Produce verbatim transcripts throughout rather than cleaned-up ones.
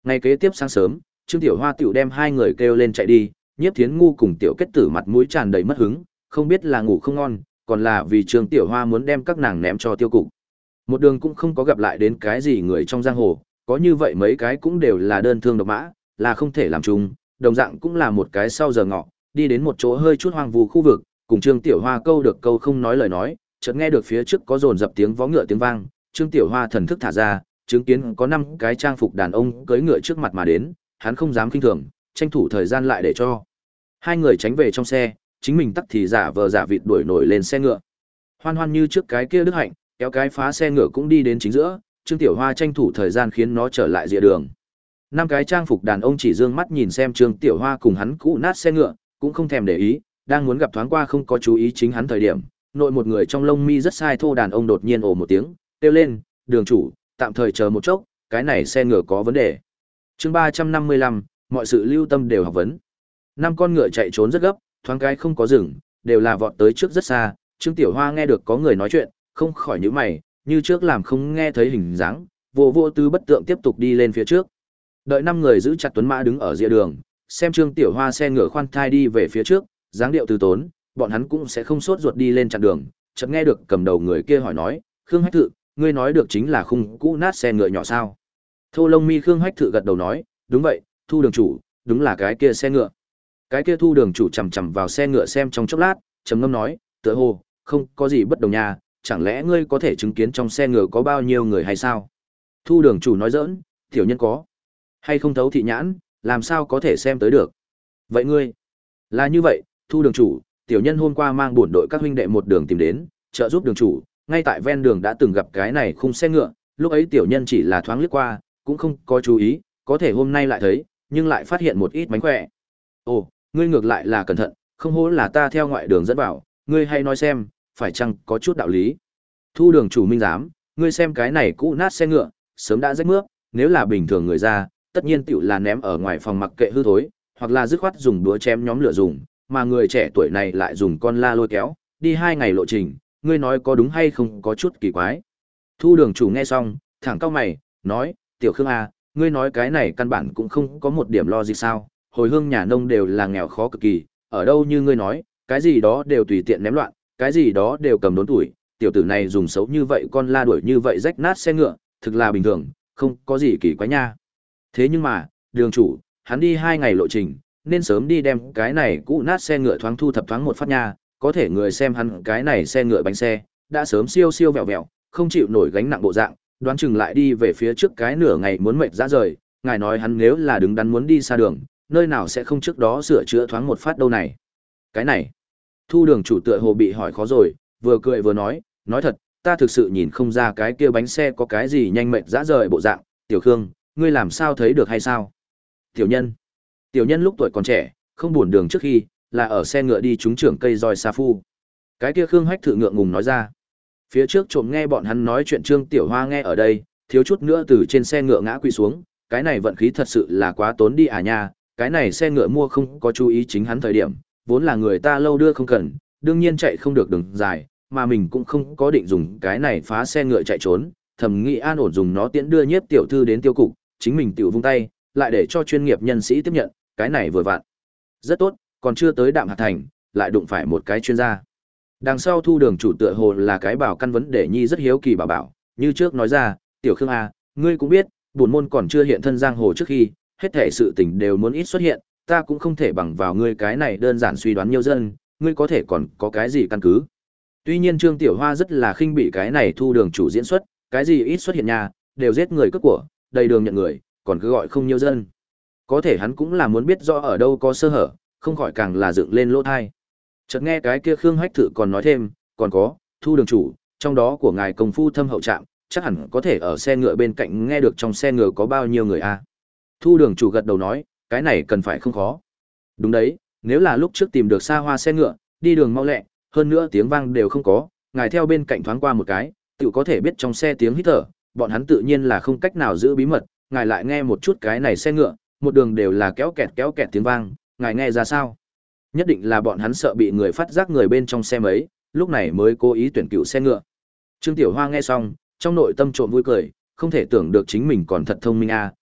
Ngày kế tiếp sáng sớm, Trương Tiểu Hoa tiểu đem hai người kêu lên chạy đi, Nhiếp Thiến Ngu cùng Tiểu Kết Tử mặt mũi tràn đầy mất hứng, không biết là ngủ không ngon, còn là vì Trương Tiểu Hoa muốn đem các nàng ném cho tiêu cục. Một đường cũng không có gặp lại đến cái gì người trong giang hồ, có như vậy mấy cái cũng đều là đơn thương độc mã, là không thể làm chung, đồng dạng cũng là một cái sau giờ ngọ, đi đến một chỗ hơi chút hoang vu khu vực, cùng Trương Tiểu Hoa câu được câu không nói lời nói, chợt nghe được phía trước có dồn dập tiếng vó ngựa tiếng vang, Trương Tiểu Hoa thần thức thả ra, chứng kiến có năm cái trang phục đàn ông cưỡi ngựa trước mặt mà đến, hắn không dám khinh thường, tranh thủ thời gian lại để cho hai người tránh về trong xe, chính mình tắc thì giả vờ giả vịt đuổi nổi lên xe ngựa. Hoan hoan như trước cái kia Đức Hạnh, kéo cái phá xe ngựa cũng đi đến chính giữa, Trương Tiểu Hoa tranh thủ thời gian khiến nó trở lại rìa đường. Năm cái trang phục đàn ông chỉ dương mắt nhìn xem Trương Tiểu Hoa cùng hắn cũ nát xe ngựa, cũng không thèm để ý, đang muốn gặp thoáng qua không có chú ý chính hắn thời điểm, nội một người trong lông mi rất sai thô đàn ông đột nhiên ồ một tiếng, kêu lên, "Đường chủ, tạm thời chờ một chốc, cái này xe ngựa có vấn đề." Chương ba trăm năm mươi lăm, mọi sự lưu tâm đều học vấn. Năm con ngựa chạy trốn rất gấp, thoáng cái không có dừng, đều là vọt tới trước rất xa, Trương Tiểu Hoa nghe được có người nói chuyện, không khỏi nhíu mày, như trước làm không nghe thấy hình dáng, vô vô tư bất tượng tiếp tục đi lên phía trước. Đợi năm người giữ chặt tuấn mã đứng ở rìa đường, xem Trương Tiểu Hoa xe ngựa khoan thai đi về phía trước, dáng điệu từ tốn, bọn hắn cũng sẽ không sốt ruột đi lên chặn đường, chợt nghe được cầm đầu người kia hỏi nói, "Khương Hách Thự, ngươi nói được chính là khung cũ nát xe ngựa nhỏ sao?" Thô lông mi Khương Hách Thự gật đầu nói, "Đúng vậy, Thu đường chủ, đúng là cái kia xe ngựa." Cái kia Thu đường chủ chằm chằm vào xe ngựa xem trong chốc lát, trầm ngâm nói, "Tựa hồ không có gì bất đồng nha, chẳng lẽ ngươi có thể chứng kiến trong xe ngựa có bao nhiêu người hay sao?" Thu đường chủ nói giỡn, "Tiểu nhân có hay không thấu thị nhãn, làm sao có thể xem tới được." "Vậy ngươi?" "Là như vậy, Thu đường chủ, tiểu nhân hôm qua mang bổn đội các huynh đệ một đường tìm đến, trợ giúp đường chủ, ngay tại ven đường đã từng gặp cái này khung xe ngựa, lúc ấy tiểu nhân chỉ là thoáng liếc qua, cũng không có chú ý, có thể hôm nay lại thấy, nhưng lại phát hiện một ít mánh khỏe." "Ồ, ngươi ngược lại là cẩn thận, không hổ là ta theo ngoại đường dẫn vào, ngươi hay nói xem, phải chăng có chút đạo lý." Thu đường chủ minh giám, ngươi xem cái này cũ nát xe ngựa, sớm đã rách mướp, nếu là bình thường người ra, tất nhiên tiểu là ném ở ngoài phòng mặc kệ hư thối, hoặc là dứt khoát dùng đũa chém nhóm lửa dùng, mà người trẻ tuổi này lại dùng con la lôi kéo, đi hai ngày lộ trình, ngươi nói có đúng hay không có chút kỳ quái. Thu đường chủ nghe xong, thẳng cau mày, nói, "Tiểu Khương à, ngươi nói cái này căn bản cũng không có một điểm lo gì sao, hồi hương nhà nông đều là nghèo khó cực kỳ, ở đâu như ngươi nói, cái gì đó đều tùy tiện ném loạn, cái gì đó đều cầm đốn tuổi, tiểu tử này dùng xấu như vậy con la đuổi như vậy rách nát xe ngựa, thực là bình thường, không có gì kỳ quái nha." Thế nhưng mà, đường chủ, hắn đi hai ngày lộ trình, nên sớm đi đem cái này cũ nát xe ngựa thoáng thu thập thoáng một phát nha, có thể người xem hắn cái này xe ngựa bánh xe, đã sớm siêu siêu vẹo vẹo, không chịu nổi gánh nặng bộ dạng, đoán chừng lại đi về phía trước cái nửa ngày muốn mệt ra rời, ngài nói hắn nếu là đứng đắn muốn đi xa đường, nơi nào sẽ không trước đó sửa chữa thoáng một phát đâu này. Cái này, Thu đường chủ tựa hồ bị hỏi khó rồi, vừa cười vừa nói, nói thật, ta thực sự nhìn không ra cái kia bánh xe có cái gì nhanh mệt dã rời bộ dạng, Tiểu Khương, ngươi làm sao thấy được hay sao? Tiểu nhân, tiểu nhân lúc tuổi còn trẻ, không buồn đường trước khi, là ở xe ngựa đi trúng trưởng cây roi sa phu. Cái kia Khương Hách Thự ngượng ngùng nói ra. Phía trước trộm nghe bọn hắn nói chuyện Trương Tiểu Hoa nghe ở đây, thiếu chút nữa từ trên xe ngựa ngã quỵ xuống, cái này vận khí thật sự là quá tốn đi à nha, cái này xe ngựa mua không có chú ý chính hắn thời điểm, vốn là người ta lâu đưa không cần, đương nhiên chạy không được đường dài, mà mình cũng không có định dùng cái này phá xe ngựa chạy trốn, thầm nghĩ an ổn dùng nó tiễn đưa Nhiếp tiểu thư đến tiêu cục, chính mình tiểu vung tay, lại để cho chuyên nghiệp nhân sĩ tiếp nhận, cái này vừa vặn. Rất tốt, còn chưa tới Đạm Hạt Thành, lại đụng phải một cái chuyên gia. Đằng sau Thu đường chủ tựa hồ là cái bảo căn vấn đề nhi rất hiếu kỳ bảo bảo, như trước nói ra, "Tiểu Khương à, ngươi cũng biết, bổn môn còn chưa hiện thân giang hồ trước khi, hết thể sự tình đều muốn ít xuất hiện, ta cũng không thể bằng vào ngươi cái này đơn giản suy đoán nhiều dân, ngươi có thể còn có cái gì căn cứ?" Tuy nhiên Trương Tiểu Hoa rất là khinh bị cái này Thu đường chủ diễn xuất, cái gì ít xuất hiện nhà, đều giết người cướp của, đầy đường nhận người, còn cứ gọi không nhiều dân. Có thể hắn cũng là muốn biết rõ ở đâu có sơ hở, không khỏi càng là dựng lên lỗ thai. Chợt nghe cái kia Khương Hách Thự còn nói thêm, "Còn có, Thu đường chủ, trong đó của ngài công phu thâm hậu trạm, chắc hẳn có thể ở xe ngựa bên cạnh nghe được trong xe ngựa có bao nhiêu người a." Thu đường chủ gật đầu nói, "Cái này cần phải không khó." "Đúng đấy, nếu là lúc trước tìm được xa hoa xe ngựa, đi đường mau lẹ, hơn nữa tiếng vang đều không có, ngài theo bên cạnh thoáng qua một cái, tự có thể biết trong xe tiếng hít thở, bọn hắn tự nhiên là không cách nào giữ bí mật, ngài lại nghe một chút cái này xe ngựa, một đường đều là kéo kẹt kéo kẹt tiếng vang, ngài nghe ra sao?" Nhất định là bọn hắn sợ bị người phát giác người bên trong xe mấy, lúc này mới cố ý tuyển cựu xe ngựa. Trương Tiểu Hoa nghe xong, trong nội tâm trộm vui cười, không thể tưởng được chính mình còn thật thông minh a,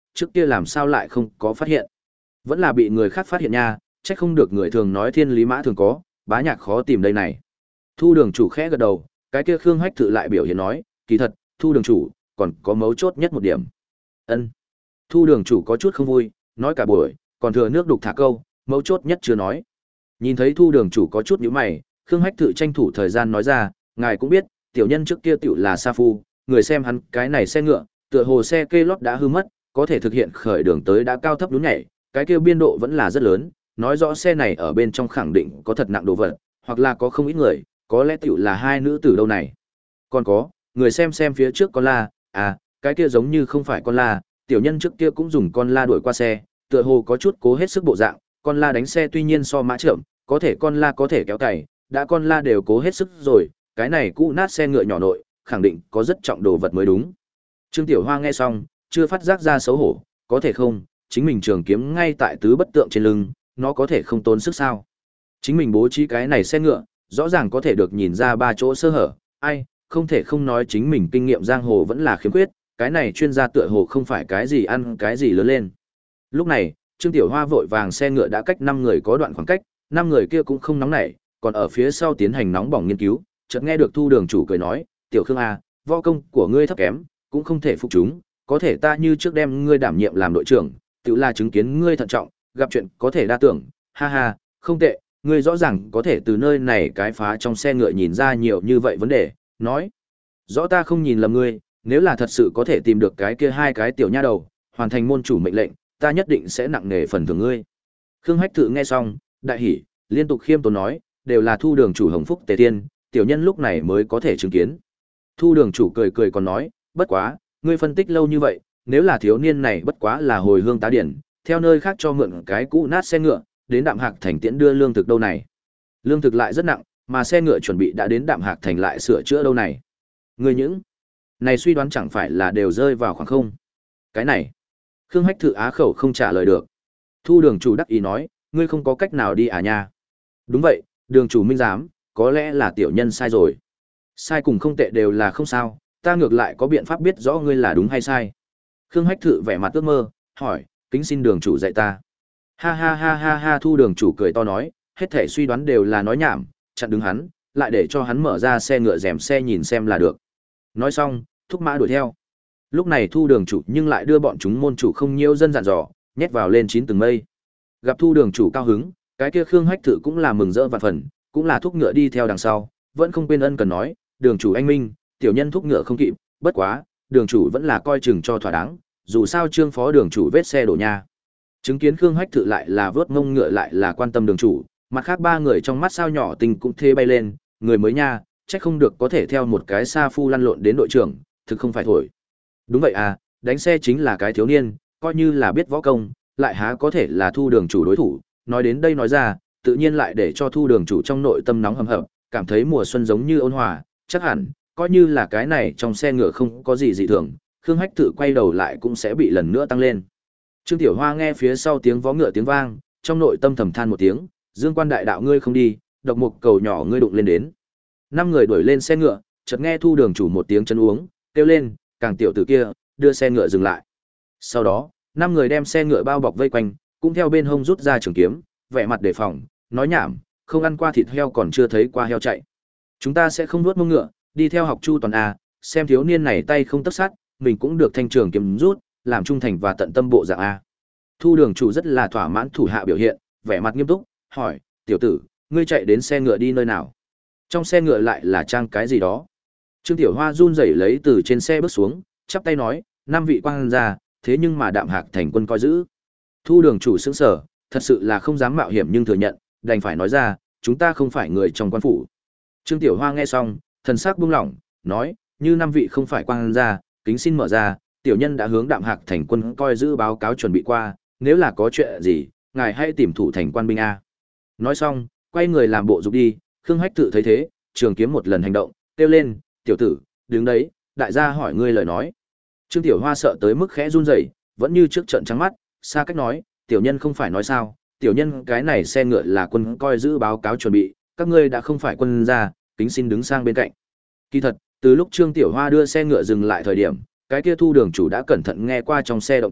trước kia làm sao lại không có phát hiện. Vẫn là bị người khác phát hiện nha, chắc không được người thường nói thiên lý mã thường có, bá nhạc khó tìm đây này. Thu đường chủ khẽ gật đầu, cái kia Khương Hách Thự lại biểu hiện nói, kỳ thật, thu đường chủ, còn có mấu chốt nhất một điểm. Ân. Thu đường chủ có chút không vui, nói cả buổi, còn thừa nước đục thả câu, mấu chốt nhất chưa nói. Nhìn thấy thu đường chủ có chút nhíu mày, Khương Hách Thự tranh thủ thời gian nói ra, ngài cũng biết, tiểu nhân trước kia tiểu là sa phu, người xem hắn cái này xe ngựa, tựa hồ xe kê lót đã hư mất, có thể thực hiện khởi đường tới đã cao thấp nhún nhảy, cái kia biên độ vẫn là rất lớn, nói rõ xe này ở bên trong khẳng định có thật nặng đồ vật, hoặc là có không ít người, có lẽ tiểu là hai nữ tử đâu này. Còn có, người xem xem phía trước con la, à, cái kia giống như không phải con la, tiểu nhân trước kia cũng dùng con la đuổi qua xe, tựa hồ có chút cố hết sức bộ dạng, con la đánh xe tuy nhiên so mã chậm, có thể con la có thể kéo cày, đã con la đều cố hết sức rồi, cái này cũ nát xe ngựa nhỏ nội, khẳng định có rất trọng đồ vật mới đúng. Trương Tiểu Hoa nghe xong, chưa phát giác ra xấu hổ, có thể không, chính mình trường kiếm ngay tại tứ bất tượng trên lưng, nó có thể không tốn sức sao. Chính mình bố trí cái này xe ngựa, rõ ràng có thể được nhìn ra ba chỗ sơ hở, ai, không thể không nói chính mình kinh nghiệm giang hồ vẫn là khiếm khuyết, cái này chuyên gia tựa hồ không phải cái gì ăn cái gì lớn lên. Lúc này, Trương Tiểu Hoa vội vàng xe ngựa đã cách năm người có đoạn khoảng cách, năm người kia cũng không nóng nảy, còn ở phía sau tiến hành nóng bỏng nghiên cứu, chợt nghe được Thu đường chủ cười nói, "Tiểu Khương a, võ công của ngươi thấp kém, cũng không thể phục chúng, có thể ta như trước đem ngươi đảm nhiệm làm đội trưởng, tự là chứng kiến ngươi thận trọng, gặp chuyện có thể đa tưởng, ha ha, không tệ, ngươi rõ ràng có thể từ nơi này cái phá trong xe ngựa nhìn ra nhiều như vậy vấn đề, nói rõ ta không nhìn lầm ngươi, nếu là thật sự có thể tìm được cái kia hai cái tiểu nha đầu, hoàn thành môn chủ mệnh lệnh, ta nhất định sẽ nặng nề phần thưởng ngươi." Khương Hách Thự nghe xong, đại hỉ, liên tục khiêm tốn nói, đều là Thu đường chủ hồng phúc tề tiên, tiểu nhân lúc này mới có thể chứng kiến. Thu đường chủ cười cười còn nói, bất quá, ngươi phân tích lâu như vậy, nếu là thiếu niên này bất quá là hồi hương tá điển, theo nơi khác cho mượn cái cũ nát xe ngựa, đến Đạm Hạc thành tiễn đưa lương thực đâu này. Lương thực lại rất nặng, mà xe ngựa chuẩn bị đã đến Đạm Hạc thành lại sửa chữa đâu này. Ngươi những này suy đoán chẳng phải là đều rơi vào khoảng không. Cái này, Khương Hách Thự á khẩu không trả lời được. Thu đường chủ đắc ý nói, ngươi không có cách nào đi à nha. Đúng vậy, đường chủ minh giám, có lẽ là tiểu nhân sai rồi. Sai cùng không tệ đều là không sao, ta ngược lại có biện pháp biết rõ ngươi là đúng hay sai. Khương Hách Thự vẻ mặt ước mơ, hỏi, kính xin đường chủ dạy ta. Ha ha ha ha ha, thu đường chủ cười to nói, hết thể suy đoán đều là nói nhảm, chặn đứng hắn, lại để cho hắn mở ra xe ngựa rèm xe nhìn xem là được. Nói xong, thúc mã đuổi theo. Lúc này thu đường chủ nhưng lại đưa bọn chúng môn chủ không nhiêu dân dặn dò, nhét vào lên chín tầng mây. Gặp thu đường chủ cao hứng, cái kia Khương Hách Thự cũng là mừng rỡ vạn phần, cũng là thúc ngựa đi theo đằng sau, vẫn không quên ân cần nói, đường chủ anh minh, tiểu nhân thúc ngựa không kịp, bất quá, đường chủ vẫn là coi chừng cho thỏa đáng, dù sao trương phó đường chủ vết xe đổ nha. Chứng kiến Khương Hách Thự lại là vớt ngông ngựa lại là quan tâm đường chủ, mặt khác ba người trong mắt sao nhỏ tình cũng thê bay lên, người mới nha, chắc không được có thể theo một cái sa phu lăn lộn đến đội trưởng, thực không phải thổi. Đúng vậy à, đánh xe chính là cái thiếu niên, coi như là biết võ công, lại há có thể là thu đường chủ đối thủ, nói đến đây nói ra, tự nhiên lại để cho thu đường chủ trong nội tâm nóng hầm hập, cảm thấy mùa xuân giống như ôn hòa, chắc hẳn, coi như là cái này trong xe ngựa không có gì dị thường, Khương Hách Thự quay đầu lại cũng sẽ bị lần nữa tăng lên. Trương Tiểu Hoa nghe phía sau tiếng vó ngựa tiếng vang, trong nội tâm thầm than một tiếng, Dương Quan đại đạo ngươi không đi, độc mục cầu nhỏ ngươi đụng lên đến. Năm người đuổi lên xe ngựa, chợt nghe thu đường chủ một tiếng chân uống, kêu lên, càng tiểu tử kia, đưa xe ngựa dừng lại. Sau đó, năm người đem xe ngựa bao bọc vây quanh, cũng theo bên hông rút ra trường kiếm, vẻ mặt đề phòng, nói nhảm, không ăn qua thịt heo còn chưa thấy qua heo chạy. Chúng ta sẽ không nuốt mông ngựa, đi theo học Chu Toàn a, xem thiếu niên này tay không tấc sắt, mình cũng được thanh trường kiếm rút, làm trung thành và tận tâm bộ dạng a. Thu đường chủ rất là thỏa mãn thủ hạ biểu hiện, vẻ mặt nghiêm túc, hỏi, tiểu tử, ngươi chạy đến xe ngựa đi nơi nào? Trong xe ngựa lại là trang cái gì đó? Trương Tiểu Hoa run rẩy lấy từ trên xe bước xuống, chắp tay nói, năm vị quan gia, thế nhưng mà Đạm Hạc thành quân coi giữ. Thu đường chủ sững sờ, thật sự là không dám mạo hiểm nhưng thừa nhận, đành phải nói ra, chúng ta không phải người trong quan phủ. Trương Tiểu Hoa nghe xong, thần sắc buông lỏng, nói, như năm vị không phải quan gia, kính xin mở ra, tiểu nhân đã hướng Đạm Hạc thành quân coi giữ báo cáo chuẩn bị qua, nếu là có chuyện gì, ngài hãy tìm thủ thành quan binh a. Nói xong, quay người làm bộ dục đi, Khương Hách Tự thấy thế, trường kiếm một lần hành động, kêu lên, tiểu tử, đứng đấy, đại gia hỏi ngươi lời nói. Trương Tiểu Hoa sợ tới mức khẽ run rẩy, vẫn như trước trận trắng mắt, xa cách nói, tiểu nhân không phải nói sao, tiểu nhân cái này xe ngựa là quân coi giữ báo cáo chuẩn bị, các ngươi đã không phải quân gia, kính xin đứng sang bên cạnh. Kỳ thật, từ lúc Trương Tiểu Hoa đưa xe ngựa dừng lại thời điểm, cái kia thu đường chủ đã cẩn thận nghe qua trong xe động tĩnh,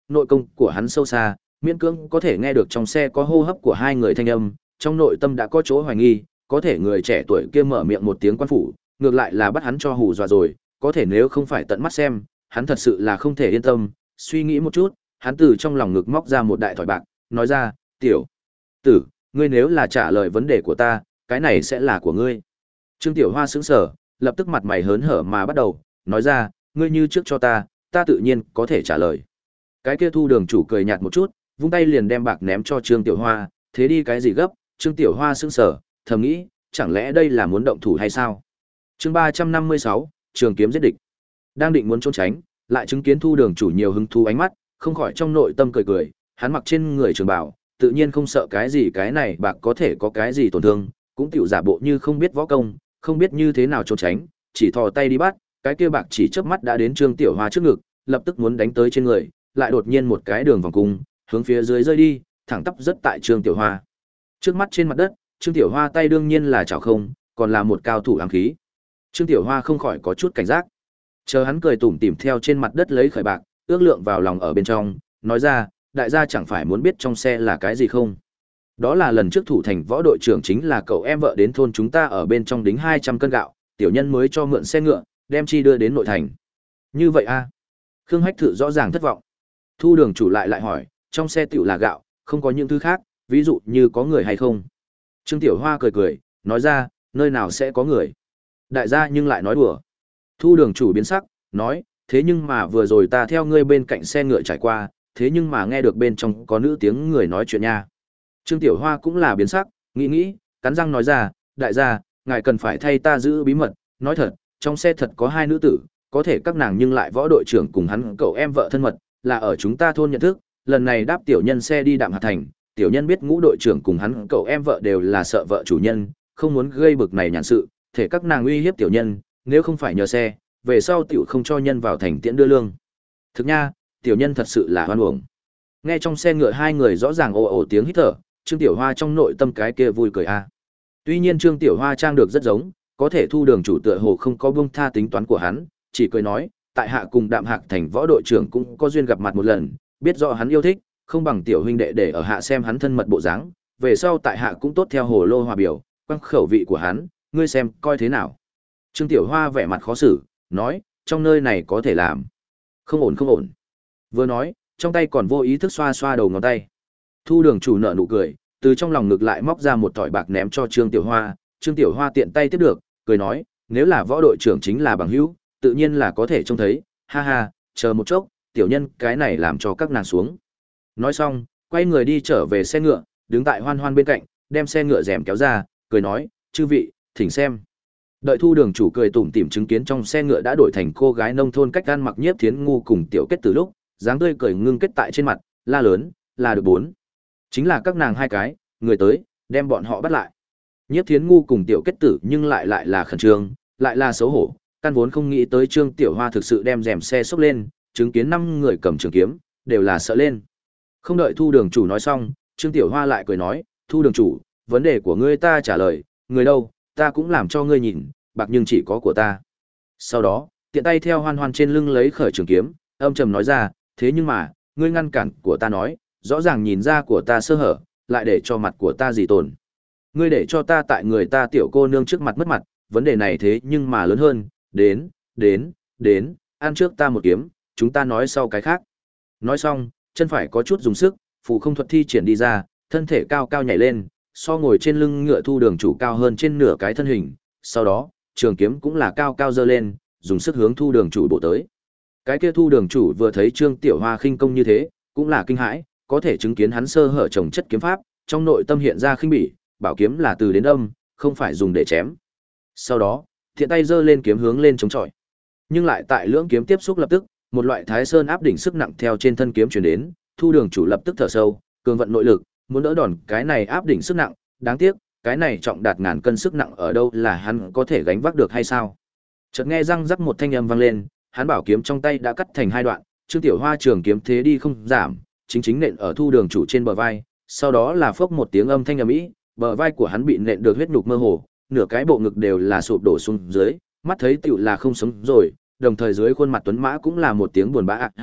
nội công của hắn sâu xa, miễn cưỡng có thể nghe được trong xe có hô hấp của hai người thanh âm, trong nội tâm đã có chỗ hoài nghi, có thể người trẻ tuổi kia mở miệng một tiếng quan phủ, ngược lại là bắt hắn cho hù dọa rồi, có thể nếu không phải tận mắt xem, hắn thật sự là không thể yên tâm, suy nghĩ một chút, hắn từ trong lòng ngực móc ra một đại thỏi bạc, nói ra, tiểu tử, ngươi nếu là trả lời vấn đề của ta, cái này sẽ là của ngươi. Trương Tiểu Hoa sững sờ, lập tức mặt mày hớn hở mà bắt đầu, nói ra, ngươi như trước cho ta, ta tự nhiên có thể trả lời. Cái kia thu đường chủ cười nhạt một chút, vung tay liền đem bạc ném cho Trương Tiểu Hoa, thế đi cái gì gấp, Trương Tiểu Hoa sững sờ, thầm nghĩ, chẳng lẽ đây là muốn động thủ hay sao? Chương ba trăm năm mươi sáu, Trường kiếm giết địch. Đang định muốn trốn tránh, lại chứng kiến thu đường chủ nhiều hứng thú ánh mắt, không khỏi trong nội tâm cười cười, hắn mặc trên người trường bào, tự nhiên không sợ cái gì cái này bạc có thể có cái gì tổn thương, cũng tiểu giả bộ như không biết võ công, không biết như thế nào trốn tránh, chỉ thò tay đi bắt, cái kia bạc chỉ chớp mắt đã đến Trương Tiểu Hoa trước ngực, lập tức muốn đánh tới trên người, lại đột nhiên một cái đường vòng cung, hướng phía dưới rơi đi, thẳng tắp rất tại Trương Tiểu Hoa. Trước mắt trên mặt đất, Trương Tiểu Hoa tay đương nhiên là chảo không, còn là một cao thủ ám khí. Trương Tiểu Hoa không khỏi có chút cảnh giác. Chờ hắn cười tủm tỉm theo trên mặt đất lấy khởi bạc, ước lượng vào lòng ở bên trong, nói ra, đại gia chẳng phải muốn biết trong xe là cái gì không? Đó là lần trước thủ thành võ đội trưởng chính là cậu em vợ đến thôn chúng ta ở bên trong đính hai trăm cân gạo, tiểu nhân mới cho mượn xe ngựa, đem chi đưa đến nội thành. Như vậy a? Khương Hách Thự rõ ràng thất vọng. Thu đường chủ lại lại hỏi, trong xe tiểu là gạo, không có những thứ khác, ví dụ như có người hay không? Trương Tiểu Hoa cười cười, nói ra, nơi nào sẽ có người? Đại gia nhưng lại nói đùa. Thu đường chủ biến sắc, nói, thế nhưng mà vừa rồi ta theo ngươi bên cạnh xe ngựa trải qua, thế nhưng mà nghe được bên trong có nữ tiếng người nói chuyện nha. Trương Tiểu Hoa cũng là biến sắc, nghĩ nghĩ, cắn răng nói ra, đại gia, ngài cần phải thay ta giữ bí mật, nói thật, trong xe thật có hai nữ tử, có thể các nàng nhưng lại võ đội trưởng cùng hắn cậu em vợ thân mật, là ở chúng ta thôn nhận thức, lần này đáp tiểu nhân xe đi Đạm Hạt Thành, tiểu nhân biết ngũ đội trưởng cùng hắn cậu em vợ đều là sợ vợ chủ nhân, không muốn gây bực này nhàn sự, thể các nàng uy hiếp tiểu nhân, nếu không phải nhờ xe, về sau tiểu không cho nhân vào thành tiễn đưa lương. Thực nha, tiểu nhân thật sự là hoan uổng. Nghe trong xe ngựa hai người rõ ràng ồ ồ tiếng hít thở, Trương Tiểu Hoa trong nội tâm cái kia vui cười a. Tuy nhiên Trương Tiểu Hoa trang được rất giống, có thể thu đường chủ tựa hồ không có buông tha tính toán của hắn, chỉ cười nói, tại hạ cùng Đạm Hạc Thành võ đội trưởng cũng có duyên gặp mặt một lần, biết rõ hắn yêu thích, không bằng tiểu huynh đệ để ở hạ xem hắn thân mật bộ dáng, về sau tại hạ cũng tốt theo hồ lô hòa biểu, quăng khẩu vị của hắn, ngươi xem coi thế nào. Trương Tiểu Hoa vẻ mặt khó xử, nói, trong nơi này có thể làm. Không ổn không ổn. Vừa nói, trong tay còn vô ý thức xoa xoa đầu ngón tay. Thu đường chủ nợ nụ cười, từ trong lòng ngực lại móc ra một tỏi bạc ném cho Trương Tiểu Hoa, Trương Tiểu Hoa tiện tay tiếp được, cười nói, nếu là võ đội trưởng chính là bằng hữu, tự nhiên là có thể trông thấy, ha ha, chờ một chốc, tiểu nhân cái này làm cho các nàng xuống. Nói xong, quay người đi trở về xe ngựa, đứng tại Hoan Hoan bên cạnh, đem xe ngựa rèm kéo ra, cười nói, chư vị, thỉnh xem. Đợi thu đường chủ cười tủm tỉm chứng kiến trong xe ngựa đã đổi thành cô gái nông thôn cách ăn mặc Nhiếp Thiến Ngu cùng Tiểu Kết từ lúc, dáng tươi cười ngưng kết tại trên mặt, la lớn, là được bốn. Chính là các nàng hai cái, người tới, đem bọn họ bắt lại. Nhiếp Thiến Ngu cùng Tiểu Kết Tử nhưng lại lại là khẩn trương, lại là xấu hổ, căn vốn không nghĩ tới Trương Tiểu Hoa thực sự đem rèm xe xốc lên, chứng kiến năm người cầm trường kiếm, đều là sợ lên. Không đợi thu đường chủ nói xong, Trương Tiểu Hoa lại cười nói, thu đường chủ, vấn đề của ngươi ta trả lời, người đâu, ta cũng làm cho ngươi nhìn, bạc nhưng chỉ có của ta. Sau đó, tiện tay theo Hoan Hoan trên lưng lấy khởi trường kiếm, âm trầm nói ra, thế nhưng mà, ngươi ngăn cản của ta nói, rõ ràng nhìn ra của ta sơ hở, lại để cho mặt của ta gì tồn. Ngươi để cho ta tại người ta tiểu cô nương trước mặt mất mặt, vấn đề này thế nhưng mà lớn hơn, đến, đến, đến, ăn trước ta một kiếm, chúng ta nói sau cái khác. Nói xong, chân phải có chút dùng sức, phù không thuật thi triển đi ra, thân thể cao cao nhảy lên, so ngồi trên lưng ngựa thu đường chủ cao hơn trên nửa cái thân hình, sau đó, trường kiếm cũng là cao cao dơ lên, dùng sức hướng thu đường chủ bổ tới. Cái kia thu đường chủ vừa thấy Trương Tiểu Hoa khinh công như thế, cũng là kinh hãi, có thể chứng kiến hắn sơ hở trồng chất kiếm pháp, trong nội tâm hiện ra khinh bỉ, bảo kiếm là từ đến âm, không phải dùng để chém. Sau đó, thiện tay giơ lên kiếm hướng lên chống chọi. Nhưng lại tại lưỡng kiếm tiếp xúc lập tức, một loại Thái Sơn áp đỉnh sức nặng theo trên thân kiếm truyền đến, thu đường chủ lập tức thở sâu, cường vận nội lực, muốn đỡ đòn cái này áp đỉnh sức nặng, đáng tiếc, cái này trọng đạt ngàn cân sức nặng ở đâu là hắn có thể gánh vác được hay sao? Chợt nghe răng rắc một thanh âm vang lên, hắn bảo kiếm trong tay đã cắt thành hai đoạn, Trương Tiểu Hoa trường kiếm thế đi không giảm, chính chính nện ở thu đường chủ trên bờ vai, sau đó là phốc một tiếng âm thanh ầm ĩ, bờ vai của hắn bị nện được huyết nhục mơ hồ, nửa cái bộ ngực đều là sụp đổ xuống dưới, mắt thấy tựu là không sống rồi, đồng thời dưới khuôn mặt tuấn mã cũng là một tiếng buồn bã,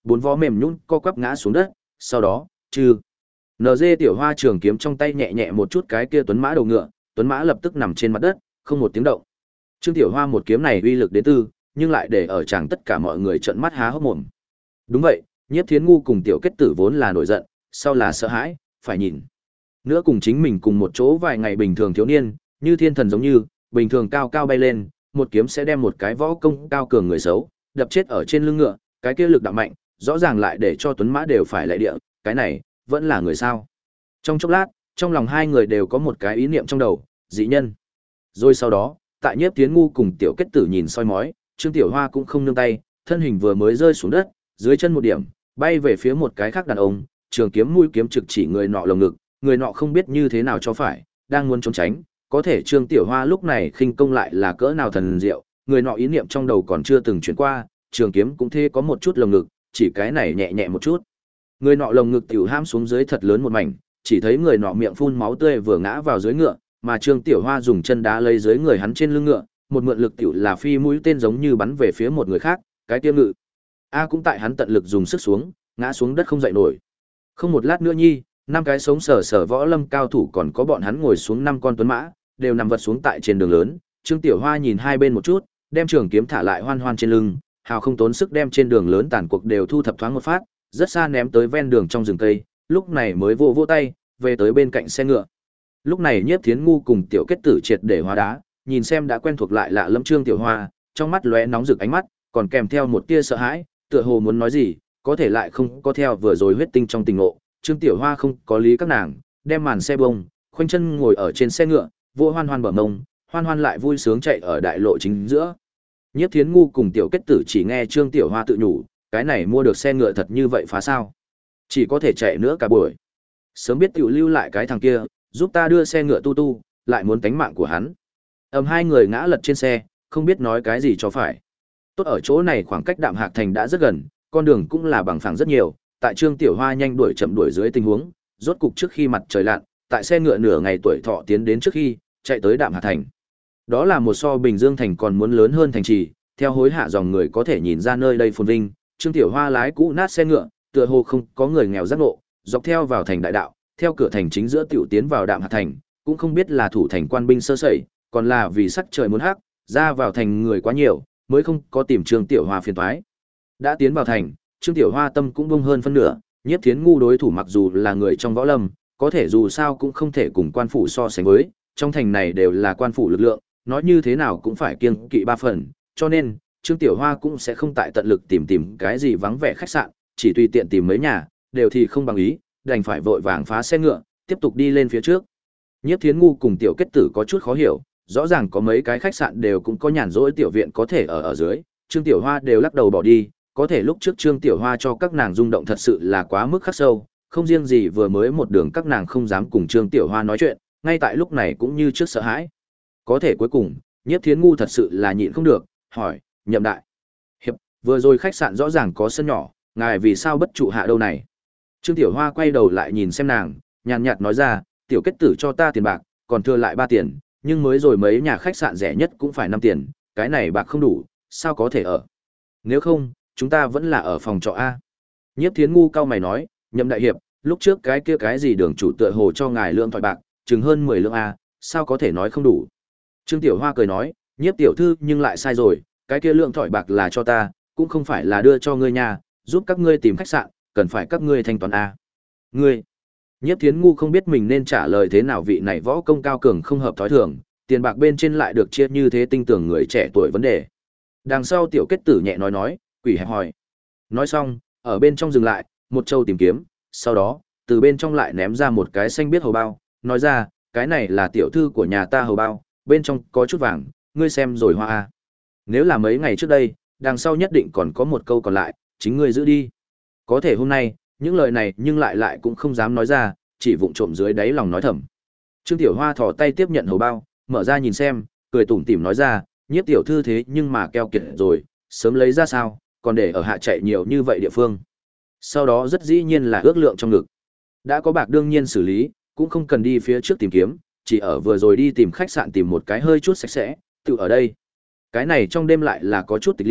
bốn vó mềm nhũn co quắp ngã xuống đất, sau đó, chư. en giê tiểu hoa trường kiếm trong tay nhẹ nhẹ một chút cái kia tuấn mã đầu ngựa, tuấn mã lập tức nằm trên mặt đất, không một tiếng động. Trương Tiểu Hoa một kiếm này uy lực đến tư, nhưng lại để ở chẳng tất cả mọi người trợn mắt há hốc mồm. Đúng vậy, Nhiếp Thiến Ngu cùng Tiểu Kết Tử vốn là nổi giận, sau là sợ hãi, phải nhìn. Nữa cùng chính mình cùng một chỗ vài ngày bình thường thiếu niên, như thiên thần giống như, bình thường cao cao bay lên, một kiếm sẽ đem một cái võ công cao cường người xấu, đập chết ở trên lưng ngựa, cái kia lực đạo mạnh, rõ ràng lại để cho tuấn mã đều phải lệ địa, cái này, vẫn là người sao. Trong chốc lát, trong lòng hai người đều có một cái ý niệm trong đầu, dị nhân. Rồi sau đó, tại Nhiếp Thiến Ngu cùng Tiểu Kết Tử nhìn soi mói, Trương Tiểu Hoa cũng không nương tay, thân hình vừa mới rơi xuống đất, dưới chân một điểm, bay về phía một cái khác đàn ông, trường kiếm mũi kiếm trực chỉ người nọ lồng ngực, người nọ không biết như thế nào cho phải, đang muốn trốn tránh, có thể Trương Tiểu Hoa lúc này khinh công lại là cỡ nào thần diệu, người nọ ý niệm trong đầu còn chưa từng chuyển qua, trường kiếm cũng thế có một chút lồng ngực, chỉ cái này nhẹ nhẹ một chút. Người nọ lồng ngực tiểu ham xuống dưới thật lớn một mảnh, chỉ thấy người nọ miệng phun máu tươi vừa ngã vào dưới ngựa, mà Trương Tiểu Hoa dùng chân đá lấy dưới người hắn trên lưng ngựa, một mượn lực tiểu là phi mũi tên giống như bắn về phía một người khác, cái tiêu ngự. A cũng tại hắn tận lực dùng sức xuống, ngã xuống đất không dậy nổi. Không một lát nữa nhi, năm cái sống sờ sờ võ lâm cao thủ còn có bọn hắn ngồi xuống năm con tuấn mã, đều nằm vật xuống tại trên đường lớn. Trương Tiểu Hoa nhìn hai bên một chút, đem trường kiếm thả lại hoan hoan trên lưng, hào không tốn sức đem trên đường lớn tàn cuộc đều thu thập thoáng một phát, rất xa ném tới ven đường trong rừng cây, lúc này mới vỗ vỗ tay, về tới bên cạnh xe ngựa. Lúc này Nhiếp Thiến Ngu cùng Tiểu Kết Tử triệt để hóa đá, nhìn xem đã quen thuộc lại lạ lẫm Trương Tiểu Hoa, trong mắt lóe nóng rực ánh mắt, còn kèm theo một tia sợ hãi, tựa hồ muốn nói gì, có thể lại không có theo vừa rồi huyết tinh trong tình ngộ. Trương Tiểu Hoa không có lý các nàng, đem màn xe bông, khoanh chân ngồi ở trên xe ngựa, vô hoan hoan bờ mông, hoan hoan lại vui sướng chạy ở đại lộ chính giữa. Nhiếp Thiến Ngu cùng Tiểu Kết Tử chỉ nghe Trương Tiểu Hoa tự nhủ, cái này mua được xe ngựa thật như vậy phá sao? Chỉ có thể chạy nữa cả buổi. Sớm biết tiểu lưu lại cái thằng kia, giúp ta đưa xe ngựa tu tu, lại muốn tánh mạng của hắn. Ầm hai người ngã lật trên xe, không biết nói cái gì cho phải. Tốt ở chỗ này khoảng cách Đạm Hạc Thành đã rất gần, con đường cũng là bằng phẳng rất nhiều, tại Trương Tiểu Hoa nhanh đuổi chậm đuổi dưới tình huống, rốt cục trước khi mặt trời lặn, tại xe ngựa nửa ngày tuổi thọ tiến đến trước khi chạy tới Đạm Hạc Thành. Đó là một so Bình Dương thành còn muốn lớn hơn thành trì, theo hối hạ dòng người có thể nhìn ra nơi đây phồn vinh, Trương Tiểu Hoa lái cũ nát xe ngựa, tựa hồ không có người nghèo giác ngộ, dọc theo vào thành đại đạo, theo cửa thành chính giữa tiểu tiến vào Đạm Hạc Thành, cũng không biết là thủ thành quan binh sơ sẩy, còn là vì sắc trời muốn hắc, ra vào thành người quá nhiều, mới không có tìm Trương Tiểu Hoa phiền toái. Đã tiến vào thành, Trương Tiểu Hoa tâm cũng bông hơn phân nửa, Nhiếp Thiến Ngu đối thủ mặc dù là người trong võ lâm, có thể dù sao cũng không thể cùng quan phủ so sánh với, trong thành này đều là quan phủ lực lượng, nói như thế nào cũng phải kiêng kỵ ba phần, cho nên Trương Tiểu Hoa cũng sẽ không tại tận lực tìm tìm cái gì vắng vẻ khách sạn, chỉ tùy tiện tìm mấy nhà, đều thì không bằng ý, đành phải vội vàng phá xe ngựa, tiếp tục đi lên phía trước. Nhiếp Thiến Ngu cùng Tiểu Kết Tử có chút khó hiểu, rõ ràng có mấy cái khách sạn đều cũng có nhàn rỗi tiểu viện có thể ở ở dưới, Trương Tiểu Hoa đều lắc đầu bỏ đi, có thể lúc trước Trương Tiểu Hoa cho các nàng rung động thật sự là quá mức khắc sâu, không riêng gì vừa mới một đường các nàng không dám cùng Trương Tiểu Hoa nói chuyện, ngay tại lúc này cũng như trước sợ hãi. Có thể cuối cùng, Nhiếp Thiến Ngu thật sự là nhịn không được, hỏi, Nhậm đại hiệp, vừa rồi khách sạn rõ ràng có sân nhỏ, ngài vì sao bất trụ hạ đâu này? Trương Tiểu Hoa quay đầu lại nhìn xem nàng, nhàn nhạt nói ra, Tiểu Kết Tử cho ta tiền bạc, còn thừa lại ba tiền, nhưng mới rồi mấy nhà khách sạn rẻ nhất cũng phải năm tiền, cái này bạc không đủ, sao có thể ở? Nếu không, chúng ta vẫn là ở phòng trọ A. Nhiếp Thiến Ngu cau mày nói, Nhậm đại hiệp, lúc trước cái kia cái gì đường chủ tựa hồ cho ngài lượng thoại bạc, chừng hơn mười lượng A, sao có thể nói không đủ? Trương Tiểu Hoa cười nói, Nhiếp tiểu thư nhưng lại sai rồi, cái kia lượng thoại bạc là cho ta, cũng không phải là đưa cho ngươi nhà, giúp các ngươi tìm khách sạn, cần phải các ngươi thanh toán A. Ngươi! Nhiếp Thiến Ngu không biết mình nên trả lời thế nào, vị này võ công cao cường không hợp thói thường, tiền bạc bên trên lại được chia như thế tinh tường người trẻ tuổi vấn đề. Đằng sau Tiểu Kết Tử nhẹ nói nói, quỷ hẹp hỏi. Nói xong, ở bên trong dừng lại, một châu tìm kiếm, sau đó, từ bên trong lại ném ra một cái xanh biết hầu bao, nói ra, cái này là tiểu thư của nhà ta hầu bao, bên trong có chút vàng, ngươi xem rồi hoa a. Nếu là mấy ngày trước đây, đằng sau nhất định còn có một câu còn lại, chính ngươi giữ đi. Có thể hôm nay, những lời này nhưng lại lại cũng không dám nói ra, chỉ vụng trộm dưới đáy lòng nói thầm. Trương Tiểu Hoa thò tay tiếp nhận hầu bao, mở ra nhìn xem, cười tủm tỉm nói ra, Nhiếp tiểu thư thế nhưng mà keo kiệt rồi, sớm lấy ra sao, còn để ở hạ chạy nhiều như vậy địa phương. Sau đó rất dĩ nhiên là ước lượng trong ngực. Đã có bạc đương nhiên xử lý, cũng không cần đi phía trước tìm kiếm, chỉ ở vừa rồi đi tìm khách sạn tìm một cái hơi chút sạch sẽ, tự ở đây. Cái này trong đêm lại là có chút tịch liêu,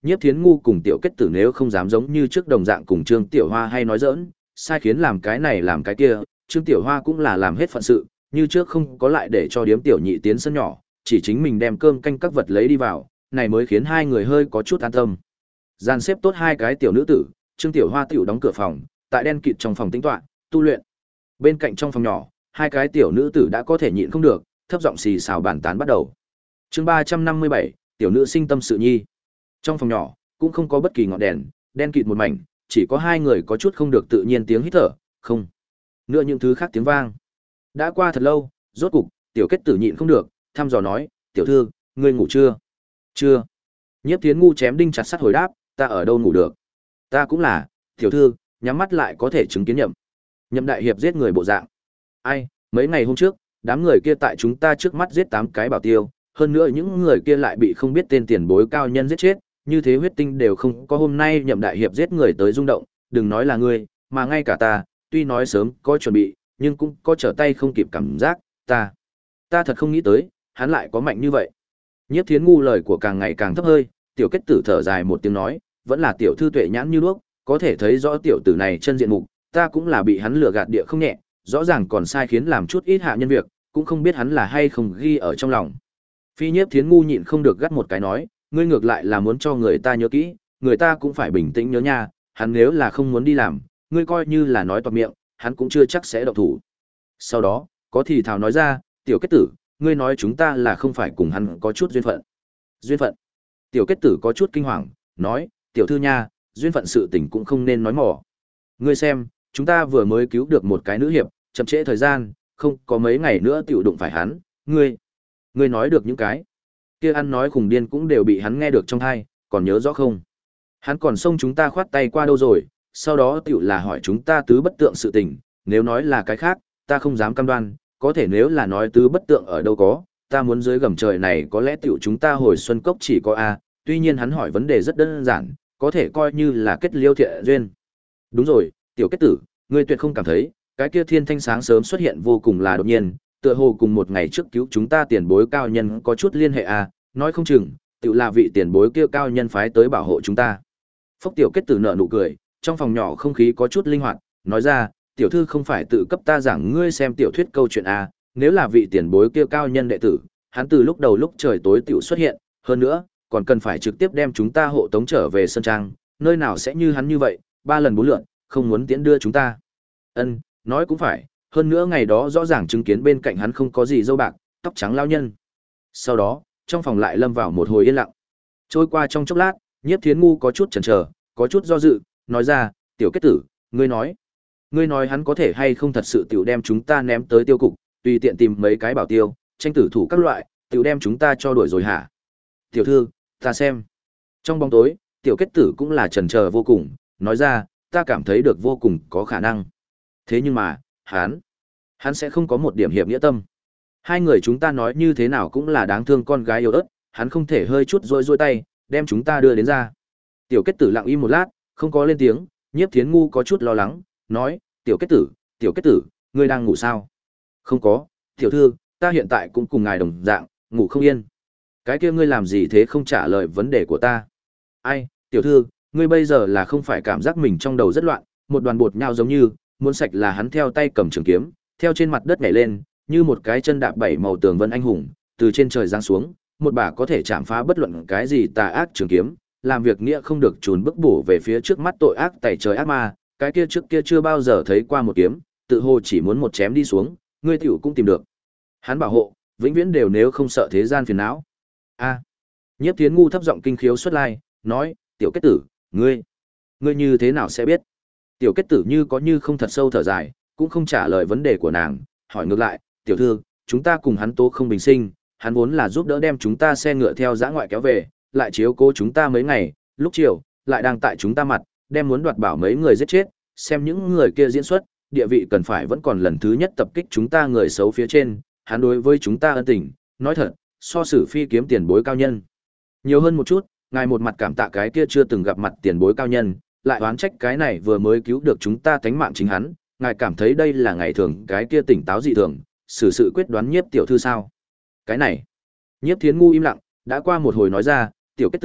Nhiếp Thiến Ngu cùng Tiểu Kết Tử nếu không dám giống như trước đồng dạng cùng Trương Tiểu Hoa hay nói giỡn, sai khiến làm cái này làm cái kia, Trương Tiểu Hoa cũng là làm hết phận sự, như trước không có lại để cho điếm tiểu nhị tiến sân nhỏ, chỉ chính mình đem cơm canh các vật lấy đi vào, này mới khiến hai người hơi có chút an tâm. Gian xếp tốt hai cái tiểu nữ tử, Trương Tiểu Hoa tiểu đóng cửa phòng, tại đen kịt trong phòng tĩnh tọa, tu luyện. Bên cạnh trong phòng nhỏ, hai cái tiểu nữ tử đã có thể nhịn không được, thấp giọng xì xào bàn tán bắt đầu. Chương ba trăm năm mươi bảy, tiểu nữ sinh tâm sự nhi. Trong phòng nhỏ cũng không có bất kỳ ngọn đèn, đen kịt một mảnh, chỉ có hai người có chút không được tự nhiên tiếng hít thở, không. Nữa những thứ khác tiếng vang. Đã qua thật lâu, rốt cục, Tiểu Kết Tử nhịn không được, thăm dò nói, "Tiểu thư, ngươi ngủ chưa?" "Chưa." Nhiếp Thiến Ngu chém đinh chặt sắt hồi đáp, "Ta ở đâu ngủ được?" "Ta cũng là, tiểu thư, nhắm mắt lại có thể chứng kiến nhậm. Nhậm đại hiệp giết người bộ dạng." "Ai, mấy ngày hôm trước, đám người kia tại chúng ta trước mắt giết tám cái bảo tiêu, hơn nữa những người kia lại bị không biết tên tiền bối cao nhân giết chết, như thế huyết tinh đều không có hôm nay Nhậm đại hiệp giết người tới rung động, đừng nói là ngươi, mà ngay cả ta, tuy nói sớm có chuẩn bị, nhưng cũng có trở tay không kịp cảm giác, ta, ta thật không nghĩ tới, hắn lại có mạnh như vậy." Nhiếp Thiến Ngu lời của càng ngày càng thấp hơi, Tiểu Kết Tử thở dài một tiếng nói, "Vẫn là tiểu thư tuệ nhãn như đuốc, có thể thấy rõ tiểu tử này chân diện mục, ta cũng là bị hắn lừa gạt địa không nhẹ, rõ ràng còn sai khiến làm chút ít hạ nhân việc, cũng không biết hắn là hay không ghi ở trong lòng." Phi Nhiếp Thiến Ngu nhịn không được gắt một cái nói, "Ngươi ngược lại là muốn cho người ta nhớ kỹ, người ta cũng phải bình tĩnh nhớ nha, hắn nếu là không muốn đi làm, ngươi coi như là nói toạc miệng, hắn cũng chưa chắc sẽ động thủ." Sau đó, có thì thào nói ra, "Tiểu Kết Tử, ngươi nói chúng ta là không phải cùng hắn có chút duyên phận." "Duyên phận?" Tiểu Kết Tử có chút kinh hoàng, nói, "Tiểu thư nha, duyên phận sự tình cũng không nên nói mỏ. Ngươi xem, chúng ta vừa mới cứu được một cái nữ hiệp, chậm trễ thời gian, không có mấy ngày nữa tiểu đụng phải hắn, ngươi, ngươi nói được những cái kia ăn nói khùng điên cũng đều bị hắn nghe được trong tai, còn nhớ rõ không? Hắn còn xông chúng ta khoát tay qua đâu rồi, sau đó tiểu là hỏi chúng ta tứ bất tượng sự tình, nếu nói là cái khác, ta không dám cam đoan, có thể nếu là nói tứ bất tượng ở đâu có, ta muốn dưới gầm trời này có lẽ tiểu chúng ta hồi xuân cốc chỉ có a, tuy nhiên hắn hỏi vấn đề rất đơn giản, có thể coi như là kết liêu thiện duyên." "Đúng rồi, Tiểu Kết Tử, ngươi tuyệt không cảm thấy, cái kia thiên thanh sáng sớm xuất hiện vô cùng là đột nhiên, tựa hồ cùng một ngày trước cứu chúng ta tiền bối cao nhân có chút liên hệ à, nói không chừng, tự là vị tiền bối kia cao nhân phái tới bảo hộ chúng ta." Phốc Tiểu Kết Tử nở nụ cười, trong phòng nhỏ không khí có chút linh hoạt, nói ra, "Tiểu thư không phải tự cấp ta giảng ngươi xem tiểu thuyết câu chuyện à, nếu là vị tiền bối kia cao nhân đệ tử, hắn từ lúc đầu lúc trời tối tiểu xuất hiện, hơn nữa, còn cần phải trực tiếp đem chúng ta hộ tống trở về sơn trang, nơi nào sẽ như hắn như vậy, ba lần bốn lượt, không muốn tiễn đưa chúng ta." "Ân, nói cũng phải, hơn nữa ngày đó rõ ràng chứng kiến bên cạnh hắn không có gì dâu bạc, tóc trắng lao nhân." Sau đó, trong phòng lại lâm vào một hồi yên lặng. Trôi qua trong chốc lát, Nhiếp Thiến Ngu có chút chần chờ, có chút do dự, nói ra, "Tiểu Kết Tử, ngươi nói, ngươi nói hắn có thể hay không thật sự tiểu đem chúng ta ném tới tiêu cục, tùy tiện tìm mấy cái bảo tiêu, tranh tử thủ các loại, tiểu đem chúng ta cho đuổi rồi hả?" "Tiểu thư, ta xem." Trong bóng tối, Tiểu Kết Tử cũng là chần chờ vô cùng, nói ra, "Ta cảm thấy được vô cùng có khả năng. Thế nhưng mà, hắn, hắn sẽ không có một điểm hiệp nghĩa tâm. Hai người chúng ta nói như thế nào cũng là đáng thương con gái yếu ớt, hắn không thể hơi chút rối rối tay, đem chúng ta đưa đến ra." Tiểu Kết Tử lặng im một lát, không có lên tiếng, Nhiếp Thiến Ngu có chút lo lắng, nói, "Tiểu Kết Tử, Tiểu Kết Tử, ngươi đang ngủ sao?" "Không có, tiểu thư, ta hiện tại cũng cùng ngài đồng dạng, ngủ không yên." "Cái kia ngươi làm gì thế không trả lời vấn đề của ta?" "Ai, tiểu thư, ngươi bây giờ là không phải cảm giác mình trong đầu rất loạn, một đoàn bột nhau giống như, muốn sạch là hắn theo tay cầm trường kiếm, theo trên mặt đất nhảy lên, như một cái chân đạp bảy màu tường vân anh hùng, từ trên trời giáng xuống, một bả có thể chạm phá bất luận cái gì tà ác trường kiếm, làm việc nghĩa không được chùn bước bổ về phía trước mắt tội ác tày trời ác ma, cái kia trước kia chưa bao giờ thấy qua một kiếm, tự hồ chỉ muốn một chém đi xuống, ngươi tiểu cũng tìm được. Hắn bảo hộ, vĩnh viễn đều nếu không sợ thế gian phiền não." "A." Nhiếp Thiến Ngu thấp giọng kinh khiếu xuất lai, nói, "Tiểu Kết Tử, ngươi, ngươi như thế nào sẽ biết?" Tiểu Kết Tử như có như không thật sâu thở dài, cũng không trả lời vấn đề của nàng, hỏi ngược lại, "Tiểu thư, chúng ta cùng hắn tố không bình sinh, hắn vốn là giúp đỡ đem chúng ta xe ngựa theo dã ngoại kéo về, lại chiếu cố chúng ta mấy ngày, lúc chiều, lại đang tại chúng ta mặt, đem muốn đoạt bảo mấy người giết chết, xem những người kia diễn xuất, địa vị cần phải vẫn còn lần thứ nhất tập kích chúng ta người xấu phía trên, hắn đối với chúng ta ân tình, nói thật, so sử phi kiếm tiền bối cao nhân. Nhiều hơn một chút, ngài một mặt cảm tạ cái kia chưa từng gặp mặt tiền bối cao nhân, lại oán trách cái này vừa mới cứu được chúng ta tánh mạng chính hắn, ngài cảm thấy đây là ngày thường cái kia tỉnh táo dị thường, xử sự quyết đoán Nhiếp tiểu thư sao?" "Cái này." Nhiếp Thiến Ngu im lặng, đã qua một hồi nói ra, "Tiểu Kết Tử,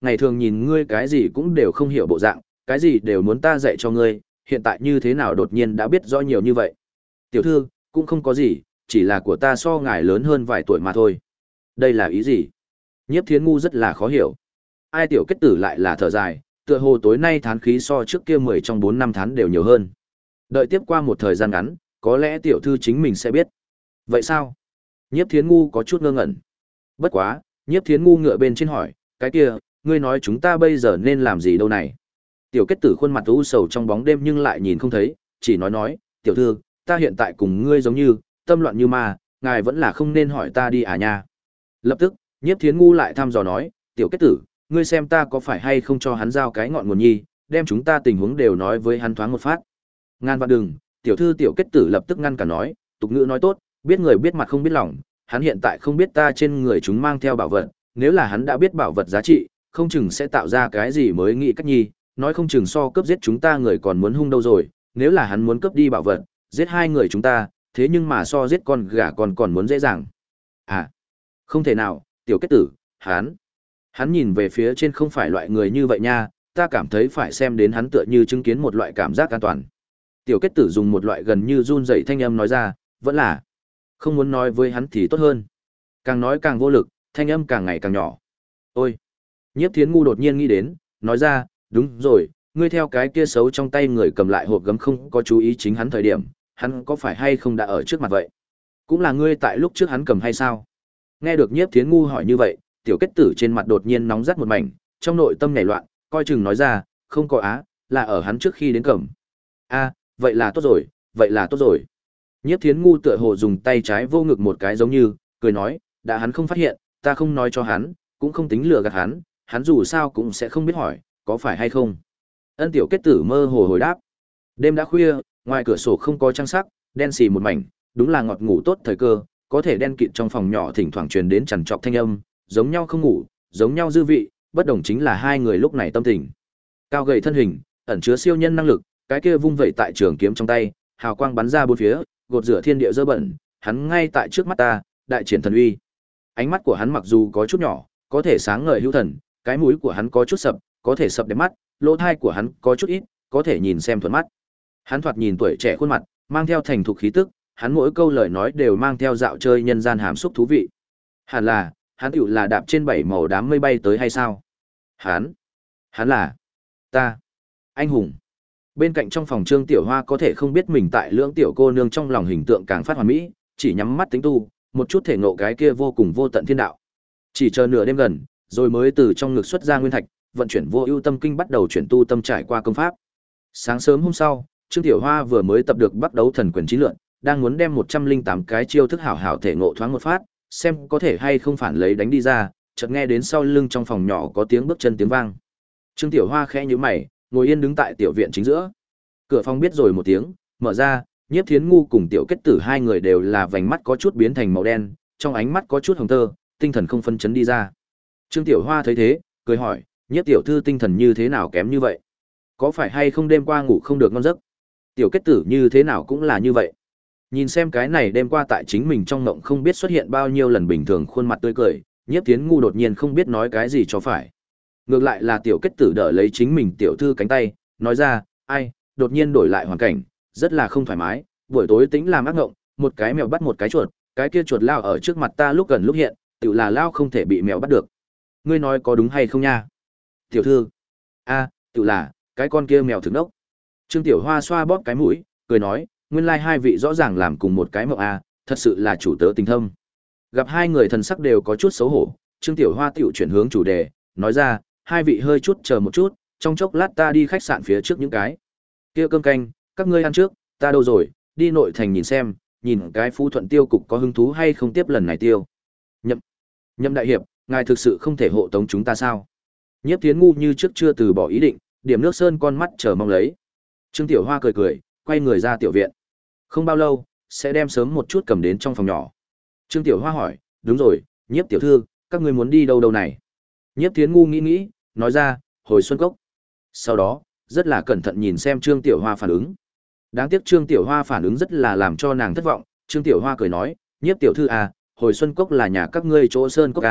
ngày thường nhìn ngươi cái gì cũng đều không hiểu bộ dạng, cái gì đều muốn ta dạy cho ngươi, hiện tại như thế nào đột nhiên đã biết rõ nhiều như vậy. Tiểu thư, cũng không có gì, chỉ là của ta so ngài lớn hơn vài tuổi mà thôi. Đây là ý gì? Nhiếp Thiến Ngu rất là khó hiểu. Ai tiểu kết tử lại là thở dài, tựa hồ tối nay thán khí so trước kia mười trong bốn năm tháng đều nhiều hơn. Đợi tiếp qua một thời gian ngắn, có lẽ tiểu thư chính mình sẽ biết. Vậy sao? Nhiếp Thiến Ngu có chút ngơ ngẩn. Bất quá, Nhiếp Thiến Ngu ngựa bên trên hỏi, cái kia, ngươi nói chúng ta bây giờ nên làm gì đâu này? Tiểu kết tử khuôn mặt u sầu trong bóng đêm nhưng lại nhìn không thấy, chỉ nói nói, tiểu thư, ta hiện tại cùng ngươi giống như, tâm loạn như ma, ngài vẫn là không nên hỏi ta đi à nha. Lập tức, Nhiếp Thiến Ngu lại thăm dò nói, tiểu kết tử, ngươi xem ta có phải hay không cho hắn giao cái ngọn nguồn nhi, đem chúng ta tình huống đều nói với hắn thoáng một phát. Ngàn vạn đừng, tiểu thư tiểu kết tử lập tức ngăn cả nói, tục ngữ nói tốt, biết người biết mặt không biết lòng, hắn hiện tại không biết ta trên người chúng mang theo bảo vật, nếu là hắn đã biết bảo vật giá trị, không chừng sẽ tạo ra cái gì mới nghĩ cách nhi, nói không chừng so cướp giết chúng ta người còn muốn hung đâu rồi, nếu là hắn muốn cướp đi bảo vật, giết hai người chúng ta, thế nhưng mà so giết con gà còn còn muốn dễ dàng. À, không thể nào, tiểu kết tử, hắn, hắn nhìn về phía trên không phải loại người như vậy nha, ta cảm thấy phải xem đến hắn tựa như chứng kiến một loại cảm giác an toàn. Tiểu kết tử dùng một loại gần như run rẩy thanh âm nói ra, vẫn là, không muốn nói với hắn thì tốt hơn. Càng nói càng vô lực, thanh âm càng ngày càng nhỏ. Ôi! Nhiếp Thiến Ngu đột nhiên nghĩ đến, nói ra, đúng rồi, ngươi theo cái kia xấu trong tay người cầm lại hộp gấm không có chú ý chính hắn thời điểm, hắn có phải hay không đã ở trước mặt vậy? Cũng là ngươi tại lúc trước hắn cầm hay sao? Nghe được Nhiếp Thiến Ngu hỏi như vậy, tiểu kết tử trên mặt đột nhiên nóng rát một mảnh, trong nội tâm nảy loạn, coi chừng nói ra, không có á, là ở hắn trước khi đến cầm. A, vậy là tốt rồi, vậy là tốt rồi. Nhiếp Thiến Ngu tựa hồ dùng tay trái vô ngực một cái giống như, cười nói, đã hắn không phát hiện, ta không nói cho hắn, cũng không tính lừa gạt hắn, hắn dù sao cũng sẽ không biết hỏi, có phải hay không. Ân tiểu kết tử mơ hồ hồi đáp. Đêm đã khuya, ngoài cửa sổ không có trăng sắc, đen xì một mảnh, đúng là ngọt ngủ tốt thời cơ, có thể đen kịt trong phòng nhỏ thỉnh thoảng truyền đến chằn trọc thanh âm, giống nhau không ngủ, giống nhau dư vị, bất đồng chính là hai người lúc này tâm tình. Cao gầy thân hình, ẩn chứa siêu nhân năng lực, cái kia vung vẩy tại trường kiếm trong tay, hào quang bắn ra bốn phía, gột rửa thiên địa dơ bẩn, hắn ngay tại trước mắt ta, đại triển thần uy. Ánh mắt của hắn mặc dù có chút nhỏ, có thể sáng ngời hữu thần, cái mũi của hắn có chút sập, có thể sập đẹp mắt, lỗ tai của hắn có chút ít, có thể nhìn xem thuận mắt. Hắn thoạt nhìn tuổi trẻ khuôn mặt, mang theo thành thục khí tức, hắn mỗi câu lời nói đều mang theo dạo chơi nhân gian hàm xúc thú vị. Hẳn là, hắn tựu là đạp trên bảy màu đám mây bay tới hay sao? Hắn, hắn là ta, anh hùng. Bên cạnh trong phòng Trương Tiểu Hoa có thể không biết mình tại lưỡng tiểu cô nương trong lòng hình tượng càng phát hoàn mỹ, chỉ nhắm mắt tính tu, một chút thể ngộ cái kia vô cùng vô tận thiên đạo. Chỉ chờ nửa đêm gần, rồi mới từ trong ngực xuất ra nguyên thạch, vận chuyển vô ưu tâm kinh bắt đầu chuyển tu tâm trải qua công pháp. Sáng sớm hôm sau, Trương Tiểu Hoa vừa mới tập được Bắc Đấu Thần Quyền chín lượn, đang muốn đem một trăm linh tám cái chiêu thức hảo hảo thể ngộ thoáng một phát, xem có thể hay không phản lấy đánh đi ra, chợt nghe đến sau lưng trong phòng nhỏ có tiếng bước chân tiếng vang. Trương Tiểu Hoa khẽ nhíu mày, ngồi yên đứng tại tiểu viện chính giữa. Cửa phòng biết rồi một tiếng, mở ra, Nhiếp Thiến Ngu cùng tiểu kết tử hai người đều là vành mắt có chút biến thành màu đen, trong ánh mắt có chút hồng tơ, tinh thần không phân chấn đi ra. Trương Tiểu Hoa thấy thế, cười hỏi, Nhiếp tiểu thư tinh thần như thế nào kém như vậy? Có phải hay không đêm qua ngủ không được ngon giấc? Tiểu kết tử như thế nào cũng là như vậy. Nhìn xem cái này đêm qua tại chính mình trong mộng không biết xuất hiện bao nhiêu lần bình thường khuôn mặt tươi cười, Nhiếp Thiến Ngu đột nhiên không biết nói cái gì cho phải. Ngược lại là tiểu kết tử đỡ lấy chính mình tiểu thư cánh tay, nói ra, ai, đột nhiên đổi lại hoàn cảnh, rất là không thoải mái, buổi tối tính làm ác ngộng, một cái mèo bắt một cái chuột, cái kia chuột lao ở trước mặt ta lúc gần lúc hiện, tự là lao không thể bị mèo bắt được. Ngươi nói có đúng hay không nha? Tiểu thư, a, tự là, cái con kia mèo thực đốc. Trương Tiểu Hoa xoa bóp cái mũi, cười nói, nguyên lai hai vị rõ ràng làm cùng một cái mộng a, thật sự là chủ tớ tình thâm. Gặp hai người thần sắc đều có chút xấu hổ, Trương Tiểu Hoa tiểu chuyển hướng chủ đề, nói ra, hai vị hơi chút chờ một chút, trong chốc lát ta đi khách sạn phía trước những cái kia cơm canh, các ngươi ăn trước, ta đâu rồi, đi nội thành nhìn xem, nhìn cái Phú Thuận tiêu cục có hứng thú hay không tiếp lần này tiêu. Nhậm, Nhậm đại hiệp, ngài thực sự không thể hộ tống chúng ta sao? Nhiếp Thiến Ngu như trước chưa từ bỏ ý định, điểm nước sơn con mắt chờ mong lấy. Trương Tiểu Hoa cười cười, quay người ra tiểu viện. Không bao lâu, sẽ đem sớm một chút cầm đến trong phòng nhỏ. Trương Tiểu Hoa hỏi, đúng rồi, Nhiếp tiểu thư, các ngươi muốn đi đâu đâu này? Nhiếp Thiến Ngu nghĩ nghĩ, nói ra, hồi Xuân Cốc. Sau đó, rất là cẩn thận nhìn xem Trương Tiểu Hoa phản ứng. Đáng tiếc Trương Tiểu Hoa phản ứng rất là làm cho nàng thất vọng, Trương Tiểu Hoa cười nói, Nhiếp tiểu thư à, hồi Xuân Cốc là nhà các ngươi chỗ Sơn Cốc à,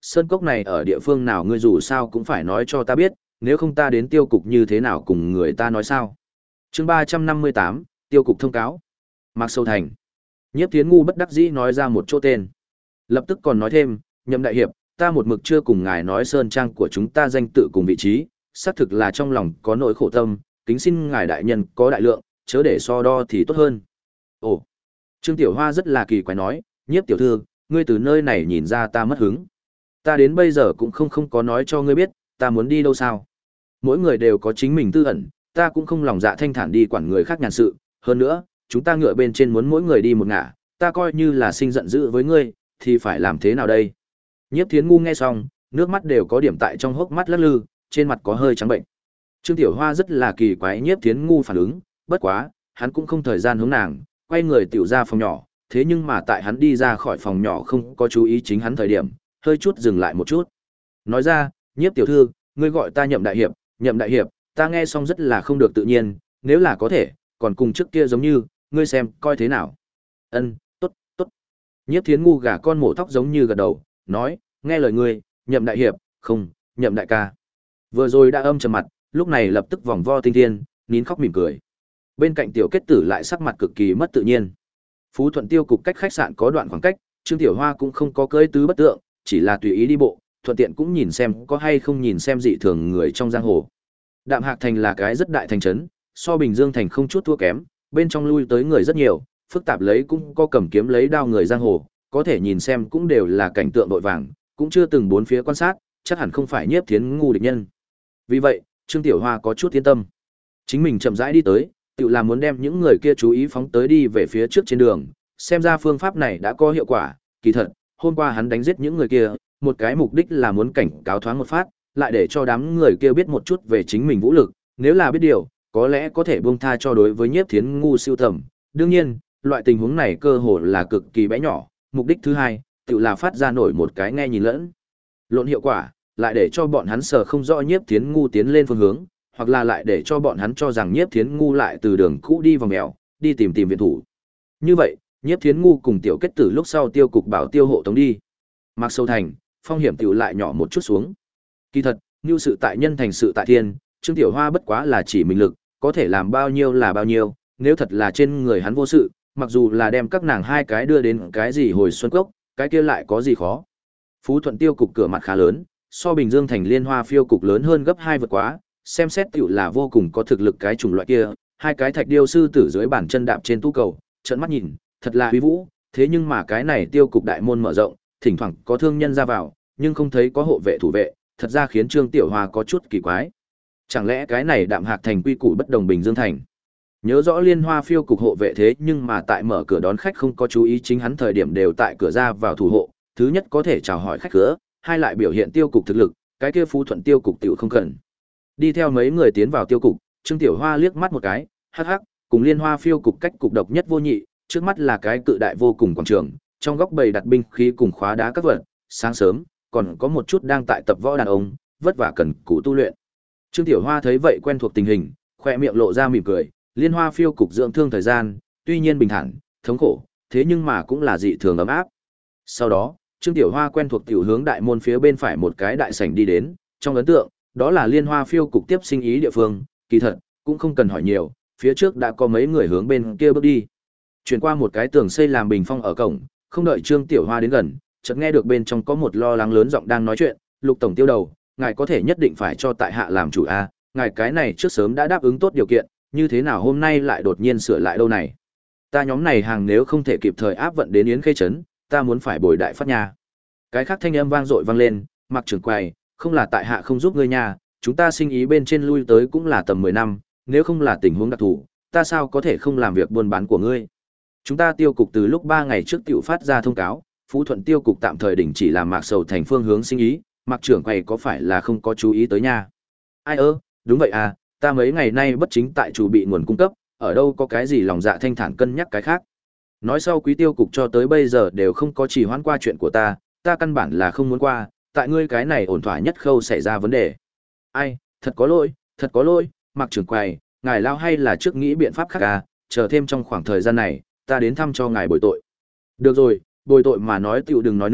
sơn cốc này ở địa phương nào ngươi dù sao cũng phải nói cho ta biết, nếu không ta đến tiêu cục như thế nào cùng người ta nói sao. Chương ba trăm năm mươi tám, tiêu cục thông cáo. Mạc Sầu Thành. Nhiếp Thiến Ngu bất đắc dĩ nói ra một chỗ tên. Lập tức còn nói thêm, Nhậm đại hiệp, ta một mực chưa cùng ngài nói sơn trang của chúng ta danh tự cùng vị trí, xác thực là trong lòng có nỗi khổ tâm, kính xin ngài đại nhân có đại lượng, chớ để so đo thì tốt hơn. Ồ. Trương Tiểu Hoa rất là kỳ quái nói, Nhiếp tiểu thư, ngươi từ nơi này nhìn ra ta mất hứng. Ta đến bây giờ cũng không không có nói cho ngươi biết, ta muốn đi đâu sao. Mỗi người đều có chính mình tư ẩn, ta cũng không lòng dạ thanh thản đi quản người khác nhàn sự, hơn nữa, chúng ta ngựa bên trên muốn mỗi người đi một ngả, ta coi như là sinh giận dữ với ngươi, thì phải làm thế nào đây? Nhiếp Thiến Ngu nghe xong, nước mắt đều có điểm tại trong hốc mắt lắc lư, trên mặt có hơi trắng bệnh. Trương Tiểu Hoa rất là kỳ quái Nhiếp Thiến Ngu phản ứng, bất quá, hắn cũng không thời gian hướng nàng, quay người tiểu ra phòng nhỏ, thế nhưng mà tại hắn đi ra khỏi phòng nhỏ không có chú ý chính hắn thời điểm, hơi chút dừng lại một chút. Nói ra, Nhiếp tiểu thư, ngươi gọi ta Nhậm đại hiệp, Nhậm đại hiệp, ta nghe xong rất là không được tự nhiên, nếu là có thể, còn cùng trước kia giống như, ngươi xem, coi thế nào. Ân, tốt, tốt. Nhiếp Thiến Ngu gả con mổ tóc giống như gật đầu, nói, nghe lời ngươi, Nhậm đại hiệp, không, Nhậm đại ca. Vừa rồi đã âm trầm mặt, lúc này lập tức vòng vo tinh thiên, nín khóc mỉm cười. Bên cạnh tiểu kết tử lại sắc mặt cực kỳ mất tự nhiên. Phú Thuận tiêu cục cách khách sạn có đoạn khoảng cách, Trương Tiểu Hoa cũng không có cưỡi tứ bất tượng, chỉ là tùy ý đi bộ, thuận tiện cũng nhìn xem có hay không nhìn xem dị thường người trong giang hồ. Đạm Hạc Thành là cái rất đại thành trấn, so Bình Dương Thành không chút thua kém, bên trong lui tới người rất nhiều, phức tạp lấy cũng có cầm kiếm lấy đao người giang hồ, có thể nhìn xem cũng đều là cảnh tượng vội vàng, cũng chưa từng bốn phía quan sát, chắc hẳn không phải Nhiếp Thiến Ngu địch nhân. Vì vậy, Trương Tiểu Hoa có chút yên tâm. Chính mình chậm rãi đi tới, tự là muốn đem những người kia chú ý phóng tới đi về phía trước trên đường, xem ra phương pháp này đã có hiệu quả, kỳ thật, hôm qua hắn đánh giết những người kia, một cái mục đích là muốn cảnh cáo thoáng một phát, lại để cho đám người kia biết một chút về chính mình vũ lực, nếu là biết điều, có lẽ có thể buông tha cho đối với Nhiếp Thiến Ngu siêu tầm. Đương nhiên, loại tình huống này cơ hồ là cực kỳ bé nhỏ, mục đích thứ hai, tự là phát ra nổi một cái nghe nhìn lẫn lộn hiệu quả, lại để cho bọn hắn sờ không rõ Nhiếp Thiến Ngu tiến lên phương hướng, hoặc là lại để cho bọn hắn cho rằng Nhiếp Thiến Ngu lại từ đường cũ đi vòng mèo, đi tìm tìm viện thủ. Như vậy, Nhiếp Thiến Ngu cùng tiểu kết tử lúc sau tiêu cục bảo tiêu hộ tống đi. Mạc Sầu Thành, phong hiểm tiểu lại nhỏ một chút xuống. Kỳ thật, như sự tại nhân thành sự tại thiên, Trương Tiểu Hoa bất quá là chỉ mình lực, có thể làm bao nhiêu là bao nhiêu, nếu thật là trên người hắn vô sự, mặc dù là đem các nàng hai cái đưa đến cái gì hồi xuân cốc, cái kia lại có gì khó. Phú Thuận tiêu cục cửa mặt khá lớn, so Bình Dương Thành Liên Hoa phiêu cục lớn hơn gấp hai vượt quá, xem xét tiểu là vô cùng có thực lực cái chủng loại kia, hai cái thạch điêu sư tử dưới bàn chân đạp trên tu cầu, trợn mắt nhìn, thật là uy vũ, thế nhưng mà cái này tiêu cục đại môn mở rộng, thỉnh thoảng có thương nhân ra vào, nhưng không thấy có hộ vệ thủ vệ, thật ra khiến Trương Tiểu Hoa có chút kỳ quái. Chẳng lẽ cái này Đạm Hạc Thành quy củ bất đồng Bình Dương Thành? Nhớ rõ Liên Hoa phiêu cục hộ vệ thế nhưng mà tại mở cửa đón khách không có chú ý chính hắn thời điểm đều tại cửa ra vào thủ hộ, thứ nhất có thể chào hỏi khách cửa, hai lại biểu hiện tiêu cục thực lực, cái kia Phú Thuận tiêu cục tiểu không cần. Đi theo mấy người tiến vào tiêu cục, Trương Tiểu Hoa liếc mắt một cái, hắc hắc, cùng Liên Hoa phiêu cục cách cục độc nhất vô nhị, trước mắt là cái cự đại vô cùng quảng trường, trong góc bày đặt binh khí cùng khóa đá các vật, sáng sớm, còn có một chút đang tại tập võ đàn ông, vất vả cần cù tu luyện. Trương Tiểu Hoa thấy vậy quen thuộc tình hình, khoe miệng lộ ra mỉm cười, Liên Hoa phiêu cục dưỡng thương thời gian, tuy nhiên bình thản, thống khổ, thế nhưng mà cũng là dị thường ấm áp. Sau đó, Trương Tiểu Hoa quen thuộc tiểu hướng đại môn phía bên phải một cái đại sảnh đi đến, trong ấn tượng, đó là Liên Hoa phiêu cục tiếp sinh ý địa phương, kỳ thật, cũng không cần hỏi nhiều, phía trước đã có mấy người hướng bên kia bước đi. Chuyển qua một cái tường xây làm bình phong ở cổng, không đợi Trương Tiểu Hoa đến gần, chợt nghe được bên trong có một lo lắng lớn giọng đang nói chuyện, "Lục tổng tiêu đầu, ngài có thể nhất định phải cho tại hạ làm chủ a, ngài cái này trước sớm đã đáp ứng tốt điều kiện, như thế nào hôm nay lại đột nhiên sửa lại đâu này? Ta nhóm này hàng nếu không thể kịp thời áp vận đến Yến Khê trấn, ta muốn phải bồi đại phát nha." Cái khác thanh âm vang dội vang lên, "Mặc trưởng quầy, không là tại hạ không giúp ngươi nha, chúng ta sinh ý bên trên lui tới cũng là tầm mười năm, nếu không là tình huống đặc thù, ta sao có thể không làm việc buôn bán của ngươi? Chúng ta tiêu cục từ lúc ba ngày trước tiểu phát ra thông cáo, Phú Thuận tiêu cục tạm thời đình chỉ làm Mạc Sầu Thành phương hướng sinh ý, Mạc trưởng quầy có phải là không có chú ý tới nha?" "Ai ơ, đúng vậy à, ta mấy ngày nay bất chính tại chủ bị nguồn cung cấp, ở đâu có cái gì lòng dạ thanh thản cân nhắc cái khác. Nói sau quý tiêu cục cho tới bây giờ đều không có trì hoãn qua chuyện của ta, ta căn bản là không muốn qua, tại ngươi cái này ổn thỏa nhất khâu xảy ra vấn đề." "Ai, thật có lỗi, thật có lỗi, Mạc trưởng quầy, ngài lao hay là trước nghĩ biện pháp khác à, chờ thêm trong khoảng thời gian này, ta đến thăm cho ngài bồi tội." "Được rồi, bồi tội mà nói tựu đừng nói nữa,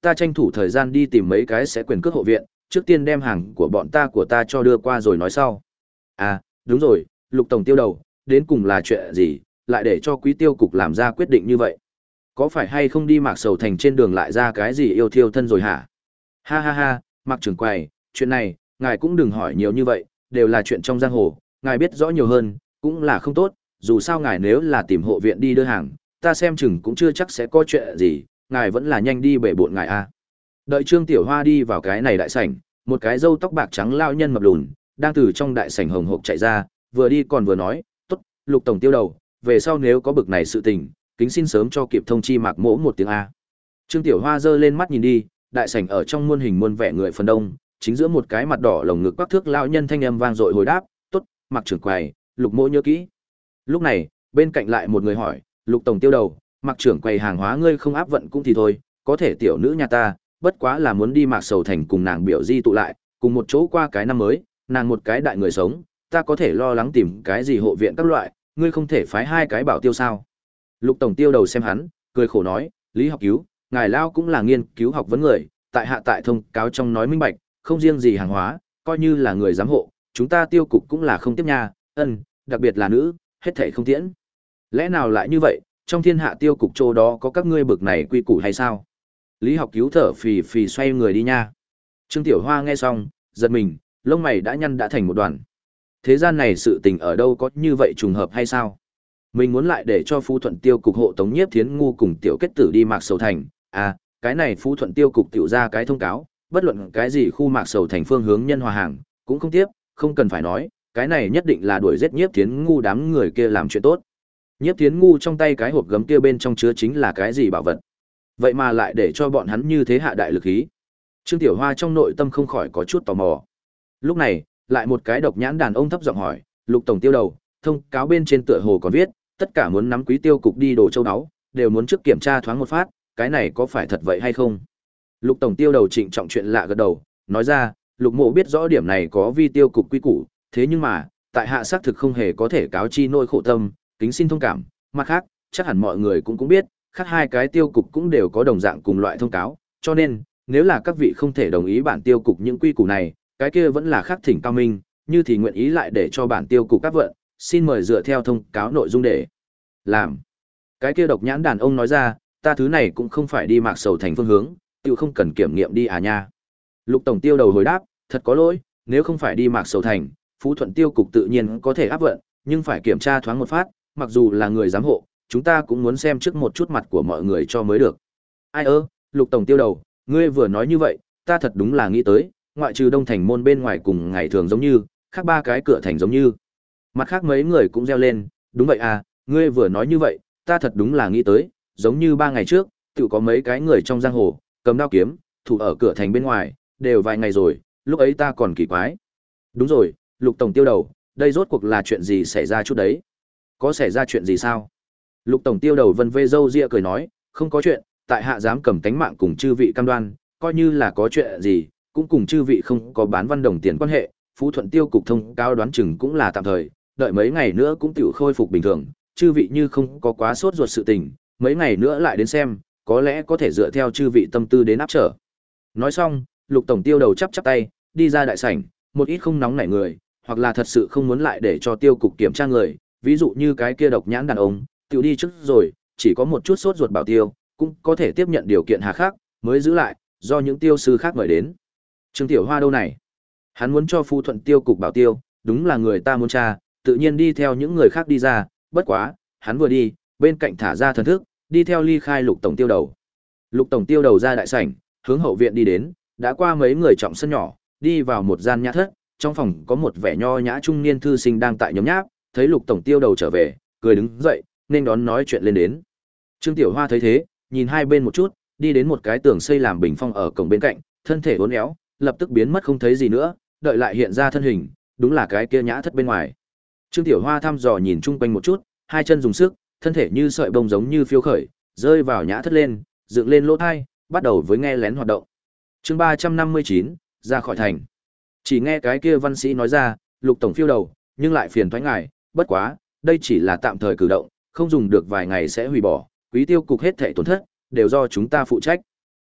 ta tranh thủ thời gian đi tìm mấy cái sẽ quyền cước hộ viện, trước tiên đem hàng của bọn ta của ta cho đưa qua rồi nói sau. À, đúng rồi, Lục tổng tiêu đầu, đến cùng là chuyện gì, lại để cho quý tiêu cục làm ra quyết định như vậy? Có phải hay không đi Mạc Sầu Thành trên đường lại ra cái gì yêu thiêu thân rồi hả? Ha ha ha, Mạc trưởng quầy, chuyện này, ngài cũng đừng hỏi nhiều như vậy, đều là chuyện trong giang hồ, ngài biết rõ nhiều hơn, cũng là không tốt, dù sao ngài nếu là tìm hộ viện đi đưa hàng, ta xem chừng cũng chưa chắc sẽ có chuyện gì, ngài vẫn là nhanh đi bể bộn ngài a. Đợi Trương Tiểu Hoa đi vào cái này đại sảnh, một cái râu tóc bạc trắng lao nhân mập lùn, đang từ trong đại sảnh hồng hộc chạy ra, vừa đi còn vừa nói, "Tốt, Lục tổng tiêu đầu, về sau nếu có bực này sự tình, kính xin sớm cho kịp thông chi Mạc Mỗ một tiếng a." Trương Tiểu Hoa giơ lên mắt nhìn đi, đại sảnh ở trong muôn hình muôn vẻ người phần đông, chính giữa một cái mặt đỏ lồng ngực quắc thước lao nhân thanh âm vang dội hồi đáp, "Tốt, Mạc trưởng quầy, Lục Mỗ nhớ kỹ." Lúc này, bên cạnh lại một người hỏi, "Lục tổng tiêu đầu, Mạc trưởng quầy hàng hóa ngươi không áp vận cũng thì thôi, có thể tiểu nữ nhà ta, bất quá là muốn đi Mạc Sầu Thành cùng nàng biểu di tụ lại, cùng một chỗ qua cái năm mới, nàng một cái đại người sống, ta có thể lo lắng tìm cái gì hộ viện các loại, ngươi không thể phái hai cái bảo tiêu sao?" Lục tổng tiêu đầu xem hắn, cười khổ nói, "Lý Học Cứu, ngài lao cũng là nghiên cứu học vấn người, tại hạ tại thông cáo trong nói minh bạch, không riêng gì hàng hóa, coi như là người giám hộ, chúng ta tiêu cục cũng là không tiếp nha, ân, đặc biệt là nữ, hết thảy không tiễn." Lẽ nào lại như vậy, trong thiên hạ tiêu cục chỗ đó có các ngươi bực này quy củ hay sao? Lý Học Cứu thở phì phì xoay người đi nha. Trương Tiểu Hoa nghe xong, giật mình, lông mày đã nhăn đã thành một đoàn. Thế gian này sự tình ở đâu có như vậy trùng hợp hay sao? Mình muốn lại để cho Phú Thuận Tiêu cục hộ tống Nhiếp Thiến ngu cùng Tiểu Kết Tử đi Mạc Sầu Thành, à, cái này Phú Thuận Tiêu cục tiểu ra cái thông cáo, bất luận cái gì khu Mạc Sầu Thành phương hướng nhân hòa hàng, cũng không tiếp, không cần phải nói, cái này nhất định là đuổi giết Nhiếp Thiến ngu đám người kia làm chuyện tốt. Nhiếp Thiến ngu trong tay cái hộp gấm kia bên trong chứa chính là cái gì bảo vật? Vậy mà lại để cho bọn hắn như thế hạ đại lực khí. Trương Tiểu Hoa trong nội tâm không khỏi có chút tò mò. Lúc này, lại một cái độc nhãn đàn ông thấp giọng hỏi, "Lục tổng tiêu đầu, thông cáo bên trên tựa hồ còn viết, tất cả muốn nắm quý tiêu cục đi đồ châu đáo, đều muốn trước kiểm tra thoáng một phát, cái này có phải thật vậy hay không?" Lục tổng tiêu đầu trịnh trọng chuyện lạ gật đầu, nói ra, "Lục mộ biết rõ điểm này có vi tiêu cục quy củ, thế nhưng mà, tại hạ xác thực không hề có thể cáo chi nỗi khổ tâm, kính xin thông cảm, mặt khác, chắc hẳn mọi người cũng cũng biết, khác hai cái tiêu cục cũng đều có đồng dạng cùng loại thông cáo, cho nên, nếu là các vị không thể đồng ý bản tiêu cục những quy củ này, cái kia vẫn là khác thỉnh cao minh, như thì nguyện ý lại để cho bản tiêu cục các vận, xin mời dựa theo thông cáo nội dung để làm." Cái kia độc nhãn đàn ông nói ra, "Ta thứ này cũng không phải đi Mạc Sầu Thành phương hướng, tiêu không cần kiểm nghiệm đi à nha." Lục tổng tiêu đầu hồi đáp, "Thật có lỗi, nếu không phải đi Mạc Sầu Thành, Phú Thuận Tiêu cục tự nhiên có thể áp vận, nhưng phải kiểm tra thoáng một phát, mặc dù là người giám hộ, chúng ta cũng muốn xem trước một chút mặt của mọi người cho mới được." Ai ơ, Lục tổng tiêu đầu, ngươi vừa nói như vậy, ta thật đúng là nghĩ tới, ngoại trừ Đông Thành môn bên ngoài cùng ngày thường giống như, khác ba cái cửa thành giống như. Mặt khác mấy người cũng reo lên, "Đúng vậy à, ngươi vừa nói như vậy, ta thật đúng là nghĩ tới, giống như ba ngày trước, tự có mấy cái người trong giang hồ, cầm đao kiếm, thủ ở cửa thành bên ngoài, đều vài ngày rồi, lúc ấy ta còn kỳ quái." Đúng rồi, Lục tổng tiêu đầu, đây rốt cuộc là chuyện gì xảy ra chút đấy? Có xảy ra chuyện gì sao? Lục tổng tiêu đầu vân vê râu ria cười nói, "Không có chuyện, tại hạ dám cầm tánh mạng cùng chư vị cam đoan, coi như là có chuyện gì, cũng cùng chư vị không có bán văn đồng tiền quan hệ, Phú Thuận Tiêu cục thông cáo đoán chừng cũng là tạm thời, đợi mấy ngày nữa cũng tiểu khôi phục bình thường, chư vị như không có quá sốt ruột sự tình, mấy ngày nữa lại đến xem, có lẽ có thể dựa theo chư vị tâm tư đến áp trở." Nói xong, Lục tổng tiêu đầu chắp chắp tay, đi ra đại sảnh, một ít không nóng nảy người, hoặc là thật sự không muốn lại để cho tiêu cục kiểm tra người, ví dụ như cái kia độc nhãn đàn ông, tiểu đi trước rồi, chỉ có một chút sốt ruột bảo tiêu, cũng có thể tiếp nhận điều kiện hà khắc, mới giữ lại, do những tiêu sư khác mời đến. Trương Tiểu Hoa đâu này? Hắn muốn cho Phú Thuận Tiêu cục bảo tiêu, đúng là người ta muốn tra, tự nhiên đi theo những người khác đi ra, bất quá, hắn vừa đi, bên cạnh thả ra thần thức, đi theo ly khai Lục tổng tiêu đầu. Lục tổng tiêu đầu ra đại sảnh, hướng hậu viện đi đến, đã qua mấy người trọng sân nhỏ, đi vào một gian nhã thất, trong phòng có một vẻ nho nhã trung niên thư sinh đang tại nhấm nháp, thấy Lục tổng tiêu đầu trở về, cười đứng dậy, nên đón nói chuyện lên đến. Trương Tiểu Hoa thấy thế, nhìn hai bên một chút, đi đến một cái tường xây làm bình phong ở cổng bên cạnh, thân thể uốn éo, lập tức biến mất không thấy gì nữa, đợi lại hiện ra thân hình, đúng là cái kia nhã thất bên ngoài. Trương Tiểu Hoa thăm dò nhìn chung quanh một chút, hai chân dùng sức, thân thể như sợi bông giống như phiêu khởi, rơi vào nhã thất lên, dựng lên lỗ tai, bắt đầu với nghe lén hoạt động. Chương ba trăm năm mươi chín, ra khỏi thành. Chỉ nghe cái kia văn sĩ nói ra, Lục tổng phiêu đầu, nhưng lại phiền toái ngài, bất quá, đây chỉ là tạm thời cử động, không dùng được vài ngày sẽ hủy bỏ, quý tiêu cục hết thảy tổn thất, đều do chúng ta phụ trách.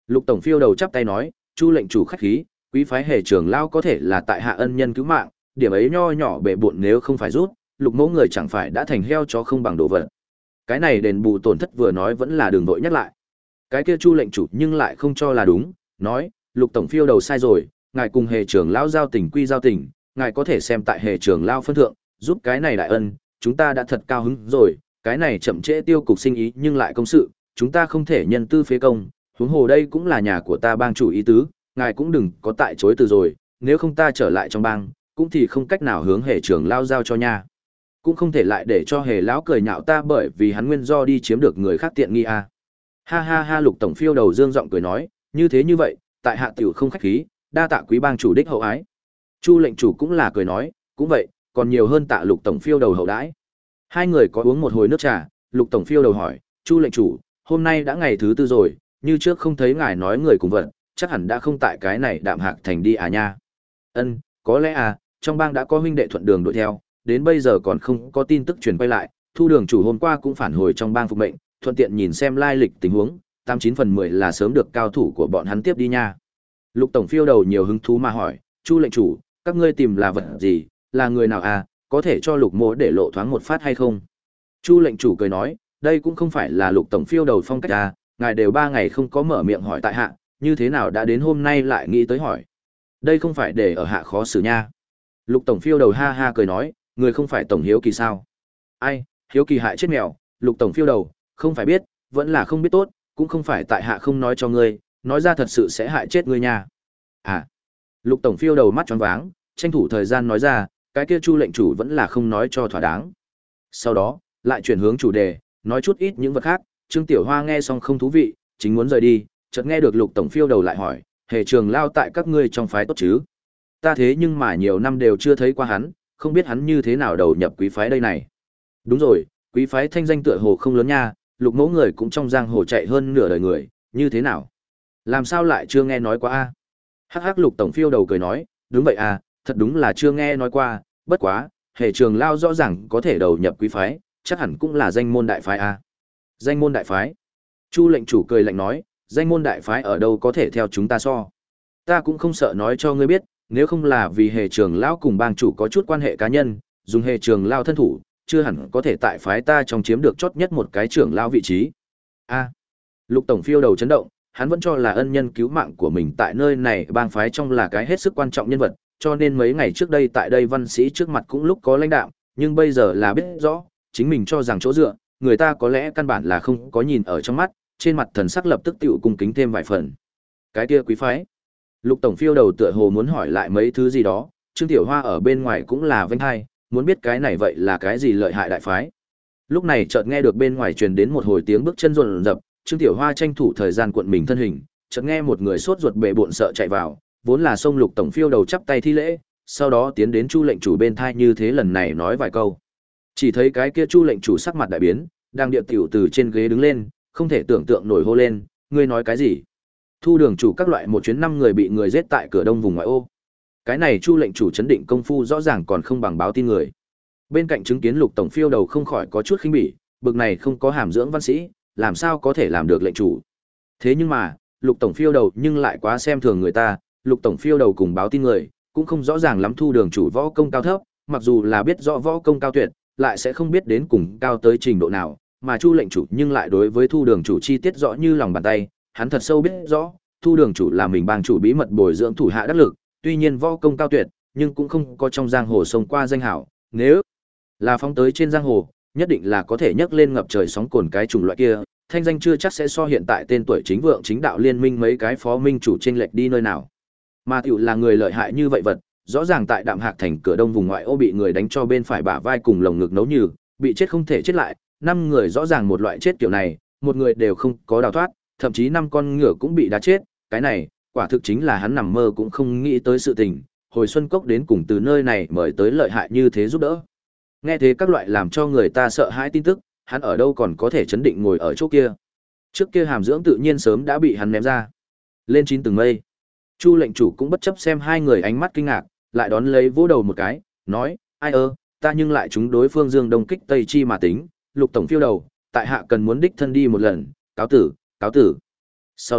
Lục tổng phiêu đầu chắp tay nói, Chu lệnh chủ khách khí, quý phái Hề Trường Lao có thể là tại hạ ân nhân cứu mạng, điểm ấy nho nhỏ bệ bội nếu không phải rút, Lục mẫu người chẳng phải đã thành heo chó không bằng đồ vật. Cái này đền bù tổn thất vừa nói vẫn là đường vội nhắc lại. Cái kia Chu lệnh chủ nhưng lại không cho là đúng, nói, Lục tổng phiêu đầu sai rồi, ngài cùng Hề Trường Lao giao tình quy giao tình, ngài có thể xem tại Hề Trường Lao phân thượng, giúp cái này đại ân, chúng ta đã thật cao hứng rồi, cái này chậm trễ tiêu cục sinh ý nhưng lại công sự, chúng ta không thể nhân tư phế công, huống hồ đây cũng là nhà của ta bang chủ ý tứ, ngài cũng đừng có tại chối từ rồi, nếu không ta trở lại trong bang, cũng thì không cách nào hướng Hề Trường Lao giao cho nha. Cũng không thể lại để cho Hề lão cười nhạo ta bởi vì hắn nguyên do đi chiếm được người khác tiện nghi à. Ha ha ha, Lục tổng phiêu đầu dương giọng cười nói, như thế như vậy, tại hạ tiểu không khách khí, đa tạ quý bang chủ đích hậu ái. Chu lệnh chủ cũng là cười nói, cũng vậy, còn nhiều hơn tạ Lục tổng phiêu đầu hậu đãi. Hai người có uống một hồi nước trà, Lục tổng phiêu đầu hỏi, Chu lệnh chủ, hôm nay đã ngày thứ tư rồi, như trước không thấy ngài nói người cùng vật, chắc hẳn đã không tại cái này Đạm Hạc thành đi à nha. Ân, có lẽ à, trong bang đã có huynh đệ thuận đường đuổi theo, đến bây giờ còn không có tin tức truyền quay lại, Thu đường chủ hôm qua cũng phản hồi trong bang phục mệnh, thuận tiện nhìn xem lai lịch tình huống, tám chín phần mười là sớm được cao thủ của bọn hắn tiếp đi nha. Lục tổng phiêu đầu nhiều hứng thú mà hỏi, Chu lệnh chủ, các ngươi tìm là vật gì, là người nào à, có thể cho Lục mỗ để lộ thoáng một phát hay không? Chu lệnh chủ cười nói, đây cũng không phải là Lục tổng phiêu đầu phong cách à, ngài đều ba ngày không có mở miệng hỏi tại hạ, như thế nào đã đến hôm nay lại nghĩ tới hỏi? Đây không phải để ở hạ khó xử nha. Lục tổng phiêu đầu ha ha cười nói, người không phải tổng hiếu kỳ sao? Ai, hiếu kỳ hại chết mèo, Lục tổng phiêu đầu, không phải biết, vẫn là không biết tốt, cũng không phải tại hạ không nói cho ngươi, nói ra thật sự sẽ hại chết ngươi nha. À, Lục tổng phiêu đầu mắt tròn váng, tranh thủ thời gian nói ra, cái kia Chu lệnh chủ vẫn là không nói cho thỏa đáng. Sau đó, lại chuyển hướng chủ đề, nói chút ít những vật khác, Trương Tiểu Hoa nghe xong không thú vị, chính muốn rời đi, chợt nghe được Lục tổng phiêu đầu lại hỏi, Hề Trường Lao tại các ngươi trong phái tốt chứ? Ta thế nhưng mà nhiều năm đều chưa thấy qua hắn, không biết hắn như thế nào đầu nhập quý phái đây này. Đúng rồi, quý phái thanh danh tựa hồ không lớn nha, Lục mẫu người cũng trong giang hồ chạy hơn nửa đời người, như thế nào? Làm sao lại chưa nghe nói qua a? Hắc hắc, Lục tổng phiêu đầu cười nói, đúng vậy à, thật đúng là chưa nghe nói qua, bất quá, Hề Trường Lao rõ ràng có thể đầu nhập quý phái, chắc hẳn cũng là danh môn đại phái a. Danh môn đại phái? Chu lệnh chủ cười lạnh nói, danh môn đại phái ở đâu có thể theo chúng ta so? Ta cũng không sợ nói cho ngươi biết, nếu không là vì Hề Trường Lao cùng bang chủ có chút quan hệ cá nhân, dùng Hề Trường Lao thân thủ, chưa hẳn có thể tại phái ta trong chiếm được chót nhất một cái trưởng lao vị trí. A. Lục tổng phiêu đầu chấn động, hắn vẫn cho là ân nhân cứu mạng của mình tại nơi này bang phái trong là cái hết sức quan trọng nhân vật, cho nên mấy ngày trước đây tại đây văn sĩ trước mặt cũng lúc có lãnh đạm, nhưng bây giờ là biết rõ, chính mình cho rằng chỗ dựa, người ta có lẽ căn bản là không có nhìn ở trong mắt, trên mặt thần sắc lập tức tiểu cung kính thêm vài phần. Cái kia quý phái. Lục tổng phiêu đầu tựa hồ muốn hỏi lại mấy thứ gì đó, Trương Tiểu Hoa ở bên ngoài cũng là vênh hai, muốn biết cái này vậy là cái gì lợi hại đại phái. Lúc này chợt nghe được bên ngoài truyền đến một hồi tiếng bước chân rồn rập, Trương Tiểu Hoa tranh thủ thời gian cuộn mình thân hình, chợt nghe một người sốt ruột bệ bội sợ chạy vào, vốn là sông Lục tổng phiêu đầu chắp tay thi lễ, sau đó tiến đến Chu lệnh chủ bên thai như thế lần này nói vài câu. Chỉ thấy cái kia Chu lệnh chủ sắc mặt đại biến, đang điệu tiểu từ trên ghế đứng lên, không thể tưởng tượng nổi hô lên, ngươi nói cái gì? Thu đường chủ các loại một chuyến năm người bị người giết tại cửa đông vùng ngoại ô. Cái này Chu lệnh chủ chấn định công phu rõ ràng còn không bằng báo tin người. Bên cạnh chứng kiến Lục tổng phiêu đầu không khỏi có chút khinh bỉ, bực này không có hàm dưỡng văn sĩ, làm sao có thể làm được lệnh chủ. Thế nhưng mà, Lục tổng phiêu đầu nhưng lại quá xem thường người ta, Lục tổng phiêu đầu cùng báo tin người, cũng không rõ ràng lắm Thu đường chủ võ công cao thấp, mặc dù là biết rõ võ công cao tuyệt, lại sẽ không biết đến cùng cao tới trình độ nào, mà Chu lệnh chủ nhưng lại đối với Thu đường chủ chi tiết rõ như lòng bàn tay, hắn thật sâu biết rõ, Thu đường chủ là mình bang chủ bí mật bồi dưỡng thủ hạ đắc lực, tuy nhiên võ công cao tuyệt, nhưng cũng không có trong giang hồ sông qua danh hảo, nếu là phóng tới trên giang hồ, nhất định là có thể nhấc lên ngập trời sóng cồn cái chủng loại kia, thanh danh chưa chắc sẽ so hiện tại tên tuổi chính vượng chính đạo liên minh mấy cái phó minh chủ chênh lệch đi nơi nào. Mà tiểu là người lợi hại như vậy vật, rõ ràng tại Đạm Hạc thành cửa đông vùng ngoại ô bị người đánh cho bên phải bả vai cùng lồng ngực nấu nhừ, bị chết không thể chết lại, năm người rõ ràng một loại chết kiểu này, một người đều không có đào thoát, thậm chí năm con ngựa cũng bị đá chết, cái này, quả thực chính là hắn nằm mơ cũng không nghĩ tới sự tình, hồi xuân cốc đến cùng từ nơi này mời tới lợi hại như thế giúp đỡ. Nghe thế các loại làm cho người ta sợ hãi tin tức, hắn ở đâu còn có thể chấn định ngồi ở chỗ kia. Trước kia hàm dưỡng tự nhiên sớm đã bị hắn ném ra. Lên chín tầng mây. Chu lệnh chủ cũng bất chấp xem hai người ánh mắt kinh ngạc, lại đón lấy vỗ đầu một cái, nói, ai ơ, ta nhưng lại chúng đối phương dương đông kích tây chi mà tính, Lục tổng phiêu đầu, tại hạ cần muốn đích thân đi một lần, cáo tử, cáo tử. Sau đó,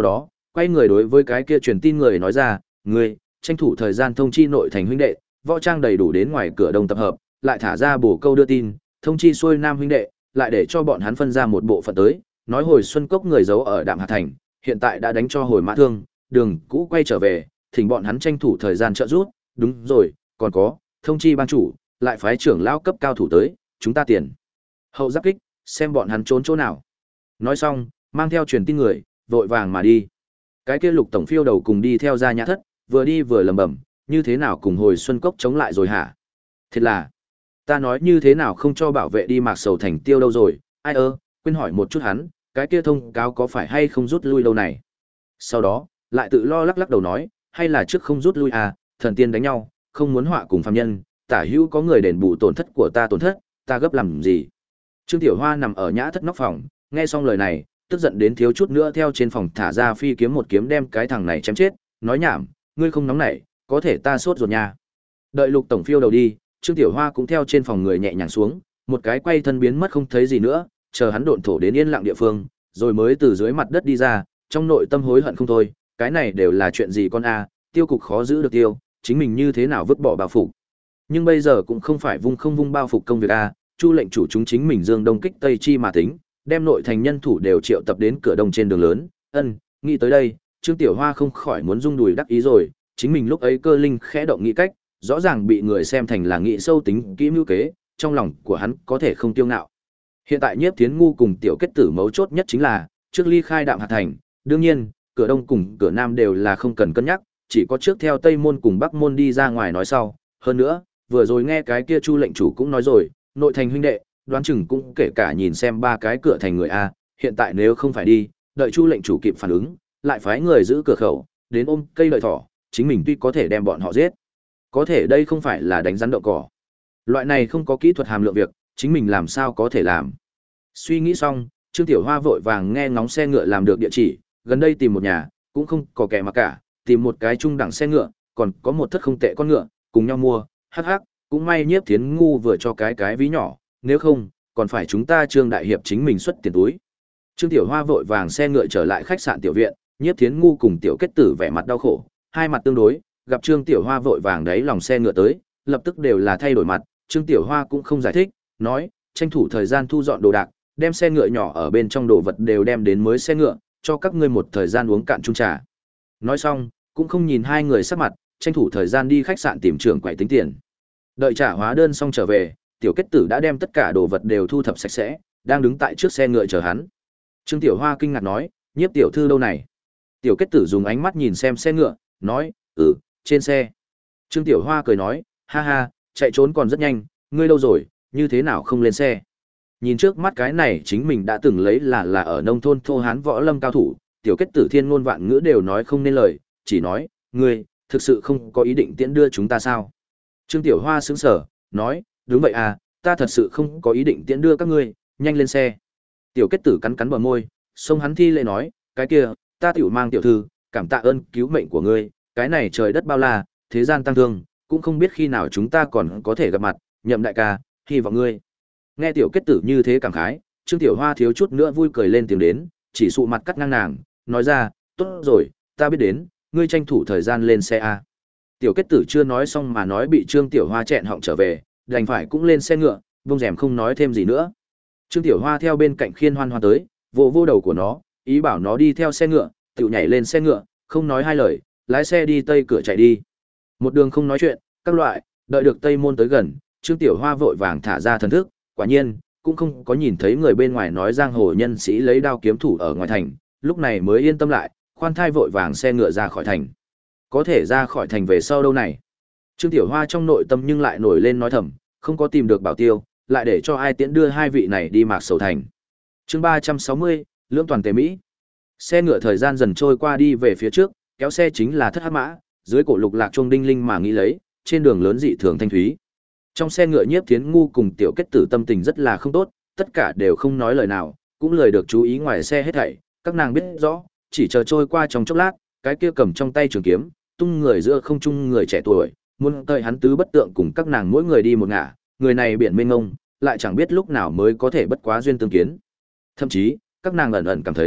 quay người đối với cái kia truyền tin người nói ra, ngươi, tranh thủ thời gian thông chi nội thành huynh đệ, võ trang đầy đủ đến ngoài cửa đông tập hợp, lại thả ra bổ câu đưa tin, thông chi xuôi nam huynh đệ, lại để cho bọn hắn phân ra một bộ phận tới, nói hồi Xuân Cốc người giấu ở Đạm Hà Thành, hiện tại đã đánh cho hồi mã thương, đường cũ quay trở về, thỉnh bọn hắn tranh thủ thời gian trợ giúp, đúng rồi, còn có, thông chi ban chủ, lại phái trưởng lão cấp cao thủ tới, chúng ta tiền. Hậu giáp kích, xem bọn hắn trốn chỗ nào. Nói xong, mang theo truyền tin người, vội vàng mà đi. Cái kia Lục tổng phiêu đầu cùng đi theo ra nhã thất, vừa đi vừa lẩm bẩm, như thế nào cùng hồi Xuân Cốc chống lại rồi hả? Thật là, ta nói như thế nào không cho bảo vệ đi Mạc Sầu Thành tiêu đâu rồi, ai ơ, quên hỏi một chút hắn, cái kia thông cáo có phải hay không rút lui đâu này. Sau đó, lại tự lo lắc lắc đầu nói, hay là trước không rút lui à, thần tiên đánh nhau, không muốn họa cùng phàm nhân, tả hữu có người đền bù tổn thất của ta tổn thất, ta gấp làm gì. Trương Tiểu Hoa nằm ở nhã thất nóc phòng, nghe xong lời này, tức giận đến thiếu chút nữa theo trên phòng thả ra phi kiếm một kiếm đem cái thằng này chém chết, nói nhảm, ngươi không nóng nảy, có thể ta sốt ruột nha. Đợi Lục tổng phiêu đầu đi, Trương Tiểu Hoa cũng theo trên phòng người nhẹ nhàng xuống, một cái quay thân biến mất không thấy gì nữa, chờ hắn độn thổ đến yên lặng địa phương, rồi mới từ dưới mặt đất đi ra, trong nội tâm hối hận không thôi, cái này đều là chuyện gì con a, tiêu cục khó giữ được tiêu, chính mình như thế nào vứt bỏ bao phục. Nhưng bây giờ cũng không phải vung không vung bao phục công việc a, Chu lệnh chủ chúng chính mình dương đông kích tây chi mà tính, đem nội thành nhân thủ đều triệu tập đến cửa đông trên đường lớn, ân, nghĩ tới đây, Trương Tiểu Hoa không khỏi muốn rung đùi đắc ý rồi, chính mình lúc ấy cơ linh khẽ động nghĩ cách, rõ ràng bị người xem thành là nghĩ sâu tính kỹ mưu kế, trong lòng của hắn có thể không tiêu ngạo. Hiện tại Nhiếp Thiến Ngu cùng Tiểu Kết Tử mấu chốt nhất chính là, trước ly khai Đạm Hà Thành, đương nhiên, cửa đông cùng cửa nam đều là không cần cân nhắc, chỉ có trước theo Tây môn cùng Bắc môn đi ra ngoài nói sau, hơn nữa, vừa rồi nghe cái kia Chu lệnh chủ cũng nói rồi, nội thành huynh đệ, đoán chừng cũng kể cả nhìn xem ba cái cửa thành người a, hiện tại nếu không phải đi, đợi Chu lệnh chủ kịp phản ứng, lại phái người giữ cửa khẩu, đến ôm cây lợi thỏ, chính mình tuy có thể đem bọn họ giết, có thể đây không phải là đánh rắn đậu cỏ. Loại này không có kỹ thuật hàm lượng việc, chính mình làm sao có thể làm. Suy nghĩ xong, Trương Tiểu Hoa vội vàng nghe ngóng xe ngựa làm được địa chỉ, gần đây tìm một nhà, cũng không có kẻ mà cả, tìm một cái trung đẳng xe ngựa, còn có một thất không tệ con ngựa, cùng nhau mua, hắc hắc, cũng may Nhiếp Thiến Ngu vừa cho cái cái ví nhỏ, nếu không, còn phải chúng ta Trương đại hiệp chính mình xuất tiền túi. Trương Tiểu Hoa vội vàng xe ngựa trở lại khách sạn tiểu viện, Nhiếp Thiến Ngu cùng Tiểu Kết Tử vẻ mặt đau khổ, hai mặt tương đối, gặp Trương Tiểu Hoa vội vàng đấy lòng xe ngựa tới, lập tức đều là thay đổi mặt, Trương Tiểu Hoa cũng không giải thích, nói, tranh thủ thời gian thu dọn đồ đạc, đem xe ngựa nhỏ ở bên trong đồ vật đều đem đến mới xe ngựa, cho các ngươi một thời gian uống cạn chung trà. Nói xong, cũng không nhìn hai người sắc mặt, tranh thủ thời gian đi khách sạn tìm trưởng quầy tính tiền. Đợi trả hóa đơn xong trở về, Tiểu Kết Tử đã đem tất cả đồ vật đều thu thập sạch sẽ, đang đứng tại trước xe ngựa chờ hắn. Trương Tiểu Hoa kinh ngạc nói, Nhiếp tiểu thư đâu này? Tiểu Kết Tử dùng ánh mắt nhìn xem xe ngựa, nói, ừ, trên xe. Trương Tiểu Hoa cười nói, ha ha, chạy trốn còn rất nhanh, ngươi đâu rồi, như thế nào không lên xe? Nhìn trước mắt cái này chính mình đã từng lấy là là ở nông thôn thô hán võ lâm cao thủ, Tiểu Kết Tử thiên ngôn vạn ngữ đều nói không nên lời, chỉ nói, ngươi, thực sự không có ý định tiễn đưa chúng ta sao? Trương Tiểu Hoa sững sờ, nói, đúng vậy à, ta thật sự không có ý định tiễn đưa các ngươi, nhanh lên xe. Tiểu Kết Tử cắn cắn bờ môi, xông hắn thi lễ nói, cái kia, ta tiểu mang tiểu thư, cảm tạ ơn cứu mệnh của ngươi, cái này trời đất bao la, thế gian tăng thương, cũng không biết khi nào chúng ta còn có thể gặp mặt, Nhậm đại ca, hy vọng ngươi. Nghe Tiểu Kết Tử như thế cảm khái, Trương Tiểu Hoa thiếu chút nữa vui cười lên tiếng đến, chỉ sụ mặt cắt ngang nàng, nói ra, tốt rồi, ta biết đến, ngươi tranh thủ thời gian lên xe a. Tiểu Kết Tử chưa nói xong mà nói bị Trương Tiểu Hoa chẹn họng trở về, đành phải cũng lên xe ngựa, vung rèm không nói thêm gì nữa. Trương Tiểu Hoa theo bên cạnh Khiên Hoan Hoan tới, vỗ vô đầu của nó, ý bảo nó đi theo xe ngựa, tự nhảy lên xe ngựa, không nói hai lời, lái xe đi tây cửa chạy đi. Một đường không nói chuyện, các loại, đợi được Tây môn tới gần, Trương Tiểu Hoa vội vàng thả ra thần thức, quả nhiên, cũng không có nhìn thấy người bên ngoài nói giang hồ nhân sĩ lấy đao kiếm thủ ở ngoài thành, lúc này mới yên tâm lại, khoan thai vội vàng xe ngựa ra khỏi thành. Có thể ra khỏi thành về sau đâu này? Trương Tiểu Hoa trong nội tâm nhưng lại nổi lên nói thầm, không có tìm được bảo tiêu, lại để cho ai tiễn đưa hai vị này đi Mạc Sầu Thành. Chương ba trăm sáu mươi, lưỡng toàn tề Mỹ. Xe ngựa thời gian dần trôi qua đi về phía trước, kéo xe chính là Thất Hắc Mã, dưới cổ lục lạc chuông đinh linh mà nghĩ lấy, trên đường lớn dị thường thanh thúy. Trong xe ngựa Nhiếp Thiến Ngu cùng Tiểu Kết Tử tâm tình rất là không tốt, tất cả đều không nói lời nào, cũng lời được chú ý ngoài xe hết thảy, các nàng biết rõ, chỉ chờ trôi qua trong chốc lát, cái kia cầm trong tay trường kiếm, tung người giữa không trung người trẻ tuổi, muốn tơi hắn tứ bất tượng cùng các nàng mỗi người đi một ngả, người này biển mênh mông, lại chẳng biết lúc nào mới có thể bất quá duyên tương kiến. Thậm chí, các nàng ẩn ẩn cảm thấy,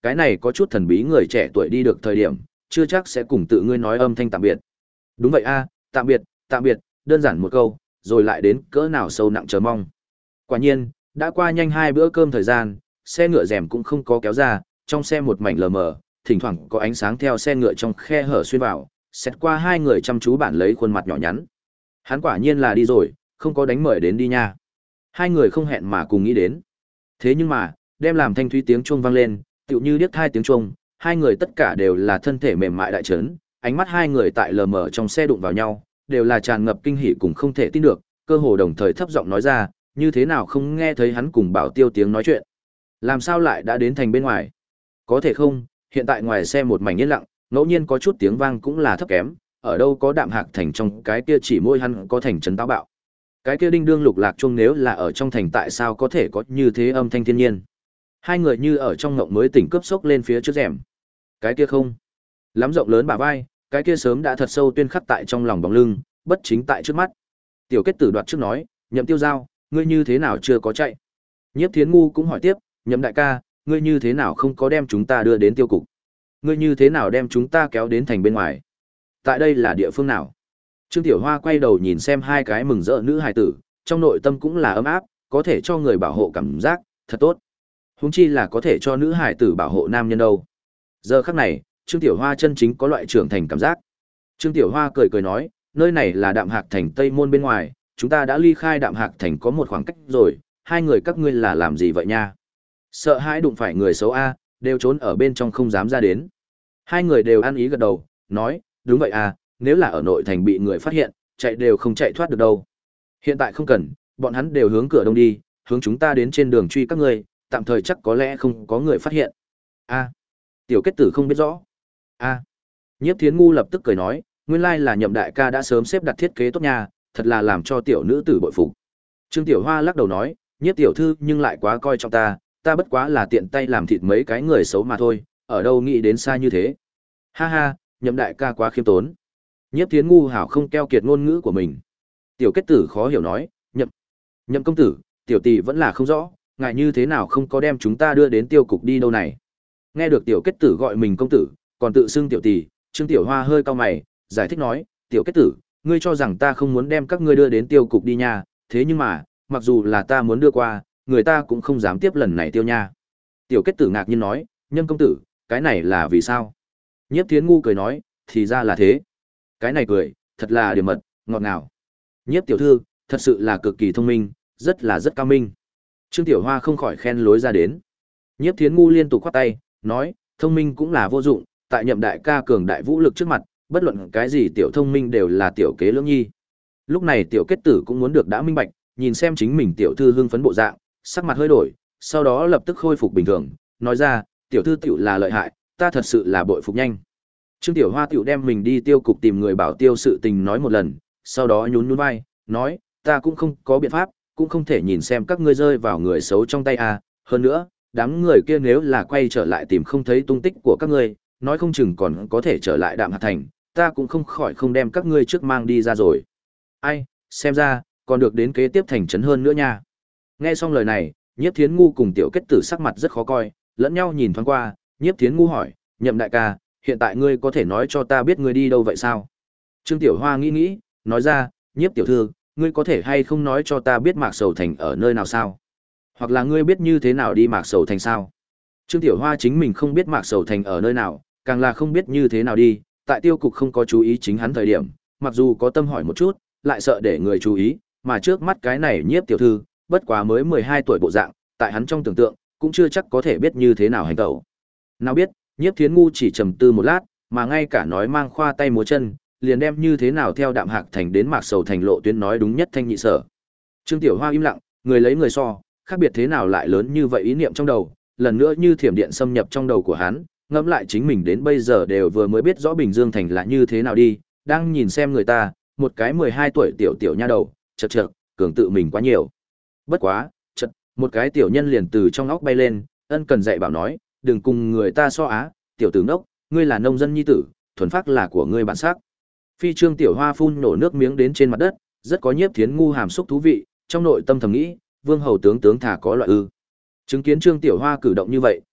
cái này có chút thần bí người trẻ tuổi đi được thời điểm, chưa chắc sẽ cùng tự ngươi nói âm thanh tạm biệt. Đúng vậy a, tạm biệt, tạm biệt, đơn giản một câu, rồi lại đến cỡ nào sâu nặng chờ mong. Quả nhiên, đã qua nhanh hai bữa cơm thời gian, xe ngựa rèm cũng không có kéo ra, trong xe một mảnh lờ mờ, thỉnh thoảng có ánh sáng theo xe ngựa trong khe hở xuyên vào, xét qua hai người chăm chú bản lấy khuôn mặt nhỏ nhắn. Hắn quả nhiên là đi rồi, không có đánh mời đến đi nha. Hai người không hẹn mà cùng nghĩ đến. Thế nhưng mà, đem làm thanh thúy tiếng chuông vang lên, tựu như điếc hai tiếng chuông, hai người tất cả đều là thân thể mềm mại đại trấn, ánh mắt hai người tại lờ mờ trong xe đụng vào nhau, đều là tràn ngập kinh hỉ cùng không thể tin được, cơ hồ đồng thời thấp giọng nói ra, như thế nào không nghe thấy hắn cùng Bảo Tiêu tiếng nói chuyện. Làm sao lại đã đến thành bên ngoài? Có thể không, hiện tại ngoài xe một mảnh yên lặng, ngẫu nhiên có chút tiếng vang cũng là thấp kém, ở đâu có đạm hạc thành trong cái kia chỉ môi hắn có thành trấn táo bạo. Cái kia đinh đương lục lạc chuông nếu là ở trong thành tại sao có thể có như thế âm thanh thiên nhiên. Hai người như ở trong ngộng mới tỉnh cướp sốc lên phía trước rèm. Cái kia không, lắm rộng lớn bả vai, cái kia sớm đã thật sâu tuyên khắc tại trong lòng bóng lưng, bất chính tại trước mắt. Tiểu Kết Tử đoạt trước nói, Nhậm Tiêu Giao, ngươi như thế nào chưa có chạy? Nhiếp Thiến Ngu cũng hỏi tiếp, Nhậm đại ca, ngươi như thế nào không có đem chúng ta đưa đến tiêu cục? Ngươi như thế nào đem chúng ta kéo đến thành bên ngoài? Tại đây là địa phương nào? Trương Tiểu Hoa quay đầu nhìn xem hai cái mừng rỡ nữ hài tử, trong nội tâm cũng là ấm áp, có thể cho người bảo hộ cảm giác, thật tốt. Huống chi là có thể cho nữ hài tử bảo hộ nam nhân đâu. Giờ khắc này, Trương Tiểu Hoa chân chính có loại trưởng thành cảm giác. Trương Tiểu Hoa cười cười nói, nơi này là Đạm Hạc Thành Tây Môn bên ngoài, chúng ta đã ly khai Đạm Hạc Thành có một khoảng cách rồi, hai người các ngươi là làm gì vậy nha? Sợ hãi đụng phải người xấu a, đều trốn ở bên trong không dám ra đến. Hai người đều ăn ý gật đầu, nói, đúng vậy à, nếu là ở nội thành bị người phát hiện, chạy đều không chạy thoát được đâu. Hiện tại không cần, bọn hắn đều hướng cửa đông đi, hướng chúng ta đến trên đường truy các ngươi, tạm thời chắc có lẽ không có người phát hiện. A, Tiểu Kết Tử không biết rõ. A, Nhiếp Thiến Ngu lập tức cười nói, nguyên lai là Nhậm đại ca đã sớm xếp đặt thiết kế tốt nha, thật là làm cho tiểu nữ tử bội phục. Trương Tiểu Hoa lắc đầu nói, Nhiếp tiểu thư nhưng lại quá coi trọng ta, ta bất quá là tiện tay làm thịt mấy cái người xấu mà thôi, ở đâu nghĩ đến xa như thế. Ha ha, Nhậm đại ca quá khiêm tốn. Nhiếp Thiến Ngu hảo không keo kiệt ngôn ngữ của mình. Tiểu Kết Tử khó hiểu nói, Nhậm, Nhậm công tử, tiểu tỷ vẫn là không rõ, ngại như thế nào không có đem chúng ta đưa đến tiêu cục đi đâu này. Nghe được Tiểu Kết Tử gọi mình công tử, còn tự xưng tiểu tỷ, Trương Tiểu Hoa hơi cau mày, giải thích nói, Tiểu Kết Tử, ngươi cho rằng ta không muốn đem các ngươi đưa đến tiêu cục đi nha, thế nhưng mà, mặc dù là ta muốn đưa qua, người ta cũng không dám tiếp lần này tiêu nha. Tiểu Kết Tử ngạc nhiên nói, Nhân công tử, cái này là vì sao? Nhiếp Thiến Ngu cười nói, thì ra là thế. Cái này cười, thật là điểm mật, ngọt ngào. Nhiếp tiểu thư, thật sự là cực kỳ thông minh, rất là rất cao minh. Trương Tiểu Hoa không khỏi khen lối ra đến. Nhiếp Thiến Ngu liên tục khoát tay, nói, thông minh cũng là vô dụng, tại Nhậm đại ca cường đại vũ lực trước mặt, bất luận cái gì tiểu thông minh đều là tiểu kế lưỡng nhi. Lúc này Tiểu Kết Tử cũng muốn được đã minh bạch, nhìn xem chính mình tiểu thư hưng phấn bộ dạng, sắc mặt hơi đổi, sau đó lập tức khôi phục bình thường, nói ra, tiểu thư tiểu là lợi hại, ta thật sự là bội phục nhanh. Trương Tiểu Hoa tiểu đem mình đi tiêu cục tìm người bảo tiêu sự tình nói một lần, sau đó nhún nhún vai, nói, ta cũng không có biện pháp, cũng không thể nhìn xem các ngươi rơi vào người xấu trong tay à, hơn nữa, đám người kia nếu là quay trở lại tìm không thấy tung tích của các ngươi, nói không chừng còn có thể trở lại Đạm Hạc Thành, ta cũng không khỏi không đem các ngươi trước mang đi ra rồi. Ai, xem ra, còn được đến kế tiếp thành trấn hơn nữa nha. Nghe xong lời này, Nhiếp Thiến Ngu cùng Tiểu Kết Tử sắc mặt rất khó coi, lẫn nhau nhìn thoáng qua, Nhiếp Thiến Ngu hỏi, Nhậm đại ca, hiện tại ngươi có thể nói cho ta biết ngươi đi đâu vậy sao? Trương Tiểu Hoa nghĩ nghĩ, nói ra, Nhiếp tiểu thư, ngươi có thể hay không nói cho ta biết Mạc Sầu Thành ở nơi nào sao? Hoặc là ngươi biết như thế nào đi Mạc Sầu Thành sao? Trương Tiểu Hoa chính mình không biết Mạc Sầu Thành ở nơi nào, càng là không biết như thế nào đi, tại tiêu cục không có chú ý chính hắn thời điểm, mặc dù có tâm hỏi một chút, lại sợ để người chú ý, mà trước mắt cái này Nhiếp tiểu thư, bất quá mới mười hai tuổi bộ dạng, tại hắn trong tưởng tượng, cũng chưa chắc có thể biết như thế nào hành tẩu. Nào biết, Nhiếp Thiến Ngu chỉ trầm tư một lát, mà ngay cả nói mang khoa tay múa chân, liền đem như thế nào theo Đạm Hạc Thành đến Mạc Sầu Thành lộ tuyến nói đúng nhất thanh nhị sở. Trương Tiểu Hoa im lặng, người lấy người so, khác biệt thế nào lại lớn như vậy ý niệm trong đầu, lần nữa như thiểm điện xâm nhập trong đầu của hắn, ngẫm lại chính mình đến bây giờ đều vừa mới biết rõ Bình Dương Thành là như thế nào đi, đang nhìn xem người ta, một cái mười hai tuổi tiểu tiểu nha đầu, chật chật, cường tự mình quá nhiều. Bất quá, chật, một cái tiểu nhân liền từ trong óc bay lên, ân cần dạy bảo nói, đừng cùng người ta so á, tiểu tử ngốc, ngươi là nông dân nhi tử, thuần phác là của ngươi bản sắc. Phi Trương Tiểu Hoa phun nổ nước miếng đến trên mặt đất, rất có Nhiếp Thiến Ngu hàm xúc thú vị, trong nội tâm thầm nghĩ, Vương hầu tướng tướng thả có loại ư. Chứng kiến Trương Tiểu Hoa cử động như vậy,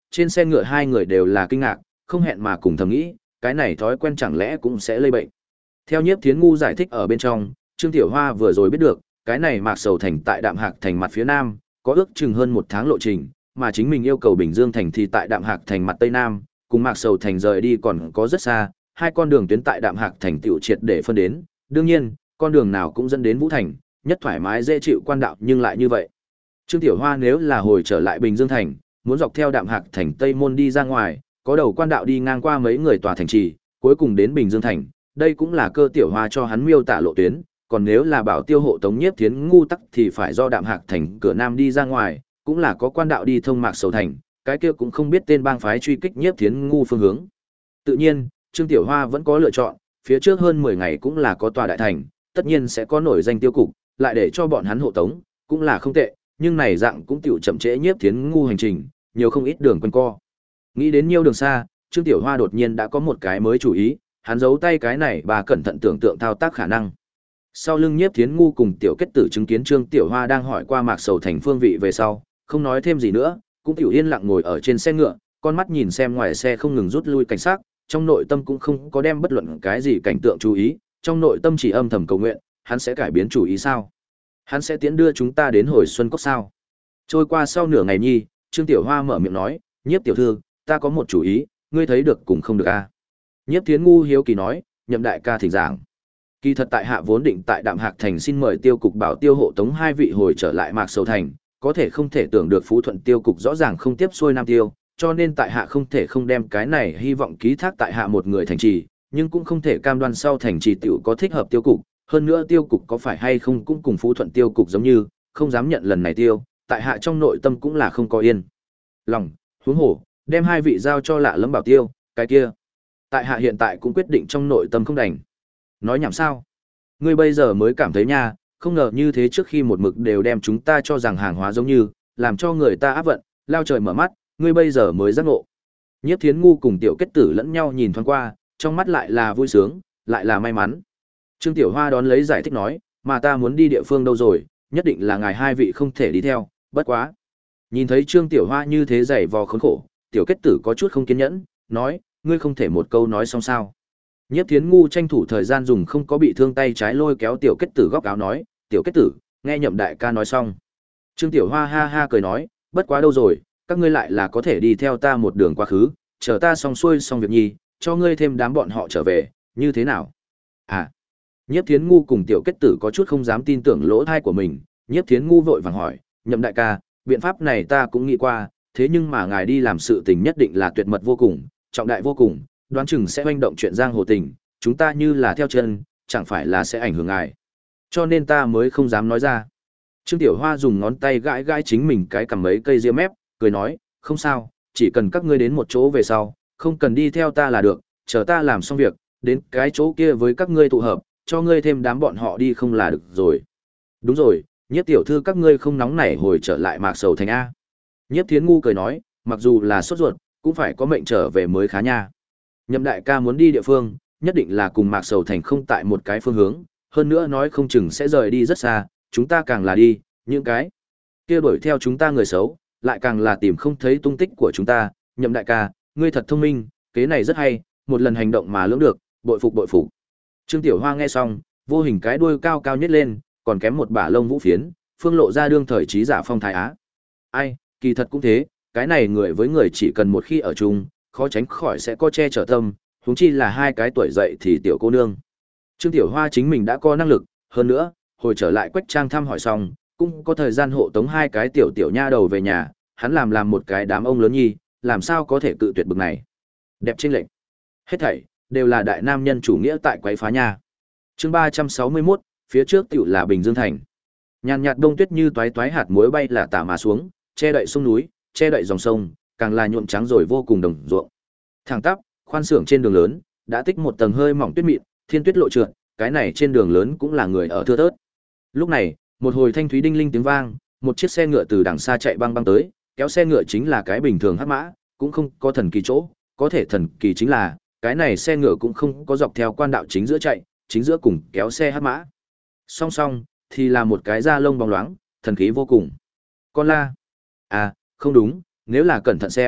trên xe ngựa hai người đều là kinh ngạc, không hẹn mà cùng thầm nghĩ, cái này thói quen chẳng lẽ cũng sẽ lây bệnh. Theo Nhiếp Thiến Ngu giải thích ở bên trong, Trương Tiểu Hoa vừa rồi biết được, cái này Mạc Sầu Thành tại Đạm Hạc Thành mặt phía nam, có ước chừng hơn một tháng lộ trình, mà chính mình yêu cầu Bình Dương Thành thì tại Đạm Hạc Thành mặt tây nam, cùng Mạc Sầu Thành rời đi còn có rất xa, hai con đường tuyến tại Đạm Hạc Thành tiểu triệt để phân đến, đương nhiên, con đường nào cũng dẫn đến Vũ Thành, nhất thoải mái dễ chịu quan đạo nhưng lại như vậy. Trương Tiểu Hoa nếu là hồi trở lại Bình Dương Thành, muốn dọc theo Đạm Hạc Thành Tây Môn đi ra ngoài, có đầu quan đạo đi ngang qua mấy người tòa thành trì, cuối cùng đến Bình Dương Thành, đây cũng là Cơ Tiểu Hoa cho hắn miêu tả lộ tuyến, còn nếu là bảo tiêu hộ tống Nhiếp Thiến Ngu tắc thì phải do Đạm Hạc Thành cửa nam đi ra ngoài, cũng là có quan đạo đi thông Mạc Sầu Thành, cái kia cũng không biết tên bang phái truy kích Nhiếp Thiến Ngu phương hướng. Tự nhiên, Trương Tiểu Hoa vẫn có lựa chọn, phía trước hơn mười ngày cũng là có tòa đại thành, tất nhiên sẽ có nổi danh tiêu cục, lại để cho bọn hắn hộ tống, cũng là không tệ, nhưng này dạng cũng tiểu chậm trễ Nhiếp Thiến Ngu hành trình, nhiều không ít đường quanh co. Nghĩ đến nhiều đường xa, Trương Tiểu Hoa đột nhiên đã có một cái mới chủ ý, hắn giấu tay cái này và cẩn thận tưởng tượng thao tác khả năng. Sau lưng Nhiếp Thiến Ngu cùng Tiểu Kết Tử chứng kiến Trương Tiểu Hoa đang hỏi qua Mạc Sầu Thành phương vị về sau, không nói thêm gì nữa, cũng tiểu yên lặng ngồi ở trên xe ngựa, con mắt nhìn xem ngoài xe không ngừng rút lui cảnh sát, trong nội tâm cũng không có đem bất luận cái gì cảnh tượng chú ý, trong nội tâm chỉ âm thầm cầu nguyện, hắn sẽ cải biến chủ ý sao? Hắn sẽ tiến đưa chúng ta đến Hồi Xuân Cốc sao? Trôi qua sau nửa ngày nhi, Trương Tiểu Hoa mở miệng nói, Nhiếp tiểu thư, ta có một chủ ý, ngươi thấy được cũng không được a. À? Nhiếp Thiến Ngu hiếu kỳ nói, Nhậm đại ca thỉnh giảng. Kỳ thật tại hạ vốn định tại Đạm Hạc Thành xin mời tiêu cục bảo tiêu hộ tống hai vị hồi trở lại Mạc Sầu Thành, có thể không thể tưởng được Phú Thuận tiêu cục rõ ràng không tiếp xuôi Nam Tiêu, cho nên tại hạ không thể không đem cái này hy vọng ký thác tại hạ một người thành trì, nhưng cũng không thể cam đoan sau thành trì tiểu có thích hợp tiêu cục, hơn nữa tiêu cục có phải hay không cũng cùng Phú Thuận tiêu cục giống như, không dám nhận lần này tiêu, tại hạ trong nội tâm cũng là không có yên lòng, huống hồ, đem hai vị giao cho lạ lẫm bảo tiêu, cái kia, tại hạ hiện tại cũng quyết định trong nội tâm không đành. Nói nhảm sao? Ngươi bây giờ mới cảm thấy nha, không ngờ như thế trước khi một mực đều đem chúng ta cho rằng hàng hóa giống như, làm cho người ta áp vận, lao trời mở mắt, ngươi bây giờ mới giác ngộ. Nhiếp Thiến Ngu cùng Tiểu Kết Tử lẫn nhau nhìn thoáng qua, trong mắt lại là vui sướng, lại là may mắn. Trương Tiểu Hoa đón lấy giải thích nói, mà ta muốn đi địa phương đâu rồi, nhất định là ngài hai vị không thể đi theo, bất quá. Nhìn thấy Trương Tiểu Hoa như thế dày vò khốn khổ, Tiểu Kết Tử có chút không kiên nhẫn, nói, ngươi không thể một câu nói xong sao. Nhiếp Thiến Ngu tranh thủ thời gian dùng không có bị thương tay trái lôi kéo Tiểu Kết Tử góc áo nói, Tiểu Kết Tử, nghe Nhậm đại ca nói xong. Trương Tiểu Hoa ha ha cười nói, bất quá đâu rồi, các ngươi lại là có thể đi theo ta một đường quá khứ, chờ ta xong xuôi xong việc nhi, cho ngươi thêm đám bọn họ trở về, như thế nào? À, Nhiếp Thiến Ngu cùng Tiểu Kết Tử có chút không dám tin tưởng lỗ thai của mình, Nhiếp Thiến Ngu vội vàng hỏi, Nhậm đại ca, biện pháp này ta cũng nghĩ qua, thế nhưng mà ngài đi làm sự tình nhất định là tuyệt mật vô cùng, trọng đại vô cùng, đoán chừng sẽ hoành động chuyện giang hồ tình, chúng ta như là theo chân, chẳng phải là sẽ ảnh hưởng ngài. Cho nên ta mới không dám nói ra. Trương Tiểu Hoa dùng ngón tay gãi gãi chính mình cái cầm mấy cây ria mép, cười nói, không sao, chỉ cần các ngươi đến một chỗ về sau, không cần đi theo ta là được, chờ ta làm xong việc, đến cái chỗ kia với các ngươi tụ hợp, cho ngươi thêm đám bọn họ đi không là được rồi. Đúng rồi, Nhiếp tiểu thư các ngươi không nóng nảy hồi trở lại Mạc Sầu Thành A. Nhiếp Thiến Ngu cười nói, mặc dù là sốt ruột, cũng phải có mệnh trở về mới khá nha. Nhậm đại ca muốn đi địa phương, nhất định là cùng Mạc Sầu Thành không tại một cái phương hướng, hơn nữa nói không chừng sẽ rời đi rất xa, chúng ta càng là đi, những cái kia đuổi theo chúng ta người xấu, lại càng là tìm không thấy tung tích của chúng ta. Nhậm đại ca, ngươi thật thông minh, kế này rất hay, một lần hành động mà lưỡng được, bội phục bội phục. Trương Tiểu Hoa nghe xong, vô hình cái đuôi cao cao nhất lên, còn kém một bả lông vũ phiến, phương lộ ra đương thời trí giả phong thái á. Ai, kỳ thật cũng thế, cái này người với người chỉ cần một khi ở chung, khó tránh khỏi sẽ có che chở tâm, huống chi là hai cái tuổi dậy thì tiểu cô nương. Trương Tiểu Hoa chính mình đã có năng lực, hơn nữa, hồi trở lại Quách Trang thăm hỏi xong, cũng có thời gian hộ tống hai cái tiểu tiểu nha đầu về nhà, hắn làm làm một cái đám ông lớn nhi, làm sao có thể cự tuyệt bực này. Đẹp chênh lệch. Hết thảy đều là đại nam nhân chủ nghĩa tại quấy phá nha. Chương ba trăm sáu mươi mốt, phía trước tiểu là Bình Dương thành. Nhàn nhạt đông tuyết như toái toái hạt muối bay là tả mà xuống, che đậy sông núi, che đậy dòng sông, càng là nhuộm trắng rồi vô cùng đồng ruộng. Thẳng tắp, khoan xưởng trên đường lớn, đã tích một tầng hơi mỏng tuyết mịn, thiên tuyết lộ trượt, cái này trên đường lớn cũng là người ở thưa thớt. Lúc này, một hồi thanh thúy đinh linh tiếng vang, một chiếc xe ngựa từ đằng xa chạy băng băng tới, kéo xe ngựa chính là cái bình thường hắc mã, cũng không có thần kỳ chỗ, có thể thần kỳ chính là, cái này xe ngựa cũng không có dọc theo quan đạo chính giữa chạy, chính giữa cùng kéo xe hắc mã. Song song, thì là một cái da lông bóng loáng, thần khí vô cùng. Con la. À, không đúng, nếu là cẩn thận xem,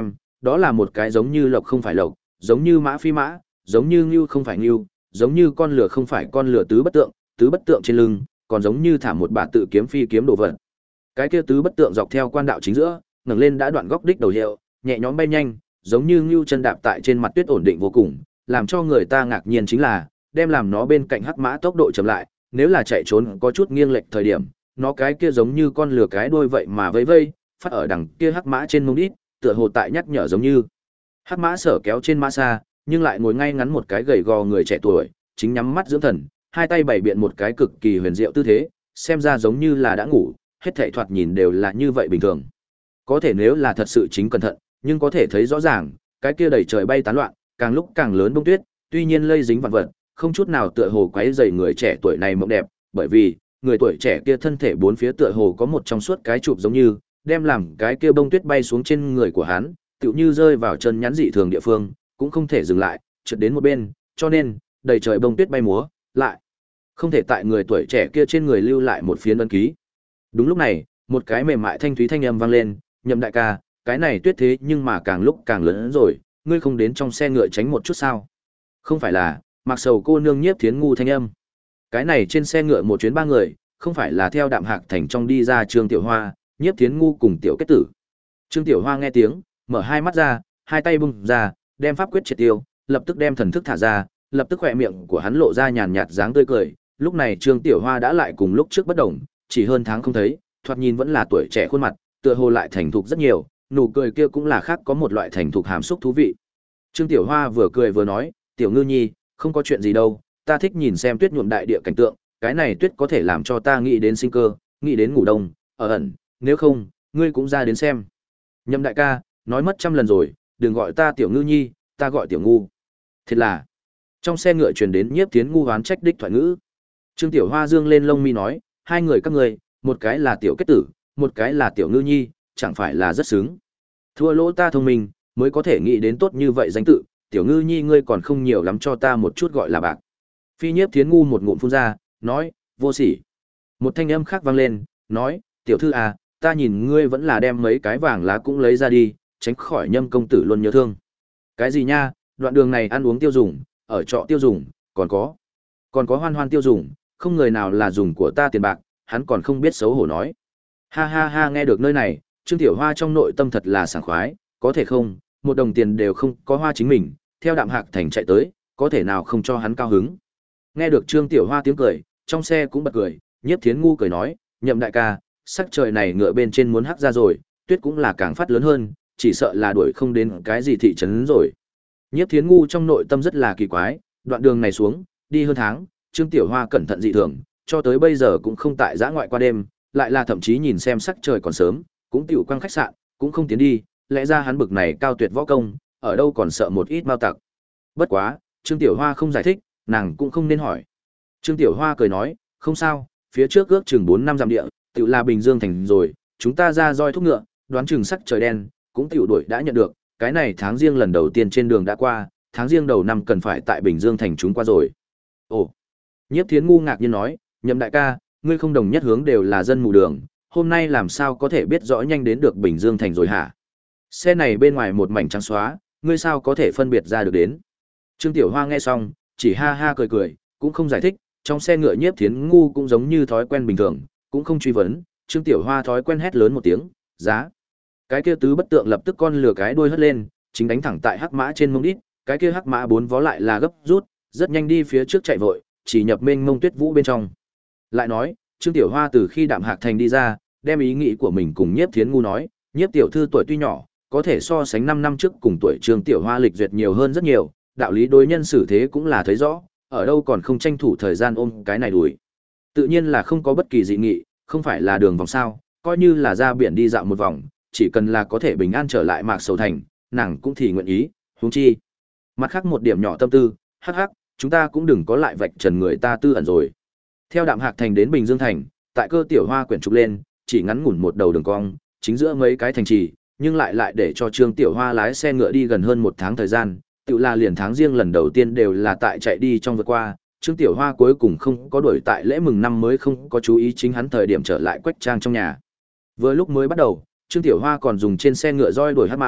đó là một cái giống như lộc không phải lộc, giống như mã phi mã, giống như ngưu không phải ngưu, giống như con lửa không phải con lửa tứ bất tượng, tứ bất tượng trên lưng, còn giống như thả một bả tự kiếm phi kiếm đồ vật. Cái kia tứ bất tượng dọc theo quan đạo chính giữa, ngẩng lên đã đoạn góc đích đầu hiệu, nhẹ nhõm bay nhanh, giống như ngưu chân đạp tại trên mặt tuyết ổn định vô cùng, làm cho người ta ngạc nhiên chính là, đem làm nó bên cạnh hắc mã tốc độ chậm lại, nếu là chạy trốn có chút nghiêng lệch thời điểm, nó cái kia giống như con lừa cái đuôi vậy mà vây vây, phát ở đằng kia hắc mã trên mông đít, tựa hồ tại nhắc nhở giống như. Hắc mã sở kéo trên mã xa, nhưng lại ngồi ngay ngắn một cái gầy gò người trẻ tuổi, chính nhắm mắt dưỡng thần, hai tay bày biện một cái cực kỳ huyền diệu tư thế, xem ra giống như là đã ngủ, hết thảy thoạt nhìn đều là như vậy bình thường. Có thể nếu là thật sự chính cẩn thận, nhưng có thể thấy rõ ràng, cái kia đầy trời bay tán loạn, càng lúc càng lớn bông tuyết, tuy nhiên lây dính vạn vật, không chút nào tựa hồ quấy rầy người trẻ tuổi này mộng đẹp, bởi vì người tuổi trẻ kia thân thể bốn phía tựa hồ có một trong suốt cái chụp giống như, đem làm cái kia bông tuyết bay xuống trên người của hắn, tựu như rơi vào chân nhắn dị thường địa phương, cũng không thể dừng lại, trượt đến một bên, cho nên, đầy trời bông tuyết bay múa, lại không thể tại người tuổi trẻ kia trên người lưu lại một phiến ấn ký. Đúng lúc này, một cái mềm mại thanh thúy thanh âm vang lên, "Nhậm đại ca, cái này tuyết thế nhưng mà càng lúc càng lớn hơn rồi, ngươi không đến trong xe ngựa tránh một chút sao?" Không phải là, Mặc Sầu cô nương Nhiếp Thiến ngu thanh âm. Cái này trên xe ngựa một chuyến ba người, không phải là theo Đạm Hạc thành trong đi ra Trương Tiểu Hoa, Nhiếp Thiến ngu cùng Tiểu Kết Tử. Trương Tiểu Hoa nghe tiếng, mở hai mắt ra, hai tay bung ra, đem pháp quyết triệt tiêu, lập tức đem thần thức thả ra, lập tức khỏe miệng của hắn lộ ra nhàn nhạt dáng tươi cười. Lúc này Trương Tiểu Hoa đã lại cùng lúc trước bất động, chỉ hơn tháng không thấy, thoạt nhìn vẫn là tuổi trẻ khuôn mặt, tựa hồ lại thành thục rất nhiều, nụ cười kia cũng là khác có một loại thành thục hàm xúc thú vị. Trương Tiểu Hoa vừa cười vừa nói, "Tiểu Ngư Nhi, không có chuyện gì đâu, ta thích nhìn xem tuyết nhuộm đại địa cảnh tượng, cái này tuyết có thể làm cho ta nghĩ đến sinh cơ, nghĩ đến ngủ đông, ở ẩn, nếu không, ngươi cũng ra đến xem." Nhậm đại ca, nói mất trăm lần rồi, đừng gọi ta Tiểu Ngư Nhi, ta gọi Tiểu Ngu. Thật là. Trong xe ngựa truyền đến Nhiếp Thiến ngu hoán trách đích thoại ngữ. Trương Tiểu Hoa dương lên lông mi nói, "Hai người các ngươi, một cái là Tiểu Kết Tử, một cái là Tiểu Ngư Nhi, chẳng phải là rất sướng. Thua lỗ ta thông minh, mới có thể nghĩ đến tốt như vậy danh tự, Tiểu Ngư Nhi ngươi còn không nhiều lắm cho ta một chút gọi là bạc." Phi Nhiếp Thiến ngu một ngụm phun ra, nói, "Vô sỉ." Một thanh âm khác vang lên, nói, "Tiểu thư à, ta nhìn ngươi vẫn là đem mấy cái vàng lá cũng lấy ra đi, tránh khỏi Nhâm công tử luôn nhớ thương." "Cái gì nha, đoạn đường này ăn uống tiêu dùng, ở trọ tiêu dùng, còn có, còn có hoan hoan tiêu dùng, không người nào là dùng của ta tiền bạc." Hắn còn không biết xấu hổ nói. Ha ha ha, nghe được nơi này, Trương Tiểu Hoa trong nội tâm thật là sảng khoái, có thể không, một đồng tiền đều không có hoa chính mình, theo Đạm Hạc thành chạy tới, có thể nào không cho hắn cao hứng. Nghe được Trương Tiểu Hoa tiếng cười, trong xe cũng bật cười, Nhiếp Thiến ngu cười nói, "Nhậm đại ca, sắc trời này ngựa bên trên muốn hắc ra rồi, tuyết cũng là càng phát lớn hơn, chỉ sợ là đuổi không đến cái gì thị trấn rồi." Nhiếp Thiến ngu trong nội tâm rất là kỳ quái, đoạn đường này xuống, đi hơn tháng, Trương Tiểu Hoa cẩn thận dị thường, cho tới bây giờ cũng không tại giã ngoại qua đêm, lại là thậm chí nhìn xem sắc trời còn sớm, cũng tiểu quang khách sạn, cũng không tiến đi, lẽ ra hắn bực này cao tuyệt võ công, ở đâu còn sợ một ít mao tặc. Bất quá, Trương Tiểu Hoa không giải thích, nàng cũng không nên hỏi. Trương Tiểu Hoa cười nói, "Không sao, phía trước ước chừng bốn năm dặm địa, tiểu là Bình Dương thành rồi, chúng ta ra roi thúc ngựa, đoán chừng sắc trời đen, cũng tiểu đuổi đã nhận được, cái này tháng riêng lần đầu tiên trên đường đã qua, tháng riêng đầu năm cần phải tại Bình Dương thành chúng qua rồi." Ồ. Nhiếp Thiến ngu ngạc nhiên nói, "Nhậm đại ca, ngươi không đồng nhất hướng đều là dân mù đường, hôm nay làm sao có thể biết rõ nhanh đến được Bình Dương thành rồi hả? Xe này bên ngoài một mảnh trắng xóa, ngươi sao có thể phân biệt ra được đến?" Trương Tiểu Hoa nghe xong, chỉ ha ha cười cười, cũng không giải thích, trong xe ngựa Nhiếp Thiến ngu cũng giống như thói quen bình thường, cũng không truy vấn, Trương Tiểu Hoa thói quen hét lớn một tiếng, "Giá!" Cái kia tứ bất tượng lập tức con lừa cái đuôi hất lên, chính đánh thẳng tại hắc mã trên mông đít, cái kia hắc mã bốn vó lại là gấp rút, rất nhanh đi phía trước chạy vội, chỉ nhập mênh mông tuyết vũ bên trong. Lại nói, Trương Tiểu Hoa từ khi Đạm Hạc thành đi ra, đem ý nghĩ của mình cùng Nhiếp Thiến ngu nói, Nhiếp tiểu thư tuổi tuy nhỏ, có thể so sánh năm năm trước cùng tuổi Trương Tiểu Hoa lịch duyệt nhiều hơn rất nhiều, đạo lý đối nhân xử thế cũng là thấy rõ, ở đâu còn không tranh thủ thời gian ôm cái này đuổi. Tự nhiên là không có bất kỳ dị nghị, không phải là đường vòng sao, coi như là ra biển đi dạo một vòng, chỉ cần là có thể bình an trở lại Mạc Sầu thành, nàng cũng thì nguyện ý, huống chi. Mặt khác một điểm nhỏ tâm tư, hắc hắc, chúng ta cũng đừng có lại vạch trần người ta tư ẩn rồi. Theo Đạm Hạc thành đến Bình Dương thành, tại Cơ Tiểu Hoa quyển trục lên, chỉ ngắn ngủn một đầu đường cong, chính giữa mấy cái thành trì, nhưng lại lại để cho Trương Tiểu Hoa lái xe ngựa đi gần hơn một tháng thời gian, tự là liền tháng riêng lần đầu tiên đều là tại chạy đi trong vượt qua, Trương Tiểu Hoa cuối cùng không có đuổi tại lễ mừng năm mới không có chú ý chính hắn thời điểm trở lại Quách Trang trong nhà. Vừa lúc mới bắt đầu, Trương Tiểu Hoa còn dùng trên xe ngựa roi đuổi hắc mã,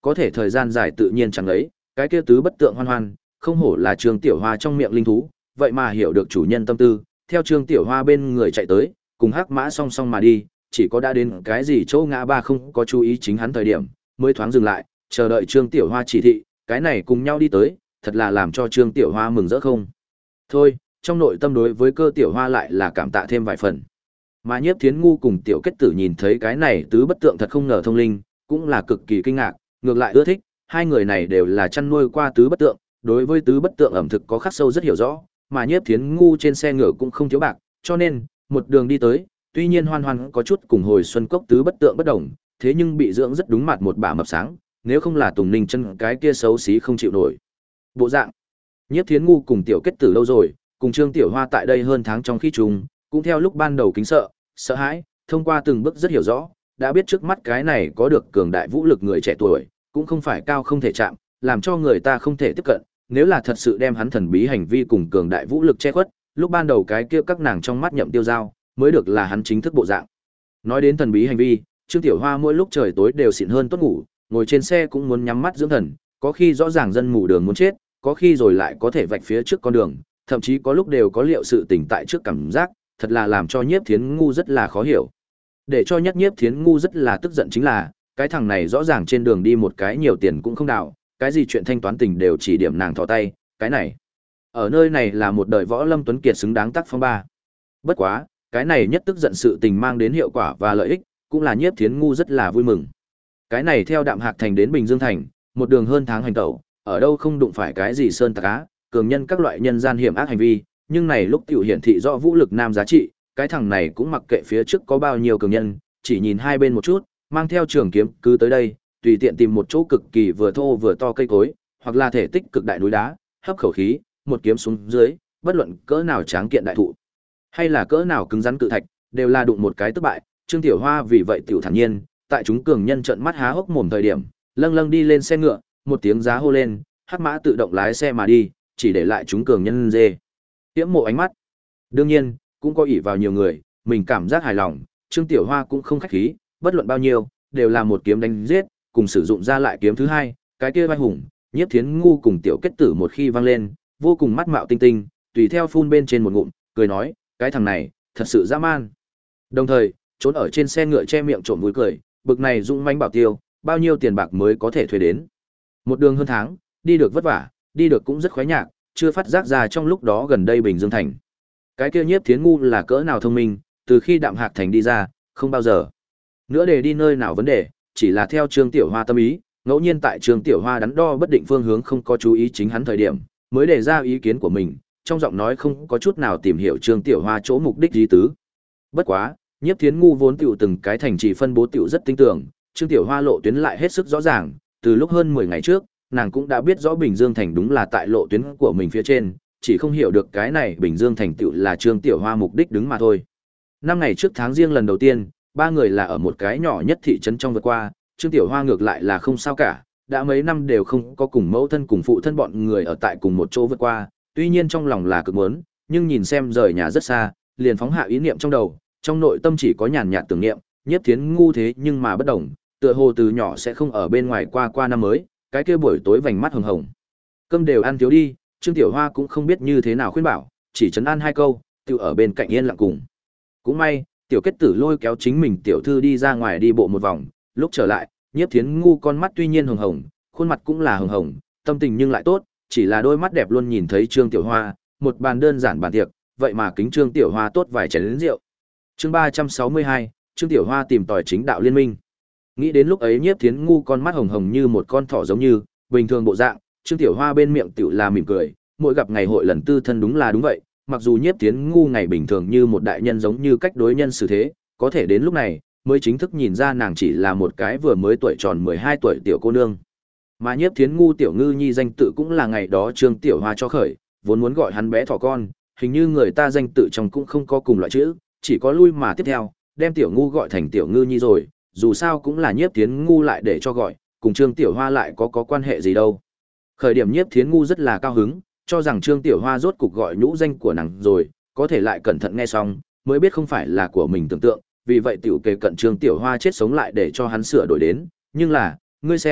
có thể thời gian dài tự nhiên chẳng lấy, cái kia tứ bất tượng Hoan Hoan, không hổ là Trương Tiểu Hoa trong miệng linh thú, vậy mà hiểu được chủ nhân tâm tư, theo Trương Tiểu Hoa bên người chạy tới, cùng Hắc Mã song song mà đi, chỉ có đã đến cái gì chỗ ngã ba không có chú ý chính hắn thời điểm, mới thoáng dừng lại, chờ đợi Trương Tiểu Hoa chỉ thị, cái này cùng nhau đi tới, thật là làm cho Trương Tiểu Hoa mừng rỡ không. Thôi, trong nội tâm đối với Cơ Tiểu Hoa lại là cảm tạ thêm vài phần. Mà Nhiếp Thiến Ngu cùng Tiểu Kết Tử nhìn thấy cái này tứ bất tượng thật không ngờ thông linh, cũng là cực kỳ kinh ngạc, ngược lại ưa thích, hai người này đều là chăn nuôi qua tứ bất tượng, đối với tứ bất tượng ẩm thực có khắc sâu rất hiểu rõ, mà Nhiếp Thiến Ngu trên xe ngựa cũng không thiếu bạc, cho nên, một đường đi tới, tuy nhiên Hoan Hoan có chút cùng hồi xuân cốc tứ bất tượng bất đồng, thế nhưng bị dưỡng rất đúng mặt một bả mập sáng, nếu không là Tùng Ninh chân cái kia xấu xí không chịu nổi. Bộ dạng, Nhiếp Thiến Ngu cùng Tiểu Kết Tử lâu rồi, cùng Trương Tiểu Hoa tại đây hơn tháng trong khi trùng, cũng theo lúc ban đầu kính sợ, sợ hãi, thông qua từng bước rất hiểu rõ, đã biết trước mắt cái này có được cường đại vũ lực người trẻ tuổi, cũng không phải cao không thể chạm, làm cho người ta không thể tiếp cận, nếu là thật sự đem hắn thần bí hành vi cùng cường đại vũ lực che khuất, lúc ban đầu cái kia các nàng trong mắt nhậm tiêu dao, mới được là hắn chính thức bộ dạng. Nói đến thần bí hành vi, Trương Tiểu Hoa mỗi lúc trời tối đều xịn hơn tốt ngủ, ngồi trên xe cũng muốn nhắm mắt dưỡng thần, có khi rõ ràng dân mù đường muốn chết, có khi rồi lại có thể vạch phía trước con đường, thậm chí có lúc đều có liệu sự tỉnh tại trước cảm giác, thật là làm cho Nhiếp Thiến Ngu rất là khó hiểu. Để cho nhất Nhiếp Thiến Ngu rất là tức giận chính là, cái thằng này rõ ràng trên đường đi một cái nhiều tiền cũng không đào, cái gì chuyện thanh toán tình đều chỉ điểm nàng thò tay, cái này. Ở nơi này là một đời võ lâm tuấn kiệt xứng đáng tác phong ba. Bất quá, cái này nhất tức giận sự tình mang đến hiệu quả và lợi ích, cũng là Nhiếp Thiến Ngu rất là vui mừng. Cái này theo Đạm Hạc Thành đến Bình Dương Thành, một đường hơn tháng hành tẩu, ở đâu không đụng phải cái gì sơn tặc á, cường nhân các loại nhân gian hiểm ác hành vi, nhưng này lúc tiểu hiển thị rõ vũ lực nam giá trị, cái thằng này cũng mặc kệ phía trước có bao nhiêu cường nhân, chỉ nhìn hai bên một chút, mang theo trường kiếm cứ tới đây, tùy tiện tìm một chỗ cực kỳ vừa thô vừa to cây cối, hoặc là thể tích cực đại núi đá, hấp khẩu khí, một kiếm xuống dưới, bất luận cỡ nào tráng kiện đại thụ, hay là cỡ nào cứng rắn cự thạch, đều là đụng một cái tức bại. Trương Tiểu Hoa vì vậy tiểu thản nhiên, tại chúng cường nhân trợn mắt há hốc mồm thời điểm, lâng lâng đi lên xe ngựa, một tiếng giá hô lên, Hắc Mã tự động lái xe mà đi, chỉ để lại chúng cường nhân dê. Tiễm mộ ánh mắt. Đương nhiên, cũng có ỷ vào nhiều người, mình cảm giác hài lòng, Trương Tiểu Hoa cũng không khách khí, bất luận bao nhiêu, đều là một kiếm đánh giết, cùng sử dụng ra lại kiếm thứ hai, cái kia vai hùng, Nhiếp Thiến Ngu cùng Tiểu Kết Tử một khi vang lên, vô cùng mắt mạo tinh tinh, tùy theo phun bên trên một ngụm, cười nói, cái thằng này, thật sự dã man. Đồng thời, trốn ở trên xe ngựa che miệng trộm vui cười, bực này dũng mãnh bảo tiêu, bao nhiêu tiền bạc mới có thể thuê đến. Một đường hơn tháng, đi được vất vả, đi được cũng rất khoái nhạc, chưa phát giác ra trong lúc đó gần đây Bình Dương Thành. Cái kia Nhiếp Thiến Ngu là cỡ nào thông minh, từ khi Đạm Hạc Thành đi ra, không bao giờ nữa để đi nơi nào vấn đề, chỉ là theo Trương Tiểu Hoa tâm ý, ngẫu nhiên tại Trương Tiểu Hoa đắn đo bất định phương hướng không có chú ý chính hắn thời điểm, mới đề ra ý kiến của mình, trong giọng nói không có chút nào tìm hiểu Trương Tiểu Hoa chỗ mục đích ý tứ. Bất quá, Nhiếp Thiến Ngu vốn tiểu từng cái thành trì phân bố tiểu rất tinh tưởng, Trương Tiểu Hoa lộ tuyến lại hết sức rõ ràng, từ lúc hơn mười ngày trước, nàng cũng đã biết rõ Bình Dương Thành đúng là tại lộ tuyến của mình phía trên, chỉ không hiểu được cái này Bình Dương Thành tiểu là Trương Tiểu Hoa mục đích đứng mà thôi. Năm ngày trước tháng riêng lần đầu tiên, ba người là ở một cái nhỏ nhất thị trấn trong vượt qua, Trương Tiểu Hoa ngược lại là không sao cả, đã mấy năm đều không có cùng mẫu thân cùng phụ thân bọn người ở tại cùng một chỗ vượt qua, tuy nhiên trong lòng là cực muốn, nhưng nhìn xem rời nhà rất xa, liền phóng hạ ý niệm trong đầu, trong nội tâm chỉ có nhàn nhạt tưởng niệm, Nhiếp Thiến Ngu thế nhưng mà bất đồng, tựa hồ từ nhỏ sẽ không ở bên ngoài qua qua năm mới, cái kia buổi tối vành mắt hồng hồng. Cơm đều ăn thiếu đi, Trương Tiểu Hoa cũng không biết như thế nào khuyên bảo, chỉ trấn an hai câu, tự ở bên cạnh yên lặng cùng. Cũng may, Tiểu Kết Tử lôi kéo chính mình tiểu thư đi ra ngoài đi bộ một vòng, lúc trở lại, Nhiếp Thiến Ngu con mắt tuy nhiên hồng hồng, khuôn mặt cũng là hồng hồng, tâm tình nhưng lại tốt, chỉ là đôi mắt đẹp luôn nhìn thấy Trương Tiểu Hoa, một bàn đơn giản bàn tiệc, vậy mà kính Trương Tiểu Hoa tốt vài chén rượu. Chương ba trăm sáu mươi hai, Trương Tiểu Hoa tìm tòi chính đạo liên minh. Nghĩ đến lúc ấy Nhiếp Thiến Ngu con mắt hồng hồng như một con thỏ giống như, bình thường bộ dạng, Trương Tiểu Hoa bên miệng tiểu là mỉm cười, mỗi gặp ngày hội lần tư thân đúng là đúng vậy, mặc dù Nhiếp Thiến Ngu ngày bình thường như một đại nhân giống như cách đối nhân xử thế, có thể đến lúc này mới chính thức nhìn ra nàng chỉ là một cái vừa mới tuổi tròn mười hai tuổi tiểu cô nương. Mà Nhiếp Thiến Ngu tiểu ngư nhi danh tự cũng là ngày đó Trương Tiểu Hoa cho khởi, vốn muốn gọi hắn bé thỏ con, hình như người ta danh tự trong cũng không có cùng loại chữ, chỉ có lui mà tiếp theo, đem tiểu ngu gọi thành tiểu ngư nhi rồi, dù sao cũng là Nhiếp Thiến Ngu lại để cho gọi, cùng Trương Tiểu Hoa lại có có quan hệ gì đâu. Khởi điểm Nhiếp Thiến Ngu rất là cao hứng, cho rằng Trương Tiểu Hoa rốt cục gọi nhũ danh của nàng rồi, có thể lại cẩn thận nghe xong, mới biết không phải là của mình tưởng tượng, vì vậy tiểu kề cận Trương Tiểu Hoa chết sống lại để cho hắn sửa đổi đến, nhưng là, ngươi xem,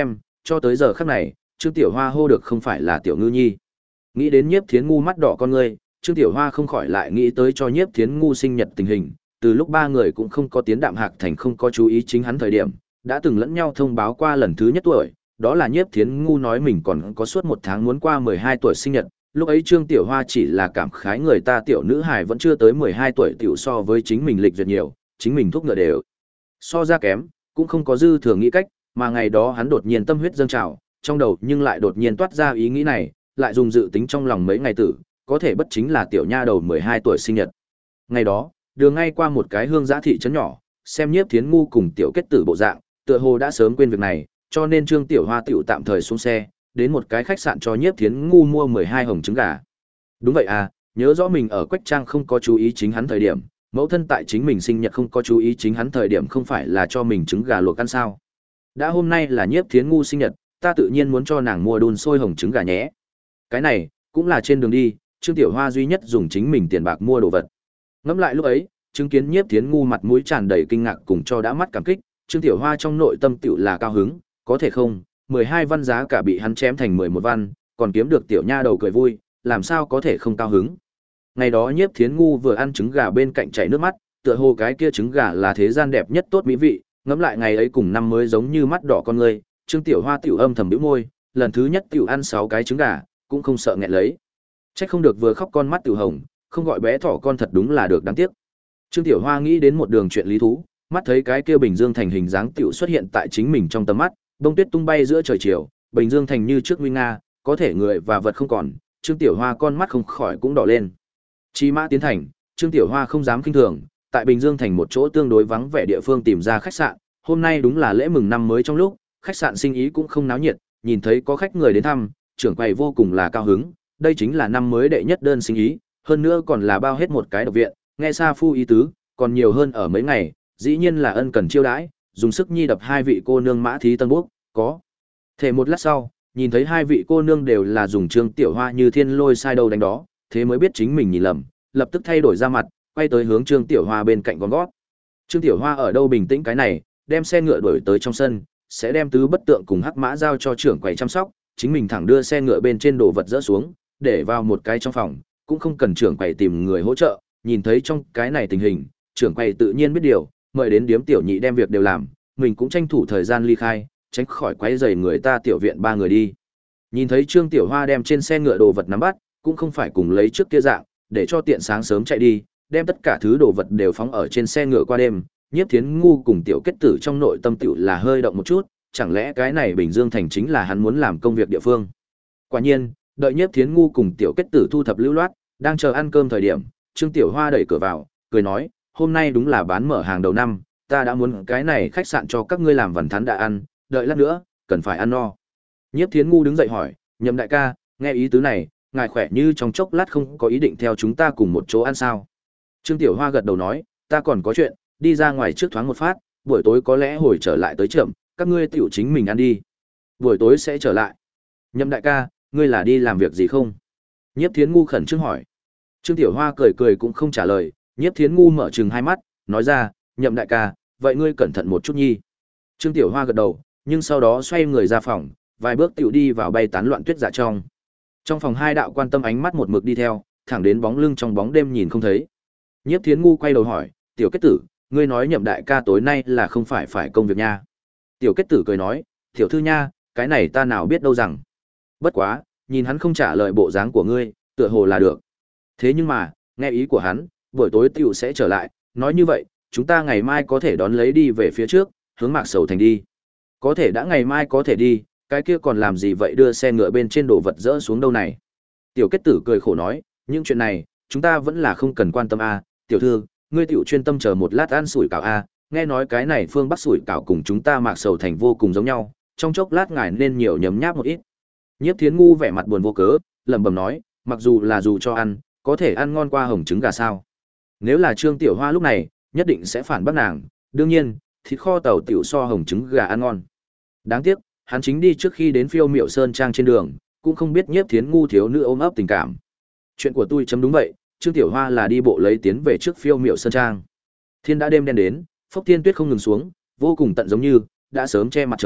cho tới giờ khắc này, Trương Tiểu Hoa hô được không phải là Tiểu Ngư Nhi. Nghĩ đến Nhiếp Thiến ngu mắt đỏ con ngươi, Trương Tiểu Hoa không khỏi lại nghĩ tới cho Nhiếp Thiến ngu sinh nhật tình hình, từ lúc ba người cũng không có tiến Đạm Hạc Thành không có chú ý chính hắn thời điểm, đã từng lẫn nhau thông báo qua lần thứ nhất tuổi, đó là Nhiếp Thiến ngu nói mình còn có suốt một tháng muốn qua mười hai tuổi sinh nhật, lúc ấy Trương Tiểu Hoa chỉ là cảm khái người ta tiểu nữ hài vẫn chưa tới mười hai tuổi tiểu so với chính mình lịch duyệt nhiều, chính mình thúc ngựa đều so ra kém, cũng không có dư thừa nghĩ cách, mà ngày đó hắn đột nhiên tâm huyết dâng trào, trong đầu nhưng lại đột nhiên toát ra ý nghĩ này, lại dùng dự tính trong lòng mấy ngày tử, có thể bất chính là tiểu nha đầu mười hai tuổi sinh nhật. Ngày đó, đường ngay qua một cái hương giã thị trấn nhỏ, xem Nhiếp Thiến ngu cùng tiểu kết tử bộ dạng, tựa hồ đã sớm quên việc này, cho nên Trương Tiểu Hoa tiểu tạm thời xuống xe, đến một cái khách sạn cho Nhiếp Thiến ngu mua mười hai hồng trứng gà. Đúng vậy à, nhớ rõ mình ở Quách Trang không có chú ý chính hắn thời điểm, mẫu thân tại chính mình sinh nhật không có chú ý chính hắn thời điểm không phải là cho mình trứng gà luộc ăn sao? Đã hôm nay là Nhiếp Thiến ngu sinh nhật, ta tự nhiên muốn cho nàng mua đun sôi hồng trứng gà nhé. Cái này cũng là trên đường đi, Trương Tiểu Hoa duy nhất dùng chính mình tiền bạc mua đồ vật. Ngẫm lại lúc ấy, chứng kiến Nhiếp Thiến ngu mặt mũi tràn đầy kinh ngạc cùng cho đã mắt cảm kích, Trương Tiểu Hoa trong nội tâm tiểu là cao hứng, có thể không, mười hai văn giá cả bị hắn chém thành mười một văn, còn kiếm được tiểu nha đầu cười vui, làm sao có thể không cao hứng. Ngày đó Nhiếp Thiến ngu vừa ăn trứng gà bên cạnh chảy nước mắt, tựa hồ cái kia trứng gà là thế gian đẹp nhất tốt mỹ vị, ngẫm lại ngày ấy cùng năm mới giống như mắt đỏ con người, Trương Tiểu Hoa tiểu âm thầm bĩu môi, lần thứ nhất tiểu ăn sáu cái trứng gà, cũng không sợ nghẹn lấy. Trách không được vừa khóc con mắt tiểu hồng, không gọi bé thỏ con thật đúng là được đáng tiếc. Trương Tiểu Hoa nghĩ đến một đường chuyện lý thú, mắt thấy cái kia Bình Dương thành hình dáng tiểu xuất hiện tại chính mình trong tầm mắt, bông tuyết tung bay giữa trời chiều, Bình Dương thành như trước nguy nga, có thể người và vật không còn, Trương Tiểu Hoa con mắt không khỏi cũng đỏ lên. Chi mã tiến thành, Trương Tiểu Hoa không dám khinh thường, tại Bình Dương thành một chỗ tương đối vắng vẻ địa phương tìm ra khách sạn, hôm nay đúng là lễ mừng năm mới trong lúc, khách sạn sinh ý cũng không náo nhiệt, nhìn thấy có khách người đến thăm, trưởng quầy vô cùng là cao hứng, đây chính là năm mới đệ nhất đơn sinh ý, hơn nữa còn là bao hết một cái độc viện, nghe xa phu ý tứ, còn nhiều hơn ở mấy ngày, dĩ nhiên là ân cần chiêu đãi, dùng sức nhi đập hai vị cô nương mã thí tân bốc, có. Thể một lát sau, nhìn thấy hai vị cô nương đều là dùng Trương Tiểu Hoa như thiên lôi sai đâu đánh đó, thế mới biết chính mình nhìn lầm, lập tức thay đổi ra mặt, quay tới hướng Trương Tiểu Hoa bên cạnh con gót. Trương Tiểu Hoa ở đâu bình tĩnh cái này, đem xe ngựa đuổi tới trong sân, sẽ đem tứ bất tượng cùng hắc mã giao cho trưởng quầy chăm sóc, chính mình thẳng đưa xe ngựa bên trên đồ vật dỡ xuống, để vào một cái trong phòng, cũng không cần trưởng quầy tìm người hỗ trợ, nhìn thấy trong cái này tình hình, trưởng quầy tự nhiên biết điều, mời đến điếm tiểu nhị đem việc đều làm, mình cũng tranh thủ thời gian ly khai, tránh khỏi quấy rầy người ta tiểu viện ba người đi. Nhìn thấy Trương Tiểu Hoa đem trên xe ngựa đồ vật nắm bắt, cũng không phải cùng lấy trước kia dạng, để cho tiện sáng sớm chạy đi, đem tất cả thứ đồ vật đều phóng ở trên xe ngựa qua đêm, Nhiếp Thiến ngu cùng tiểu kết tử trong nội tâm tiểu là hơi động một chút, chẳng lẽ cái này Bình Dương thành chính là hắn muốn làm công việc địa phương. Quả nhiên, đợi Nhiếp Thiến ngu cùng tiểu kết tử thu thập lưu loát, đang chờ ăn cơm thời điểm, Trương Tiểu Hoa đẩy cửa vào, cười nói, hôm nay đúng là bán mở hàng đầu năm, ta đã muốn cái này khách sạn cho các ngươi làm vằn thắn đã ăn, đợi lát nữa, cần phải ăn no. Nhiếp Thiến ngu đứng dậy hỏi, Nhậm đại ca, nghe ý tứ này, ngài khỏe như trong chốc lát không có ý định theo chúng ta cùng một chỗ ăn sao. Trương Tiểu Hoa gật đầu nói, ta còn có chuyện, đi ra ngoài trước thoáng một phát, buổi tối có lẽ hồi trở lại tới chậm, các ngươi tiểu chính mình ăn đi. Buổi tối sẽ trở lại. Nhậm đại ca, ngươi là đi làm việc gì không? Nhiếp Thiến ngu khẩn trương hỏi. Trương Tiểu Hoa cười cười cũng không trả lời, Nhiếp Thiến ngu mở trừng hai mắt, nói ra, Nhậm đại ca, vậy ngươi cẩn thận một chút nhi. Trương Tiểu Hoa gật đầu, nhưng sau đó xoay người ra phòng, vài bước tiểu đi vào bay tán loạn tuyết dạ trong. Trong phòng hai đạo quan tâm ánh mắt một mực đi theo, thẳng đến bóng lưng trong bóng đêm nhìn không thấy. Nhiếp Thiến ngu quay đầu hỏi, tiểu kết tử, ngươi nói Nhậm đại ca tối nay là không phải phải công việc nha. Tiểu kết tử cười nói, tiểu thư nha, cái này ta nào biết đâu rằng. Bất quá, nhìn hắn không trả lời bộ dáng của ngươi, tựa hồ là được. Thế nhưng mà, nghe ý của hắn, buổi tối tiểu sẽ trở lại, nói như vậy, chúng ta ngày mai có thể đón lấy đi về phía trước, hướng Mạc Sầu Thành đi. Có thể đã ngày mai có thể đi, cái kia còn làm gì vậy đưa xe ngựa bên trên đồ vật dỡ xuống đâu này. Tiểu kết tử cười khổ nói, những chuyện này, chúng ta vẫn là không cần quan tâm a. Tiểu thư, ngươi tiểu chuyên tâm chờ một lát ăn sủi cảo a, nghe nói cái này phương Bắc sủi cảo cùng chúng ta Mạc Sầu Thành vô cùng giống nhau, trong chốc lát ngài nên nhiều nhấm nháp một ít. Nhiếp Thiến ngu vẻ mặt buồn vô cớ, lẩm bẩm nói, mặc dù là dù cho ăn, có thể ăn ngon qua hồng trứng gà sao? Nếu là Trương Tiểu Hoa lúc này, nhất định sẽ phản bác nàng, đương nhiên, thịt kho tàu tiểu so hồng trứng gà ăn ngon. Đáng tiếc, hắn chính đi trước khi đến Phiêu Miệu Sơn trang trên đường, cũng không biết Nhiếp Thiến ngu thiếu nữ ôm ấp tình cảm. Chuyện của tôi chấm đúng vậy, Trương Tiểu Hoa là đi bộ lấy tiến về trước Phiêu Miệu Sơn trang. Thiên đã đêm đen đến, phốc thiên tuyết không ngừng xuống, vô cùng tận giống như đã sớm che mặt trời,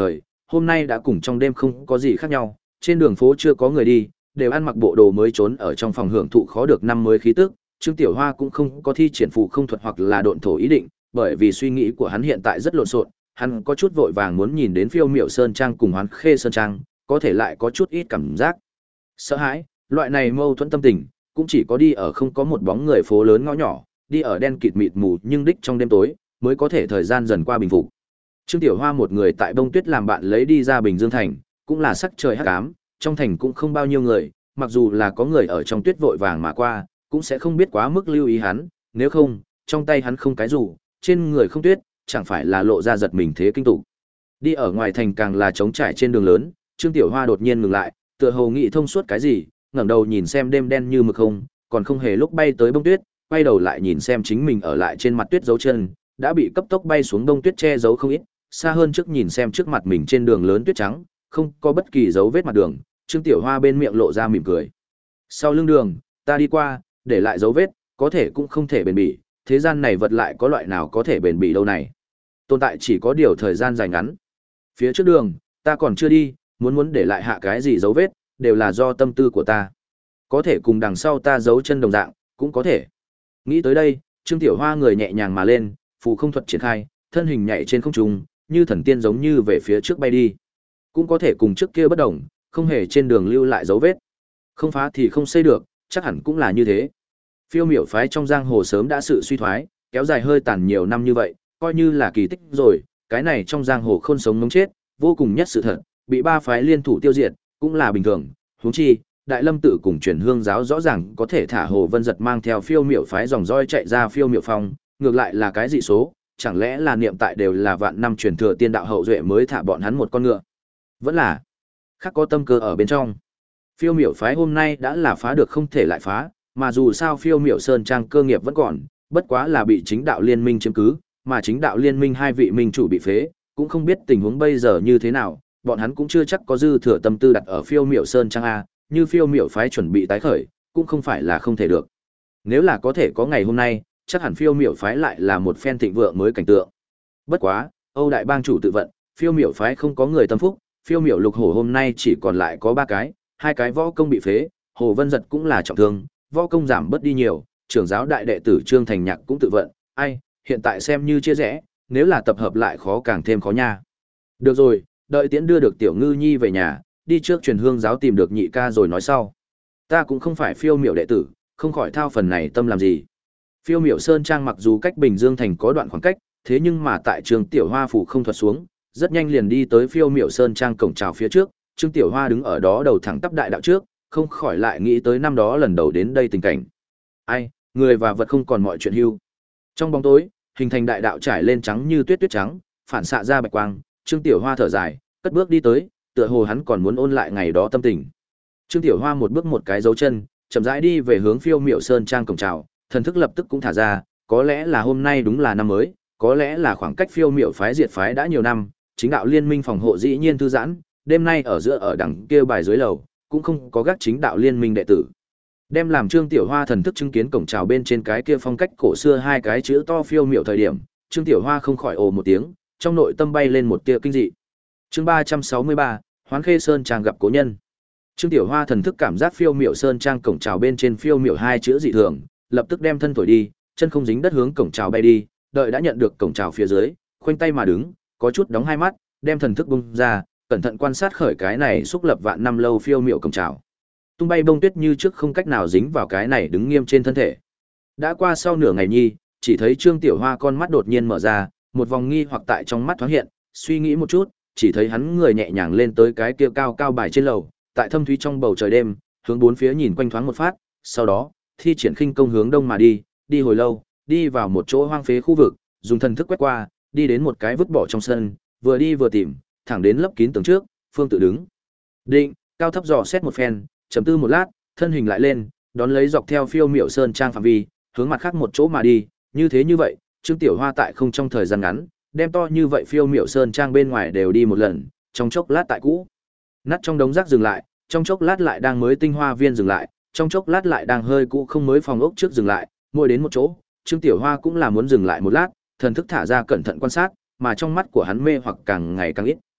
hôm nay đã cùng trong đêm không có gì khác nhau, trên đường phố chưa có người đi, đều ăn mặc bộ đồ mới trốn ở trong phòng hưởng thụ khó được năm mới khí tức. Trương Tiểu Hoa cũng không có thi triển phù không thuật hoặc là độn thổ ý định, bởi vì suy nghĩ của hắn hiện tại rất lộn xộn, hắn có chút vội vàng muốn nhìn đến Phiêu Miểu Sơn Trang cùng Hoán Khê Sơn Trang, có thể lại có chút ít cảm giác sợ hãi. Loại này mâu thuẫn tâm tình, cũng chỉ có đi ở không có một bóng người phố lớn ngõ nhỏ, đi ở đen kịt mịt mù nhưng đích trong đêm tối, mới có thể thời gian dần qua bình phục. Trương Tiểu Hoa một người tại Bông Tuyết làm bạn lấy đi ra Bình Dương thành, cũng là sắc trời hắc ám, trong thành cũng không bao nhiêu người, mặc dù là có người ở trong tuyết vội vàng mà qua, cũng sẽ không biết quá mức lưu ý hắn, nếu không, trong tay hắn không cái dù, trên người không tuyết, chẳng phải là lộ ra giật mình thế kinh tụ. Đi ở ngoài thành càng là trống trải trên đường lớn, Trương Tiểu Hoa đột nhiên ngừng lại, tựa hồ nghĩ thông suốt cái gì, ngẩng đầu nhìn xem đêm đen như mực không, còn không hề lúc bay tới bông tuyết, quay đầu lại nhìn xem chính mình ở lại trên mặt tuyết dấu chân, đã bị cấp tốc bay xuống bông tuyết che giấu không ít, xa hơn trước nhìn xem trước mặt mình trên đường lớn tuyết trắng, không có bất kỳ dấu vết mặt đường, Trương Tiểu Hoa bên miệng lộ ra mỉm cười. Sau lưng đường, ta đi qua, để lại dấu vết, có thể cũng không thể bền bỉ, thế gian này vật lại có loại nào có thể bền bỉ đâu này. Tồn tại chỉ có điều thời gian dài ngắn. Phía trước đường, ta còn chưa đi, muốn muốn để lại hạ cái gì dấu vết, đều là do tâm tư của ta. Có thể cùng đằng sau ta giấu chân đồng dạng, cũng có thể. Nghĩ tới đây, Trương Tiểu Hoa người nhẹ nhàng mà lên, phù không thuật triển khai, thân hình nhảy trên không trung, như thần tiên giống như về phía trước bay đi. Cũng có thể cùng trước kia bất động, không hề trên đường lưu lại dấu vết. Không phá thì không xây được, chắc hẳn cũng là như thế. Phiêu Miểu phái trong giang hồ sớm đã sự suy thoái, kéo dài hơi tàn nhiều năm như vậy, coi như là kỳ tích rồi, cái này trong giang hồ khôn sống ngống chết, vô cùng nhất sự thật, bị ba phái liên thủ tiêu diệt, cũng là bình thường. Huống chi, Đại Lâm tự cùng Truyền Hương giáo rõ ràng có thể thả Hồ Vân Giật mang theo Phiêu Miểu phái dòng roi chạy ra Phiêu Miểu phong, ngược lại là cái dị số, chẳng lẽ là niệm tại đều là vạn năm truyền thừa tiên đạo hậu duệ mới thả bọn hắn một con ngựa? Vẫn là khác có tâm cơ ở bên trong. Phiêu Miểu phái hôm nay đã là phá được không thể lại phá, mà dù sao Phiêu Miểu Sơn Trang cơ nghiệp vẫn còn, bất quá là bị chính đạo liên minh chiếm cứ, mà chính đạo liên minh hai vị minh chủ bị phế, cũng không biết tình huống bây giờ như thế nào, bọn hắn cũng chưa chắc có dư thừa tâm tư đặt ở Phiêu Miểu Sơn Trang a, như Phiêu Miểu phái chuẩn bị tái khởi, cũng không phải là không thể được. Nếu là có thể có ngày hôm nay, chắc hẳn Phiêu Miểu phái lại là một phen thịnh vượng mới cảnh tượng. Bất quá, Âu đại bang chủ tự vận, Phiêu Miểu phái không có người tâm phúc, Phiêu Miểu lục hổ hôm nay chỉ còn lại có ba cái, hai cái võ công bị phế, Hồ Vân Giật cũng là trọng thương, võ công giảm bớt đi nhiều, trưởng giáo đại đệ tử Trương Thành Nhạc cũng tự vận, ai, hiện tại xem như chia rẽ, nếu là tập hợp lại khó càng thêm khó nha. Được rồi, đợi Tiễn đưa được Tiểu Ngư Nhi về nhà, đi trước Truyền Hương giáo tìm được nhị ca rồi nói sau. Ta cũng không phải Phiêu Miểu đệ tử, không khỏi thao phần này tâm làm gì. Phiêu Miểu Sơn Trang mặc dù cách Bình Dương thành có đoạn khoảng cách, thế nhưng mà tại Trường Tiểu Hoa phủ không thuật xuống, rất nhanh liền đi tới Phiêu Miểu Sơn Trang cổng chào phía trước, Trương Tiểu Hoa đứng ở đó đầu thẳng tắp đại đạo trước, không khỏi lại nghĩ tới năm đó lần đầu đến đây tình cảnh. Ai, người và vật không còn mọi chuyện hưu. Trong bóng tối, hình thành đại đạo trải lên trắng như tuyết tuyết trắng, phản xạ ra bạch quang, Trương Tiểu Hoa thở dài, cất bước đi tới, tựa hồ hắn còn muốn ôn lại ngày đó tâm tình. Trương Tiểu Hoa một bước một cái dấu chân, chậm rãi đi về hướng Phiêu Miểu Sơn Trang cổng chào, thần thức lập tức cũng thả ra, có lẽ là hôm nay đúng là năm mới, có lẽ là khoảng cách Phiêu Miểu phái diệt phái đã nhiều năm, chính đạo liên minh phòng hộ dĩ nhiên thư giãn, đêm nay ở giữa ở đằng kia bài dưới lầu, cũng không có gác chính đạo liên minh đệ tử. Đem làm Trương Tiểu Hoa thần thức chứng kiến cổng chào bên trên cái kia phong cách cổ xưa hai cái chữ to Phiêu Miểu thời điểm, Trương Tiểu Hoa không khỏi ồ một tiếng, trong nội tâm bay lên một tia kinh dị. Chương ba trăm sáu mươi ba, Hoán Khê Sơn Trang gặp cố nhân. Trương Tiểu Hoa thần thức cảm giác Phiêu Miểu Sơn Trang cổng chào bên trên Phiêu Miểu hai chữ dị thường, lập tức đem thân thổi đi, chân không dính đất hướng cổng chào bay đi, đợi đã nhận được cổng chào phía dưới, khoanh tay mà đứng, có chút đóng hai mắt, đem thần thức bung ra, cẩn thận quan sát khởi cái này xúc lập vạn năm lâu Phiêu Miểu cổng chào. Tung bay bông tuyết như trước không cách nào dính vào cái này đứng nghiêm trên thân thể. Đã qua sau nửa ngày nhi, chỉ thấy Trương Tiểu Hoa con mắt đột nhiên mở ra, một vòng nghi hoặc tại trong mắt thoáng hiện, suy nghĩ một chút, chỉ thấy hắn người nhẹ nhàng lên tới cái kia cao cao bài trên lầu, tại thâm thúy trong bầu trời đêm, hướng bốn phía nhìn quanh thoáng một phát, sau đó, thi triển khinh công hướng đông mà đi, đi hồi lâu, đi vào một chỗ hoang phế khu vực, dùng thần thức quét qua, đi đến một cái vứt bỏ trong sân, vừa đi vừa tìm, thẳng đến lấp kín tường trước, phương tự đứng. Định, cao thấp dò xét một phen, chấm tư một lát, thân hình lại lên, đón lấy dọc theo Phiêu Miểu Sơn Trang phạm vi, hướng mặt khác một chỗ mà đi, như thế như vậy, Trương Tiểu Hoa tại không trong thời gian ngắn, đem to như vậy Phiêu Miểu Sơn Trang bên ngoài đều đi một lần, trong chốc lát tại cũ. Nát trong đống rác dừng lại, trong chốc lát lại đang mới tinh hoa viên dừng lại, trong chốc lát lại đang hơi cũ không mới phòng ốc trước dừng lại, mỗi đến một chỗ, Trương Tiểu Hoa cũng là muốn dừng lại một lát, thần thức thả ra cẩn thận quan sát, mà trong mắt của hắn mê hoặc càng ngày càng ít,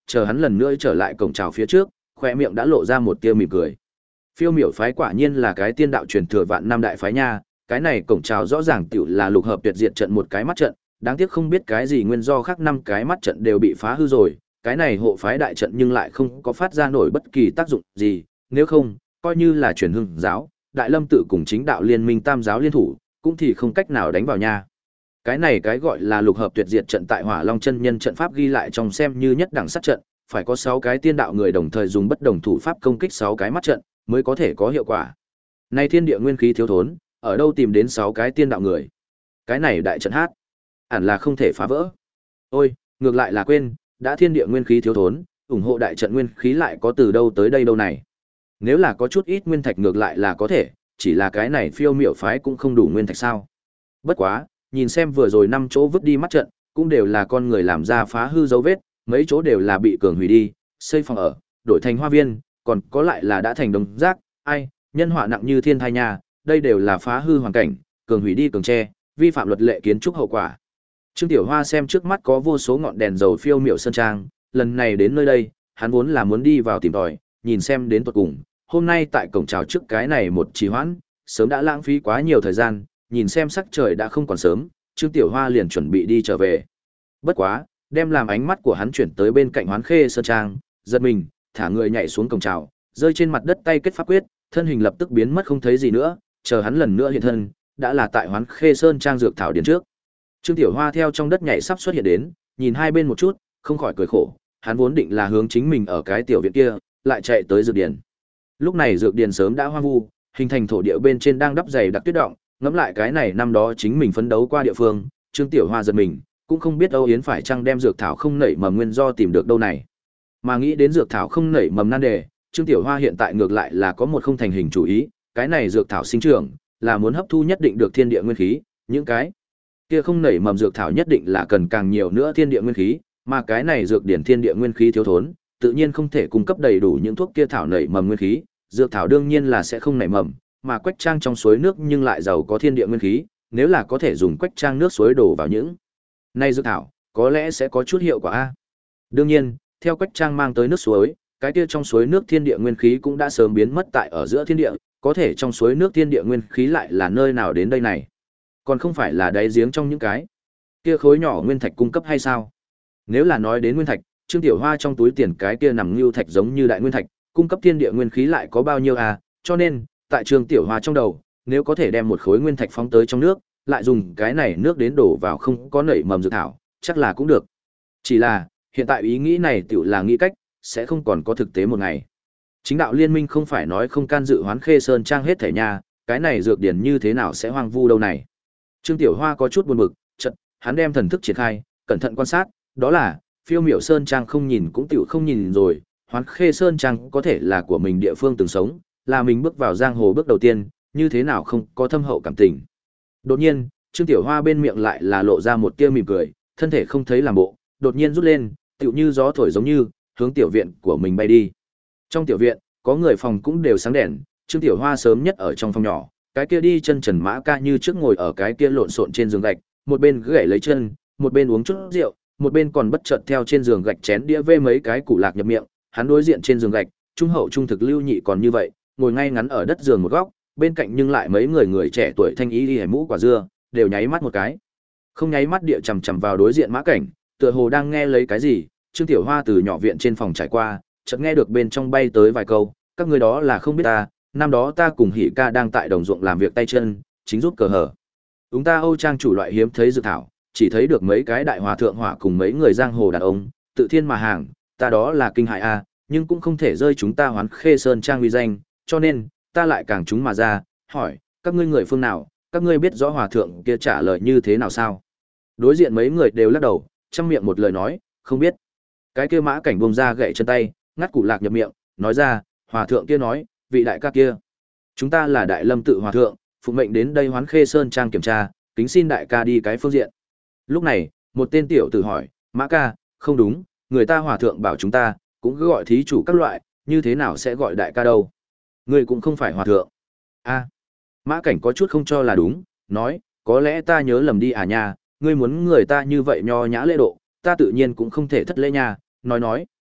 chờ hắn lần nữa trở lại cổng chào phía trước, khoe miệng đã lộ ra một tia mỉm cười. Phiêu miểu phái quả nhiên là cái tiên đạo truyền thừa vạn năm đại phái nha, cái này cổng chào rõ ràng tiểu là lục hợp tuyệt diệt trận một cái mắt trận, đáng tiếc không biết cái gì nguyên do khác năm cái mắt trận đều bị phá hư rồi, cái này hộ phái đại trận nhưng lại không có phát ra nổi bất kỳ tác dụng gì, nếu không, coi như là truyền hưng giáo, Đại Lâm tự cùng chính đạo liên minh tam giáo liên thủ, cũng thì không cách nào đánh vào nha. Cái này cái gọi là lục hợp tuyệt diệt trận tại Hỏa Long chân nhân trận pháp ghi lại trong xem như nhất đẳng sát trận, phải có sáu cái tiên đạo người đồng thời dùng bất đồng thủ pháp công kích sáu cái mắt trận mới có thể có hiệu quả. Nay thiên địa nguyên khí thiếu thốn, ở đâu tìm đến sáu cái tiên đạo người? Cái này đại trận hát, hẳn là không thể phá vỡ. Ôi, ngược lại là quên, đã thiên địa nguyên khí thiếu thốn, ủng hộ đại trận nguyên khí lại có từ đâu tới đây đâu này. Nếu là có chút ít nguyên thạch ngược lại là có thể, chỉ là cái này phiêu miểu phái cũng không đủ nguyên thạch sao. Bất quá, nhìn xem vừa rồi năm chỗ vứt đi mắt trận, cũng đều là con người làm ra phá hư dấu vết, mấy chỗ đều là bị cường hủy đi, xây phòng ở, đổi thành hoa viên, còn có lại là đã thành đồng rác, ai, nhân họa nặng như thiên thai nhà, đây đều là phá hư hoàn cảnh, cường hủy đi cường tre, vi phạm luật lệ kiến trúc hậu quả. Trương Tiểu Hoa xem trước mắt có vô số ngọn đèn dầu phiêu miểu sơn trang, lần này đến nơi đây, hắn vốn là muốn đi vào tìm tòi, nhìn xem đến tuột cùng, hôm nay tại cổng chào trước cái này một trì hoãn, sớm đã lãng phí quá nhiều thời gian, nhìn xem sắc trời đã không còn sớm, Trương Tiểu Hoa liền chuẩn bị đi trở về. Bất quá, đem làm ánh mắt của hắn chuyển tới bên cạnh Hoán Khê sơn trang, giật mình, thả người nhảy xuống cổng chào, rơi trên mặt đất tay kết pháp quyết, thân hình lập tức biến mất không thấy gì nữa, chờ hắn lần nữa hiện thân, đã là tại Hoán Khê sơn trang dược thảo điển trước. Trương Tiểu Hoa theo trong đất nhảy sắp xuất hiện đến, nhìn hai bên một chút, không khỏi cười khổ, hắn vốn định là hướng chính mình ở cái tiểu viện kia, lại chạy tới dược điển. Lúc này dược điển sớm đã hoang vu, hình thành thổ địa bên trên đang đắp dày đặc tuyết động, ngẫm lại cái này năm đó chính mình phấn đấu qua địa phương, Trương Tiểu Hoa giật mình, cũng không biết Âu Yến phải chăng đem dược thảo không nảy mầm nguyên do tìm được đâu này. Mà nghĩ đến dược thảo không nảy mầm nan đề, Trương Tiểu Hoa hiện tại ngược lại là có một không thành hình chủ ý, cái này dược thảo sinh trưởng là muốn hấp thu nhất định được thiên địa nguyên khí, những cái kia không nảy mầm dược thảo nhất định là cần càng nhiều nữa thiên địa nguyên khí, mà cái này dược điển thiên địa nguyên khí thiếu thốn, tự nhiên không thể cung cấp đầy đủ những thuốc kia thảo nảy mầm nguyên khí, dược thảo đương nhiên là sẽ không nảy mầm, mà quách trang trong suối nước nhưng lại giàu có thiên địa nguyên khí, nếu là có thể dùng quách trang nước suối đổ vào những này dược thảo, có lẽ sẽ có chút hiệu quả a. Đương nhiên, theo quách trang mang tới nước suối, cái kia trong suối nước thiên địa nguyên khí cũng đã sớm biến mất tại ở giữa thiên địa, có thể trong suối nước thiên địa nguyên khí lại là nơi nào đến đây này? Còn không phải là đáy giếng trong những cái kia khối nhỏ nguyên thạch cung cấp hay sao? Nếu là nói đến nguyên thạch, Trương Tiểu Hoa trong túi tiền cái kia nằm lưu thạch giống như đại nguyên thạch, cung cấp thiên địa nguyên khí lại có bao nhiêu à? Cho nên, tại Trương Tiểu Hoa trong đầu, nếu có thể đem một khối nguyên thạch phóng tới trong nước, lại dùng cái này nước đến đổ vào không có nảy mầm dược thảo, chắc là cũng được. Chỉ là, hiện tại ý nghĩ này tiểu là nghĩ cách, sẽ không còn có thực tế một ngày. Chính đạo liên minh không phải nói không can dự Hoán Khê sơn trang hết thể nhà, cái này dược điển như thế nào sẽ hoang vu đâu này. Trương Tiểu Hoa có chút buồn bực, chợt hắn đem thần thức triển khai, cẩn thận quan sát, đó là phiêu miểu sơn trang không nhìn cũng tiểu không nhìn rồi, Hoán Khê sơn trang có thể là của mình địa phương từng sống, là mình bước vào giang hồ bước đầu tiên, như thế nào không có thâm hậu cảm tình. Đột nhiên, Trương Tiểu Hoa bên miệng lại là lộ ra một tia mỉm cười, thân thể không thấy làm bộ, đột nhiên rút lên, tựu như gió thổi giống như, hướng tiểu viện của mình bay đi. Trong tiểu viện, có người phòng cũng đều sáng đèn, Trương Tiểu Hoa sớm nhất ở trong phòng nhỏ, cái kia đi chân trần mã ca như trước ngồi ở cái kia lộn xộn trên giường gạch, một bên gãy lấy chân, một bên uống chút rượu, một bên còn bất chợt theo trên giường gạch chén đĩa vê mấy cái củ lạc nhập miệng, hắn đối diện trên giường gạch, trung hậu trung thực lưu nhị còn như vậy, ngồi ngay ngắn ở đất giường một góc, bên cạnh nhưng lại mấy người người trẻ tuổi thanh ý đi mũ quả dưa, đều nháy mắt một cái. Không nháy mắt địa chằm chằm vào đối diện Mã Cảnh, tựa hồ đang nghe lấy cái gì, Trương Tiểu Hoa từ nhỏ viện trên phòng trải qua, chợt nghe được bên trong bay tới vài câu, các người đó là không biết ta, năm đó ta cùng Hỉ ca đang tại đồng ruộng làm việc tay chân, chính rút cờ hở. Chúng ta Âu Trang chủ loại hiếm thấy dược thảo, chỉ thấy được mấy cái đại hòa thượng hỏa cùng mấy người giang hồ đàn ông, tự thiên mà hàng, ta đó là kinh hại a, nhưng cũng không thể rơi chúng ta Hoán Khê sơn trang uy danh, cho nên ta lại càng chúng mà ra, hỏi, các ngươi người phương nào, các ngươi biết rõ hòa thượng kia trả lời như thế nào sao? Đối diện mấy người đều lắc đầu, trong miệng một lời nói, không biết. Cái kia Mã Cảnh bông ra gậy chân tay, ngắt củ lạc nhập miệng, nói ra, hòa thượng kia nói, vị đại ca kia, chúng ta là Đại Lâm tự hòa thượng, phụ mệnh đến đây Hoán Khê sơn trang kiểm tra, kính xin đại ca đi cái phương diện. Lúc này, một tên tiểu tử hỏi, Mã ca, không đúng, người ta hòa thượng bảo chúng ta, cũng cứ gọi thí chủ các loại, như thế nào sẽ gọi đại ca đâu? Người cũng không phải hòa thượng. A, Mã Cảnh có chút không cho là đúng, nói, có lẽ ta nhớ lầm đi à nha, ngươi muốn người ta như vậy nho nhã lễ độ, ta tự nhiên cũng không thể thất lễ nha, nói nói.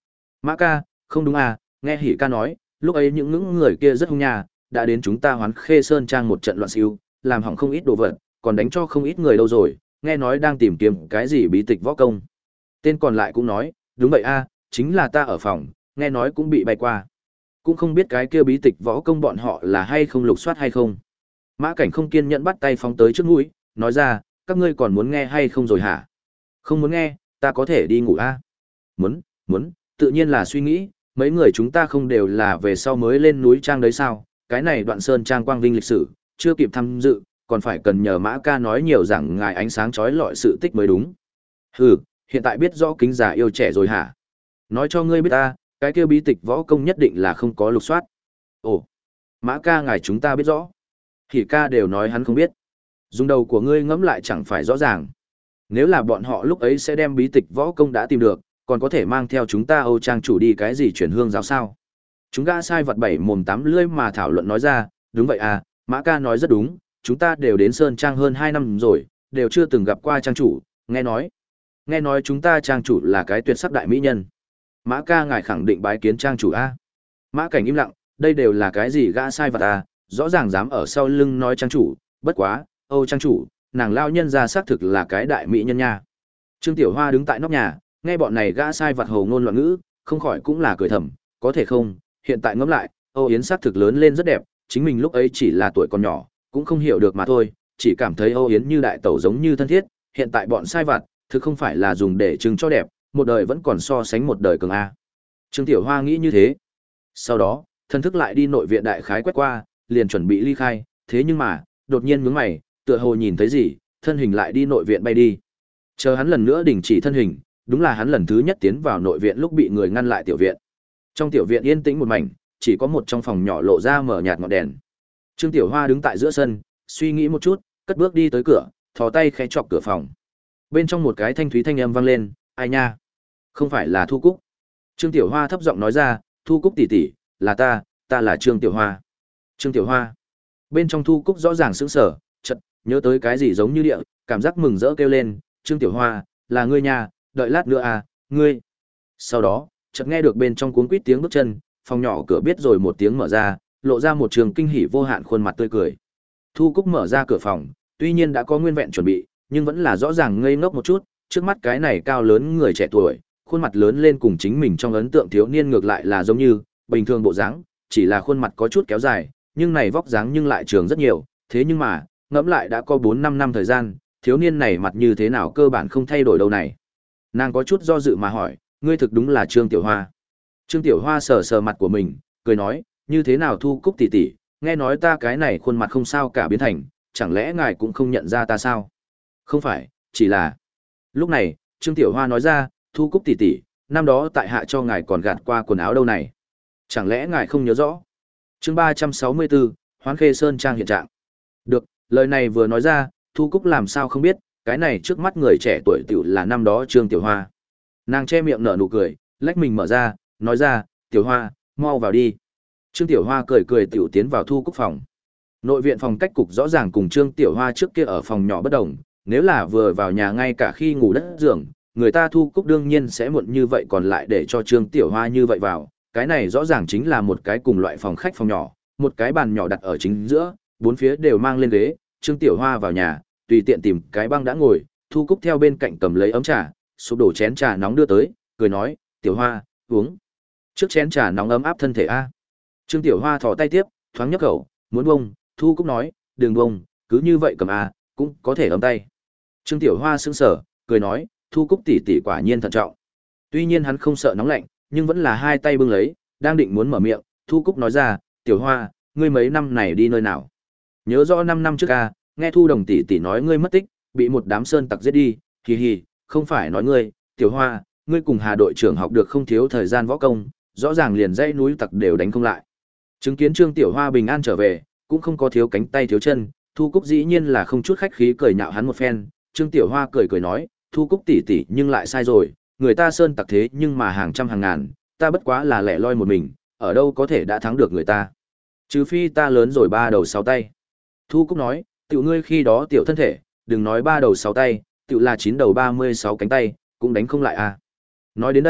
Mã ca, không đúng à, nghe Hỉ ca nói, lúc ấy những những người kia rất hung nha, đã đến chúng ta Hoán Khê Sơn Trang một trận loạn siêu, làm hỏng không ít đồ vật, còn đánh cho không ít người đâu rồi, nghe nói đang tìm kiếm cái gì bí tịch võ công. Tên còn lại cũng nói, đúng vậy a, chính là ta ở phòng, nghe nói cũng bị bay qua. Cũng không biết cái kia bí tịch võ công bọn họ là hay không lục soát hay không. Mã Cảnh không kiên nhẫn bắt tay phóng tới trước mũi, nói ra, các ngươi còn muốn nghe hay không rồi hả? Không muốn nghe, ta có thể đi ngủ a. Muốn, muốn, tự nhiên là suy nghĩ, mấy người chúng ta không đều là về sau mới lên núi trang đấy sao? Cái này Đoạn Sơn Trang quang vinh lịch sử, chưa kịp tham dự, còn phải cần nhờ Mã ca nói nhiều rằng ngài ánh sáng chói lọi sự tích mới đúng. Hừ, hiện tại biết rõ kính già yêu trẻ rồi hả? Nói cho ngươi biết ta, cái kia bí tịch võ công nhất định là không có lục soát. Ồ, Mã ca ngài chúng ta biết rõ. Hỉ ca đều nói hắn không biết. Dùng đầu của ngươi ngẫm lại chẳng phải rõ ràng. Nếu là bọn họ lúc ấy sẽ đem bí tịch võ công đã tìm được, còn có thể mang theo chúng ta Âu Trang chủ đi cái gì chuyển hương giáo sao? Chúng gã sai vật bảy mồm tám lưỡi mà thảo luận nói ra, đúng vậy à, Mã ca nói rất đúng, chúng ta đều đến Sơn Trang hơn hai năm rồi, đều chưa từng gặp qua Trang chủ, nghe nói. Nghe nói chúng ta Trang chủ là cái tuyệt sắc đại mỹ nhân. Mã ca ngài khẳng định bái kiến Trang chủ a. Mã Cảnh im lặng, đây đều là cái gì gã sai vật à, rõ ràng dám ở sau lưng nói Trang chủ, bất quá, Âu Trang chủ, nàng lao nhân ra xác thực là cái đại mỹ nhân nha. Trương Tiểu Hoa đứng tại nóc nhà, nghe bọn này gã sai vật hồ ngôn loạn ngữ, không khỏi cũng là cười thầm, có thể không, hiện tại ngẫm lại, Âu Yến xác thực lớn lên rất đẹp, chính mình lúc ấy chỉ là tuổi còn nhỏ, cũng không hiểu được mà thôi, chỉ cảm thấy Âu Yến như đại tẩu giống như thân thiết, hiện tại bọn sai vặt, thực không phải là dùng để trưng cho đẹp, một đời vẫn còn so sánh một đời cường a. Trương Tiểu Hoa nghĩ như thế. Sau đó, thân thức lại đi nội viện đại khái quét qua, liền chuẩn bị ly khai, thế nhưng mà, đột nhiên nhướng mày, tựa hồ nhìn thấy gì, thân hình lại đi nội viện bay đi. Chờ hắn lần nữa đình chỉ thân hình, đúng là hắn lần thứ nhất tiến vào nội viện lúc bị người ngăn lại tiểu viện. Trong tiểu viện yên tĩnh một mảnh, chỉ có một trong phòng nhỏ lộ ra mở nhạt ngọn đèn. Trương Tiểu Hoa đứng tại giữa sân, suy nghĩ một chút, cất bước đi tới cửa, thò tay khẽ chọc cửa phòng. Bên trong một cái thanh thúy thanh âm vang lên, "Ai nha? Không phải là Thu Cúc?" Trương Tiểu Hoa thấp giọng nói ra, "Thu Cúc tỷ tỷ, là ta, ta là Trương Tiểu Hoa." Trương Tiểu Hoa. Bên trong Thu Cúc rõ ràng sững sờ, chợt nhớ tới cái gì giống như địa, cảm giác mừng rỡ kêu lên, "Trương Tiểu Hoa, là ngươi nha, đợi lát nữa à, ngươi." Sau đó, chợt nghe được bên trong cuống quýt tiếng bước chân, phòng nhỏ cửa biết rồi một tiếng mở ra, lộ ra một trường kinh hỉ vô hạn khuôn mặt tươi cười. Thu Cúc mở ra cửa phòng, tuy nhiên đã có nguyên vẹn chuẩn bị, nhưng vẫn là rõ ràng ngây ngốc một chút, trước mắt cái này cao lớn người trẻ tuổi, khuôn mặt lớn lên cùng chính mình trong ấn tượng thiếu niên ngược lại là giống như, bình thường bộ dáng, chỉ là khuôn mặt có chút kéo dài, nhưng này vóc dáng nhưng lại trường rất nhiều, thế nhưng mà, ngẫm lại đã có bốn năm năm thời gian, thiếu niên này mặt như thế nào cơ bản không thay đổi đâu này. Nàng có chút do dự mà hỏi, ngươi thực đúng là Trương Tiểu Hoa. Trương Tiểu Hoa sờ sờ mặt của mình, cười nói, như thế nào Thu Cúc tỷ tỷ, nghe nói ta cái này khuôn mặt không sao cả biến thành, chẳng lẽ ngài cũng không nhận ra ta sao? Không phải, chỉ là... Lúc này, Trương Tiểu Hoa nói ra, Thu Cúc tỷ tỷ, năm đó tại hạ cho ngài còn gạt qua quần áo đâu này. Chẳng lẽ ngài không nhớ rõ? Chương ba trăm sáu mươi tư, Hoán Khê Sơn Trang hiện trạng. Được, lời này vừa nói ra, Thu Cúc làm sao không biết, cái này trước mắt người trẻ tuổi tiểu là năm đó Trương Tiểu Hoa. Nàng che miệng nở nụ cười, lách mình mở ra, nói ra, Tiểu Hoa, mau vào đi. Trương Tiểu Hoa cười cười tiểu tiến vào Thu Cúc phòng. Nội viện phòng cách cục rõ ràng cùng Trương Tiểu Hoa trước kia ở phòng nhỏ bất đồng, nếu là vừa vào nhà ngay cả khi ngủ đất giường, người ta Thu Cúc đương nhiên sẽ muộn như vậy còn lại để cho Trương Tiểu Hoa như vậy vào. Cái này rõ ràng chính là một cái cùng loại phòng khách phòng nhỏ, một cái bàn nhỏ đặt ở chính giữa, bốn phía đều mang lên ghế, Trương Tiểu Hoa vào nhà, tùy tiện tìm cái băng đã ngồi, Thu Cúc theo bên cạnh cầm lấy ấm trà, sụp đổ chén trà nóng đưa tới, cười nói, Tiểu Hoa, uống. Trước chén trà nóng ấm áp thân thể a. Trương Tiểu Hoa thò tay tiếp, thoáng nhấp khẩu, muốn bông, Thu Cúc nói, đừng bông, cứ như vậy cầm a, cũng có thể ấm tay. Trương Tiểu Hoa sững sờ, cười nói, Thu Cúc tỷ tỷ quả nhiên thận trọng. Tuy nhiên hắn không sợ nóng lạnh, nhưng vẫn là hai tay bưng lấy, đang định muốn mở miệng, Thu Cúc nói ra, Tiểu Hoa, ngươi mấy năm này đi nơi nào? Nhớ rõ năm năm trước a, nghe Thu Đồng tỷ tỷ nói ngươi mất tích, bị một đám sơn tặc giết đi, hì hì, không phải nói ngươi, Tiểu Hoa, ngươi cùng Hà đội trưởng học được không thiếu thời gian võ công, rõ ràng liền dãy núi tặc đều đánh không lại. Chứng kiến Trương Tiểu Hoa bình an trở về, cũng không có thiếu cánh tay thiếu chân, Thu Cúc dĩ nhiên là không chút khách khí cười nhạo hắn một phen, Trương Tiểu Hoa cười cười nói, Thu Cúc tỷ tỷ nhưng lại sai rồi, người ta sơn tặc thế nhưng mà hàng trăm hàng ngàn, ta bất quá là lẻ loi một mình, ở đâu có thể đã thắng được người ta. Trừ phi ta lớn rồi ba đầu sáu tay. Thu Cúc nói, tiểu ngươi khi đó tiểu thân thể, đừng nói ba đầu sáu tay, tiểu là chín đầu ba mươi sáu cánh tay, cũng đánh không lại à. Nói đến đây,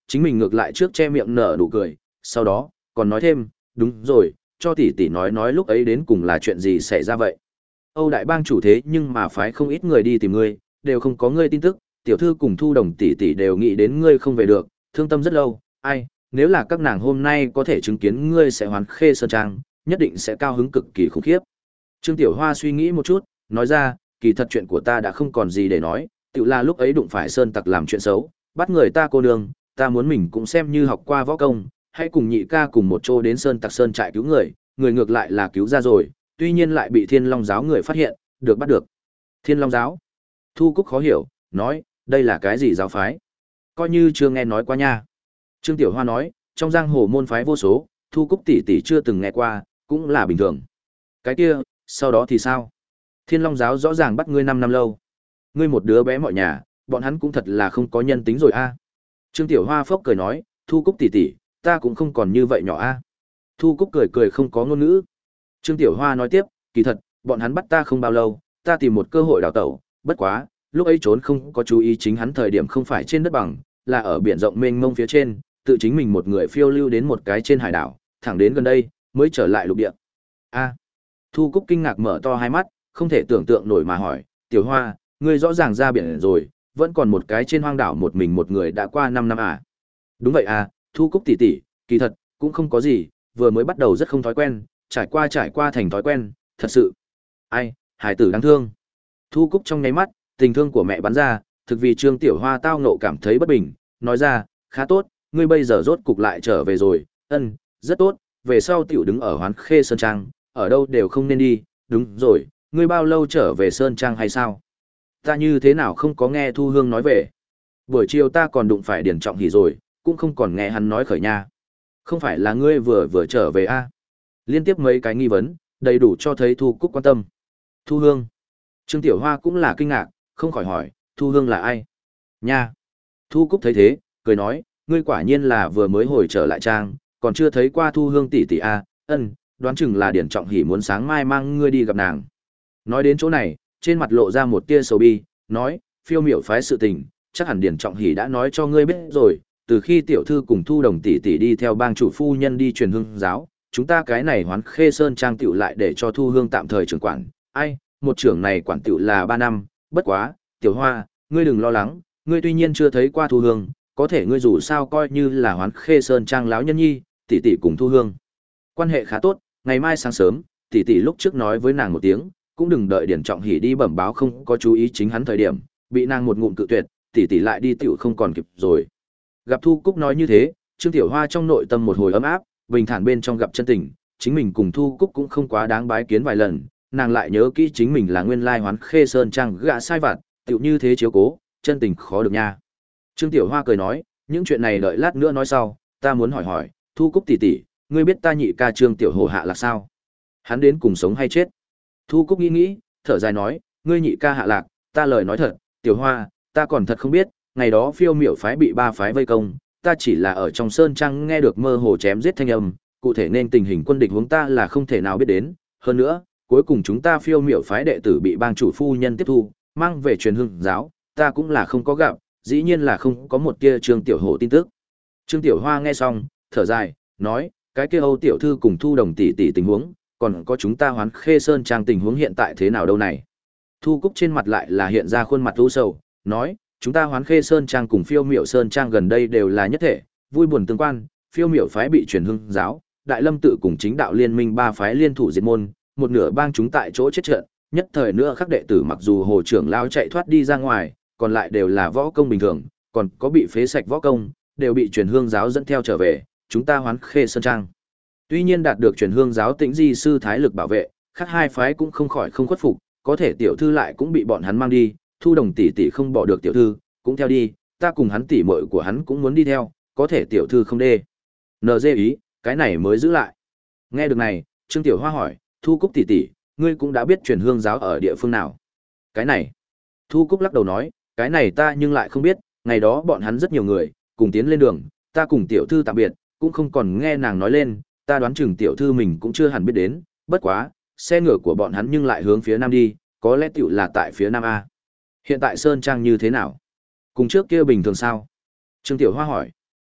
chính mình ngược lại trước che miệng nở nụ cười, sau đó, còn nói thêm, đúng rồi, cho tỷ tỷ nói nói lúc ấy đến cùng là chuyện gì xảy ra vậy. Âu đại bang chủ thế nhưng mà phái không ít người đi tìm ngươi, đều không có ngươi tin tức, tiểu thư cùng Thu Đồng tỷ tỷ đều nghĩ đến ngươi không về được, thương tâm rất lâu, ai, nếu là các nàng hôm nay có thể chứng kiến ngươi sẽ hoán khê sơn trang, nhất định sẽ cao hứng cực kỳ khủng khiếp. Trương Tiểu Hoa suy nghĩ một chút, nói ra, kỳ thật chuyện của ta đã không còn gì để nói, tự là lúc ấy đụng phải sơn tặc làm chuyện xấu, bắt người ta cô nương, ta muốn mình cũng xem như học qua võ công, hãy cùng nhị ca cùng một chỗ đến sơn tặc sơn trại cứu người, người ngược lại là cứu ra rồi, tuy nhiên lại bị Thiên Long giáo người phát hiện, được bắt được. Thiên Long giáo? Thu Cúc khó hiểu, nói, đây là cái gì giáo phái? Coi như chưa nghe nói qua nha. Trương Tiểu Hoa nói, trong giang hồ môn phái vô số, Thu Cúc tỷ tỷ chưa từng nghe qua, cũng là bình thường. Cái kia, sau đó thì sao? Thiên Long giáo rõ ràng bắt ngươi năm năm lâu. Ngươi một đứa bé mọi nhà, bọn hắn cũng thật là không có nhân tính rồi a. Trương Tiểu Hoa phốc cười nói, Thu Cúc tỷ tỷ, ta cũng không còn như vậy nhỏ a. Thu Cúc cười cười không có ngôn ngữ. Trương Tiểu Hoa nói tiếp, kỳ thật, bọn hắn bắt ta không bao lâu, ta tìm một cơ hội đào tẩu, bất quá, lúc ấy trốn không có chú ý chính hắn thời điểm không phải trên đất bằng, là ở biển rộng mênh mông phía trên, tự chính mình một người phiêu lưu đến một cái trên hải đảo, thẳng đến gần đây, mới trở lại lục địa. A. Thu Cúc kinh ngạc mở to hai mắt, không thể tưởng tượng nổi mà hỏi, Tiểu Hoa, ngươi rõ ràng ra biển rồi, vẫn còn một cái trên hoang đảo một mình một người đã qua năm năm à? Đúng vậy à, Thu Cúc tỷ tỷ, kỳ thật, cũng không có gì, vừa mới bắt đầu rất không thói quen, trải qua trải qua thành thói quen, thật sự. Ai, hải tử đáng thương. Thu Cúc trong nháy mắt, tình thương của mẹ bắn ra, thực vì Trương Tiểu Hoa tao ngộ cảm thấy bất bình, nói ra, khá tốt, ngươi bây giờ rốt cục lại trở về rồi, ân, rất tốt, về sau tiểu đứng ở Hoán Khê Sơn Trang, ở đâu đều không nên đi, đúng rồi, ngươi bao lâu trở về Sơn Trang hay sao? Ta như thế nào không có nghe Thu Hương nói về? Buổi chiều ta còn đụng phải Điển Trọng Hỉ rồi, cũng không còn nghe hắn nói khởi nha. Không phải là ngươi vừa vừa trở về à? Liên tiếp mấy cái nghi vấn, đầy đủ cho thấy Thu Cúc quan tâm. Thu Hương. Trương Tiểu Hoa cũng là kinh ngạc, không khỏi hỏi, Thu Hương là ai? Nha. Thu Cúc thấy thế, cười nói, ngươi quả nhiên là vừa mới hồi trở lại trang, còn chưa thấy qua Thu Hương tỷ tỷ à, ân, đoán chừng là Điển Trọng Hỉ muốn sáng mai mang ngươi đi gặp nàng. Nói đến chỗ này, trên mặt lộ ra một tia sầu bi, nói, phiêu miểu phái sự tình, chắc hẳn Điển Trọng Hỉ đã nói cho ngươi biết rồi, từ khi tiểu thư cùng Thu Đồng tỷ tỷ đi theo bang chủ phu nhân đi truyền hương giáo, chúng ta cái này Hoán Khê Sơn Trang tiểu lại để cho Thu Hương tạm thời trưởng quản, ai, một trưởng này quản tiểu là ba năm, bất quá, Tiểu Hoa, ngươi đừng lo lắng, ngươi tuy nhiên chưa thấy qua Thu Hương, có thể ngươi dù sao coi như là Hoán Khê Sơn Trang láo nhân nhi, tỷ tỷ cùng Thu Hương quan hệ khá tốt, ngày mai sáng sớm, tỷ tỷ lúc trước nói với nàng một tiếng, cũng đừng đợi Điển Trọng Hỉ đi bẩm báo không có chú ý chính hắn thời điểm, bị nàng một ngụm cự tuyệt, tỷ tỷ lại đi tiểu không còn kịp rồi. Gặp Thu Cúc nói như thế, Trương Tiểu Hoa trong nội tâm một hồi ấm áp, bình thản bên trong gặp chân tình, chính mình cùng Thu Cúc cũng không quá đáng bái kiến vài lần, nàng lại nhớ kỹ chính mình là nguyên lai Hoán Khê Sơn Trang gã sai vặt, tiểu như thế chiếu cố, chân tình khó được nha. Trương Tiểu Hoa cười nói, những chuyện này đợi lát nữa nói sau, ta muốn hỏi hỏi, Thu Cúc tỷ tỷ, ngươi biết ta nhị ca Trương Tiểu Hồ hạ lạc sao? Hắn đến cùng sống hay chết? Thu Cúc nghĩ nghĩ, thở dài nói, ngươi nhị ca hạ lạc, ta lời nói thật, Tiểu Hoa, ta còn thật không biết, ngày đó phiêu miểu phái bị ba phái vây công, ta chỉ là ở trong sơn trang nghe được mơ hồ chém giết thanh âm, cụ thể nên tình hình quân địch huống ta là không thể nào biết đến, hơn nữa, cuối cùng chúng ta phiêu miểu phái đệ tử bị bang chủ phu nhân tiếp thu, mang về truyền hương giáo, ta cũng là không có gặp, dĩ nhiên là không có một tia Trương Tiểu Hổ tin tức. Trương Tiểu Hoa nghe xong, thở dài, nói, cái kia Âu tiểu thư cùng Thu Đồng tỷ tỷ tình huống, còn có chúng ta Hoán Khê Sơn Trang tình huống hiện tại thế nào đâu này. Thu Cúc trên mặt lại là hiện ra khuôn mặt u sầu, nói, chúng ta Hoán Khê Sơn Trang cùng Phiêu Miểu Sơn Trang gần đây đều là nhất thể, vui buồn tương quan, Phiêu Miểu phái bị truyền hưng giáo, Đại Lâm tự cùng chính đạo liên minh ba phái liên thủ diệt môn, một nửa bang chúng tại chỗ chết trận, nhất thời nữa các đệ tử mặc dù hồ trưởng lao chạy thoát đi ra ngoài, còn lại đều là võ công bình thường, còn có bị phế sạch võ công, đều bị truyền hương giáo dẫn theo trở về, chúng ta Hoán Khê Sơn Trang. Tuy nhiên đạt được truyền hương giáo Tĩnh Di sư thái lực bảo vệ, khác hai phái cũng không khỏi không khuất phục, có thể tiểu thư lại cũng bị bọn hắn mang đi, Thu Đồng tỷ tỷ không bỏ được tiểu thư, cũng theo đi, ta cùng hắn tỷ muội của hắn cũng muốn đi theo, có thể tiểu thư không đê. N dê ý, cái này mới giữ lại. Nghe được này, Trương Tiểu Hoa hỏi, Thu Cúc tỷ tỷ, ngươi cũng đã biết truyền hương giáo ở địa phương nào? Cái này, Thu Cúc lắc đầu nói, cái này ta nhưng lại không biết, ngày đó bọn hắn rất nhiều người, cùng tiến lên đường, ta cùng tiểu thư tạm biệt, cũng không còn nghe nàng nói lên, ta đoán chừng tiểu thư mình cũng chưa hẳn biết đến, bất quá, xe ngựa của bọn hắn nhưng lại hướng phía nam đi, có lẽ tiểu là tại phía nam A. Hiện tại Sơn Trang như thế nào? Cùng trước kia bình thường sao? Trương Tiểu Hoa hỏi.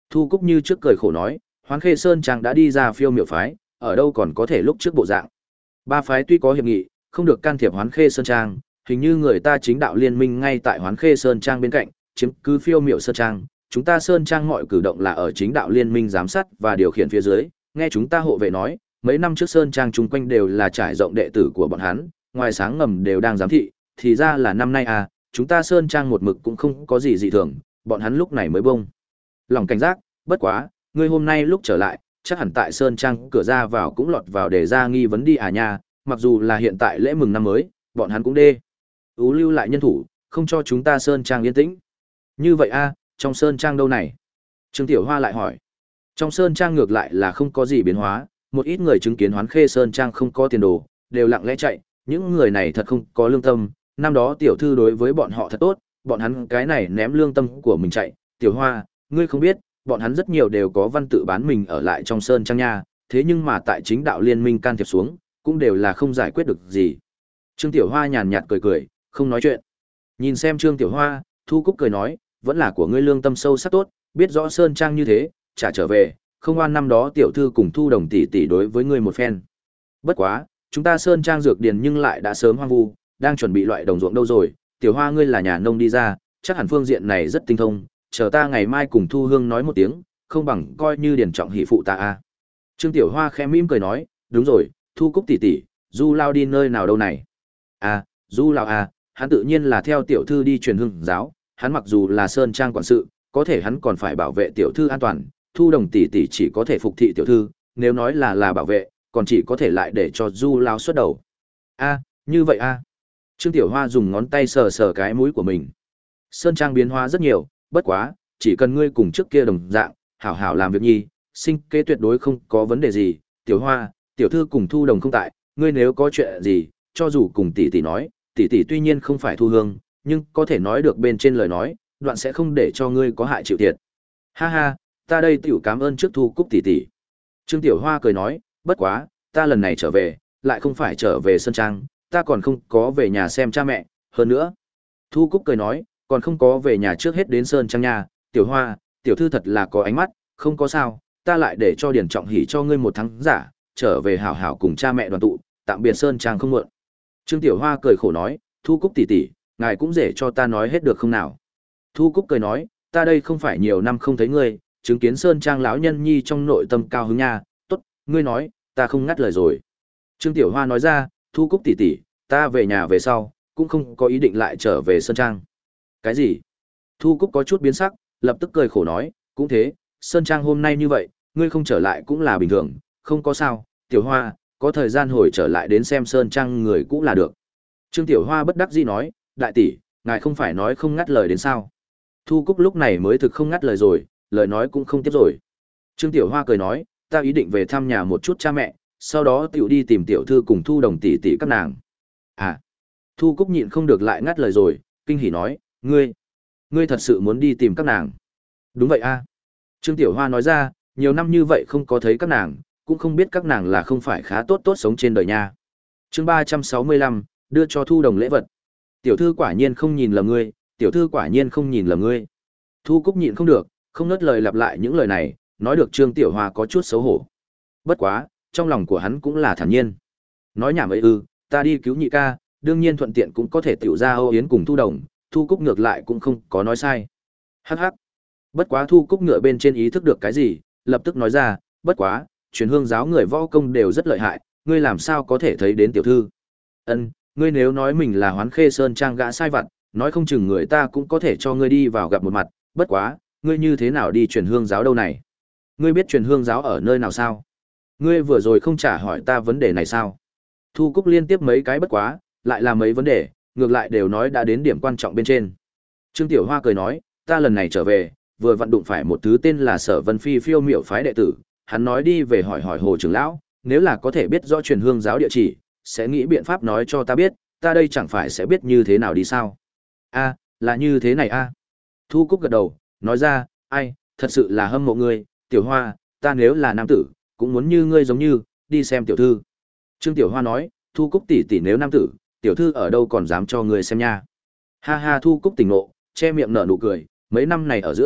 Thu Cúc như trước cười khổ nói, Hoán Khê Sơn Trang đã đi ra phiêu miểu phái, ở đâu còn có thể lúc trước bộ dạng. Ba phái tuy có hiệp nghị, không được can thiệp Hoán Khê Sơn Trang, hình như người ta chính đạo liên minh ngay tại Hoán Khê Sơn Trang bên cạnh, chiếm cứ phiêu miểu Sơn Trang. Chúng ta Sơn Trang mọi cử động là ở chính đạo liên minh giám sát và điều khiển phía dưới, nghe chúng ta hộ vệ nói, mấy năm trước Sơn Trang chung quanh đều là trải rộng đệ tử của bọn hắn, ngoài sáng ngầm đều đang giám thị, thì ra là năm nay à, chúng ta Sơn Trang một mực cũng không có gì dị thường, bọn hắn lúc này mới bông lòng cảnh giác, bất quá, ngươi hôm nay lúc trở lại, chắc hẳn tại Sơn Trang cửa ra vào cũng lọt vào để ra nghi vấn đi à nha, mặc dù là hiện tại lễ mừng năm mới, bọn hắn cũng đê. Ú lưu lại nhân thủ, không cho chúng ta Sơn Trang yên tĩnh. Như vậy a, trong Sơn Trang đâu này? Trương Tiểu Hoa lại hỏi. Trong Sơn Trang ngược lại là không có gì biến hóa, một ít người chứng kiến Hoán Khê Sơn Trang không có tiền đồ, đều lặng lẽ chạy, những người này thật không có lương tâm, năm đó tiểu thư đối với bọn họ thật tốt, bọn hắn cái này ném lương tâm của mình chạy, Tiểu Hoa, ngươi không biết, bọn hắn rất nhiều đều có văn tự bán mình ở lại trong Sơn Trang nha, thế nhưng mà tại chính đạo liên minh can thiệp xuống, cũng đều là không giải quyết được gì. Trương Tiểu Hoa nhàn nhạt cười cười, không nói chuyện. Nhìn xem Trương Tiểu Hoa, Thu Cúc cười nói, vẫn là của ngươi lương tâm sâu sắc tốt, biết rõ Sơn Trang như thế, trả trở về, không oan năm đó tiểu thư cùng Thu Đồng tỷ tỷ đối với ngươi một phen. Bất quá, chúng ta Sơn Trang dược điền nhưng lại đã sớm hoang vu, đang chuẩn bị loại đồng ruộng đâu rồi, Tiểu Hoa ngươi là nhà nông đi ra, chắc hẳn phương diện này rất tinh thông, chờ ta ngày mai cùng Thu Hương nói một tiếng, không bằng coi như điền trọng hỷ phụ ta a. Trương Tiểu Hoa khẽ mỉm cười nói, đúng rồi, Thu Cúc tỷ tỷ, Du Lao đi nơi nào đâu này? À, Du Lao à, hắn tự nhiên là theo tiểu thư đi truyền hương giáo, hắn mặc dù là Sơn Trang quản sự, có thể hắn còn phải bảo vệ tiểu thư an toàn, Thu Đồng tỷ tỷ chỉ có thể phục thị tiểu thư, nếu nói là là bảo vệ, còn chỉ có thể lại để cho Du Lao xuất đầu. A, như vậy a. Trương Tiểu Hoa dùng ngón tay sờ sờ cái mũi của mình. Sơn Trang biến hóa rất nhiều, bất quá, chỉ cần ngươi cùng trước kia đồng dạng, hảo hảo làm việc nhi, sinh kế tuyệt đối không có vấn đề gì. Tiểu Hoa, tiểu thư cùng Thu Đồng không tại, ngươi nếu có chuyện gì, cho dù cùng tỷ tỷ nói, tỷ tỷ tuy nhiên không phải Thu Hương, nhưng có thể nói được bên trên lời nói, đoạn sẽ không để cho ngươi có hại chịu thiệt. Ha ha, ta đây tiểu cảm ơn trước Thu Cúc tỷ tỷ. Trương Tiểu Hoa cười nói, bất quá, ta lần này trở về, lại không phải trở về Sơn Trang, ta còn không có về nhà xem cha mẹ, hơn nữa. Thu Cúc cười nói, còn không có về nhà trước hết đến Sơn Trang nhà, Tiểu Hoa, tiểu thư thật là có ánh mắt, không có sao, ta lại để cho Điển Trọng Hỷ cho ngươi một tháng giả, trở về hảo hảo cùng cha mẹ đoàn tụ, tạm biệt Sơn Trang không muộn. Trương Tiểu Hoa cười khổ nói, Thu Cúc tỷ tỷ, ngài cũng dễ cho ta nói hết được không nào? Thu Cúc cười nói, ta đây không phải nhiều năm không thấy ngươi, chứng kiến Sơn Trang lão nhân nhi trong nội tâm cao hứng nha, tốt, ngươi nói, ta không ngắt lời rồi. Trương Tiểu Hoa nói ra, Thu Cúc tỷ tỷ, ta về nhà về sau, cũng không có ý định lại trở về Sơn Trang. Cái gì? Thu Cúc có chút biến sắc, lập tức cười khổ nói, cũng thế, Sơn Trang hôm nay như vậy, ngươi không trở lại cũng là bình thường, không có sao, Tiểu Hoa, có thời gian hồi trở lại đến xem Sơn Trang người cũng là được. Trương Tiểu Hoa bất đắc dĩ nói, đại tỷ, ngài không phải nói không ngắt lời đến sao? Thu Cúc lúc này mới thực không ngắt lời rồi, lời nói cũng không tiếp rồi. Trương Tiểu Hoa cười nói, ta ý định về thăm nhà một chút cha mẹ, sau đó tiểu đi tìm tiểu thư cùng Thu Đồng tỷ tỷ các nàng. À, Thu Cúc nhịn không được lại ngắt lời rồi, kinh hỉ nói, ngươi, ngươi thật sự muốn đi tìm các nàng? Đúng vậy a. Trương Tiểu Hoa nói ra, nhiều năm như vậy không có thấy các nàng, cũng không biết các nàng là không phải khá tốt tốt sống trên đời nha. Chương ba trăm sáu mươi lăm, đưa cho Thu Đồng lễ vật. Tiểu thư quả nhiên không nhìn lầm ngươi, tiểu thư quả nhiên không nhìn lầm ngươi. Thu Cúc nhịn không được, không ngớt lời lặp lại những lời này, nói được Trương Tiểu Hoa có chút xấu hổ. Bất quá, trong lòng của hắn cũng là thản nhiên. Nói nhảm ấy ư, ta đi cứu nhị ca, đương nhiên thuận tiện cũng có thể tiểu ra Âu Yến cùng Thu Đồng, Thu Cúc ngược lại cũng không có nói sai. Hắc hắc. Bất quá Thu Cúc ngựa bên trên ý thức được cái gì, lập tức nói ra, bất quá, truyền hương giáo người võ công đều rất lợi hại, ngươi làm sao có thể thấy đến tiểu thư? Ân, ngươi nếu nói mình là Hoán Khê Sơn Trang gã sai vặt, nói không chừng người ta cũng có thể cho ngươi đi vào gặp một mặt, bất quá, ngươi như thế nào đi truyền hương giáo đâu này? Ngươi biết truyền hương giáo ở nơi nào sao? Ngươi vừa rồi không trả hỏi ta vấn đề này sao? Thu Cúc liên tiếp mấy cái bất quá, lại là mấy vấn đề, ngược lại đều nói đã đến điểm quan trọng bên trên. Trương Tiểu Hoa cười nói, ta lần này trở về, vừa vận đụng phải một thứ tên là Sở Vân Phi phiêu miểu phái đệ tử, hắn nói đi về hỏi hỏi Hồ trưởng lão, nếu là có thể biết rõ truyền hương giáo địa chỉ, sẽ nghĩ biện pháp nói cho ta biết, ta đây chẳng phải sẽ biết như thế nào đi sao? A, là như thế này a. Thu Cúc gật đầu, nói ra, ai, thật sự là hâm mộ ngươi, Tiểu Hoa, ta nếu là nam tử, cũng muốn như ngươi giống như, đi xem tiểu thư. Trương Tiểu Hoa nói, Thu Cúc tỷ tỷ nếu nam tử, tiểu thư ở đâu còn dám cho ngươi xem nha. Ha ha, Thu Cúc tỉnh ngộ, che miệng nở nụ cười, mấy năm này ở giữa,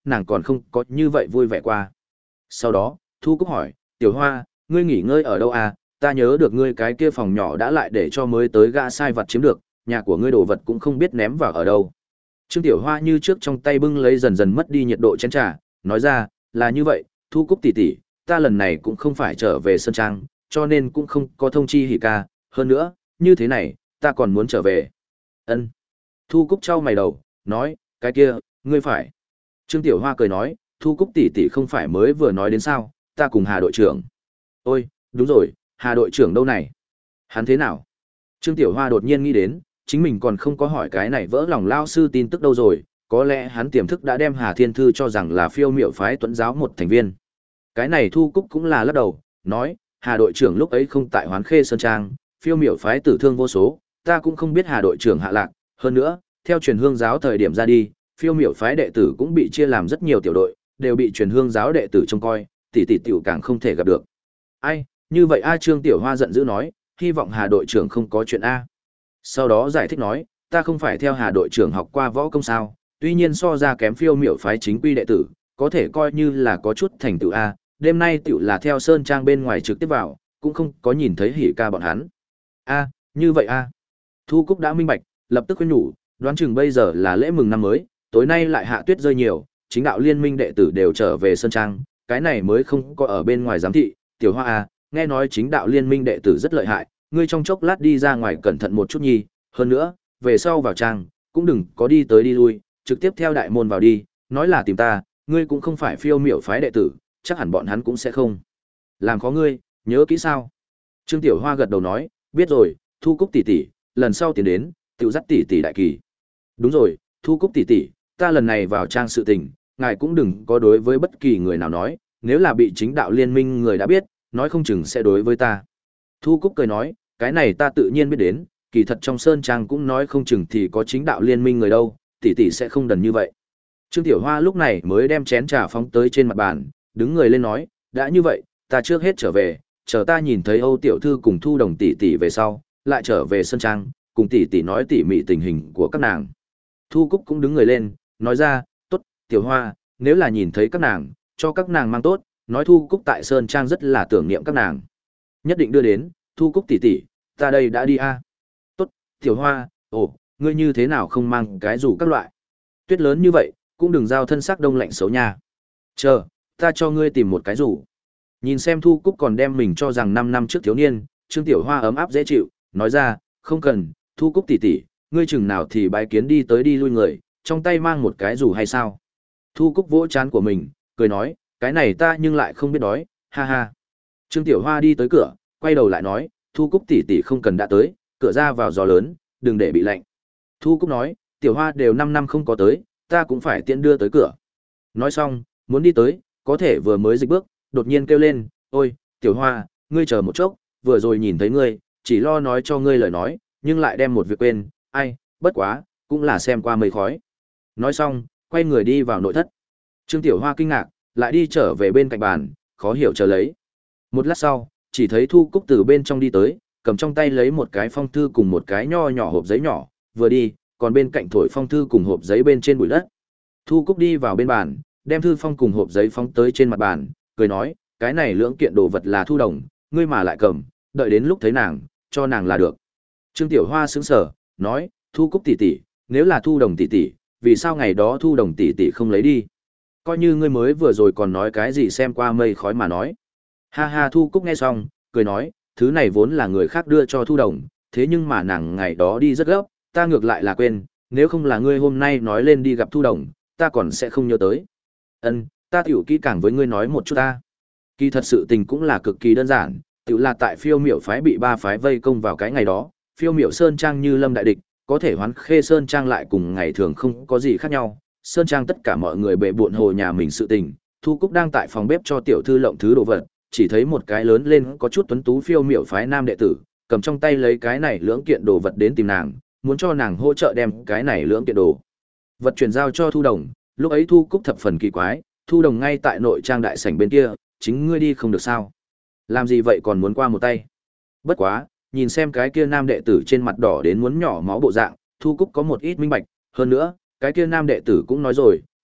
nàng còn không có như vậy vui vẻ qua. Sau đó, Thu Cúc hỏi, Tiểu Hoa, ngươi nghỉ ngơi ở đâu à, ta nhớ được ngươi cái kia phòng nhỏ đã lại để cho mới tới gã sai vật chiếm được, nhà của ngươi đồ vật cũng không biết ném vào ở đâu. Trương Tiểu Hoa như trước trong tay bưng lấy dần dần mất đi nhiệt độ chén trà, nói ra, là như vậy, Thu Cúc tỷ tỷ, ta lần này cũng không phải trở về Sơn Trang, cho nên cũng không có thông chi hỉ ca, hơn nữa, như thế này, ta còn muốn trở về. Ân. Thu Cúc trao mày đầu, nói, cái kia, ngươi phải. Trương Tiểu Hoa cười nói, Thu Cúc tỷ tỷ không phải mới vừa nói đến sao, ta cùng Hà đội trưởng. Ôi, đúng rồi, Hà đội trưởng đâu này? Hắn thế nào? Trương Tiểu Hoa đột nhiên nghĩ đến, chính mình còn không có hỏi cái này vỡ lòng lao sư tin tức đâu rồi, có lẽ hắn tiềm thức đã đem Hà Thiên Thư cho rằng là phiêu miểu phái tuẫn giáo một thành viên. Cái này Thu Cúc cũng là lắc đầu, nói, Hà đội trưởng lúc ấy không tại Hoán Khê Sơn Trang, phiêu miểu phái tử thương vô số, ta cũng không biết Hà đội trưởng hạ lạc, hơn nữa, theo truyền hương giáo thời điểm ra đi, phiêu miểu phái đệ tử cũng bị chia làm rất nhiều tiểu đội, đều bị truyền hương giáo đệ tử trông coi, tỷ tỷ tiểu càng không thể gặp được. Ai, như vậy A Trương Tiểu Hoa giận dữ nói, hy vọng Hà đội trưởng không có chuyện A. Sau đó giải thích nói, ta không phải theo Hà đội trưởng học qua võ công sao, tuy nhiên so ra kém phiêu miểu phái chính quy đệ tử, có thể coi như là có chút thành tựu A, đêm nay tiểu là theo Sơn Trang bên ngoài trực tiếp vào, cũng không có nhìn thấy hỉ ca bọn hắn. A, như vậy A. Thu Cúc đã minh bạch, lập tức khuyên nhủ, đoán chừng bây giờ là lễ mừng năm mới, tối nay lại hạ tuyết rơi nhiều, chính đạo liên minh đệ tử đều trở về Sơn Trang, cái này mới không có ở bên ngoài giám thị, Tiểu Hoa A, nghe nói chính đạo liên minh đệ tử rất lợi hại, ngươi trong chốc lát đi ra ngoài cẩn thận một chút nhi, hơn nữa, về sau vào trang, cũng đừng có đi tới đi lui, trực tiếp theo đại môn vào đi, nói là tìm ta, ngươi cũng không phải phiêu miểu phái đệ tử, chắc hẳn bọn hắn cũng sẽ không làm khó ngươi, nhớ kỹ sao? Trương Tiểu Hoa gật đầu nói, biết rồi, Thu Cúc tỷ tỷ, lần sau tiến đến, tiểu dắt tỷ tỷ đại kỳ. Đúng rồi, Thu Cúc tỷ tỷ, ta lần này vào trang sự tình, ngài cũng đừng có đối với bất kỳ người nào nói, nếu là bị chính đạo liên minh người đã biết, nói không chừng sẽ đối với ta. Thu Cúc cười nói, cái này ta tự nhiên biết đến, kỳ thật trong Sơn Trang cũng nói không chừng thì có chính đạo liên minh người đâu, tỷ tỷ sẽ không đần như vậy. Trương Tiểu Hoa lúc này mới đem chén trà phóng tới trên mặt bàn, đứng người lên nói, đã như vậy, ta trước hết trở về, chờ ta nhìn thấy Âu tiểu thư cùng Thu Đồng tỷ tỷ về sau, lại trở về Sơn Trang, cùng tỷ tỷ nói tỉ mỉ tình hình của các nàng. Thu Cúc cũng đứng người lên, nói ra, tốt, Tiểu Hoa, nếu là nhìn thấy các nàng, cho các nàng mang tốt, nói Thu Cúc tại Sơn Trang rất là tưởng niệm các nàng. Nhất định đưa đến, Thu Cúc tỷ tỷ, ta đây đã đi a. Tốt, Tiểu Hoa, ồ, ngươi như thế nào không mang cái dù các loại. Tuyết lớn như vậy, cũng đừng giao thân xác đông lạnh xấu nha. Chờ, ta cho ngươi tìm một cái rủ. Nhìn xem Thu Cúc còn đem mình cho rằng năm năm trước thiếu niên, Trương Tiểu Hoa ấm áp dễ chịu, nói ra, không cần, Thu Cúc tỷ tỷ, ngươi chừng nào thì bái kiến đi tới đi lui người, trong tay mang một cái rủ hay sao? Thu Cúc vỗ trán của mình, cười nói, cái này ta nhưng lại không biết đói, ha ha. Trương Tiểu Hoa đi tới cửa, quay đầu lại nói, Thu Cúc tỷ tỷ không cần đã tới, cửa ra vào gió lớn, đừng để bị lạnh. Thu Cúc nói, Tiểu Hoa đều năm năm không có tới, ta cũng phải tiện đưa tới cửa. Nói xong, muốn đi tới, có thể vừa mới dịch bước, đột nhiên kêu lên, ôi, Tiểu Hoa, ngươi chờ một chốc, vừa rồi nhìn thấy ngươi, chỉ lo nói cho ngươi lời nói, nhưng lại đem một việc quên, ai, bất quá, cũng là xem qua mây khói. Nói xong, quay người đi vào nội thất. Trương Tiểu Hoa kinh ngạc, lại đi trở về bên cạnh bàn, khó hiểu chờ lấy. Một lát sau, chỉ thấy Thu Cúc từ bên trong đi tới, cầm trong tay lấy một cái phong thư cùng một cái nho nhỏ hộp giấy nhỏ, vừa đi, còn bên cạnh thổi phong thư cùng hộp giấy bên trên bụi đất. Thu Cúc đi vào bên bàn, đem thư phong cùng hộp giấy phóng tới trên mặt bàn, cười nói, cái này lưỡng kiện đồ vật là Thu Đồng, ngươi mà lại cầm, đợi đến lúc thấy nàng, cho nàng là được. Trương Tiểu Hoa sững sờ, nói, Thu Cúc tỷ tỷ, nếu là Thu Đồng tỷ tỷ, vì sao ngày đó Thu Đồng tỷ tỷ không lấy đi? Coi như ngươi mới vừa rồi còn nói cái gì xem qua mây khói mà nói. Ha ha, Thu Cúc nghe xong, cười nói, thứ này vốn là người khác đưa cho Thu Đồng, thế nhưng mà nàng ngày đó đi rất gấp, ta ngược lại là quên, nếu không là ngươi hôm nay nói lên đi gặp Thu Đồng, ta còn sẽ không nhớ tới. Ân, ta tiểu kỹ càng với ngươi nói một chút ta. Kỳ thật sự tình cũng là cực kỳ đơn giản, tiểu là tại Phiêu Miểu phái bị ba phái vây công vào cái ngày đó, Phiêu Miểu Sơn Trang như lâm đại địch, có thể Hoán Khê Sơn Trang lại cùng ngày thường không có gì khác nhau. Sơn Trang tất cả mọi người bệ bội hồ nhà mình sự tình, Thu Cúc đang tại phòng bếp cho tiểu thư lộng thứ đồ vật, chỉ thấy một cái lớn lên có chút tuấn tú Phiêu Miểu phái nam đệ tử, cầm trong tay lấy cái này lưỡng kiện đồ vật đến tìm nàng, muốn cho nàng hỗ trợ đem cái này lưỡng kiện đồ vật chuyển giao cho Thu Đồng. Lúc ấy Thu Cúc thập phần kỳ quái, Thu Đồng ngay tại nội trang đại sảnh bên kia, chính ngươi đi không được sao? Làm gì vậy còn muốn qua một tay? Bất quá, nhìn xem cái kia nam đệ tử trên mặt đỏ đến muốn nhỏ máu bộ dạng, Thu Cúc có một ít minh bạch, hơn nữa, cái kia nam đệ tử cũng nói rồi,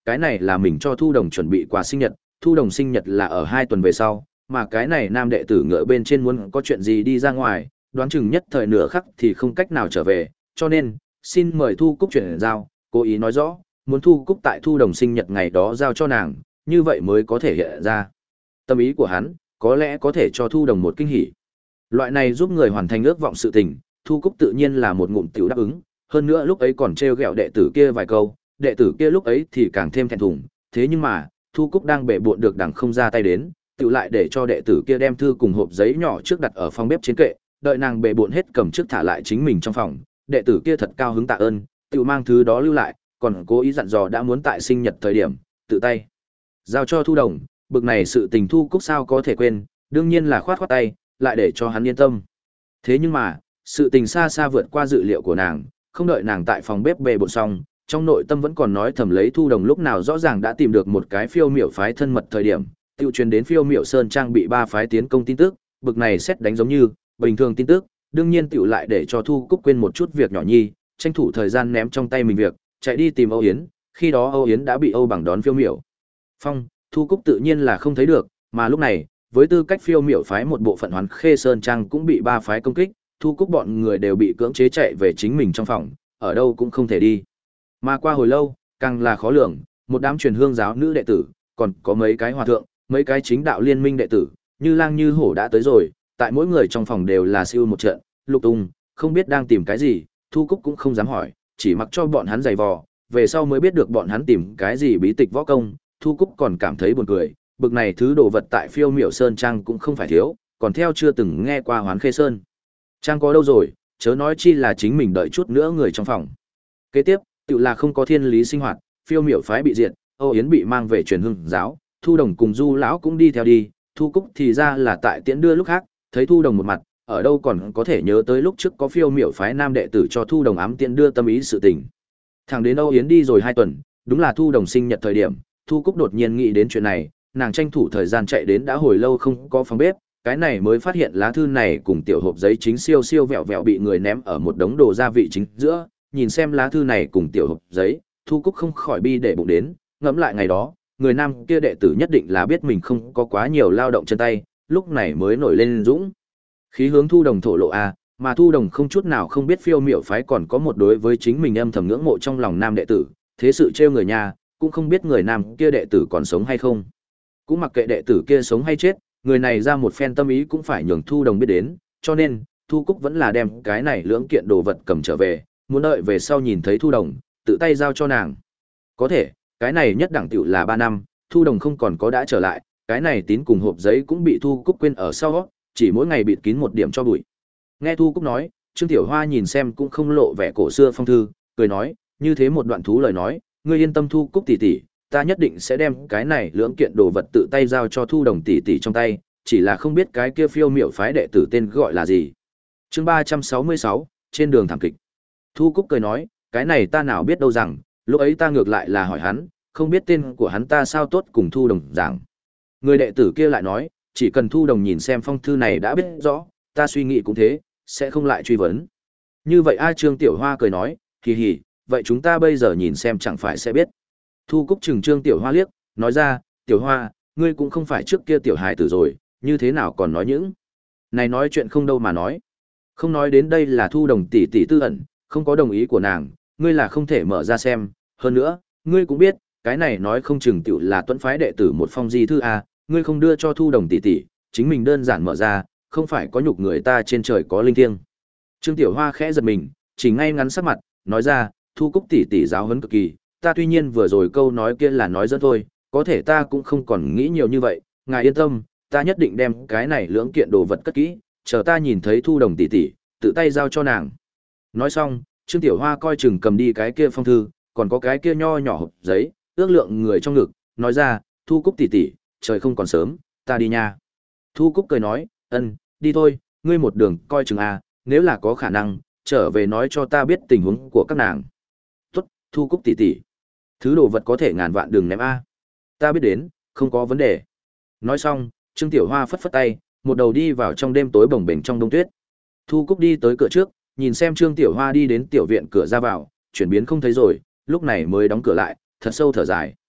cái này là mình cho Thu Đồng chuẩn bị quà sinh nhật, Thu Đồng sinh nhật là ở hai tuần về sau, mà cái này nam đệ tử ngựa bên trên muốn có chuyện gì đi ra ngoài, đoán chừng nhất thời nửa khắc thì không cách nào trở về, cho nên, xin mời Thu Cúc chuyển giao, cố ý nói rõ, muốn Thu Cúc tại Thu Đồng sinh nhật ngày đó giao cho nàng, như vậy mới có thể hiện ra. Tâm ý của hắn, có lẽ có thể cho Thu Đồng một kinh hỉ. Loại này giúp người hoàn thành ước vọng sự tình, Thu Cúc tự nhiên là một ngụm tiểu đáp ứng, hơn nữa lúc ấy còn trêu ghẹo đệ tử kia vài câu, đệ tử kia lúc ấy thì càng thêm thẹn thùng, thế nhưng mà, Thu Cúc đang bệ bội được đằng không ra tay đến, tự lại để cho đệ tử kia đem thư cùng hộp giấy nhỏ trước đặt ở phòng bếp trên kệ, đợi nàng bệ bội hết cầm trước thả lại chính mình trong phòng, đệ tử kia thật cao hứng tạ ơn, tự mang thứ đó lưu lại, còn cố ý dặn dò đã muốn tại sinh nhật thời điểm, tự tay giao cho Thu Đồng, bực này sự tình Thu Cúc sao có thể quên, đương nhiên là khoát khoát tay, lại để cho hắn yên tâm. Thế nhưng mà, sự tình xa xa vượt qua dự liệu của nàng, không đợi nàng tại phòng bếp bề bộn xong, trong nội tâm vẫn còn nói thầm lấy Thu Đồng lúc nào rõ ràng đã tìm được một cái phiêu miểu phái thân mật thời điểm, tiêu truyền đến phiêu miểu sơn trang bị ba phái tiến công tin tức, bực này xét đánh giống như bình thường tin tức, đương nhiên tiểu lại để cho Thu Cúc quên một chút việc nhỏ nhi, tranh thủ thời gian ném trong tay mình việc, chạy đi tìm Âu Yến, khi đó Âu Yến đã bị Âu Bằng đón phiêu miểu phong, Thu Cúc tự nhiên là không thấy được, mà lúc này, với tư cách phiêu miểu phái một bộ phận Hoán Khê Sơn trang cũng bị ba phái công kích, Thu Cúc bọn người đều bị cưỡng chế chạy về chính mình trong phòng, ở đâu cũng không thể đi. Mà qua hồi lâu, càng là khó lường, một đám truyền hương giáo nữ đệ tử, còn có mấy cái hòa thượng, mấy cái chính đạo liên minh đệ tử, như lang như hổ đã tới rồi, tại mỗi người trong phòng đều là siêu một trận, lục tung, không biết đang tìm cái gì, Thu Cúc cũng không dám hỏi, chỉ mặc cho bọn hắn giày vò, về sau mới biết được bọn hắn tìm cái gì bí tịch võ công, Thu Cúc còn cảm thấy buồn cười, bực này thứ đồ vật tại phiêu miểu sơn trang cũng không phải thiếu, còn theo chưa từng nghe qua Hoán Khê Sơn trang có đâu rồi, chớ nói chi là chính mình đợi chút nữa người trong phòng. Kế tiếp, tự là không có thiên lý sinh hoạt, phiêu miểu phái bị diệt, Âu Yến bị mang về truyền hương giáo, Thu Đồng cùng Du lão cũng đi theo đi, Thu Cúc thì ra là tại tiễn đưa lúc khác, thấy Thu Đồng một mặt, ở đâu còn có thể nhớ tới lúc trước có phiêu miểu phái nam đệ tử cho Thu Đồng ám tiễn đưa tâm ý sự tình. Thẳng đến Âu Yến đi rồi hai tuần, đúng là Thu Đồng sinh nhật thời điểm, Thu Cúc đột nhiên nghĩ đến chuyện này, nàng tranh thủ thời gian chạy đến đã hồi lâu không có phòng bếp, cái này mới phát hiện lá thư này cùng tiểu hộp giấy chính siêu siêu vẹo vẹo bị người ném ở một đống đồ gia vị chính giữa, nhìn xem lá thư này cùng tiểu hộp giấy, Thu Cúc không khỏi bi để bụng đến, ngẫm lại ngày đó, người nam kia đệ tử nhất định là biết mình không có quá nhiều lao động chân tay, lúc này mới nổi lên dũng khí hướng Thu Đồng thổ lộ a, mà Thu Đồng không chút nào không biết phiêu miểu phái còn có một đối với chính mình âm thầm ngưỡng mộ trong lòng nam đệ tử, thế sự trêu người nhà, cũng không biết người nam kia đệ tử còn sống hay không. Cũng mặc kệ đệ tử kia sống hay chết, người này ra một phen tâm ý cũng phải nhường Thu Đồng biết đến, cho nên, Thu Cúc vẫn là đem cái này lưỡng kiện đồ vật cầm trở về, muốn đợi về sau nhìn thấy Thu Đồng, tự tay giao cho nàng. Có thể, cái này nhất đẳng tiểu là ba năm, Thu Đồng không còn có đã trở lại, cái này tín cùng hộp giấy cũng bị Thu Cúc quên ở sau, chỉ mỗi ngày bịt kín một điểm cho bụi. Nghe Thu Cúc nói, Trương Tiểu Hoa nhìn xem cũng không lộ vẻ cổ xưa phong thư, cười nói, như thế một đoạn thú lời nói, ngươi yên tâm Thu Cúc tỷ tỷ, ta nhất định sẽ đem cái này lưỡng kiện đồ vật tự tay giao cho Thu Đồng tỷ tỷ trong tay, chỉ là không biết cái kia phiêu miểu phái đệ tử tên gọi là gì. Chương ba trăm sáu mươi sáu, trên đường thảm kịch. Thu Cúc cười nói, cái này ta nào biết đâu rằng, lúc ấy ta ngược lại là hỏi hắn, không biết tên của hắn ta sao tốt cùng Thu Đồng giảng. Người đệ tử kia lại nói, chỉ cần Thu Đồng nhìn xem phong thư này đã biết rõ, ta suy nghĩ cũng thế, sẽ không lại truy vấn. Như vậy A Trương Tiểu Hoa cười nói, hì hì, vậy chúng ta bây giờ nhìn xem chẳng phải sẽ biết. Thu Cúc chừng Trương Tiểu Hoa liếc, nói ra, Tiểu Hoa, ngươi cũng không phải trước kia tiểu hài tử rồi, như thế nào còn nói những này nói chuyện không đâu mà nói. Không nói đến đây là Thu Đồng tỷ tỷ tư ẩn, không có đồng ý của nàng, ngươi là không thể mở ra xem, hơn nữa, ngươi cũng biết, cái này nói không chừng tiểu là tuấn phái đệ tử một phong di thư a, ngươi không đưa cho Thu Đồng tỷ tỷ, chính mình đơn giản mở ra, không phải có nhục người ta trên trời có linh thiêng. Trương Tiểu Hoa khẽ giật mình, chỉ ngay ngắn sắc mặt, nói ra, Thu Cúc tỷ tỷ giáo huấn cực kỳ, ta tuy nhiên vừa rồi câu nói kia là nói dẫn thôi, có thể ta cũng không còn nghĩ nhiều như vậy, ngài yên tâm, ta nhất định đem cái này lưỡng kiện đồ vật cất kỹ, chờ ta nhìn thấy Thu Đồng tỷ tỷ, tự tay giao cho nàng. Nói xong, Trương Tiểu Hoa coi chừng cầm đi cái kia phong thư, còn có cái kia nho nhỏ hộp giấy, ước lượng người trong ngực, nói ra, Thu Cúc tỷ tỷ, trời không còn sớm, ta đi nha. Thu Cúc cười nói, ân, đi thôi, ngươi một đường coi chừng à, nếu là có khả năng, trở về nói cho ta biết tình huống của các nàng. Tốt, Thu Cúc tỷ tỷ, thứ đồ vật có thể ngàn vạn đường ném a. Ta biết đến, không có vấn đề. Nói xong, Trương Tiểu Hoa phất phất tay, một đầu đi vào trong đêm tối bồng bềnh trong đông tuyết. Thu Cúc đi tới cửa trước, nhìn xem Trương Tiểu Hoa đi đến tiểu viện cửa ra vào, chuyển biến không thấy rồi, lúc này mới đóng cửa lại, thật sâu thở dài.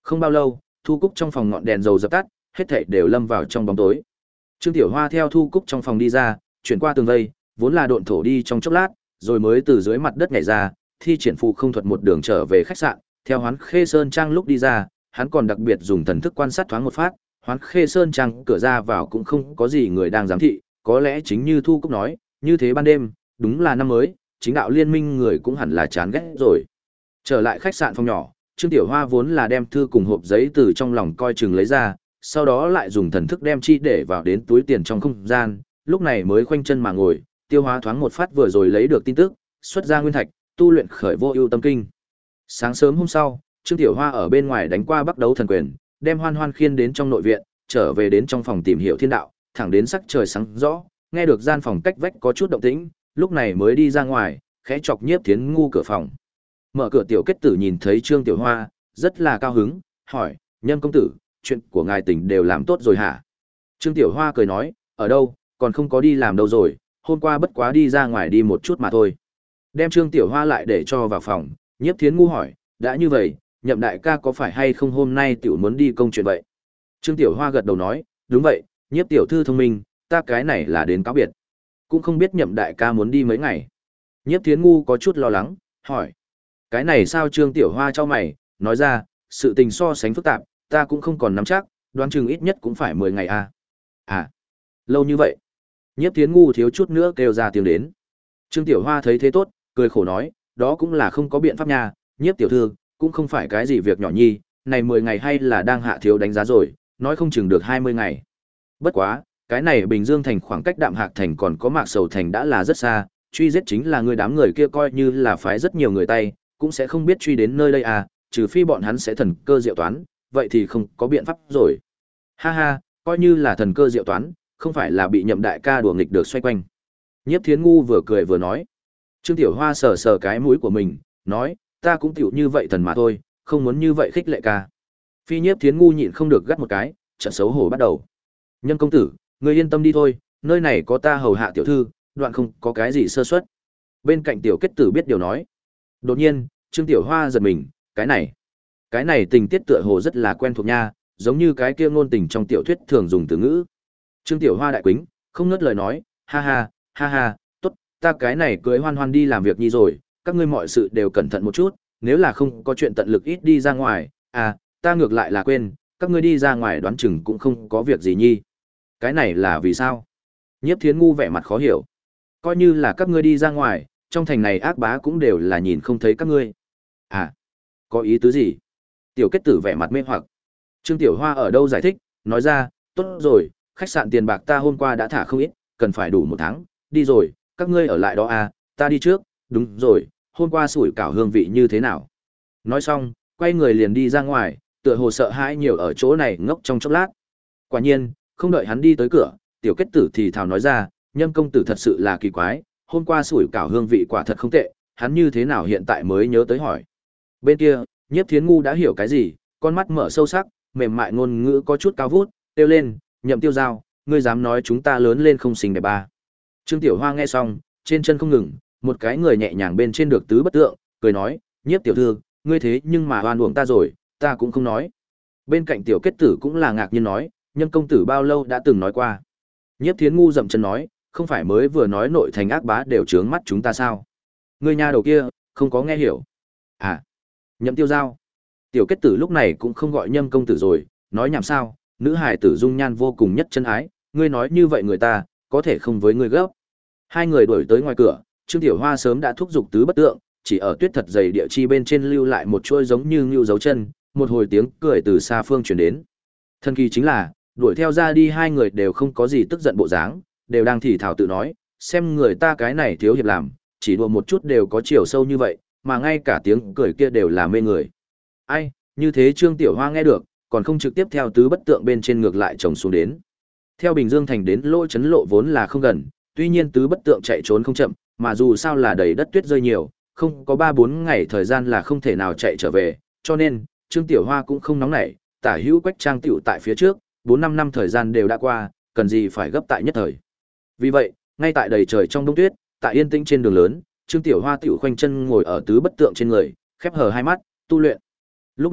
Không bao lâu, Thu Cúc trong phòng ngọn đèn dầu dập tắt, hết thảy đều lâm vào trong bóng tối. Trương Tiểu Hoa theo Thu Cúc trong phòng đi ra, chuyển qua tường vây, vốn là độn thổ đi trong chốc lát, rồi mới từ dưới mặt đất nhảy ra, thi triển phù không thuật một đường trở về khách sạn, theo Hoán Khê Sơn Trang lúc đi ra, hắn còn đặc biệt dùng thần thức quan sát thoáng một phát, Hoán Khê Sơn Trang cửa ra vào cũng không có gì người đang giám thị, có lẽ chính như Thu Cúc nói, như thế ban đêm, đúng là năm mới, chính đạo liên minh người cũng hẳn là chán ghét rồi. Trở lại khách sạn phòng nhỏ, Trương Tiểu Hoa vốn là đem thư cùng hộp giấy từ trong lòng coi chừng lấy ra, sau đó lại dùng thần thức đem chi để vào đến túi tiền trong không gian, lúc này mới khoanh chân mà ngồi, tiêu hóa thoáng một phát vừa rồi lấy được tin tức, xuất ra nguyên thạch, tu luyện khởi vô ưu tâm kinh. Sáng sớm hôm sau, Trương Tiểu Hoa ở bên ngoài đánh qua Bắc Đấu Thần Quyền, đem Hoan Hoan khiên đến trong nội viện, trở về đến trong phòng tìm hiểu thiên đạo, thẳng đến sắc trời sáng rõ, nghe được gian phòng cách vách có chút động tĩnh, lúc này mới đi ra ngoài, khẽ chọc Nhiếp Thiến Ngu cửa phòng. Mở cửa tiểu kết tử nhìn thấy Trương Tiểu Hoa, rất là cao hứng, hỏi, Nhâm công tử, chuyện của ngài tỉnh đều làm tốt rồi hả? Trương Tiểu Hoa cười nói, ở đâu, còn không có đi làm đâu rồi, hôm qua bất quá đi ra ngoài đi một chút mà thôi. Đem Trương Tiểu Hoa lại để cho vào phòng, Nhiếp Thiến Ngu hỏi, đã như vậy, Nhậm đại ca có phải hay không hôm nay tiểu muốn đi công chuyện vậy? Trương Tiểu Hoa gật đầu nói, đúng vậy, Nhiếp tiểu thư thông minh, ta cái này là đến cáo biệt. Cũng không biết Nhậm đại ca muốn đi mấy ngày. Nhiếp Thiến Ngu có chút lo lắng, hỏi, cái này sao? Trương Tiểu Hoa cho mày, nói ra, sự tình so sánh phức tạp, ta cũng không còn nắm chắc, đoán chừng ít nhất cũng phải mười ngày à. À, lâu như vậy. Nhiếp Thiến Ngu thiếu chút nữa kêu ra tiếng đến. Trương Tiểu Hoa thấy thế tốt, cười khổ nói, đó cũng là không có biện pháp nha, Nhiếp tiểu thư, cũng không phải cái gì việc nhỏ nhi, này mười ngày hay là đang hạ thiếu đánh giá rồi, nói không chừng được hai mươi ngày. Bất quá, cái này Bình Dương thành khoảng cách Đạm Hạc thành còn có Mạc Sầu thành đã là rất xa, truy giết chính là người đám người kia coi như là phái rất nhiều người tay, cũng sẽ không biết truy đến nơi đây à, trừ phi bọn hắn sẽ thần cơ diệu toán, vậy thì không có biện pháp rồi. Ha ha, coi như là thần cơ diệu toán, không phải là bị Nhậm đại ca đùa nghịch được xoay quanh. Nhiếp Thiến Ngu vừa cười vừa nói. Trương Tiểu Hoa sờ sờ cái mũi của mình, nói, ta cũng tiểu như vậy thần mà thôi, không muốn như vậy khích lệ ca. Phi Nhiếp Thiến Ngu nhịn không được gắt một cái, trận xấu hổ bắt đầu. Nhân công tử, ngươi yên tâm đi thôi, nơi này có ta hầu hạ tiểu thư, đoạn không có cái gì sơ suất. Bên cạnh tiểu kết tử biết điều nói. Đột nhiên, Trương Tiểu Hoa giật mình, cái này, cái này tình tiết tựa hồ rất là quen thuộc nha, giống như cái kia ngôn tình trong tiểu thuyết thường dùng từ ngữ. Trương Tiểu Hoa đại quính, không ngớt lời nói, ha ha, ha ha, tốt, ta cái này cưới Hoan Hoan đi làm việc nhi rồi, các ngươi mọi sự đều cẩn thận một chút, nếu là không có chuyện tận lực ít đi ra ngoài, à, ta ngược lại là quên, các ngươi đi ra ngoài đoán chừng cũng không có việc gì nhi. Cái này là vì sao? Nhiếp Thiến Ngu vẻ mặt khó hiểu. Coi như là các ngươi đi ra ngoài, trong thành này ác bá cũng đều là nhìn không thấy các ngươi. À, có ý tứ gì? Tiểu kết tử vẻ mặt mê hoặc. Trương Tiểu Hoa ở đâu giải thích, nói ra, tốt rồi, khách sạn tiền bạc ta hôm qua đã thả không ít, cần phải đủ một tháng, đi rồi, các ngươi ở lại đó à, ta đi trước, đúng rồi, hôm qua sủi cảo hương vị như thế nào? Nói xong, quay người liền đi ra ngoài, tựa hồ sợ hãi nhiều ở chỗ này ngốc trong chốc lát. Quả nhiên, không đợi hắn đi tới cửa, tiểu kết tử thì thào nói ra, Nhâm công tử thật sự là kỳ quái, hôm qua sủi cảo hương vị quả thật không tệ, hắn như thế nào hiện tại mới nhớ tới hỏi. Bên kia, Nhiếp Thiến Ngu đã hiểu cái gì, con mắt mở sâu sắc, mềm mại ngôn ngữ có chút cao vút, kêu lên, Nhậm Tiêu Giao, ngươi dám nói chúng ta lớn lên không xinh đẹp ba. Trương Tiểu Hoa nghe xong, trên chân không ngừng, một cái người nhẹ nhàng bên trên được tứ bất tượng, cười nói, Nhiếp tiểu thư, ngươi thế nhưng mà oan uổng ta rồi, ta cũng không nói. Bên cạnh tiểu kết tử cũng là ngạc nhiên nói, Nhâm công tử bao lâu đã từng nói qua. Nhiếp Thiến Ngu dậm chân nói, không phải mới vừa nói nội thành ác bá đều trướng mắt chúng ta sao? Ngươi nhà đầu kia, không có nghe hiểu. À, Nhậm Tiêu Giao. Tiểu kết tử lúc này cũng không gọi Nhâm công tử rồi, nói nhảm sao, nữ hài tử dung nhan vô cùng nhất chân ái, ngươi nói như vậy người ta, có thể không với ngươi gấp. Hai người đuổi tới ngoài cửa, Trương Tiểu Hoa sớm đã thúc giục tứ bất tượng, chỉ ở tuyết thật dày địa chi bên trên lưu lại một chuỗi giống như ngưu dấu chân, một hồi tiếng cười từ xa phương truyền đến. Thần kỳ chính là, đuổi theo ra đi hai người đều không có gì tức giận bộ dáng, đều đang thì thào tự nói, xem người ta cái này thiếu hiệp làm, chỉ đùa một chút đều có chiều sâu như vậy, mà ngay cả tiếng cười kia đều là mê người. Ai, như thế Trương Tiểu Hoa nghe được, còn không trực tiếp theo tứ bất tượng bên trên ngược lại chồng xuống đến. Theo Bình Dương thành đến lỗ trấn lộ vốn là không gần, tuy nhiên tứ bất tượng chạy trốn không chậm, mà dù sao là đầy đất tuyết rơi nhiều, không có ba bốn ngày thời gian là không thể nào chạy trở về, cho nên Trương Tiểu Hoa cũng không nóng nảy, tả hữu Quách Trang tiểu tại phía trước, bốn năm năm thời gian đều đã qua, cần gì phải gấp tại nhất thời. Vì vậy, ngay tại đầy trời trong đông tuyết, tại yên tĩnh trên đường lớn, Trương Tiểu Hoa tiểu khoanh chân ngồi ở tứ bất tượng trên người, khép hờ hai mắt, tu luyện. Lúc này,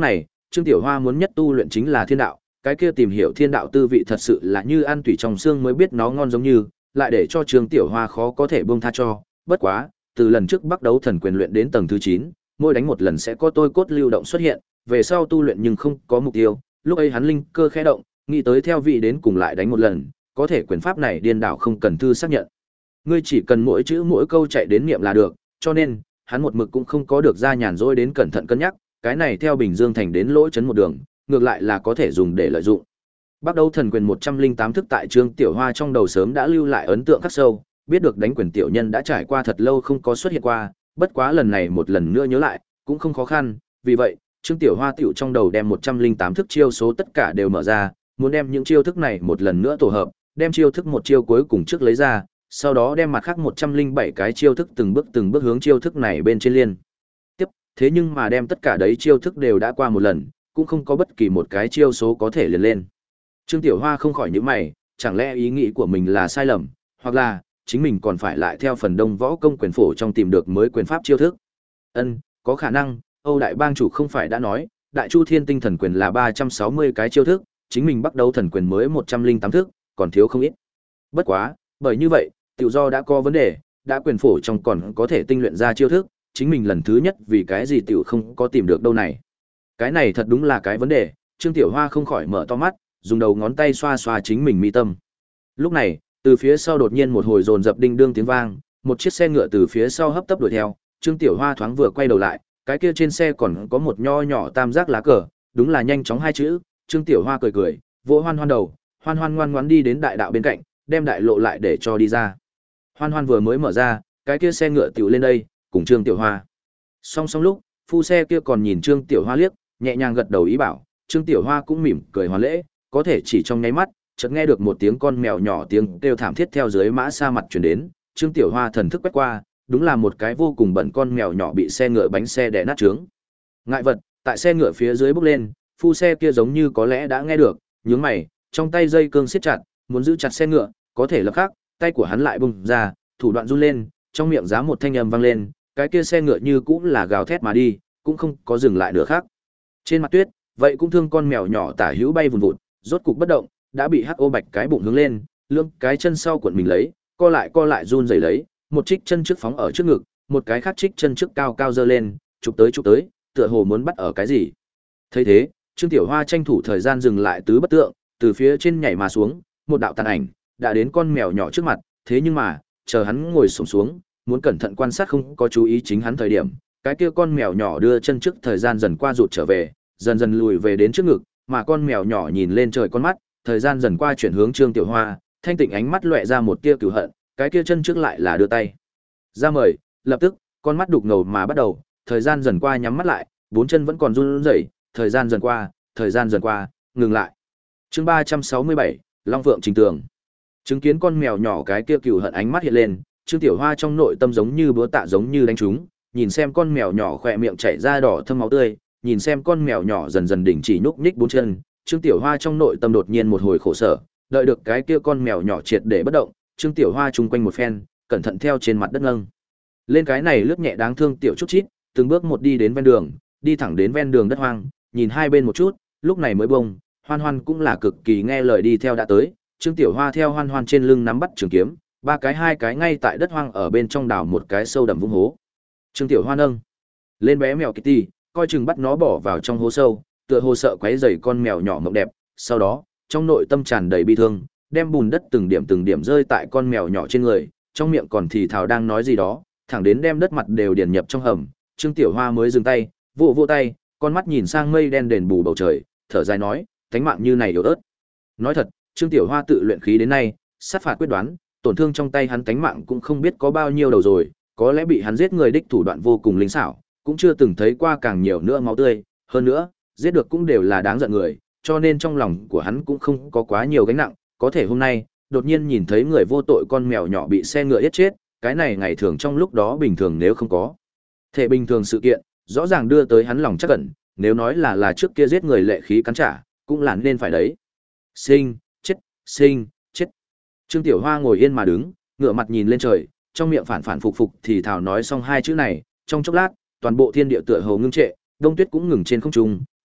Trương Tiểu Hoa muốn nhất tu luyện chính là thiên đạo, cái kia tìm hiểu thiên đạo tư vị thật sự là như ăn tủy trong xương mới biết nó ngon giống như, lại để cho Trương Tiểu Hoa khó có thể buông tha cho, bất quá, từ lần trước bắt đấu thần quyền luyện đến tầng thứ chín, mỗi đánh một lần sẽ có tôi cốt lưu động xuất hiện, về sau tu luyện nhưng không có mục tiêu, lúc ấy hắn linh cơ khẽ động, nghĩ tới theo vị đến cùng lại đánh một lần, có thể quyền pháp này điên đảo không cần thư xác nhận. Ngươi chỉ cần mỗi chữ mỗi câu chạy đến niệm là được, cho nên, hắn một mực cũng không có được ra nhàn rỗi đến cẩn thận cân nhắc, cái này theo Bình Dương thành đến lỗ chấn một đường, ngược lại là có thể dùng để lợi dụng. Bắt đầu thần quyền một trăm lẻ tám thức tại Trương Tiểu Hoa trong đầu sớm đã lưu lại ấn tượng khắc sâu, biết được đánh quyền tiểu nhân đã trải qua thật lâu không có xuất hiện qua, bất quá lần này một lần nữa nhớ lại, cũng không khó khăn, vì vậy, Trương Tiểu Hoa tiểu trong đầu đem một trăm lẻ tám thức chiêu số tất cả đều mở ra, muốn đem những chiêu thức này một lần nữa tổ hợp, đem chiêu thức một chiêu cuối cùng trước lấy ra, sau đó đem mặt khác một trăm lẻ bảy cái chiêu thức từng bước từng bước hướng chiêu thức này bên trên liên. Tiếp, thế nhưng mà đem tất cả đấy chiêu thức đều đã qua một lần, cũng không có bất kỳ một cái chiêu số có thể liền lên. Trương Tiểu Hoa không khỏi nhíu mày, chẳng lẽ ý nghĩ của mình là sai lầm, hoặc là chính mình còn phải lại theo phần đông võ công quyền phổ trong tìm được mới quyền pháp chiêu thức. Ân, có khả năng, Âu đại bang chủ không phải đã nói, Đại Chu Thiên Tinh Thần Quyền là ba trăm sáu mươi cái chiêu thức, chính mình bắt đầu thần quyền mới một trăm lẻ tám thức, còn thiếu không ít. Bất quá, bởi như vậy, tiểu do đã có vấn đề, đã quyền phổ trong còn có thể tinh luyện ra chiêu thức, chính mình lần thứ nhất vì cái gì tiểu không có tìm được đâu này. Cái này thật đúng là cái vấn đề, Trương Tiểu Hoa không khỏi mở to mắt, dùng đầu ngón tay xoa xoa chính mình mi tâm. Lúc này, từ phía sau đột nhiên một hồi dồn dập đinh đương tiếng vang, một chiếc xe ngựa từ phía sau hấp tấp đuổi theo, Trương Tiểu Hoa thoáng vừa quay đầu lại, cái kia trên xe còn có một nho nhỏ tam giác lá cờ, đúng là nhanh chóng hai chữ, Trương Tiểu Hoa cười cười, vỗ Hoan Hoan đầu, Hoan Hoan ngoan ngoãn đi đến đại đạo bên cạnh, đem đại lộ lại để cho đi ra. Hoan Hoan vừa mới mở ra, cái kia xe ngựa tiểu lên đây, cùng Trương Tiểu Hoa. Song song lúc, phu xe kia còn nhìn Trương Tiểu Hoa liếc, nhẹ nhàng gật đầu ý bảo, Trương Tiểu Hoa cũng mỉm cười hoàn lễ, có thể chỉ trong nháy mắt, chợt nghe được một tiếng con mèo nhỏ tiếng kêu thảm thiết theo dưới mã xa mặt truyền đến, Trương Tiểu Hoa thần thức quét qua, đúng là một cái vô cùng bẩn con mèo nhỏ bị xe ngựa bánh xe đè nát trướng. Ngại vật, tại xe ngựa phía dưới bốc lên, phu xe kia giống như có lẽ đã nghe được, nhướng mày, trong tay dây cương siết chặt, muốn giữ chặt xe ngựa, có thể lập khắc, tay của hắn lại bung ra, thủ đoạn run lên, trong miệng giá một thanh âm vang lên, cái kia xe ngựa như cũng là gào thét mà đi, cũng không có dừng lại nữa khác. Trên mặt tuyết, vậy cũng thương con mèo nhỏ tả hữu bay vùn vụt, rốt cục bất động, đã bị hắc ô bạch cái bụng hướng lên, lưng cái chân sau cuộn mình lấy, co lại co lại run rẩy lấy, một trích chân trước phóng ở trước ngực, một cái khác trích chân trước cao cao giơ lên, chụp tới chụp tới, tựa hồ muốn bắt ở cái gì. Thấy thế, Trương Tiểu Hoa tranh thủ thời gian dừng lại tứ bất tượng, từ phía trên nhảy mà xuống, một đạo tàn ảnh đã đến con mèo nhỏ trước mặt, thế nhưng mà, chờ hắn ngồi xổm xuống, muốn cẩn thận quan sát không có chú ý chính hắn thời điểm, cái kia con mèo nhỏ đưa chân trước thời gian dần qua rụt trở về, dần dần lùi về đến trước ngực, mà con mèo nhỏ nhìn lên trời con mắt, thời gian dần qua chuyển hướng Trương Tiểu Hoa, thanh tịnh ánh mắt lóe ra một tia cừu hận, cái kia chân trước lại là đưa tay ra mời, lập tức, con mắt đục ngầu mà bắt đầu, thời gian dần qua nhắm mắt lại, bốn chân vẫn còn run rẩy, thời gian dần qua, thời gian dần qua, ngừng lại. Chương ba trăm sáu mươi bảy, Long Phượng Trình Tường. Chứng kiến con mèo nhỏ cái kia cừu hận ánh mắt hiện lên, Trương Tiểu Hoa trong nội tâm giống như búa tạ giống như đánh trúng, nhìn xem con mèo nhỏ khỏe miệng chảy ra đỏ thâm máu tươi, nhìn xem con mèo nhỏ dần dần đình chỉ nhúc nhích bốn chân, Trương Tiểu Hoa trong nội tâm đột nhiên một hồi khổ sở, đợi được cái kia con mèo nhỏ triệt để bất động, Trương Tiểu Hoa chung quanh một phen, cẩn thận theo trên mặt đất nâng lên cái này lướt nhẹ đáng thương tiểu chút chít, từng bước một đi đến ven đường, đi thẳng đến ven đường đất hoang, nhìn hai bên một chút, lúc này mới bông, Hoan Hoan cũng là cực kỳ nghe lời đi theo đã tới, Trương Tiểu Hoa theo Hoan Hoan trên lưng nắm bắt trường kiếm, ba cái hai cái ngay tại đất hoang ở bên trong đào một cái sâu đậm vũng hố. Trương Tiểu Hoa nâng lên bé mèo Kitty, coi chừng bắt nó bỏ vào trong hố sâu, tựa hồ sợ quấy rầy con mèo nhỏ mộng đẹp, sau đó, trong nội tâm tràn đầy bi thương, đem bùn đất từng điểm từng điểm rơi tại con mèo nhỏ trên người, trong miệng còn thì thào đang nói gì đó, thẳng đến đem đất mặt đều điền nhập trong hầm, Trương Tiểu Hoa mới dừng tay, vỗ vỗ tay, con mắt nhìn sang mây đen đền bù bầu trời, thở dài nói, tánh mạng như này yếu ớt. Nói thật, Trương Tiểu Hoa tự luyện khí đến nay, sát phạt quyết đoán, tổn thương trong tay hắn tánh mạng cũng không biết có bao nhiêu đầu rồi, có lẽ bị hắn giết người đích thủ đoạn vô cùng linh xảo, cũng chưa từng thấy qua càng nhiều nữa máu tươi, hơn nữa, giết được cũng đều là đáng giận người, cho nên trong lòng của hắn cũng không có quá nhiều gánh nặng, có thể hôm nay, đột nhiên nhìn thấy người vô tội con mèo nhỏ bị xe ngựa giết chết, cái này ngày thường trong lúc đó bình thường nếu không có thể bình thường sự kiện, rõ ràng đưa tới hắn lòng chắc ẩn, nếu nói là là trước kia giết người lệ khí cắn trả, cũng là nên phải đấy. Sinh, chết, sinh, chết. Trương Tiểu Hoa ngồi yên mà đứng, ngửa mặt nhìn lên trời, trong miệng phản phản phục phục thì thào nói xong hai chữ này, trong chốc lát, toàn bộ thiên địa tựa hồ ngưng trệ, đông tuyết cũng ngừng trên không trung,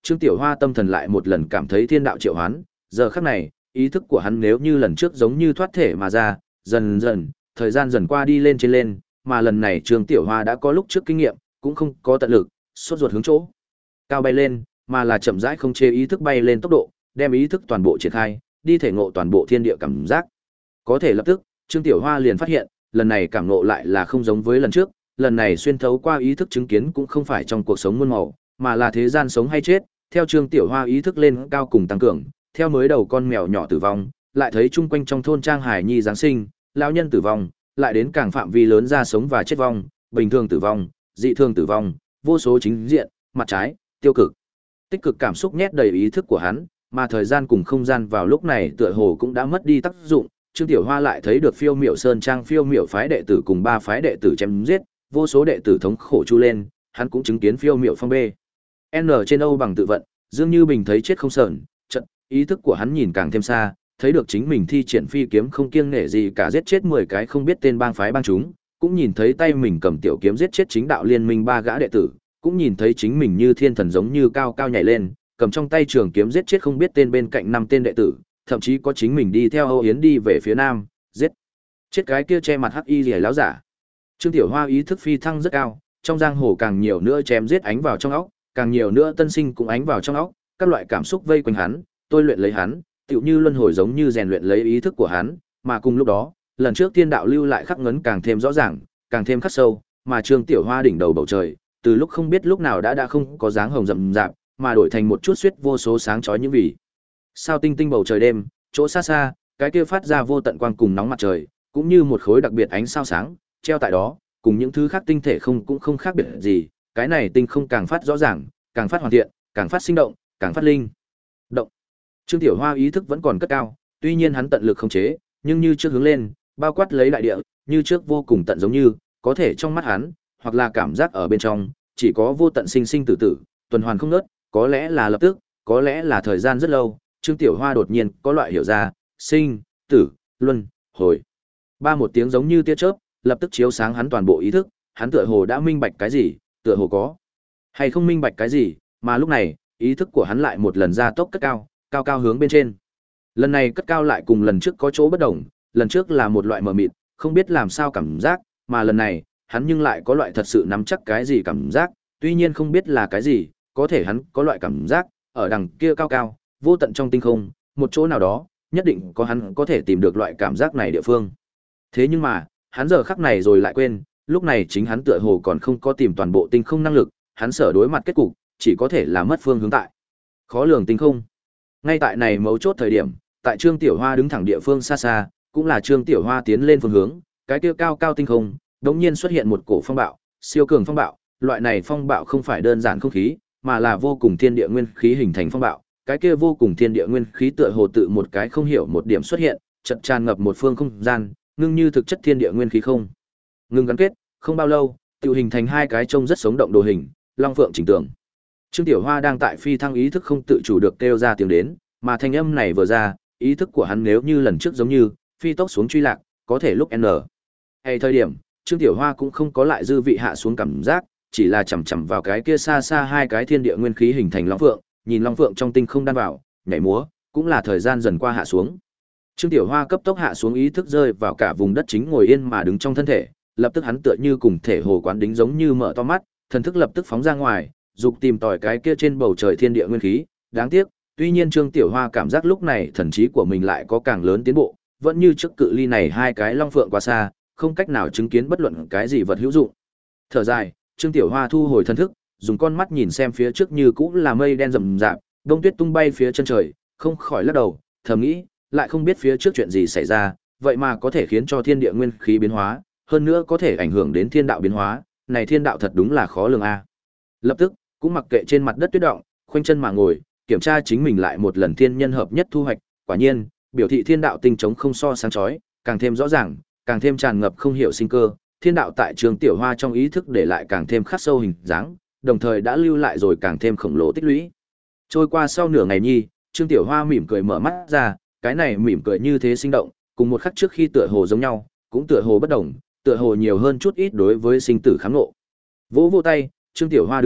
Trương Tiểu Hoa tâm thần lại một lần cảm thấy thiên đạo triệu hoán, giờ khắc này, ý thức của hắn nếu như lần trước giống như thoát thể mà ra, dần dần, thời gian dần qua đi lên trên lên, mà lần này Trương Tiểu Hoa đã có lúc trước kinh nghiệm, cũng không có tận lực, sốt ruột hướng chỗ cao bay lên, mà là chậm rãi không chế ý thức bay lên tốc độ, đem ý thức toàn bộ triển khai, đi thể ngộ toàn bộ thiên địa cảm giác. Có thể lập tức, Trương Tiểu Hoa liền phát hiện, lần này cảm ngộ lại là không giống với lần trước, lần này xuyên thấu qua ý thức chứng kiến cũng không phải trong cuộc sống muôn màu, mà là thế gian sống hay chết, theo Trương Tiểu Hoa ý thức lên cao cùng tăng cường, theo mới đầu con mèo nhỏ tử vong, lại thấy chung quanh trong thôn trang hải nhi giáng sinh, lão nhân tử vong, lại đến càng phạm vi lớn ra sống và chết vong, bình thường tử vong, dị thường tử vong, vô số chính diện, mặt trái, tiêu cực. Tích cực cảm xúc nhét đầy ý thức của hắn, mà thời gian cùng không gian vào lúc này tựa hồ cũng đã mất đi tác dụng, Trương Tiểu Hoa lại thấy được Phiêu Miểu Sơn trang Phiêu Miểu phái đệ tử cùng ba phái đệ tử chém giết, vô số đệ tử thống khổ chu lên, hắn cũng chứng kiến Phiêu Miểu phong bê. N trên Âu bằng tự vận, Dương Như Bình thấy chết không sờn, trận, ý thức của hắn nhìn càng thêm xa, thấy được chính mình thi triển phi kiếm không kiêng nể gì cả giết chết mười cái không biết tên bang phái bang chúng, cũng nhìn thấy tay mình cầm tiểu kiếm giết chết chính đạo liên minh ba gã đệ tử, cũng nhìn thấy chính mình như thiên thần giống như cao cao nhảy lên, cầm trong tay trường kiếm giết chết không biết tên bên cạnh năm tên đệ tử, thậm chí có chính mình đi theo Âu Yến đi về phía nam, giết chết cái kia che mặt hắc y liễu láo giả. Trương Tiểu Hoa ý thức phi thăng rất cao, trong giang hồ càng nhiều nữa chém giết ánh vào trong óc, càng nhiều nữa tân sinh cũng ánh vào trong óc, các loại cảm xúc vây quanh hắn, tôi luyện lấy hắn, tựu như luân hồi giống như rèn luyện lấy ý thức của hắn, mà cùng lúc đó, lần trước tiên đạo lưu lại khắc ngấn càng thêm rõ ràng, càng thêm khắc sâu, mà Trương Tiểu Hoa đỉnh đầu bầu trời, từ lúc không biết lúc nào đã đã không có dáng hồng rậm rạp, mà đổi thành một chút xuyết vô số sáng chói những vì sao tinh tinh bầu trời đêm, chỗ xa xa, cái kia phát ra vô tận quang cùng nóng mặt trời, cũng như một khối đặc biệt ánh sao sáng, treo tại đó, cùng những thứ khác tinh thể không cũng không khác biệt gì, cái này tinh không càng phát rõ ràng, càng phát hoàn thiện, càng phát sinh động, càng phát linh động. Trương Tiểu Hoa ý thức vẫn còn cất cao, tuy nhiên hắn tận lực khống chế, nhưng như trước hướng lên, bao quát lấy đại địa, như trước vô cùng tận giống như, có thể trong mắt hắn, hoặc là cảm giác ở bên trong, chỉ có vô tận sinh sinh tử tử, tuần hoàn không ngớt, có lẽ là lập tức, có lẽ là thời gian rất lâu, Trương Tiểu Hoa đột nhiên có loại hiểu ra, sinh, tử, luân, hồi. Ba một tiếng giống như tia chớp, lập tức chiếu sáng hắn toàn bộ ý thức, hắn tựa hồ đã minh bạch cái gì, tựa hồ có hay không minh bạch cái gì, mà lúc này, ý thức của hắn lại một lần ra tốc cất cao, cao cao hướng bên trên. Lần này cất cao lại cùng lần trước có chỗ bất đồng, lần trước là một loại mờ mịt, không biết làm sao cảm giác, mà lần này, hắn nhưng lại có loại thật sự nắm chắc cái gì cảm giác, tuy nhiên không biết là cái gì, có thể hắn có loại cảm giác, ở đằng kia cao cao, vô tận trong tinh không, một chỗ nào đó, nhất định có hắn có thể tìm được loại cảm giác này địa phương. Thế nhưng mà, hắn giờ khắc này rồi lại quên, lúc này chính hắn tựa hồ còn không có tìm toàn bộ tinh không năng lực, hắn sở đối mặt kết cục, chỉ có thể là mất phương hướng tại. Khó lường tinh không. Ngay tại này mấu chốt thời điểm, tại Trương Tiểu Hoa đứng thẳng địa phương xa xa, cũng là Trương Tiểu Hoa tiến lên phương hướng, cái kia cao cao tinh không, đột nhiên xuất hiện một cổ phong bạo, siêu cường phong bạo, loại này phong bạo không phải đơn giản không khí, mà là vô cùng thiên địa nguyên khí hình thành phong bạo, cái kia vô cùng thiên địa nguyên khí tựa hồ tự một cái không hiểu một điểm xuất hiện, chợt tràn ngập một phương không gian, ngưng như thực chất thiên địa nguyên khí không. Ngưng gắn kết, không bao lâu, tự hình thành hai cái trông rất sống động đồ hình, long phượng chỉnh tường. Trương Tiểu Hoa đang tại phi thăng ý thức không tự chủ được kêu ra tiếng đến, mà thanh âm này vừa ra, ý thức của hắn nếu như lần trước giống như phi tốc xuống truy lạc, có thể lúc n hay thời điểm, Trương Tiểu Hoa cũng không có lại dư vị hạ xuống cảm giác, chỉ là chầm chậm vào cái kia xa xa hai cái thiên địa nguyên khí hình thành long phượng, nhìn long phượng trong tinh không đan vào, nhảy múa, cũng là thời gian dần qua hạ xuống. Trương Tiểu Hoa cấp tốc hạ xuống ý thức rơi vào cả vùng đất chính ngồi yên mà đứng trong thân thể, lập tức hắn tựa như cùng thể hồ quán đính giống như mở to mắt, thần thức lập tức phóng ra ngoài, dục tìm tòi cái kia trên bầu trời thiên địa nguyên khí, đáng tiếc, tuy nhiên Trương Tiểu Hoa cảm giác lúc này thần trí của mình lại có càng lớn tiến bộ, vẫn như trước cự ly này hai cái long phượng quá xa, không cách nào chứng kiến bất luận cái gì vật hữu dụng. Thở dài, Trương Tiểu Hoa thu hồi thần thức, dùng con mắt nhìn xem phía trước như cũng là mây đen rậm rạp, đông tuyết tung bay phía chân trời, không khỏi lắc đầu, thầm nghĩ, lại không biết phía trước chuyện gì xảy ra, vậy mà có thể khiến cho thiên địa nguyên khí biến hóa, hơn nữa có thể ảnh hưởng đến thiên đạo biến hóa, này thiên đạo thật đúng là khó lường a. Lập tức, cũng mặc kệ trên mặt đất tuyết động, khoanh chân mà ngồi, kiểm tra chính mình lại một lần thiên nhân hợp nhất thu hoạch, quả nhiên, biểu thị thiên đạo tinh chống không so sáng chói, càng thêm rõ ràng, càng thêm tràn ngập không hiểu sinh cơ, thiên đạo tại Trương Tiểu Hoa trong ý thức để lại càng thêm khắc sâu hình dáng, đồng thời đã lưu lại rồi càng thêm khổng lồ tích lũy. Trôi qua sau nửa ngày nhi, Trương Tiểu Hoa mỉm cười mở mắt ra, cái này mỉm cười như thế sinh động, cùng một khắc trước khi tựa hồ giống nhau, cũng tựa hồ bất đồng, tựa hồ nhiều hơn chút ít đối với sinh tử kháng ngộ. Vỗ vỗ tay, Trương Tiểu Hoa đứng dậy,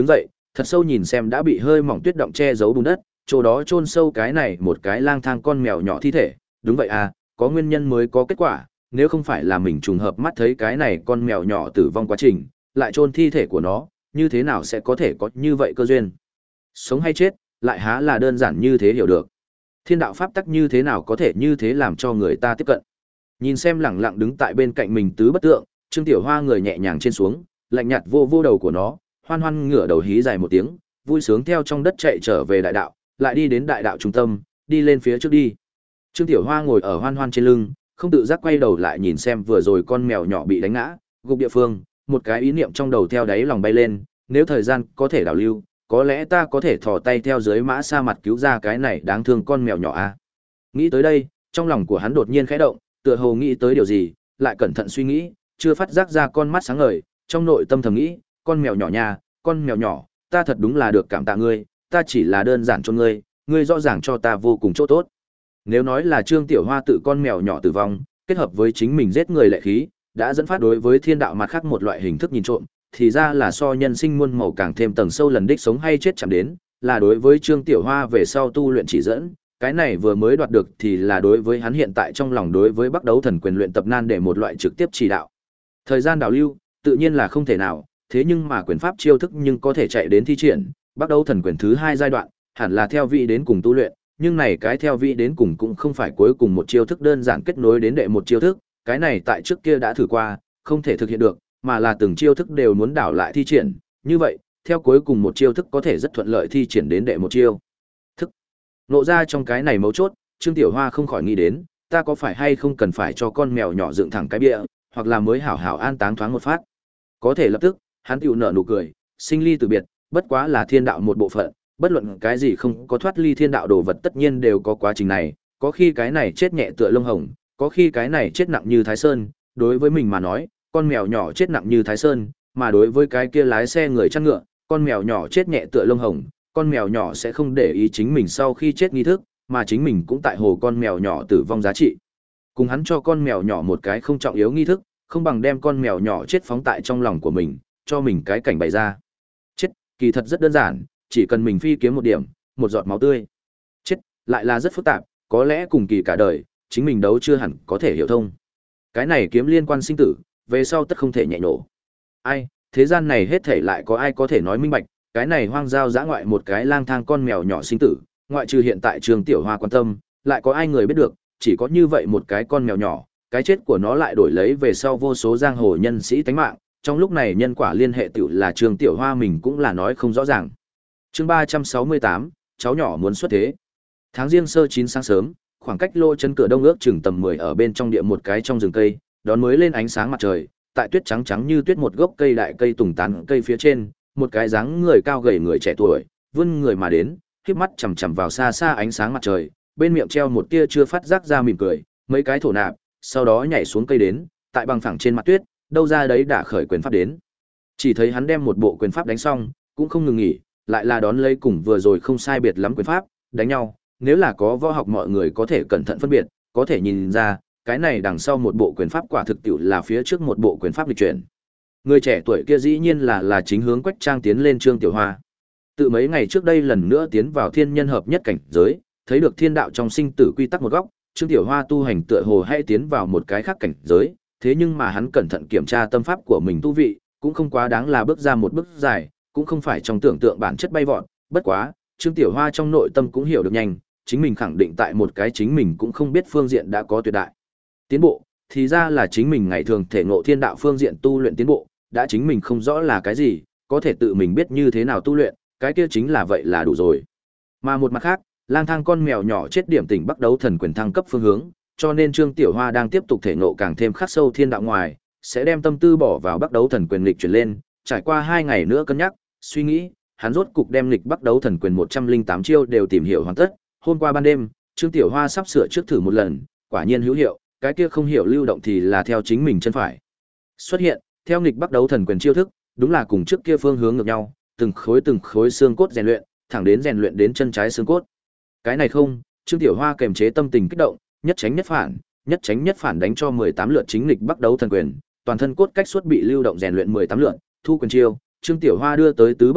thật sâu nhìn xem đã bị hơi mỏng tuyết động che giấu bùn đất, chỗ đó chôn sâu cái này một cái lang thang con mèo nhỏ thi thể, đúng vậy à, có nguyên nhân mới có kết quả, nếu không phải là mình trùng hợp mắt thấy cái này con mèo nhỏ tử vong quá trình, lại chôn thi thể của nó, như thế nào sẽ có thể có như vậy cơ duyên. Sống hay chết, lại há là đơn giản như thế hiểu được. Thiên đạo pháp tắc như thế nào có thể như thế làm cho người ta tiếp cận. Nhìn xem lẳng lặng đứng tại bên cạnh mình tứ bất tượng, Trương Tiểu Hoa người nhẹ nhàng trên xuống, lạnh nhạt vô vô đầu của nó, hoan hoan ngửa đầu hí dài một tiếng, vui sướng theo trong đất chạy trở về đại đạo, lại đi đến đại đạo trung tâm, đi lên phía trước đi. Trương Tiểu Hoa ngồi ở hoan hoan trên lưng, không tự giác quay đầu lại nhìn xem vừa rồi con mèo nhỏ bị đánh ngã, gục địa phương, một cái ý niệm trong đầu theo đáy lòng bay lên, nếu thời gian có thể đảo lưu, có lẽ ta có thể thò tay theo dưới mã sa mặt cứu ra cái này đáng thương con mèo nhỏ a. À? Nghĩ tới đây, trong lòng của hắn đột nhiên khẽ động, tựa hồ nghĩ tới điều gì, lại cẩn thận suy nghĩ, chưa phát giác ra con mắt sáng ngời, trong nội tâm thầm nghĩ, con mèo nhỏ nha, con mèo nhỏ, ta thật đúng là được cảm tạ ngươi, ta chỉ là đơn giản cho ngươi, ngươi rõ ràng cho ta vô cùng chỗ tốt. Nếu nói là Trương Tiểu Hoa tự con mèo nhỏ tử vong, kết hợp với chính mình giết người lệ khí, đã dẫn phát đối với thiên đạo mặt khác một loại hình thức nhìn trộm, thì ra là so nhân sinh muôn màu càng thêm tầng sâu lần đích sống hay chết chạm đến, là đối với Trương Tiểu Hoa về sau tu luyện chỉ dẫn, cái này vừa mới đoạt được thì là đối với hắn hiện tại trong lòng đối với Bắc Đấu Thần quyền luyện tập nan để một loại trực tiếp chỉ đạo. Thời gian đào lưu, tự nhiên là không thể nào, thế nhưng mà quyền pháp chiêu thức nhưng có thể chạy đến thi triển, Bắc Đấu Thần quyền thứ hai giai đoạn, hẳn là theo vị đến cùng tu luyện, nhưng này cái theo vị đến cùng cũng không phải cuối cùng một chiêu thức đơn giản kết nối đến đệ một chiêu thức, cái này tại trước kia đã thử qua, không thể thực hiện được, mà là từng chiêu thức đều muốn đảo lại thi triển, như vậy, theo cuối cùng một chiêu thức có thể rất thuận lợi thi triển đến đệ một chiêu thức. Nộ ra trong cái này mấu chốt, Trương Tiểu Hoa không khỏi nghĩ đến, ta có phải hay không cần phải cho con mèo nhỏ dựng thẳng cái bia, hoặc là mới hảo hảo an táng thoáng một phát. Có thể lập tức, hắn tiểu nở nụ cười, sinh ly từ biệt, bất quá là thiên đạo một bộ phận, bất luận cái gì không có thoát ly thiên đạo đồ vật tất nhiên đều có quá trình này, có khi cái này chết nhẹ tựa lông hồng, có khi cái này chết nặng như Thái Sơn, đối với mình mà nói, con mèo nhỏ chết nặng như Thái Sơn, mà đối với cái kia lái xe người chăn ngựa, con mèo nhỏ chết nhẹ tựa lông hồng, con mèo nhỏ sẽ không để ý chính mình sau khi chết nghi thức, mà chính mình cũng tại hồ con mèo nhỏ tử vong giá trị. Cùng hắn cho con mèo nhỏ một cái không trọng yếu nghi thức, không bằng đem con mèo nhỏ chết phóng tại trong lòng của mình, cho mình cái cảnh bày ra. Chết, kỳ thật rất đơn giản, chỉ cần mình phi kiếm một điểm, một giọt máu tươi. Chết, lại là rất phức tạp, có lẽ cùng kỳ cả đời, chính mình đấu chưa hẳn có thể hiểu thông. Cái này kiếm liên quan sinh tử, về sau tất không thể nhẹ nhổ. Ai, thế gian này hết thể lại có ai có thể nói minh bạch, cái này hoang giao dã ngoại một cái lang thang con mèo nhỏ sinh tử, ngoại trừ hiện tại Trường Tiểu Hoa quan tâm, lại có ai người biết được, chỉ có như vậy một cái con mèo nhỏ, cái chết của nó lại đổi lấy về sau vô số giang hồ nhân sĩ tánh mạng, trong lúc này nhân quả liên hệ tiểu là Trường Tiểu Hoa mình cũng là nói không rõ ràng. Chương ba trăm sáu mươi tám, cháu nhỏ muốn xuất thế. Tháng Giêng sơ chín sáng sớm, khoảng cách lô chân cửa đông ước chừng tầm mười ở bên trong địa một cái trong rừng cây, đón mới lên ánh sáng mặt trời, tại tuyết trắng trắng như tuyết một gốc cây đại cây tùng tán cây phía trên, một cái dáng người cao gầy người trẻ tuổi, vươn người mà đến, khép mắt chằm chằm vào xa xa ánh sáng mặt trời, bên miệng treo một tia chưa phát giác ra mỉm cười, mấy cái thổ nạp, sau đó nhảy xuống cây đến, tại bằng phẳng trên mặt tuyết, đâu ra đấy đã khởi quyền pháp đến. Chỉ thấy hắn đem một bộ quyền pháp đánh xong, cũng không ngừng nghỉ, lại là đón lấy cùng vừa rồi không sai biệt lắm quyền pháp, đánh nhau, nếu là có võ học mọi người có thể cẩn thận phân biệt, có thể nhìn ra, cái này đằng sau một bộ quyền pháp quả thực tiệu là phía trước một bộ quyền pháp lịch chuyển. Người trẻ tuổi kia dĩ nhiên là là chính hướng Quách Trang tiến lên Trương Tiểu Hoa. Tự mấy ngày trước đây lần nữa tiến vào thiên nhân hợp nhất cảnh giới, thấy được thiên đạo trong sinh tử quy tắc một góc, Trương Tiểu Hoa tu hành tựa hồ hay tiến vào một cái khác cảnh giới, thế nhưng mà hắn cẩn thận kiểm tra tâm pháp của mình tu vị, cũng không quá đáng là bước ra một bước dài, cũng không phải trong tưởng tượng bản chất bay vọt, bất quá, Trương Tiểu Hoa trong nội tâm cũng hiểu được nhanh, chính mình khẳng định tại một cái chính mình cũng không biết phương diện đã có tuyệt đại tiến bộ, thì ra là chính mình ngày thường thể ngộ thiên đạo phương diện tu luyện tiến bộ, đã chính mình không rõ là cái gì, có thể tự mình biết như thế nào tu luyện, cái kia chính là vậy là đủ rồi. Mà một mặt khác, lang thang con mèo nhỏ chết điểm tỉnh Bắc Đấu Thần quyền thăng cấp phương hướng, cho nên Trương Tiểu Hoa đang tiếp tục thể ngộ càng thêm khắc sâu thiên đạo ngoài, sẽ đem tâm tư bỏ vào Bắc Đấu Thần quyền lịch chuyển lên, trải qua hai ngày nữa cân nhắc, suy nghĩ, hắn rốt cục đem lịch Bắc Đấu Thần quyền một trăm linh tám chiêu đều tìm hiểu hoàn tất. Hôm qua ban đêm, Trương Tiểu Hoa sắp sửa trước thử một lần, quả nhiên hữu hiệu, cái kia không hiểu lưu động thì là theo chính mình chân phải xuất hiện, theo nghịch Bắc Đấu Thần quyền chiêu thức, đúng là cùng trước kia phương hướng ngược nhau, từng khối từng khối xương cốt rèn luyện, thẳng đến rèn luyện đến chân trái xương cốt. Cái này không, Trương Tiểu Hoa kềm chế tâm tình kích động, nhất tránh nhất phản, nhất tránh nhất phản đánh cho mười tám lượt chính nghịch Bắc Đấu Thần quyền, toàn thân cốt cách suốt bị lưu động rèn luyện mười tám lượt, thu quyền chiêu, Trương Tiểu Hoa đưa tới tứ bất tượng,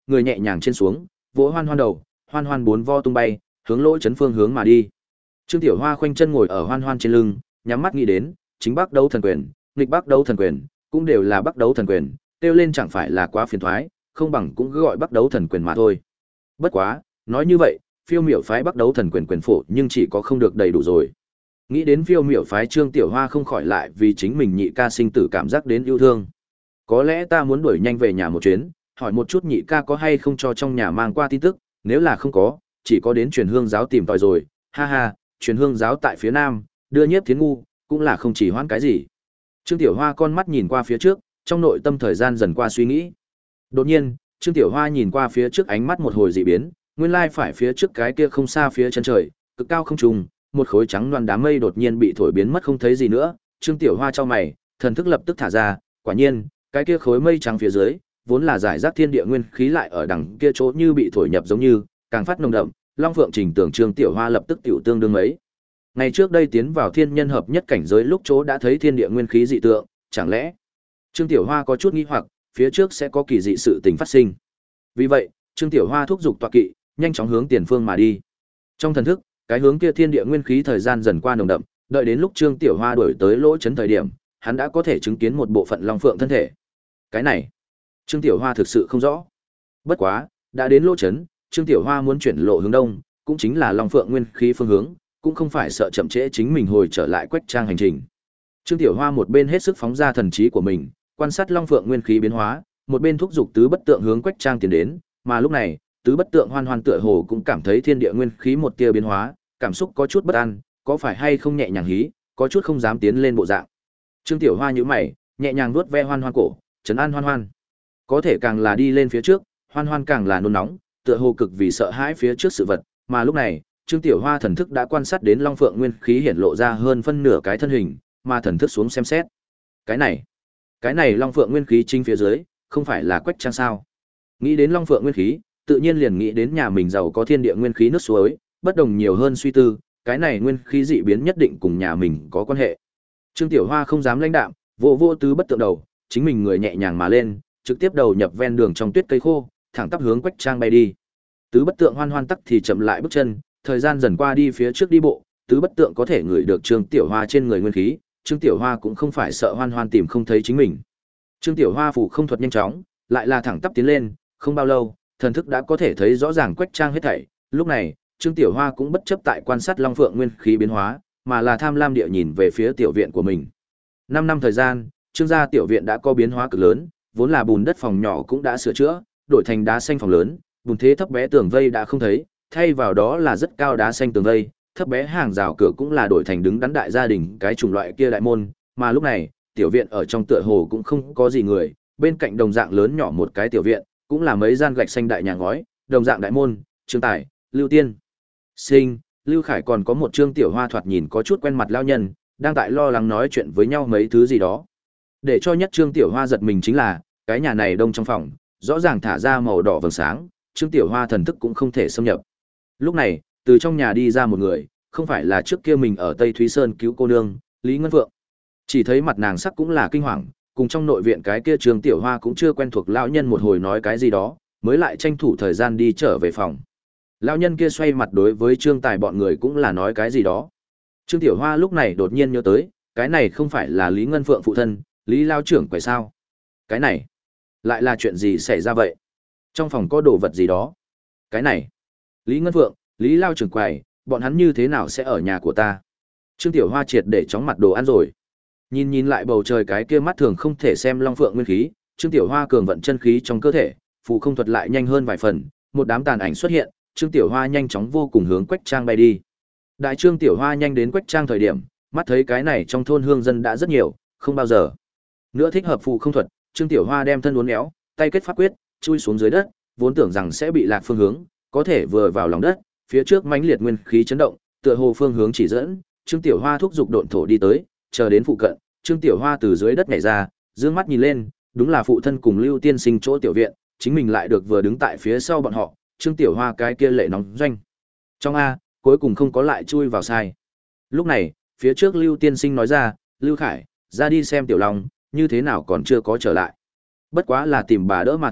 người nhẹ nhàng trên xuống, vỗ Hoan Hoan đầu, Hoan Hoan bốn vo tung bay, hướng lỗ chấn phương hướng mà đi. Trương Tiểu Hoa khoanh chân ngồi ở Hoan Hoan trên lưng, nhắm mắt nghĩ đến, chính Bắc Đấu Thần Quyền, nghịch Bắc Đấu Thần Quyền, cũng đều là Bắc Đấu Thần Quyền, tiêu lên chẳng phải là quá phiền toái, không bằng cũng cứ gọi Bắc Đấu Thần Quyền mà thôi. Bất quá, nói như vậy, phiêu miểu phái Bắc Đấu Thần Quyền quyền phổ nhưng chỉ có không được đầy đủ rồi. Nghĩ đến phiêu miểu phái Trương Tiểu Hoa không khỏi lại vì chính mình nhị ca sinh tử cảm giác đến yêu thương. Có lẽ ta muốn đuổi nhanh về nhà một chuyến, hỏi một chút nhị ca có hay không cho trong nhà mang qua tin tức, nếu là không có, chỉ có đến truyền hương giáo tìm tòi rồi, ha ha, truyền hương giáo tại phía nam, đưa Nhiếp Thiến ngu, cũng là không chỉ hoãn cái gì. Trương Tiểu Hoa con mắt nhìn qua phía trước, trong nội tâm thời gian dần qua suy nghĩ. Đột nhiên, Trương Tiểu Hoa nhìn qua phía trước ánh mắt một hồi dị biến, nguyên lai phải phía trước cái kia không xa phía chân trời, cực cao không trùng, một khối trắng loan đám mây đột nhiên bị thổi biến mất không thấy gì nữa. Trương Tiểu Hoa chau mày, thần thức lập tức thả ra, quả nhiên, cái kia khối mây trắng phía dưới, vốn là giải rác thiên địa nguyên khí lại ở đằng kia chỗ như bị thổi nhập giống như, càng phát nồng đậm. Long Phượng Trình tưởng Trương Tiểu Hoa lập tức tiểu tương đương mấy. Ngày trước đây tiến vào thiên nhân hợp nhất cảnh giới lúc chỗ đã thấy thiên địa nguyên khí dị tượng, chẳng lẽ Trương Tiểu Hoa có chút nghi hoặc, phía trước sẽ có kỳ dị sự tình phát sinh. Vì vậy, Trương Tiểu Hoa thúc giục tọa kỵ, nhanh chóng hướng tiền phương mà đi. Trong thần thức, cái hướng kia thiên địa nguyên khí thời gian dần qua nồng đậm, đợi đến lúc Trương Tiểu Hoa đuổi tới lỗ chấn thời điểm, hắn đã có thể chứng kiến một bộ phận Long Phượng thân thể. Cái này, Trương Tiểu Hoa thực sự không rõ. Bất quá, đã đến lỗ chấn, Trương Tiểu Hoa muốn chuyển lộ hướng đông, cũng chính là Long Phượng nguyên khí phương hướng, cũng không phải sợ chậm trễ chính mình hồi trở lại Quách Trang hành trình. Trương Tiểu Hoa một bên hết sức phóng ra thần trí của mình, quan sát Long Phượng nguyên khí biến hóa, một bên thúc giục tứ bất tượng hướng Quách Trang tiến đến, mà lúc này, tứ bất tượng Hoan Hoan tựa hồ cũng cảm thấy thiên địa nguyên khí một tia biến hóa, cảm xúc có chút bất an, có phải hay không nhẹ nhàng hí, có chút không dám tiến lên bộ dạng. Trương Tiểu Hoa nhíu mày, nhẹ nhàng vuốt ve Hoan Hoan cổ, trấn an Hoan Hoan. Có thể càng là đi lên phía trước, Hoan Hoan càng là nôn nóng, tựa hồ cực vì sợ hãi phía trước sự vật, mà lúc này, Trương Tiểu Hoa thần thức đã quan sát đến Long Phượng nguyên khí hiển lộ ra hơn phân nửa cái thân hình, mà thần thức xuống xem xét. Cái này, cái này Long Phượng nguyên khí chính phía dưới, không phải là Quách Trang sao? Nghĩ đến Long Phượng nguyên khí, tự nhiên liền nghĩ đến nhà mình giàu có thiên địa nguyên khí nước suối, bất đồng nhiều hơn suy tư, cái này nguyên khí dị biến nhất định cùng nhà mình có quan hệ. Trương Tiểu Hoa không dám lãnh đạm, vô vô tứ bất tượng đầu, chính mình người nhẹ nhàng mà lên, trực tiếp đầu nhập ven đường trong tuyết cây khô, thẳng tắp hướng Quách Trang bay đi. Tứ bất tượng Hoan Hoan tắc thì chậm lại bước chân, thời gian dần qua đi phía trước đi bộ, tứ bất tượng có thể ngửi được Trương Tiểu Hoa trên người nguyên khí, Trương Tiểu Hoa cũng không phải sợ Hoan Hoan tìm không thấy chính mình. Trương Tiểu Hoa phủ không thuật nhanh chóng, lại là thẳng tắp tiến lên, không bao lâu, thần thức đã có thể thấy rõ ràng Quách Trang hết thảy. Lúc này, Trương Tiểu Hoa cũng bất chấp tại quan sát Long Phượng nguyên khí biến hóa, mà là tham lam địa nhìn về phía tiểu viện của mình. Năm năm thời gian, Trương gia tiểu viện đã có biến hóa cực lớn, vốn là bùn đất phòng nhỏ cũng đã sửa chữa, đổi thành đá xanh phòng lớn, bùn thế thấp bé tường vây đã không thấy, thay vào đó là rất cao đá xanh tường vây, thấp bé hàng rào cửa cũng là đổi thành đứng đắn đại gia đình cái chủng loại kia đại môn, mà lúc này, tiểu viện ở trong tựa hồ cũng không có gì người, bên cạnh đồng dạng lớn nhỏ một cái tiểu viện, cũng là mấy gian gạch xanh đại nhà ngói, đồng dạng đại môn, Trương Tài, Lưu Tiên, Sinh, Lưu Khải còn có một Trương Tiểu Hoa thoạt nhìn có chút quen mặt lao nhân, đang tại lo lắng nói chuyện với nhau mấy thứ gì đó. Để cho nhất Trương Tiểu Hoa giật mình chính là, cái nhà này đông trong phòng, rõ ràng thả ra màu đỏ vầng sáng, Trương Tiểu Hoa thần thức cũng không thể xâm nhập. Lúc này, từ trong nhà đi ra một người, không phải là trước kia mình ở Tây Thúy Sơn cứu cô nương, Lý Ngân Phượng. Chỉ thấy mặt nàng sắc cũng là kinh hoàng, cùng trong nội viện cái kia Trương Tiểu Hoa cũng chưa quen thuộc lão nhân một hồi nói cái gì đó, mới lại tranh thủ thời gian đi trở về phòng. Lão nhân kia xoay mặt đối với Trương Tài bọn người cũng là nói cái gì đó. Trương Tiểu Hoa lúc này đột nhiên nhớ tới, cái này không phải là Lý Ngân Phượng phụ thân, Lý lao trưởng quầy sao? Cái này, lại là chuyện gì xảy ra vậy? Trong phòng có đồ vật gì đó? Cái này, Lý Ngân Phượng, Lý lao trưởng quầy, bọn hắn như thế nào sẽ ở nhà của ta? Trương Tiểu Hoa triệt để chóng mặt đồ ăn rồi. Nhìn nhìn lại bầu trời cái kia mắt thường không thể xem Long Phượng nguyên khí, Trương Tiểu Hoa cường vận chân khí trong cơ thể, phù không thuật lại nhanh hơn vài phần, một đám tàn ảnh xuất hiện, Trương Tiểu Hoa nhanh chóng vô cùng hướng Quách Trang bay đi. Đại Trương Tiểu Hoa nhanh đến Quách Trang thời điểm, mắt thấy cái này trong thôn hương dân đã rất nhiều, không bao giờ nữa thích hợp phù không thuật, Trương Tiểu Hoa đem thân uốn éo, tay kết pháp quyết, chui xuống dưới đất, vốn tưởng rằng sẽ bị lạc phương hướng, có thể vừa vào lòng đất, phía trước mãnh liệt nguyên khí chấn động, tựa hồ phương hướng chỉ dẫn, Trương Tiểu Hoa thúc giục độn thổ đi tới, chờ đến phụ cận, Trương Tiểu Hoa từ dưới đất nhảy ra, dương mắt nhìn lên, đúng là phụ thân cùng Lưu Tiên Sinh chỗ tiểu viện, chính mình lại được vừa đứng tại phía sau bọn họ, Trương Tiểu Hoa cái kia lệ nóng doanh. Trong a, cuối cùng không có lại chui vào sai. Lúc này, phía trước Lưu Tiên Sinh nói ra, Lưu Khải, ra đi xem Tiểu Long, như thế nào còn chưa có trở lại. Bất quá là tìm bà đỡ mà thôi,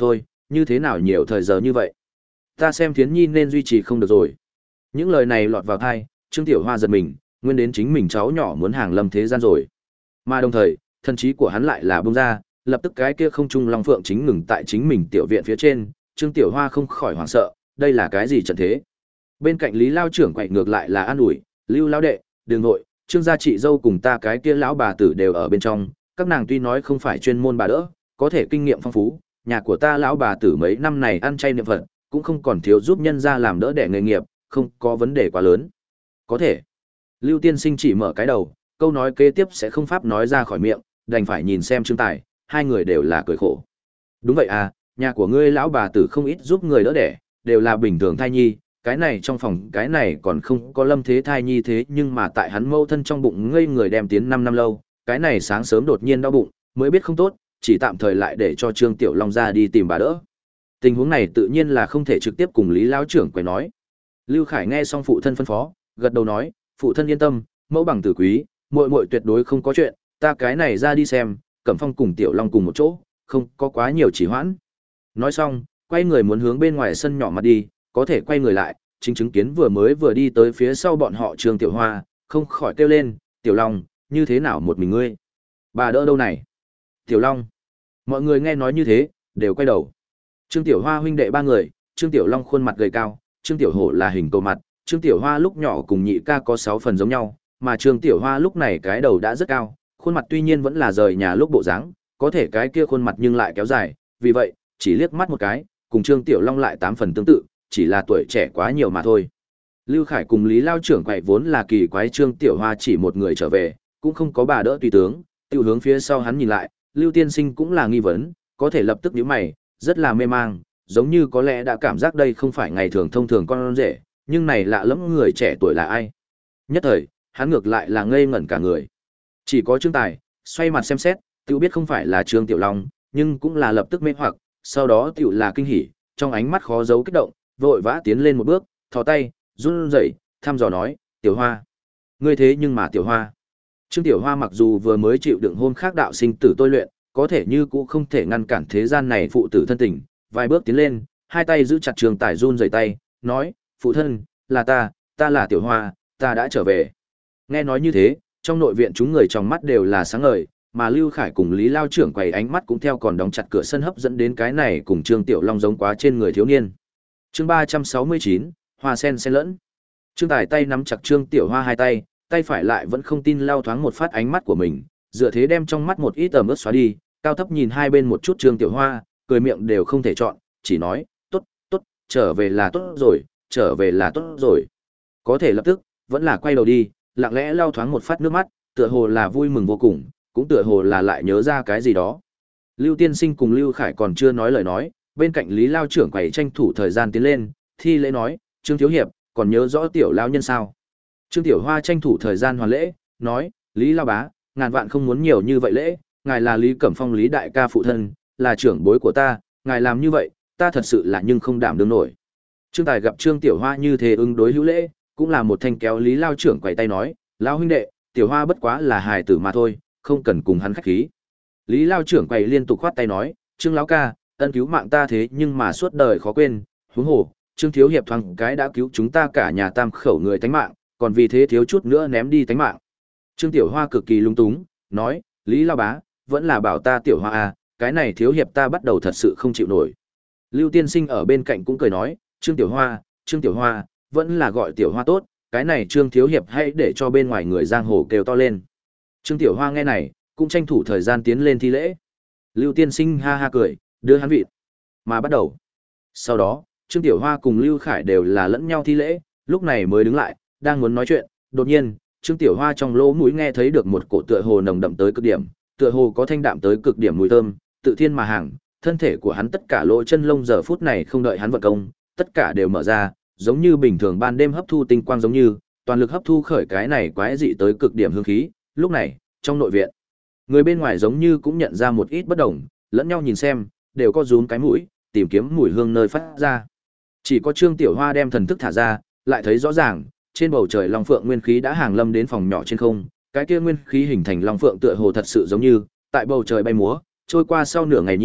như thế nào nhiều thời giờ như vậy? Ta xem Thiến Nhi nên duy trì không được rồi. Những lời này lọt vào tai, Trương Tiểu Hoa giật mình, nguyên đến chính mình cháu nhỏ muốn hàng lâm thế gian rồi. Mà đồng thời, thần trí của hắn lại là bung ra, lập tức cái kia không trung long phượng chính ngừng tại chính mình tiểu viện phía trên, Trương Tiểu Hoa không khỏi hoảng sợ, đây là cái gì trận thế? Bên cạnh Lý Lao trưởng quậy ngược lại là an ủi, Lưu lão đệ, đừng nội, Trương gia chị dâu cùng ta cái kia lão bà tử đều ở bên trong, các nàng tuy nói không phải chuyên môn bà đỡ, có thể kinh nghiệm phong phú, nhà của ta lão bà tử mấy năm này ăn chay niệm Phật, cũng không còn thiếu giúp nhân gia làm đỡ đẻ nghề nghiệp, không có vấn đề quá lớn. Có thể. Lưu tiên sinh chỉ mở cái đầu, câu nói kế tiếp sẽ không pháp nói ra khỏi miệng, đành phải nhìn xem Trương Tài, hai người đều là cười khổ. Đúng vậy à, nhà của ngươi lão bà tử không ít giúp người đỡ đẻ, đều là bình thường thai nhi, cái này trong phòng cái này còn không có lâm thế thai nhi thế nhưng mà tại hắn mâu thân trong bụng ngây người đem tiến năm năm lâu, cái này sáng sớm đột nhiên đau bụng, mới biết không tốt, chỉ tạm thời lại để cho Trương Tiểu Long ra đi tìm bà đỡ. Tình huống này tự nhiên là không thể trực tiếp cùng Lý lão trưởng quay nói. Lưu Khải nghe xong phụ thân phân phó, gật đầu nói, phụ thân yên tâm, mẫu bằng tử quý, muội muội tuyệt đối không có chuyện, ta cái này ra đi xem, Cẩm Phong cùng Tiểu Long cùng một chỗ, không có quá nhiều chỉ hoãn. Nói xong, quay người muốn hướng bên ngoài sân nhỏ mặt đi, có thể quay người lại, chính chứng kiến vừa mới vừa đi tới phía sau bọn họ Trương Tiểu Hoa, không khỏi kêu lên, Tiểu Long, như thế nào một mình ngươi? Bà đỡ đâu này? Tiểu Long. Mọi người nghe nói như thế, đều quay đầu. Trương Tiểu Hoa huynh đệ ba người, Trương Tiểu Long khuôn mặt gầy cao, Trương Tiểu Hổ là hình cầu mặt, Trương Tiểu Hoa lúc nhỏ cùng nhị ca có sáu phần giống nhau, mà Trương Tiểu Hoa lúc này cái đầu đã rất cao, khuôn mặt tuy nhiên vẫn là rời nhà lúc bộ dáng, có thể cái kia khuôn mặt nhưng lại kéo dài, vì vậy, chỉ liếc mắt một cái, cùng Trương Tiểu Long lại tám phần tương tự, chỉ là tuổi trẻ quá nhiều mà thôi. Lưu Khải cùng Lý Lao trưởng quậy vốn là kỳ quái Trương Tiểu Hoa chỉ một người trở về, cũng không có bà đỡ tùy tướng, tiêu hướng phía sau hắn nhìn lại, Lưu tiên sinh cũng là nghi vấn, có thể lập tức nhíu mày, rất là mê mang, giống như có lẽ đã cảm giác đây không phải ngày thường thông thường con rể, nhưng này lạ lẫm người trẻ tuổi là ai? Nhất thời, hắn ngược lại là ngây ngẩn cả người. Chỉ có Trương Tài, xoay mặt xem xét, tự biết không phải là Trương Tiểu Long, nhưng cũng là lập tức mê hoặc, sau đó tiểu là kinh hỉ, trong ánh mắt khó giấu kích động, vội vã tiến lên một bước, thò tay, run rẩy, thăm dò nói, Tiểu Hoa. Ngươi thế nhưng mà Tiểu Hoa. Trương Tiểu Hoa mặc dù vừa mới chịu đựng hôn khác đạo sinh tử tôi luyện, có thể như cũng không thể ngăn cản thế gian này phụ tử thân tình, vài bước tiến lên, hai tay giữ chặt Trương Tài run rẩy tay, nói, phụ thân, là ta, ta là Tiểu Hoa, ta đã trở về. Nghe nói như thế, trong nội viện chúng người trong mắt đều là sáng ngời, mà Lưu Khải cùng Lý Lao trưởng quầy ánh mắt cũng theo còn đóng chặt cửa sân hấp dẫn đến cái này cùng Trương Tiểu Long giống quá trên người thiếu niên. Chương ba trăm sáu mươi chín, Hoa sen xen lẫn. Trương Tài tay nắm chặt Trương Tiểu Hoa hai tay, tay phải lại vẫn không tin lao thoáng một phát ánh mắt của mình, dựa thế đem trong mắt một ít tầm ướt xóa đi, cao thấp nhìn hai bên một chút Trương Tiểu Hoa, cười miệng đều không thể chọn, chỉ nói, tốt, tốt, trở về là tốt rồi, trở về là tốt rồi. Có thể lập tức, vẫn là quay đầu đi, lặng lẽ lao thoáng một phát nước mắt, tựa hồ là vui mừng vô cùng, cũng tựa hồ là lại nhớ ra cái gì đó. Lưu Tiên Sinh cùng Lưu Khải còn chưa nói lời nói, bên cạnh Lý Lao trưởng quầy tranh thủ thời gian tiến lên, thi lễ nói, Trương Thiếu Hiệp, còn nhớ rõ Tiểu Lao nhân sao? Trương Tiểu Hoa tranh thủ thời gian hoàn lễ, nói, Lý Lao bá, ngàn vạn không muốn nhiều như vậy lễ, ngài là Lý Cẩm Phong Lý đại ca phụ thân, là trưởng bối của ta, ngài làm như vậy, ta thật sự là nhưng không đảm đương nổi. Trương Tài gặp Trương Tiểu Hoa như thế ứng đối hữu lễ, cũng là một thanh kéo Lý Lao trưởng quầy tay nói, Lao huynh đệ, Tiểu Hoa bất quá là hài tử mà thôi, không cần cùng hắn khách khí. Lý Lao trưởng quầy liên tục khoát tay nói, Trương lão ca, ân cứu mạng ta thế nhưng mà suốt đời khó quên, huống hồ, Trương thiếu hiệp thoáng cái đã cứu chúng ta cả nhà tam khẩu người tánh mạng, còn vì thế thiếu chút nữa ném đi tánh mạng. Trương Tiểu Hoa cực kỳ lung túng, nói, Lý Lao bá, vẫn là bảo ta Tiểu Hoa à, cái này thiếu hiệp ta bắt đầu thật sự không chịu nổi. Lưu Tiên Sinh ở bên cạnh cũng cười nói, Trương Tiểu Hoa, Trương Tiểu Hoa, vẫn là gọi Tiểu Hoa tốt, cái này Trương thiếu hiệp hãy để cho bên ngoài người giang hồ kêu to lên. Trương Tiểu Hoa nghe này, cũng tranh thủ thời gian tiến lên thi lễ. Lưu Tiên Sinh ha ha cười, đưa hắn vịt, mà bắt đầu. Sau đó, Trương Tiểu Hoa cùng Lưu Khải đều là lẫn nhau thi lễ, lúc này mới đứng lại, đang muốn nói chuyện, đột nhiên, Trương Tiểu Hoa trong lỗ mũi nghe thấy được một cổ tựa hồ nồng đậm tới cực điểm, tựa hồ có thanh đạm tới cực điểm mùi thơm, tự thiên mà hàng, thân thể của hắn tất cả lỗ chân lông giờ phút này không đợi hắn vận công, tất cả đều mở ra, giống như bình thường ban đêm hấp thu tinh quang giống như, toàn lực hấp thu khởi cái này quái dị tới cực điểm hương khí. Lúc này, trong nội viện, người bên ngoài giống như cũng nhận ra một ít bất đồng, lẫn nhau nhìn xem, đều có rúm cái mũi, tìm kiếm mùi hương nơi phát ra. Chỉ có Trương Tiểu Hoa đem thần thức thả ra, lại thấy rõ ràng, trên bầu trời long phượng nguyên khí đã hàng lâm đến phòng nhỏ trên không, cái kia nguyên khí hình thành long phượng tựa hồ thật sự giống như tại bầu trời bay múa, trôi qua sau nửa ngày nhi,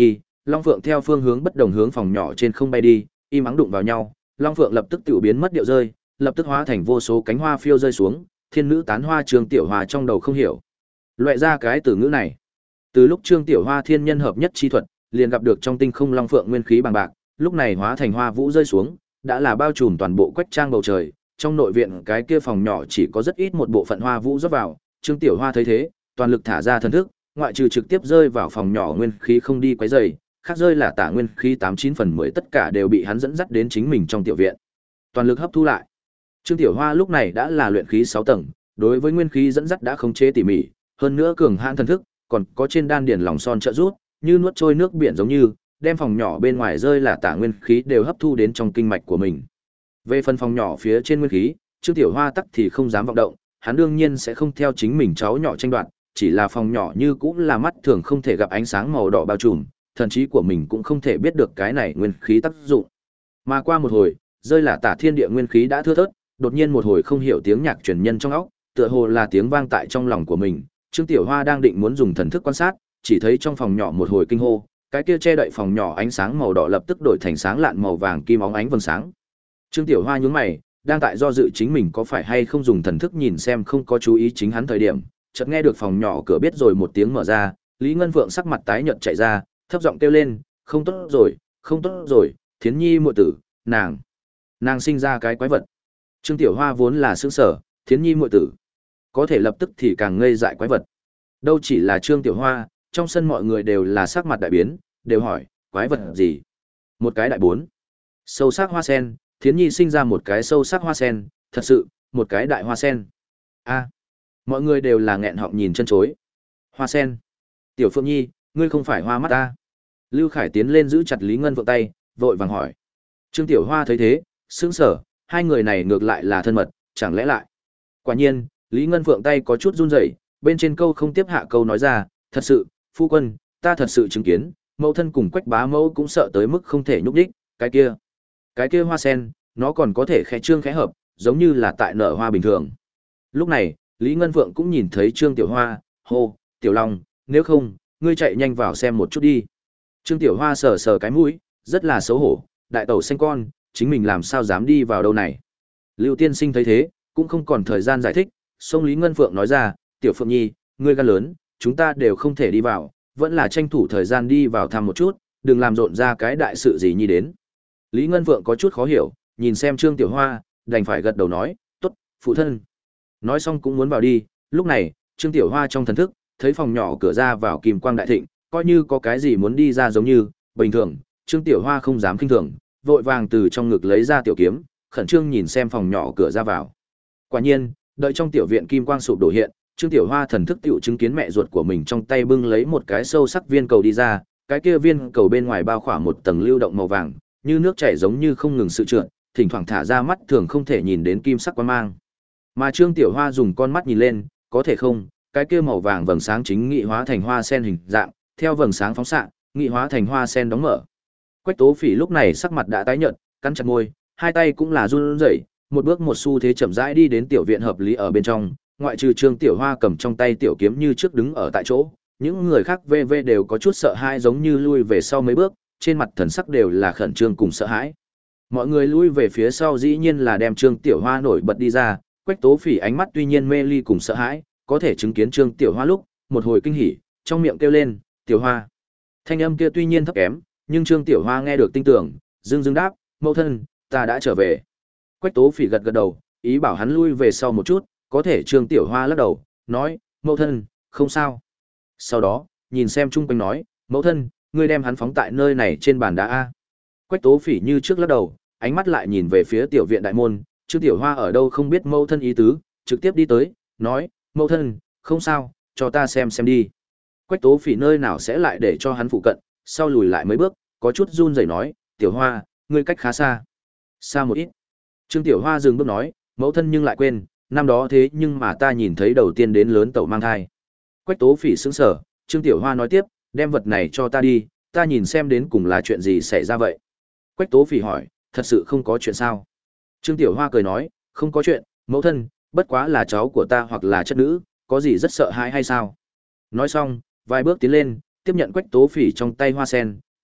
Long Phượng theo phương hướng bất đồng hướng phòng nhỏ trên không bay đi, im ắng đụng vào nhau, Long Phượng lập tức tiểu biến mất điệu rơi, lập tức hóa thành vô số cánh hoa phiêu rơi xuống, thiên nữ tán hoa Trương Tiểu Hoa trong đầu không hiểu. Loại ra cái từ ngữ này. Từ lúc Trương Tiểu Hoa thiên nhân hợp nhất chi thuật, liền gặp được trong tinh không Long Phượng nguyên khí bằng bạc, lúc này hóa thành hoa vũ rơi xuống, đã là bao trùm toàn bộ quách trang bầu trời, trong nội viện cái kia phòng nhỏ chỉ có rất ít một bộ phận hoa vũ rót vào, Trương Tiểu Hoa thấy thế, toàn lực thả ra thần thức, ngoại trừ trực tiếp rơi vào phòng nhỏ nguyên khí không đi quấy rầy, khác rơi là tả nguyên khí tám chín phần mười tất cả đều bị hắn dẫn dắt đến chính mình trong tiểu viện. Toàn lực hấp thu lại. Trương Tiểu Hoa lúc này đã là luyện khí sáu tầng, đối với nguyên khí dẫn dắt đã khống chế tỉ mỉ, hơn nữa cường hãn thần thức, còn có trên đan điền lòng son trợ rút, như nuốt trôi nước biển giống như, đem phòng nhỏ bên ngoài rơi là tả nguyên khí đều hấp thu đến trong kinh mạch của mình. Về phần phòng nhỏ phía trên nguyên khí, Trương Tiểu Hoa tắc thì không dám vọng động, hắn đương nhiên sẽ không theo chính mình cháu nhỏ tranh đoạt, chỉ là phòng nhỏ như cũng là mắt thường không thể gặp ánh sáng màu đỏ bao trùm, thần trí của mình cũng không thể biết được cái này nguyên khí tác dụng. Mà qua một hồi, rơi là tả thiên địa nguyên khí đã thưa thớt, đột nhiên một hồi không hiểu tiếng nhạc truyền nhân trong óc, tựa hồ là tiếng vang tại trong lòng của mình. Trương Tiểu Hoa đang định muốn dùng thần thức quan sát, chỉ thấy trong phòng nhỏ một hồi kinh hô, cái kia che đậy phòng nhỏ ánh sáng màu đỏ lập tức đổi thành sáng lạn màu vàng kim óng ánh vầng sáng. Trương Tiểu Hoa nhướng mày, đang tại do dự chính mình có phải hay không dùng thần thức nhìn xem không có chú ý chính hắn thời điểm, chợt nghe được phòng nhỏ cửa biết rồi một tiếng mở ra, Lý Ngân Phượng sắc mặt tái nhợt chạy ra, thấp giọng kêu lên, "Không tốt rồi, không tốt rồi, Thiến Nhi muội tử, nàng, nàng sinh ra cái quái vật." Trương Tiểu Hoa vốn là sững sở, Thiến Nhi muội tử, có thể lập tức thì càng ngây dại quái vật. Đâu chỉ là Trương Tiểu Hoa, trong sân mọi người đều là sắc mặt đại biến, đều hỏi, quái vật gì? Một cái đại bốn. Sâu sắc hoa sen, Thiến Nhi sinh ra một cái sâu sắc hoa sen, thật sự, một cái đại hoa sen. A. Mọi người đều là nghẹn họng nhìn chân chối. Hoa sen. Tiểu Phượng Nhi, ngươi không phải hoa mắt ta. Lưu Khải tiến lên giữ chặt Lý Ngân Phượng tay, vội vàng hỏi. Trương Tiểu Hoa thấy thế, sững sờ, hai người này ngược lại là thân mật, chẳng lẽ lại. Quả nhiên, Lý Ngân Phượng tay có chút run rẩy, bên trên câu không tiếp hạ câu nói ra, thật sự, phu quân, ta thật sự chứng kiến, mẫu thân cùng Quách bá mẫu cũng sợ tới mức không thể nhúc đích, cái kia. Cái kia hoa sen, nó còn có thể khẽ trương khẽ hợp, giống như là tại nở hoa bình thường. Lúc này, Lý Ngân Phượng cũng nhìn thấy Trương Tiểu Hoa, hô, Tiểu Long, nếu không, ngươi chạy nhanh vào xem một chút đi. Trương Tiểu Hoa sờ sờ cái mũi, rất là xấu hổ, đại tẩu sinh con, chính mình làm sao dám đi vào đâu này. Lưu Tiên Sinh thấy thế, cũng không còn thời gian giải thích, sông Lý Ngân Phượng nói ra, Tiểu Phượng Nhi, ngươi gan lớn, chúng ta đều không thể đi vào, vẫn là tranh thủ thời gian đi vào thăm một chút, đừng làm rộn ra cái đại sự gì nhi đến. Lý Ngân Phượng có chút khó hiểu, nhìn xem Trương Tiểu Hoa, đành phải gật đầu nói, tốt, phụ thân. Nói xong cũng muốn vào đi, lúc này, Trương Tiểu Hoa trong thần thức, thấy phòng nhỏ cửa ra vào kim quang đại thịnh, coi như có cái gì muốn đi ra giống như, bình thường, Trương Tiểu Hoa không dám kinh thường, vội vàng từ trong ngực lấy ra tiểu kiếm, khẩn trương nhìn xem phòng nhỏ cửa ra vào. Quả nhiên, đợi trong tiểu viện kim quang sụp đổ hiện, Trương Tiểu Hoa thần thức tiểu chứng kiến mẹ ruột của mình trong tay bưng lấy một cái sâu sắc viên cầu đi ra, cái kia viên cầu bên ngoài bao khỏa một tầng lưu động màu vàng, như nước chảy giống như không ngừng sự trượt, thỉnh thoảng thả ra mắt thường không thể nhìn đến kim sắc quang mang. Mà Trương Tiểu Hoa dùng con mắt nhìn lên, có thể không, cái kia màu vàng vầng sáng chính nghị hóa thành hoa sen hình dạng, theo vầng sáng phóng xạ, nghị hóa thành hoa sen đóng mở. Quách Tố Phỉ lúc này sắc mặt đã tái nhợt, cắn chặt môi, hai tay cũng là run rẩy, một bước một xu thế chậm rãi đi đến tiểu viện hợp lý ở bên trong, ngoại trừ Trương Tiểu Hoa cầm trong tay tiểu kiếm như trước đứng ở tại chỗ, những người khác vê vê đều có chút sợ hãi giống như lui về sau mấy bước, trên mặt thần sắc đều là khẩn trương cùng sợ hãi. Mọi người lui về phía sau dĩ nhiên là đem Trương Tiểu Hoa nổi bật đi ra, Quách Tố Phỉ ánh mắt tuy nhiên mê ly cùng sợ hãi, có thể chứng kiến Trương Tiểu Hoa lúc, một hồi kinh hỉ, trong miệng kêu lên, "Tiểu Hoa." Thanh âm kia tuy nhiên thấp kém, nhưng Trương Tiểu Hoa nghe được tinh tưởng, dưng dưng đáp, "Mẫu thân, ta đã trở về." Quách Tố Phỉ gật gật đầu, ý bảo hắn lui về sau một chút, có thể Trương Tiểu Hoa lắc đầu, nói, "Mẫu thân, không sao." Sau đó, nhìn xem chung quanh nói, "Mẫu thân, ngươi đem hắn phóng tại nơi này trên bàn đá a." Quách Tố Phỉ như trước lắc đầu, ánh mắt lại nhìn về phía tiểu viện đại môn, Trương Tiểu Hoa ở đâu không biết mẫu thân ý tứ, trực tiếp đi tới, nói, "Mẫu thân, không sao, cho ta xem xem đi." Quách Tố Phỉ nơi nào sẽ lại để cho hắn phụ cận, sau lùi lại mấy bước, có chút run rẩy nói, "Tiểu Hoa, ngươi cách khá xa." "Xa một ít." Trương Tiểu Hoa dừng bước nói, "Mẫu thân nhưng lại quên, năm đó thế nhưng mà ta nhìn thấy đầu tiên đến lớn tẩu mang thai." Quách Tố Phỉ sững sờ, Trương Tiểu Hoa nói tiếp, "Đem vật này cho ta đi, ta nhìn xem đến cùng là chuyện gì xảy ra vậy." Quách Tố Phỉ hỏi, "Thật sự không có chuyện sao?" Trương Tiểu Hoa cười nói, "Không có chuyện, mẫu thân, bất quá là cháu của ta hoặc là chất nữ, có gì rất sợ hãi hay sao?" Nói xong, vài bước tiến lên, tiếp nhận Quách Tố Phỉ trong tay hoa sen,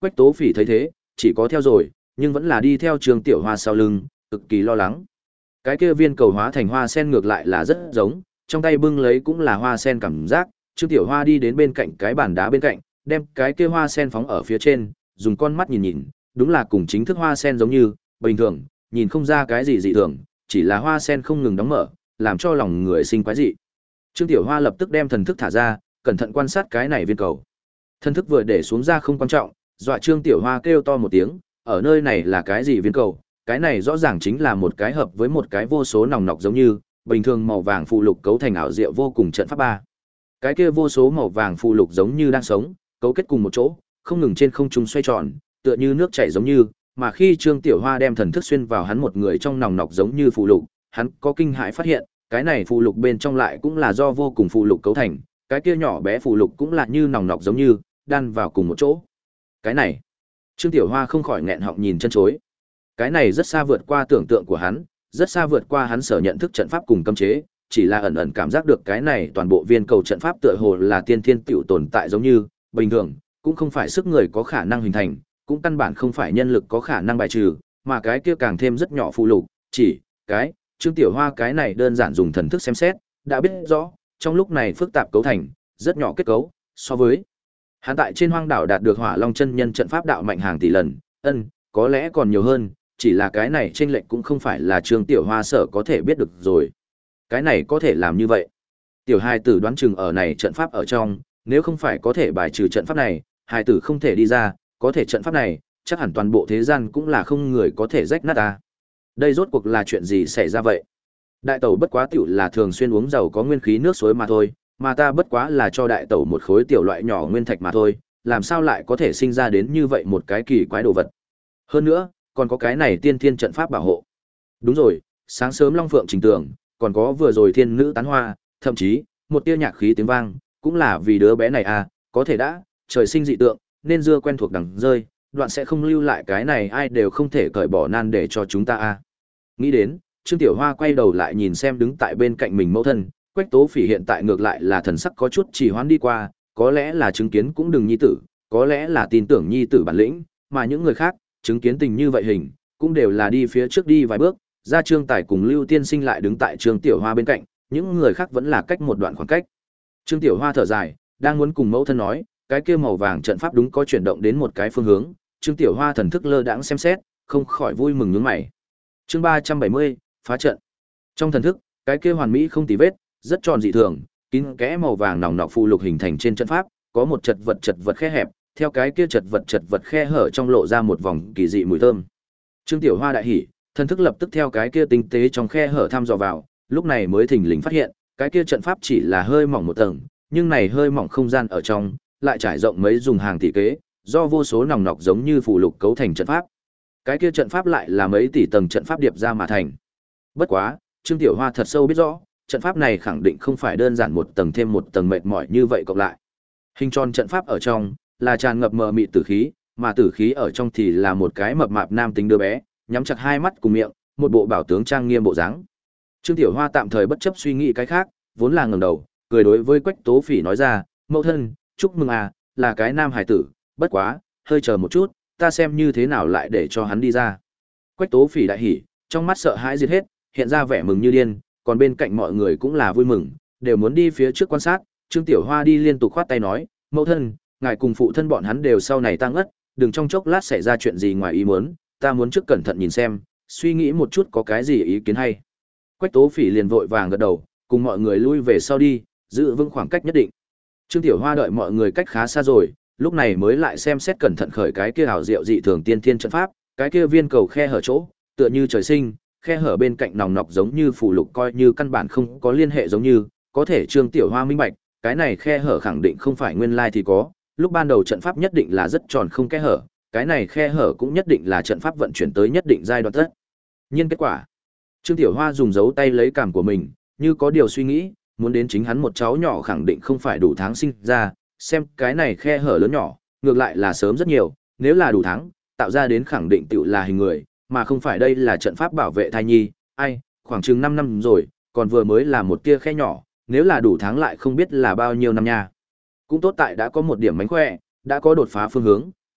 Quách Tố Phỉ thấy thế, chỉ có theo rồi, nhưng vẫn là đi theo Trương Tiểu Hoa sau lưng, cực kỳ lo lắng. Cái kia viên cầu hóa thành hoa sen ngược lại là rất giống, trong tay bưng lấy cũng là hoa sen cảm giác, Trương Tiểu Hoa đi đến bên cạnh cái bàn đá bên cạnh, đem cái kia hoa sen phóng ở phía trên, dùng con mắt nhìn nhìn, đúng là cùng chính thức hoa sen giống như, bình thường, nhìn không ra cái gì dị thường, chỉ là hoa sen không ngừng đóng mở, làm cho lòng người sinh quái dị. Trương Tiểu Hoa lập tức đem thần thức thả ra, cẩn thận quan sát cái này viên cầu. Thần thức vừa để xuống ra không quan trọng, dọa Trương Tiểu Hoa kêu to một tiếng, ở nơi này là cái gì viên cầu? Cái này rõ ràng chính là một cái hợp với một cái vô số nòng nọc giống như, bình thường màu vàng phù lục cấu thành ảo diệu vô cùng trận pháp ba. Cái kia vô số màu vàng phù lục giống như đang sống, cấu kết cùng một chỗ, không ngừng trên không trung xoay tròn, tựa như nước chảy giống như, mà khi Trương Tiểu Hoa đem thần thức xuyên vào hắn một người trong nòng nọc giống như phù lục, hắn có kinh hãi phát hiện, cái này phù lục bên trong lại cũng là do vô cùng phù lục cấu thành, cái kia nhỏ bé phù lục cũng là như nòng nọc giống như, đan vào cùng một chỗ. Cái này, Trương Tiểu Hoa không khỏi nghẹn họng nhìn chân chối. Cái này rất xa vượt qua tưởng tượng của hắn, rất xa vượt qua hắn sở nhận thức trận pháp cùng cấm chế, chỉ là ẩn ẩn cảm giác được cái này toàn bộ viên cầu trận pháp tựa hồ là tiên thiên tiểu tồn tại giống như, bình thường, cũng không phải sức người có khả năng hình thành, cũng căn bản không phải nhân lực có khả năng bài trừ, mà cái kia càng thêm rất nhỏ phù lục, chỉ cái Trương Tiểu Hoa cái này đơn giản dùng thần thức xem xét, đã biết rõ, trong lúc này phức tạp cấu thành, rất nhỏ kết cấu, so với hắn tại trên hoang đảo đạt được Hỏa Long chân nhân trận pháp đạo mạnh hàng tỷ lần, ân, có lẽ còn nhiều hơn, chỉ là cái này chênh lệch cũng không phải là Trương Tiểu Hoa sở có thể biết được rồi. Cái này có thể làm như vậy. Tiểu hài tử đoán chừng ở này trận pháp ở trong, nếu không phải có thể bài trừ trận pháp này, hài tử không thể đi ra, có thể trận pháp này, chắc hẳn toàn bộ thế gian cũng là không người có thể rách nát ta. Đây rốt cuộc là chuyện gì xảy ra vậy? Đại tẩu bất quá tiểu là thường xuyên uống dầu có nguyên khí nước suối mà thôi, mà ta bất quá là cho đại tẩu một khối tiểu loại nhỏ nguyên thạch mà thôi, làm sao lại có thể sinh ra đến như vậy một cái kỳ quái đồ vật. Hơn nữa, còn có cái này tiên thiên trận pháp bảo hộ. Đúng rồi, sáng sớm Long Phượng trình tường, còn có vừa rồi thiên nữ tán hoa, thậm chí, một tia nhạc khí tiếng vang, cũng là vì đứa bé này à, có thể đã, trời sinh dị tượng, nên dưa quen thuộc đằng rơi, đoạn sẽ không lưu lại cái này ai đều không thể cởi bỏ nan để cho chúng ta à. Nghĩ đến, Trương Tiểu Hoa quay đầu lại nhìn xem đứng tại bên cạnh mình mẫu thân, Quách Tố Phỉ hiện tại ngược lại là thần sắc có chút trì hoãn đi qua, có lẽ là chứng kiến cũng đừng nhi tử, có lẽ là tin tưởng nhi tử bản lĩnh, mà những người khác, chứng kiến tình như vậy hình, cũng đều là đi phía trước đi vài bước, ra Trương Tài cùng Lưu Tiên Sinh lại đứng tại Trương Tiểu Hoa bên cạnh, những người khác vẫn là cách một đoạn khoảng cách. Trương Tiểu Hoa thở dài, đang muốn cùng mẫu thân nói, cái kia màu vàng trận pháp đúng có chuyển động đến một cái phương hướng, Trương Tiểu Hoa thần thức lơ đãng xem xét, không khỏi vui mừng nhướng mày. Chương ba trăm bảy mươi, phá trận. Trong thần thức, cái kia hoàn mỹ không tì vết, rất tròn dị thường, kín kẽ màu vàng nòng nọc phù lục hình thành trên trận pháp, có một chật vật chật vật khe hẹp, theo cái kia chật vật chật vật khe hở trong lộ ra một vòng kỳ dị mùi thơm. Trương Tiểu Hoa đại hỉ, thần thức lập tức theo cái kia tinh tế trong khe hở thăm dò vào, lúc này mới thình lình phát hiện, cái kia trận pháp chỉ là hơi mỏng một tầng, nhưng này hơi mỏng không gian ở trong, lại trải rộng mấy dùng hàng tỷ kế, do vô số nòng nọc giống như phù lục cấu thành trận pháp. Cái kia trận pháp lại là mấy tỷ tầng trận pháp điệp ra mà thành. Bất quá, Trương Tiểu Hoa thật sâu biết rõ, trận pháp này khẳng định không phải đơn giản một tầng thêm một tầng mệt mỏi như vậy cộng lại. Hình tròn trận pháp ở trong là tràn ngập mờ mịt tử khí, mà tử khí ở trong thì là một cái mập mạp nam tính đứa bé, nhắm chặt hai mắt cùng miệng, một bộ bảo tướng trang nghiêm bộ dáng. Trương Tiểu Hoa tạm thời bất chấp suy nghĩ cái khác, vốn là ngẩng đầu, cười đối với Quách Tố Phỉ nói ra, "Mẫu thân, chúc mừng à, là cái nam hải tử, bất quá, hơi chờ một chút, ta xem như thế nào lại để cho hắn đi ra." Quách Tố Phỉ đại hỉ, trong mắt sợ hãi diệt hết, hiện ra vẻ mừng như điên, còn bên cạnh mọi người cũng là vui mừng, đều muốn đi phía trước quan sát. Trương Tiểu Hoa đi liên tục khoát tay nói, "Mẫu thân, ngài cùng phụ thân bọn hắn đều sau này tăng ất, đừng trong chốc lát xảy ra chuyện gì ngoài ý muốn, ta muốn trước cẩn thận nhìn xem, suy nghĩ một chút có cái gì ý kiến hay." Quách Tố Phỉ liền vội vàng gật đầu, cùng mọi người lui về sau đi, giữ vững khoảng cách nhất định. Trương Tiểu Hoa đợi mọi người cách khá xa rồi, lúc này mới lại xem xét cẩn thận khởi cái kia ảo diệu dị thường tiên thiên trận pháp, cái kia viên cầu khe hở chỗ, tựa như trời sinh, khe hở bên cạnh nòng nọc giống như phù lục coi như căn bản không có liên hệ giống như, có thể Trương Tiểu Hoa minh bạch, cái này khe hở khẳng định không phải nguyên lai thì có, lúc ban đầu trận pháp nhất định là rất tròn không kẽ hở, cái này khe hở cũng nhất định là trận pháp vận chuyển tới nhất định giai đoạn tất. Nhiên kết quả, Trương Tiểu Hoa dùng dấu tay lấy cảm của mình, như có điều suy nghĩ, muốn đến chính hắn một cháu nhỏ khẳng định không phải đủ tháng sinh ra, xem cái này khe hở lớn nhỏ, ngược lại là sớm rất nhiều, nếu là đủ tháng, tạo ra đến khẳng định tựu là hình người, mà không phải đây là trận pháp bảo vệ thai nhi, ai, khoảng chừng năm năm rồi, còn vừa mới là một tia khe nhỏ, nếu là đủ tháng lại không biết là bao nhiêu năm nha. Cũng tốt tại đã có một điểm mánh khỏe, đã có đột phá phương hướng,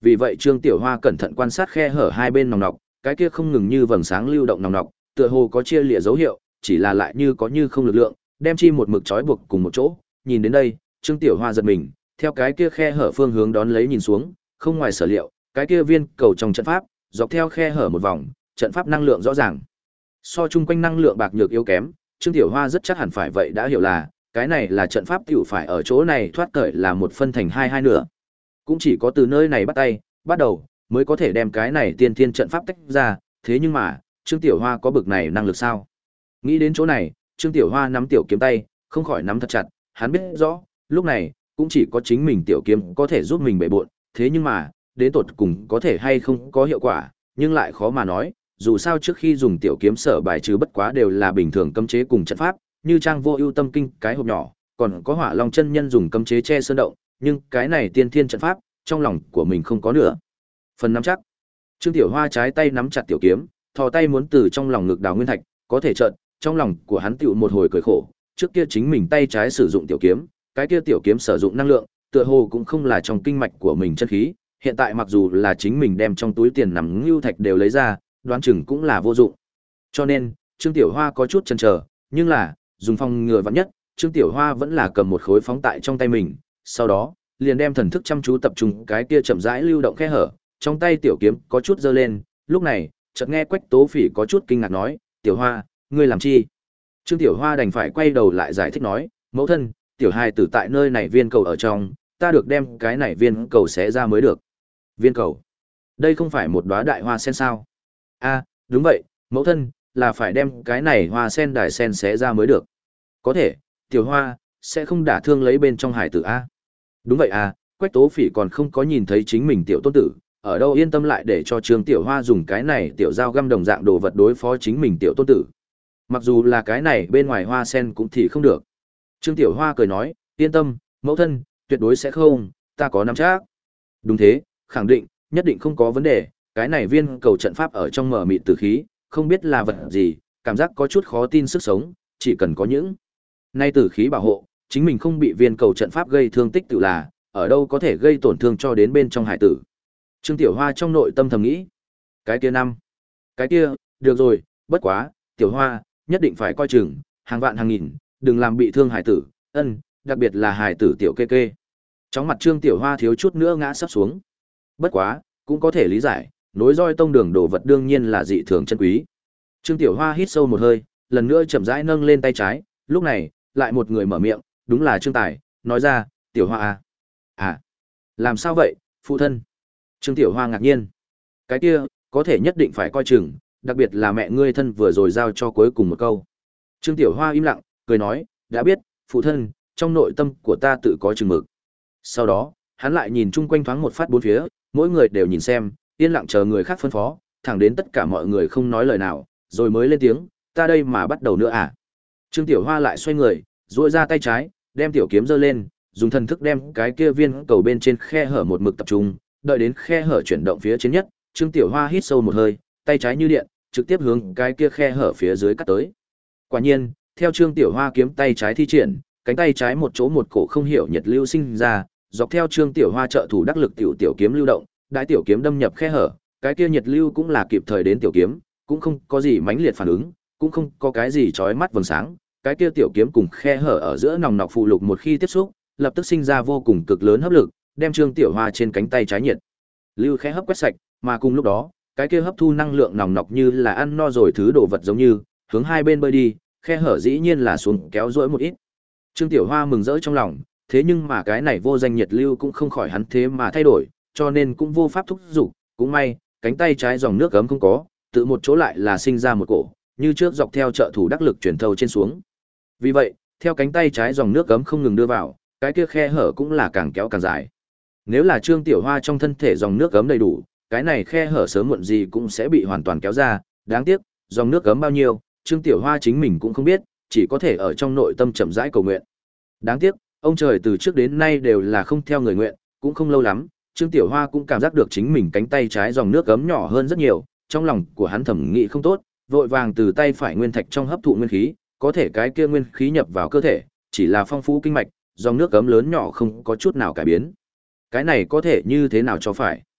vì vậy Trương Tiểu Hoa cẩn thận quan sát khe hở hai bên nòng nọc, cái kia không ngừng như vầng sáng lưu động nòng nọc, tựa hồ có chia lìa dấu hiệu, chỉ là lại như có như không lực lượng, đem chi một mực trói buộc cùng một chỗ. Nhìn đến đây, Trương Tiểu Hoa giật mình, theo cái kia khe hở phương hướng đón lấy nhìn xuống, không ngoài sở liệu, cái kia viên cầu trong trận pháp, dọc theo khe hở một vòng, trận pháp năng lượng rõ ràng. So chung quanh năng lượng bạc nhược yếu kém, Trương Tiểu Hoa rất chắc hẳn phải vậy đã hiểu là, cái này là trận pháp tiểu phải ở chỗ này thoát cởi là một phân thành hai hai nửa. Cũng chỉ có từ nơi này bắt tay, bắt đầu, mới có thể đem cái này tiên thiên trận pháp tách ra, thế nhưng mà, Trương Tiểu Hoa có bực này năng lực sao? Nghĩ đến chỗ này, Trương Tiểu Hoa nắm tiểu kiếm tay, không khỏi nắm thật chặt, hắn biết rõ, lúc này, cũng chỉ có chính mình tiểu kiếm có thể giúp mình bể bộn, thế nhưng mà, đến tột cùng có thể hay không có hiệu quả, nhưng lại khó mà nói, dù sao trước khi dùng tiểu kiếm sở bài trừ bất quá đều là bình thường cấm chế cùng trận pháp, như trang vô ưu tâm kinh cái hộp nhỏ, còn có Hỏa Long chân nhân dùng cấm chế che sơn động, nhưng cái này tiên thiên trận pháp, trong lòng của mình không có nữa. Phần nắm chắc. Trương Tiểu Hoa trái tay nắm chặt tiểu kiếm, thò tay muốn từ trong lòng ngực đào nguyên thạch, có thể chợt, trong lòng của hắn tựu một hồi cười khổ, trước kia chính mình tay trái sử dụng tiểu kiếm, cái kia tiểu kiếm sử dụng năng lượng, tựa hồ cũng không là trong kinh mạch của mình chân khí, hiện tại mặc dù là chính mình đem trong túi tiền nằm ngưu thạch đều lấy ra, đoán chừng cũng là vô dụng. Cho nên, Trương Tiểu Hoa có chút chần chờ, nhưng là, dùng phòng ngừa vạn nhất, Trương Tiểu Hoa vẫn là cầm một khối phóng tại trong tay mình, sau đó, liền đem thần thức chăm chú tập trung cái kia chậm rãi lưu động khe hở, trong tay tiểu kiếm có chút giơ lên, lúc này, chợt nghe Quách Tố Phỉ có chút kinh ngạc nói, "Tiểu Hoa, ngươi làm chi?" Trương Tiểu Hoa đành phải quay đầu lại giải thích nói, "Mẫu thân, tiểu hài tử tại nơi này viên cầu ở trong, ta được đem cái này viên cầu xé ra mới được." Viên cầu? Đây không phải một đóa đại hoa sen sao? A, đúng vậy, mẫu thân, là phải đem cái này hoa sen đài sen xé ra mới được. Có thể, Tiểu Hoa, sẽ không đả thương lấy bên trong hải tử A. Đúng vậy à, Quách Tố Phỉ còn không có nhìn thấy chính mình tiểu tôn tử, ở đâu yên tâm lại để cho Trương Tiểu Hoa dùng cái này tiểu dao găm đồng dạng đồ vật đối phó chính mình tiểu tôn tử. Mặc dù là cái này bên ngoài hoa sen cũng thì không được. Trương Tiểu Hoa cười nói, yên tâm, mẫu thân, tuyệt đối sẽ không, ta có nắm chắc. Đúng thế, khẳng định, nhất định không có vấn đề, cái này viên cầu trận pháp ở trong mở mịt tử khí, không biết là vật gì, cảm giác có chút khó tin sức sống, chỉ cần có những nay tử khí bảo hộ, chính mình không bị viên cầu trận pháp gây thương tích tự là, ở đâu có thể gây tổn thương cho đến bên trong hải tử. Trương Tiểu Hoa trong nội tâm thầm nghĩ, cái kia năm, cái kia, được rồi, bất quá, Tiểu Hoa, nhất định phải coi chừng, hàng vạn hàng nghìn, đừng làm bị thương hải tử, ân, đặc biệt là hải tử tiểu kê kê. Trong mặt Trương Tiểu Hoa thiếu chút nữa ngã sắp xuống. Bất quá, cũng có thể lý giải, nối roi tông đường đồ vật đương nhiên là dị thường chân quý. Trương Tiểu Hoa hít sâu một hơi, lần nữa chậm rãi nâng lên tay trái, lúc này, lại một người mở miệng, đúng là Trương Tài, nói ra, Tiểu Hoa à? À, làm sao vậy, phụ thân? Trương Tiểu Hoa ngạc nhiên. Cái kia, có thể nhất định phải coi chừng, đặc biệt là mẹ ngươi thân vừa rồi giao cho cuối cùng một câu. Trương Tiểu Hoa im lặng, cười nói, đã biết, phụ thân, trong nội tâm của ta tự có chừng mực. Sau đó, hắn lại nhìn chung quanh thoáng một phát bốn phía, mỗi người đều nhìn xem, yên lặng chờ người khác phân phó, thẳng đến tất cả mọi người không nói lời nào, rồi mới lên tiếng, ta đây mà bắt đầu nữa à? Trương Tiểu Hoa lại xoay người, duỗi ra tay trái, đem tiểu kiếm giơ lên, dùng thần thức đem cái kia viên cầu bên trên khe hở một mực tập trung, đợi đến khe hở chuyển động phía trên nhất, Trương Tiểu Hoa hít sâu một hơi, tay trái như điện, trực tiếp hướng cái kia khe hở phía dưới cắt tới. Quả nhiên, theo Trương Tiểu Hoa kiếm tay trái thi triển, cánh tay trái một chỗ một cổ không hiểu nhiệt lưu sinh ra, dọc theo Trương Tiểu Hoa trợ thủ đắc lực tiểu tiểu kiếm lưu động, đại tiểu kiếm đâm nhập khe hở, cái kia nhiệt lưu cũng là kịp thời đến tiểu kiếm, cũng không có gì mãnh liệt phản ứng, cũng không có cái gì chói mắt vầng sáng, cái kia tiểu kiếm cùng khe hở ở giữa nòng nọc phụ lục một khi tiếp xúc, lập tức sinh ra vô cùng cực lớn hấp lực, đem Trương Tiểu Hoa trên cánh tay trái nhiệt lưu khẽ hấp quét sạch, mà cùng lúc đó, cái kia hấp thu năng lượng nòng nọc như là ăn no rồi thứ đồ vật giống như, hướng hai bên bơi đi, khe hở dĩ nhiên là xuống kéo duỗi một ít. Trương Tiểu Hoa mừng rỡ trong lòng, thế nhưng mà cái này vô danh nhiệt lưu cũng không khỏi hắn thế mà thay đổi, cho nên cũng vô pháp thúc giục, cũng may, cánh tay trái dòng nước gấm không có, tự một chỗ lại là sinh ra một cổ, như trước dọc theo trợ thủ đắc lực chuyển thâu trên xuống. Vì vậy, theo cánh tay trái dòng nước gấm không ngừng đưa vào, cái kia khe hở cũng là càng kéo càng dài. Nếu là Trương Tiểu Hoa trong thân thể dòng nước gấm đầy đủ, cái này khe hở sớm muộn gì cũng sẽ bị hoàn toàn kéo ra, đáng tiếc, dòng nước gấm bao nhiêu, Trương Tiểu Hoa chính mình cũng không biết, chỉ có thể ở trong nội tâm chậm rãi cầu nguyện. Đáng tiếc, ông trời từ trước đến nay đều là không theo người nguyện, cũng không lâu lắm, Trương Tiểu Hoa cũng cảm giác được chính mình cánh tay trái dòng nước gấm nhỏ hơn rất nhiều, trong lòng của hắn thẩm nghĩ không tốt, vội vàng từ tay phải nguyên thạch trong hấp thụ nguyên khí, có thể cái kia nguyên khí nhập vào cơ thể, chỉ là phong phú kinh mạch, dòng nước gấm lớn nhỏ không có chút nào cải biến. Cái này có thể như thế nào cho phải?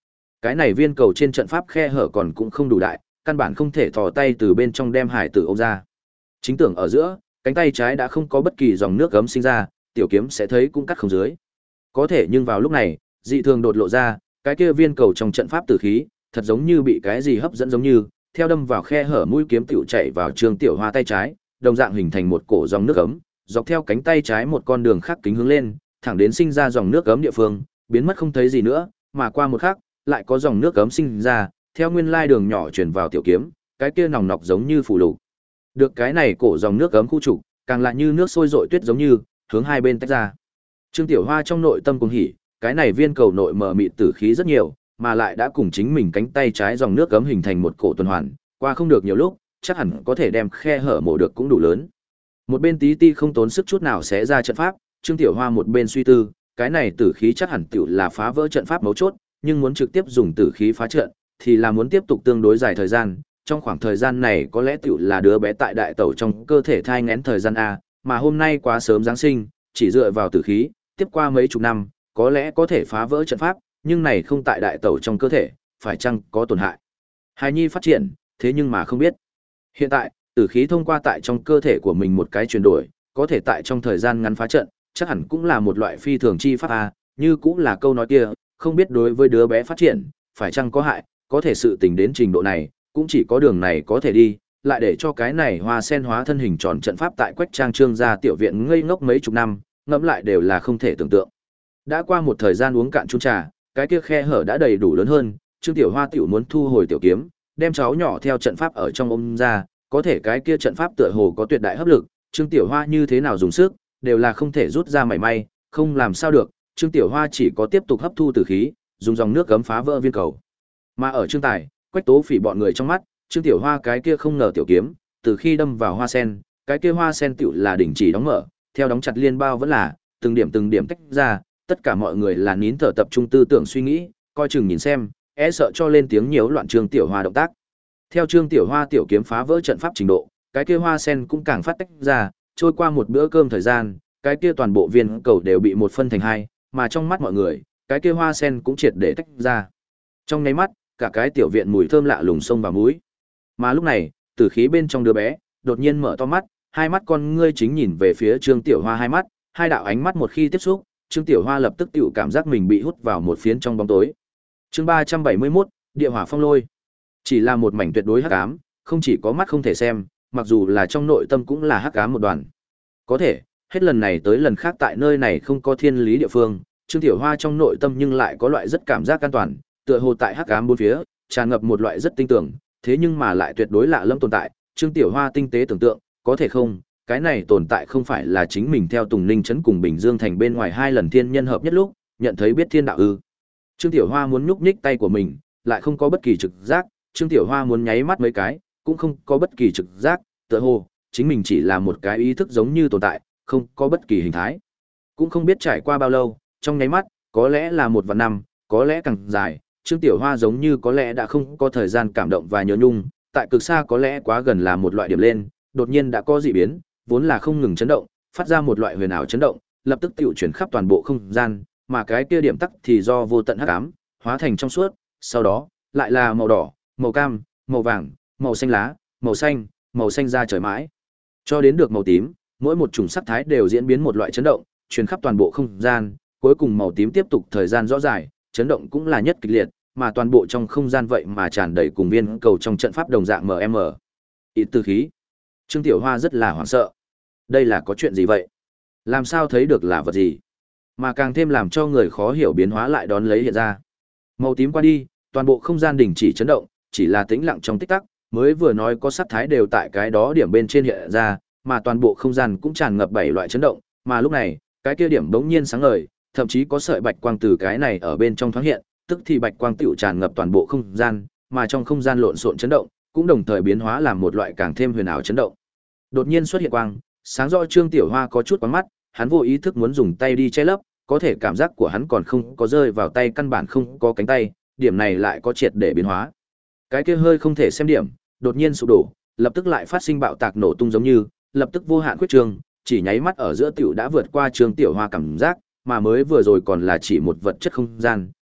Cái này viên cầu trên trận pháp khe hở còn cũng không đủ đại, căn bản không thể thò tay từ bên trong đem hải tử ôm ra. Chính tưởng ở giữa, cánh tay trái đã không có bất kỳ dòng nước gấm sinh ra, tiểu kiếm sẽ thấy cũng cắt không dưới. Có thể nhưng vào lúc này, dị thường đột lộ ra, cái kia viên cầu trong trận pháp tử khí, thật giống như bị cái gì hấp dẫn giống như, theo đâm vào khe hở mũi kiếm tiểu chạy vào Trương Tiểu Hoa tay trái, đồng dạng hình thành một cổ dòng nước ấm, dọc theo cánh tay trái một con đường khác kính hướng lên, thẳng đến sinh ra dòng nước ấm địa phương, biến mất không thấy gì nữa, mà qua một khắc, lại có dòng nước ấm sinh ra, theo nguyên lai đường nhỏ truyền vào tiểu kiếm, cái kia nòng nọc giống như phủ lục. Được cái này cổ dòng nước ấm khu trục, càng lại như nước sôi rội tuyết giống như, hướng hai bên tách ra. Trương Tiểu Hoa trong nội tâm cuồng hỉ, cái này viên cầu nội mờ mịt tử khí rất nhiều, mà lại đã cùng chính mình cánh tay trái dòng nước ấm hình thành một cổ tuần hoàn, qua không được nhiều lúc, chắc hẳn có thể đem khe hở mổ được cũng đủ lớn. Một bên tí ti không tốn sức chút nào sẽ ra trận pháp, Trương Tiểu Hoa một bên suy tư, cái này tử khí chắc hẳn tiểu là phá vỡ trận pháp mấu chốt, nhưng muốn trực tiếp dùng tử khí phá trận, thì là muốn tiếp tục tương đối dài thời gian, trong khoảng thời gian này có lẽ tiểu là đứa bé tại đại tẩu trong cơ thể thai nghén thời gian a, mà hôm nay quá sớm Giáng sinh, chỉ dựa vào tử khí, tiếp qua mấy chục năm, có lẽ có thể phá vỡ trận pháp, nhưng này không tại đại tẩu trong cơ thể, phải chăng có tổn hại. Hài nhi phát triển, thế nhưng mà không biết. Hiện tại, tử khí thông qua tại trong cơ thể của mình một cái chuyển đổi, có thể tại trong thời gian ngắn phá trận, chắc hẳn cũng là một loại phi thường chi pháp a, như cũng là câu nói kia, không biết đối với đứa bé phát triển, phải chăng có hại, có thể sự tình đến trình độ này, cũng chỉ có đường này có thể đi, lại để cho cái này hoa sen hóa thân hình tròn trận pháp tại Quách Trang Trương gia tiểu viện ngây ngốc mấy chục năm, ngẫm lại đều là không thể tưởng tượng. Đã qua một thời gian uống cạn chung trà, cái kia khe hở đã đầy đủ lớn hơn, Trương Tiểu Hoa tiểu muốn thu hồi tiểu kiếm, đem cháu nhỏ theo trận pháp ở trong ôm ra, có thể cái kia trận pháp tựa hồ có tuyệt đại hấp lực, Trương Tiểu Hoa như thế nào dùng sức, đều là không thể rút ra mảy may, không làm sao được, Trương Tiểu Hoa chỉ có tiếp tục hấp thu tử khí, dùng dòng nước gấm phá vỡ viên cầu. Mà ở Trương Tài, Quách Tố Phỉ bọn người trong mắt, Trương Tiểu Hoa cái kia không ngờ tiểu kiếm, từ khi đâm vào hoa sen, cái kia hoa sen tiểu là đình chỉ đóng mở, theo đóng chặt liên bao vẫn là từng điểm từng điểm tách ra, tất cả mọi người là nín thở tập trung tư tưởng suy nghĩ, coi chừng nhìn xem, e sợ cho lên tiếng nhiễu loạn Trương Tiểu Hoa động tác. Theo Trương Tiểu Hoa tiểu kiếm phá vỡ trận pháp trình độ, cái kia hoa sen cũng càng phát tách ra, trôi qua một bữa cơm thời gian, cái kia toàn bộ viên cầu đều bị một phân thành hai, mà trong mắt mọi người, cái kia hoa sen cũng triệt để tách ra. Trong nháy mắt, cả cái tiểu viện mùi thơm lạ lùng xông vào mũi. Mà lúc này, tử khí bên trong đứa bé đột nhiên mở to mắt, hai mắt con ngươi chính nhìn về phía Trương Tiểu Hoa hai mắt, hai đạo ánh mắt một khi tiếp xúc, Trương Tiểu Hoa lập tức tiểu cảm giác mình bị hút vào một phiến trong bóng tối. Chương ba trăm bảy mươi mốt, Địa Hỏa Phong Lôi. Chỉ là một mảnh tuyệt đối hắc ám, không chỉ có mắt không thể xem, mặc dù là trong nội tâm cũng là hắc ám một đoàn. Có thể, hết lần này tới lần khác tại nơi này không có thiên lý địa phương, Trương Tiểu Hoa trong nội tâm nhưng lại có loại rất cảm giác an toàn, tựa hồ tại hắc ám bốn phía, tràn ngập một loại rất tinh tưởng, thế nhưng mà lại tuyệt đối lạ lẫm tồn tại, Trương Tiểu Hoa tinh tế tưởng tượng, có thể không, cái này tồn tại không phải là chính mình theo Tùng Ninh trấn cùng Bình Dương thành bên ngoài hai lần thiên nhân hợp nhất lúc, nhận thấy biết thiên đạo ư? Trương Tiểu Hoa muốn nhúc nhích tay của mình, lại không có bất kỳ trực giác, Trương Tiểu Hoa muốn nháy mắt mấy cái, cũng không có bất kỳ trực giác, tựa hồ chính mình chỉ là một cái ý thức giống như tồn tại, không có bất kỳ hình thái. Cũng không biết trải qua bao lâu, trong nháy mắt, có lẽ là một vạn năm, có lẽ càng dài, Trương Tiểu Hoa giống như có lẽ đã không có thời gian cảm động và nhớ nhung, tại cực xa có lẽ quá gần là một loại điểm lên, đột nhiên đã có dị biến, vốn là không ngừng chấn động, phát ra một loại huyền ảo chấn động, lập tức tiểu chuyển khắp toàn bộ không gian, mà cái kia điểm tắc thì do vô tận hắc ám hóa thành trong suốt, sau đó lại là màu đỏ, màu cam, màu vàng, màu xanh lá, màu xanh, màu xanh ra trời mãi, cho đến được màu tím, mỗi một chủng sắc thái đều diễn biến một loại chấn động, truyền khắp toàn bộ không gian, cuối cùng màu tím tiếp tục thời gian rõ dài, chấn động cũng là nhất kịch liệt, mà toàn bộ trong không gian vậy mà tràn đầy cùng viên cầu trong trận pháp đồng dạng em em. Ít từ khí. Trương Tiểu Hoa rất là hoảng sợ. Đây là có chuyện gì vậy? Làm sao thấy được là vật gì? Mà càng thêm làm cho người khó hiểu biến hóa lại đón lấy hiện ra. Màu tím qua đi, toàn bộ không gian đình chỉ chấn động, chỉ là tĩnh lặng trong tích tắc, mới vừa nói có sắc thái đều tại cái đó điểm bên trên hiện ra, mà toàn bộ không gian cũng tràn ngập bảy loại chấn động, mà lúc này, cái kia điểm bỗng nhiên sáng ngời, thậm chí có sợi bạch quang từ cái này ở bên trong thoáng hiện, tức thì bạch quang tựu tràn ngập toàn bộ không gian, mà trong không gian lộn xộn chấn động, cũng đồng thời biến hóa làm một loại càng thêm huyền ảo chấn động. Đột nhiên xuất hiện quang, sáng rõ Trương Tiểu Hoa có chút quáng mắt, hắn vô ý thức muốn dùng tay đi che lấp, có thể cảm giác của hắn còn không có rơi vào tay, căn bản không có cánh tay, điểm này lại có triệt để biến hóa. Cái kia hơi không thể xem điểm, đột nhiên sụp đổ, lập tức lại phát sinh bạo tạc nổ tung giống như, lập tức vô hạn khuyết trường, chỉ nháy mắt ở giữa tiểu đã vượt qua Trương Tiểu Hoa cảm giác, mà mới vừa rồi còn là chỉ một vật chất không gian,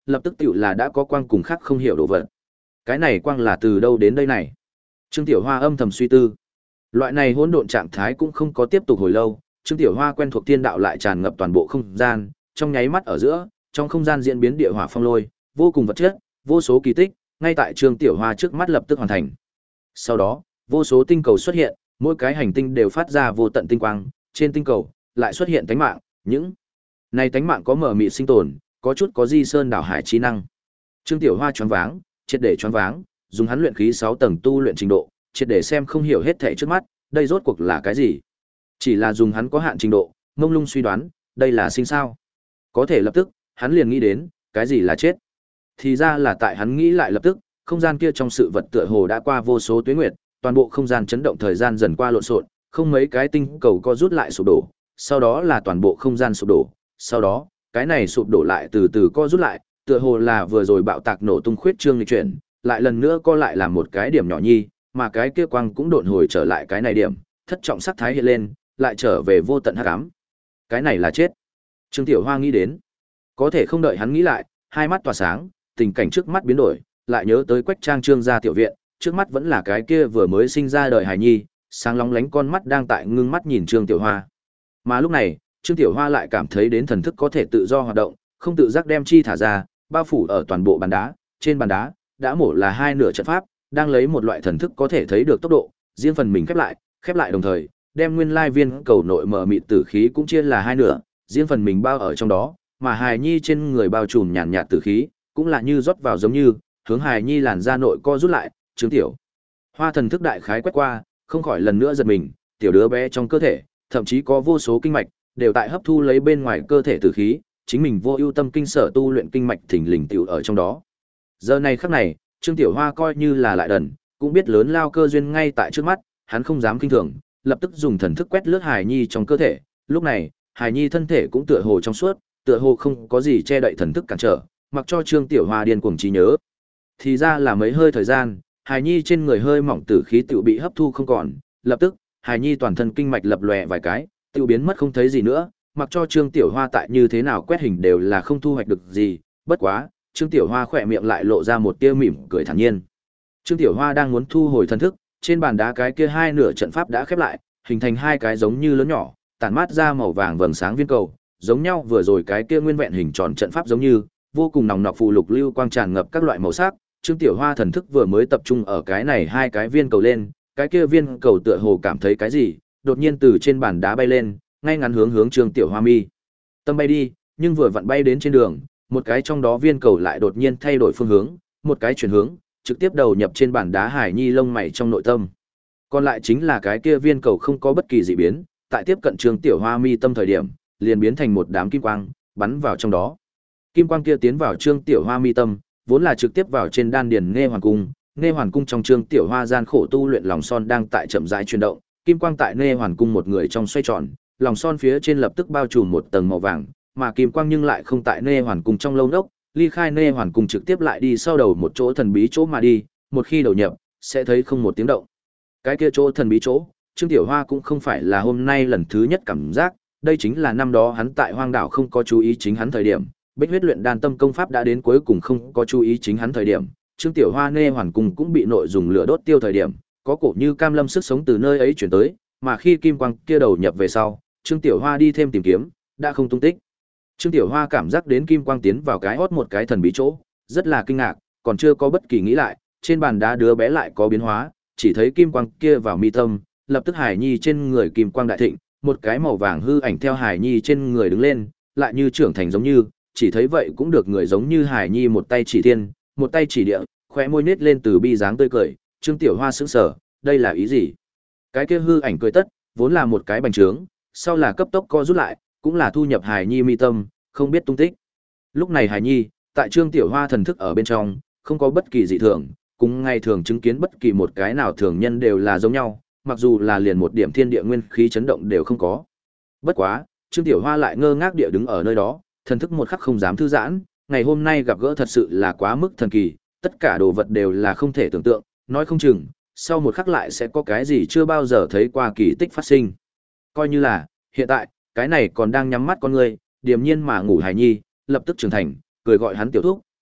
lập tức tựu là đã có quang cùng khác không hiểu đồ vật. Cái này quang là từ đâu đến đây này? Trương Tiểu Hoa âm thầm suy tư. Loại này hỗn độn trạng thái cũng không có tiếp tục hồi lâu, Trương Tiểu Hoa quen thuộc thiên đạo lại tràn ngập toàn bộ không gian, trong nháy mắt ở giữa, trong không gian diễn biến địa hỏa phong lôi, vô cùng vật chất, vô số kỳ tích, ngay tại Trương Tiểu Hoa trước mắt lập tức hoàn thành. Sau đó, vô số tinh cầu xuất hiện, mỗi cái hành tinh đều phát ra vô tận tinh quang, trên tinh cầu lại xuất hiện tánh mạng, những này tánh mạng có mở mịt sinh tồn, có chút có di sơn đảo hải trí năng. Trương Tiểu Hoa choáng váng, triệt để choáng váng, dùng hắn luyện khí sáu tầng tu luyện trình độ, triệt để xem không hiểu hết thảy trước mắt, đây rốt cuộc là cái gì? Chỉ là dùng hắn có hạn trình độ, mông lung suy đoán, đây là sinh sao? Có thể lập tức, hắn liền nghĩ đến, cái gì là chết? Thì ra là tại hắn nghĩ lại lập tức, không gian kia trong sự vật tựa hồ đã qua vô số tuế nguyệt, toàn bộ không gian chấn động thời gian dần qua lộn xộn, không mấy cái tinh cầu co rút lại sụp đổ, sau đó là toàn bộ không gian sụp đổ, sau đó, cái này sụp đổ lại từ từ co rút lại, tựa hồ là vừa rồi bạo tạc nổ tung khuyết trương nghịch chuyển, lại lần nữa co lại làm một cái điểm nhỏ nhi, mà cái kia quang cũng độn hồi trở lại cái này điểm, thất trọng sắc thái hiện lên, lại trở về vô tận hắc ám. Cái này là chết. Trương Tiểu Hoa nghĩ đến. Có thể không đợi hắn nghĩ lại, hai mắt tỏa sáng, tình cảnh trước mắt biến đổi, lại nhớ tới Quách Trang Trương gia tiểu viện, trước mắt vẫn là cái kia vừa mới sinh ra đời hài nhi, sáng lóng lánh con mắt đang tại ngưng mắt nhìn Trương Tiểu Hoa. Mà lúc này, Trương Tiểu Hoa lại cảm thấy đến thần thức có thể tự do hoạt động, không tự giác đem chi thả ra, bao phủ ở toàn bộ bàn đá, trên bàn đá đã mổ là hai nửa trận pháp, đang lấy một loại thần thức có thể thấy được tốc độ, riêng phần mình khép lại, khép lại đồng thời, đem nguyên lai viên cầu nội mở mịt tử khí cũng chia là hai nửa, riêng phần mình bao ở trong đó, mà hài nhi trên người bao trùm nhàn nhạt tử khí, cũng là như rót vào giống như, hướng hài nhi làn da nội co rút lại, Trương Tiểu Hoa thần thức đại khái quét qua, không khỏi lần nữa giật mình, tiểu đứa bé trong cơ thể, thậm chí có vô số kinh mạch đều tại hấp thu lấy bên ngoài cơ thể tử khí, chính mình vô ưu tâm kinh sở tu luyện kinh mạch thình lình tiểu ở trong đó. Giờ này khắc này, Trương Tiểu Hoa coi như là lại đần, cũng biết lớn lao cơ duyên ngay tại trước mắt, hắn không dám kinh thường, lập tức dùng thần thức quét lướt hài nhi trong cơ thể. Lúc này, hài nhi thân thể cũng tựa hồ trong suốt, tựa hồ không có gì che đậy thần thức cản trở, mặc cho Trương Tiểu Hoa điên cuồng trí nhớ. Thì ra là mấy hơi thời gian, hài nhi trên người hơi mỏng tử khí tự bị hấp thu không còn, lập tức, hài nhi toàn thân kinh mạch lập lòe vài cái, tự biến mất không thấy gì nữa, mặc cho Trương Tiểu Hoa tại như thế nào quét hình đều là không thu hoạch được gì, bất quá, Trương Tiểu Hoa khỏe miệng lại lộ ra một tia mỉm cười thản nhiên. Trương Tiểu Hoa đang muốn thu hồi thần thức, trên bàn đá cái kia hai nửa trận pháp đã khép lại, hình thành hai cái giống như lớn nhỏ, tản mát ra màu vàng vầng sáng viên cầu, giống nhau vừa rồi cái kia nguyên vẹn hình tròn trận pháp giống như, vô cùng nòng nọc phù lục lưu quang tràn ngập các loại màu sắc. Trương Tiểu Hoa thần thức vừa mới tập trung ở cái này hai cái viên cầu lên, cái kia viên cầu tựa hồ cảm thấy cái gì, đột nhiên từ trên bàn đá bay lên, ngay ngắn hướng hướng Trương Tiểu Hoa mi tâm bay đi, nhưng vừa vặn bay đến trên đường, một cái trong đó viên cầu lại đột nhiên thay đổi phương hướng, một cái chuyển hướng, trực tiếp đầu nhập trên bàn đá hải nhi lông mày trong nội tâm. Còn lại chính là cái kia viên cầu không có bất kỳ dị biến, tại tiếp cận Trương Tiểu Hoa mi tâm thời điểm, liền biến thành một đám kim quang, bắn vào trong đó. Kim quang kia tiến vào Trương Tiểu Hoa mi tâm, vốn là trực tiếp vào trên đan điền Nghe Hoàn Cung, Nghe Hoàn Cung trong Trương Tiểu Hoa gian khổ tu luyện lòng son đang tại chậm rãi chuyển động, kim quang tại Nghe Hoàn Cung một người trong xoay tròn, lòng son phía trên lập tức bao trùm một tầng màu vàng, mà kim quang nhưng lại không tại Nghe Hoàn Cung trong lâu đốc, ly khai Nghe Hoàn Cung trực tiếp lại đi sau đầu một chỗ thần bí chỗ mà đi, một khi đầu nhập, sẽ thấy không một tiếng động. Cái kia chỗ thần bí chỗ, Trương Tiểu Hoa cũng không phải là hôm nay lần thứ nhất cảm giác, đây chính là năm đó hắn tại Hoang Đảo không có chú ý chính hắn thời điểm, Bích Huyết Luyện Đan Tâm công pháp đã đến cuối cùng không có chú ý chính hắn thời điểm, Trương Tiểu Hoa Nghe Hoàn Cung cũng bị nội dùng lửa đốt tiêu thời điểm, có cổ như cam lâm sức sống từ nơi ấy chuyển tới, mà khi kim quang kia đầu nhập về sau, Trương Tiểu Hoa đi thêm tìm kiếm, đã không tung tích. Trương Tiểu Hoa cảm giác đến kim quang tiến vào cái hót một cái thần bí chỗ, rất là kinh ngạc, còn chưa có bất kỳ nghĩ lại, trên bàn đá đứa bé lại có biến hóa, chỉ thấy kim quang kia vào mi tâm, lập tức Hải Nhi trên người kim quang đại thịnh, một cái màu vàng hư ảnh theo Hải Nhi trên người đứng lên, lại như trưởng thành giống như, chỉ thấy vậy cũng được người giống như Hải Nhi một tay chỉ thiên, một tay chỉ địa, khóe môi nết lên từ bi dáng tươi cười, Trương Tiểu Hoa sững sờ, đây là ý gì? Cái kia hư ảnh cười tất, vốn là một cái bành trướng, sau là cấp tốc co rút lại, cũng là thu nhập Hải Nhi mi tâm, không biết tung tích. Lúc này Hải Nhi, tại Trương Tiểu Hoa thần thức ở bên trong, không có bất kỳ dị thường, cũng ngày thường chứng kiến bất kỳ một cái nào thường nhân đều là giống nhau, mặc dù là liền một điểm thiên địa nguyên khí chấn động đều không có. Bất quá, Trương Tiểu Hoa lại ngơ ngác địa đứng ở nơi đó, thần thức một khắc không dám thư giãn, ngày hôm nay gặp gỡ thật sự là quá mức thần kỳ, tất cả đồ vật đều là không thể tưởng tượng, nói không chừng, sau một khắc lại sẽ có cái gì chưa bao giờ thấy qua kỳ tích phát sinh. Coi như là, hiện tại, cái này còn đang nhắm mắt con người, điềm nhiên mà ngủ Hải Nhi, lập tức trưởng thành, cười gọi hắn tiểu thúc,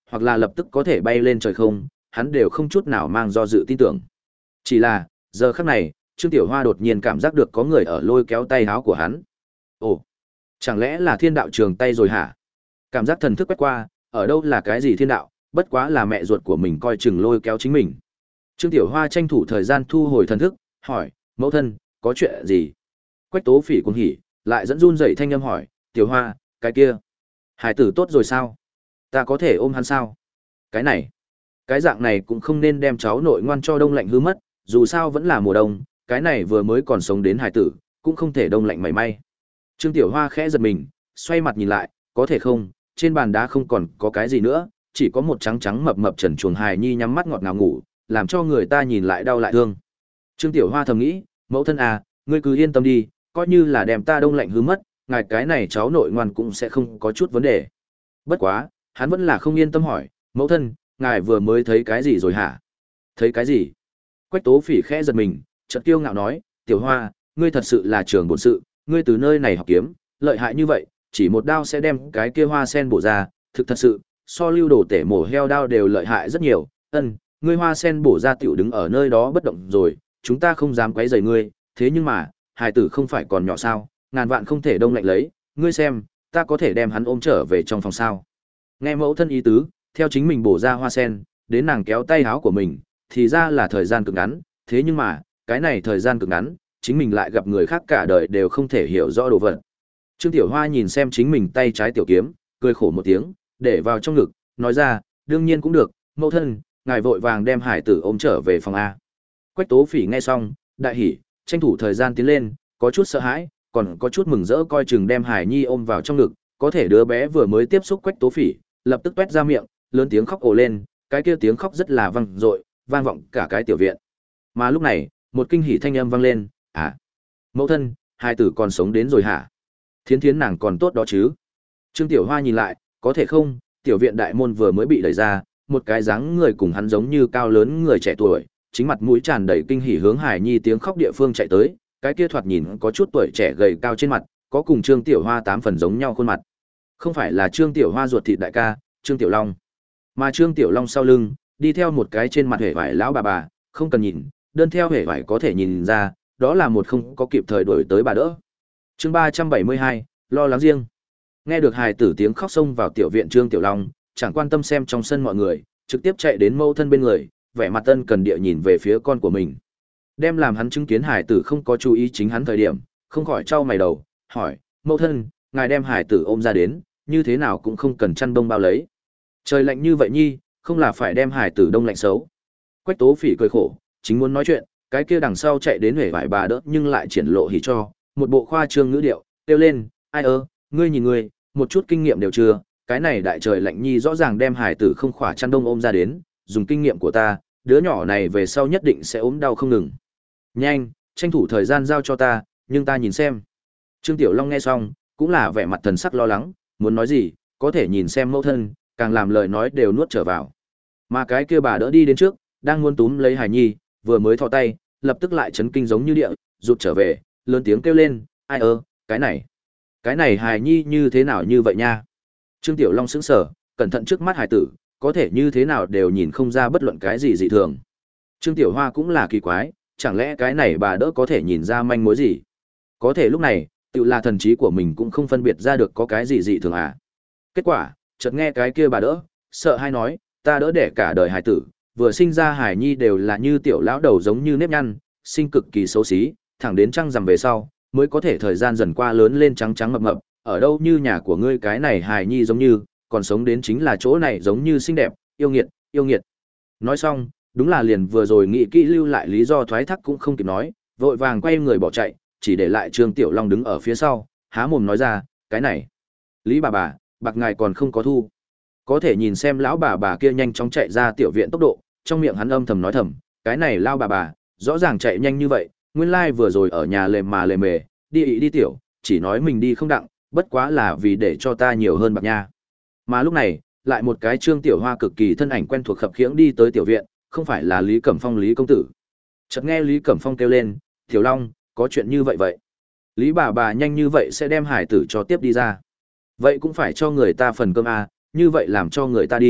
hoặc là lập tức có thể bay lên trời không, hắn đều không chút nào mang do dự tin tưởng. Chỉ là, giờ khắc này, Trương Tiểu Hoa đột nhiên cảm giác được có người ở lôi kéo tay áo của hắn. Ồ, chẳng lẽ là thiên đạo trường tay rồi hả? Cảm giác thần thức quét qua, ở đâu là cái gì thiên đạo, bất quá là mẹ ruột của mình coi chừng lôi kéo chính mình. Trương Tiểu Hoa tranh thủ thời gian thu hồi thần thức, hỏi, mẫu thân, có chuyện gì? Quách Tố Phỉ cuồng hỉ, lại dẫn run dậy thanh âm hỏi, Tiểu Hoa, cái kia, hải tử tốt rồi sao? Ta có thể ôm hắn sao? Cái này, cái dạng này cũng không nên đem cháu nội ngoan cho đông lạnh hư mất, dù sao vẫn là mùa đông, cái này vừa mới còn sống đến hải tử, cũng không thể đông lạnh mảy may. Trương Tiểu Hoa khẽ giật mình, xoay mặt nhìn lại, có thể không, trên bàn đá không còn có cái gì nữa, chỉ có một trắng trắng mập mập trần chuồng hài nhi nhắm mắt ngọt ngào ngủ, làm cho người ta nhìn lại đau lại thương. Trương Tiểu Hoa thầm nghĩ, mẫu thân à, ngươi cứ yên tâm đi, coi như là đem ta đông lạnh hư mất, ngài cái này cháu nội ngoan cũng sẽ không có chút vấn đề. Bất quá, hắn vẫn là không yên tâm hỏi, mẫu thân, ngài vừa mới thấy cái gì rồi hả? Thấy cái gì? Quách Tố Phỉ khẽ giật mình, chợt kiêu ngạo nói, Tiểu Hoa, ngươi thật sự là trường bổn sự, ngươi từ nơi này học kiếm, lợi hại như vậy, chỉ một đao sẽ đem cái kia hoa sen bổ ra, thực thật sự, so lưu đồ tể mổ heo đao đều lợi hại rất nhiều. Ân, ngươi hoa sen bổ ra tiểu đứng ở nơi đó bất động rồi, chúng ta không dám quấy rầy ngươi, thế nhưng mà, hài tử không phải còn nhỏ sao, ngàn vạn không thể đông lạnh lấy, ngươi xem, ta có thể đem hắn ôm trở về trong phòng sao? Nghe mẫu thân ý tứ, theo chính mình bổ ra hoa sen, đến nàng kéo tay áo của mình, thì ra là thời gian cực ngắn, thế nhưng mà, cái này thời gian cực ngắn, chính mình lại gặp người khác cả đời đều không thể hiểu rõ đồ vật. Trương Tiểu Hoa nhìn xem chính mình tay trái tiểu kiếm, cười khổ một tiếng, để vào trong ngực, nói ra, đương nhiên cũng được, mẫu thân, ngài vội vàng đem hải tử ôm trở về phòng A. Quách Tố Phỉ nghe xong, đại hỉ, tranh thủ thời gian tiến lên, có chút sợ hãi, còn có chút mừng rỡ coi chừng đem hải nhi ôm vào trong ngực, có thể đứa bé vừa mới tiếp xúc Quách Tố Phỉ, lập tức tuét ra miệng, lớn tiếng khóc ồ lên, cái kia tiếng khóc rất là vang dội, vang vọng cả cái tiểu viện. Mà lúc này, một kinh hỉ thanh âm vang lên, "À, mẫu thân, hai tử còn sống đến rồi hả? Thiến Thiến nàng còn tốt đó chứ?" Trương Tiểu Hoa nhìn lại, có thể không, tiểu viện đại môn vừa mới bị đẩy ra, một cái dáng người cùng hắn giống như cao lớn người trẻ tuổi, chính mặt mũi tràn đầy kinh hỉ hướng Hải Nhi tiếng khóc địa phương chạy tới, cái kia thoạt nhìn có chút tuổi trẻ gầy cao trên mặt, có cùng Trương Tiểu Hoa tám phần giống nhau khuôn mặt. Không phải là Trương Tiểu Hoa ruột thịt đại ca, Trương Tiểu Long, mà Trương Tiểu Long sau lưng, đi theo một cái trên mặt hể vải lão bà bà, không cần nhìn, đơn theo hể vải có thể nhìn ra, đó là một không có kịp thời đổi tới bà đỡ. Chương ba trăm bảy mươi hai, lo lắng riêng. Nghe được hài tử tiếng khóc xông vào tiểu viện Trương Tiểu Long, chẳng quan tâm xem trong sân mọi người, trực tiếp chạy đến mâu thân bên người, vẻ mặt ân cần địa nhìn về phía con của mình. Đem làm hắn chứng kiến hài tử không có chú ý chính hắn thời điểm, không khỏi trao mày đầu, hỏi, mâu thân, ngài đem hài tử ôm ra đến, như thế nào cũng không cần chăn đông bao lấy. Trời lạnh như vậy nhi, không là phải đem hài tử đông lạnh xấu. Quách Tố Phỉ cười khổ, chính muốn nói chuyện, cái kia đằng sau chạy đến hể vải bà đỡ nhưng lại triển lộ hỉ cho, một bộ khoa trương ngữ điệu, kêu lên, ai ơ, ngươi nhìn ngươi, một chút kinh nghiệm đều chưa, cái này đại trời lạnh nhi rõ ràng đem hải tử không khỏa chăn đông ôm ra đến, dùng kinh nghiệm của ta, đứa nhỏ này về sau nhất định sẽ ốm đau không ngừng. Nhanh, tranh thủ thời gian giao cho ta, nhưng ta nhìn xem. Trương Tiểu Long nghe xong, cũng là vẻ mặt thần sắc lo lắng, muốn nói gì, có thể nhìn xem mẫu thân, càng làm lời nói đều nuốt trở vào. Mà cái kia bà đỡ đi đến trước, đang muốn túm lấy Hải Nhi, vừa mới thò tay, lập tức lại chấn kinh giống như địa, rụt trở về, lớn tiếng kêu lên, ai ơ, cái này, cái này Hải Nhi như thế nào như vậy nha. Trương Tiểu Long sững sờ, cẩn thận trước mắt Hải tử, có thể như thế nào đều nhìn không ra bất luận cái gì dị thường. Trương Tiểu Hoa cũng là kỳ quái, chẳng lẽ cái này bà đỡ có thể nhìn ra manh mối gì? Có thể lúc này, tự là thần trí của mình cũng không phân biệt ra được có cái gì dị thường à. Kết quả, chợt nghe cái kia bà đỡ, sợ hay nói, ta đỡ đẻ cả đời Hải tử, vừa sinh ra Hải Nhi đều là như tiểu lão đầu giống như nếp nhăn, sinh cực kỳ xấu xí, thẳng đến trăng rằm về sau, mới có thể thời gian dần qua lớn lên trắng trắng mập mập, ở đâu như nhà của ngươi cái này Hải Nhi giống như, còn sống đến chính là chỗ này giống như xinh đẹp, yêu nghiệt, yêu nghiệt. Nói xong, đúng là liền vừa rồi nghĩ kỹ lưu lại lý do thoái thác cũng không kịp nói, vội vàng quay người bỏ chạy, chỉ để lại Trương Tiểu Long đứng ở phía sau, há mồm nói ra, cái này, Lý bà bà, bạc ngài còn không có thu. Có thể nhìn xem lão bà bà kia nhanh chóng chạy ra tiểu viện tốc độ, trong miệng hắn âm thầm nói thầm, cái này lao bà bà, rõ ràng chạy nhanh như vậy, nguyên lai vừa rồi ở nhà lề mà lề mề, đi ị đi tiểu, chỉ nói mình đi không đặng, bất quá là vì để cho ta nhiều hơn bạc nha. Mà lúc này, lại một cái Trương Tiểu Hoa cực kỳ thân ảnh quen thuộc khập khiễng đi tới tiểu viện, không phải là Lý Cẩm Phong Lý công tử. Chợt nghe Lý Cẩm Phong kêu lên, Tiểu Long, có chuyện như vậy vậy. Lý bà bà nhanh như vậy sẽ đem hải tử cho tiếp đi ra. Vậy cũng phải cho người ta phần cơm à, như vậy làm cho người ta đi,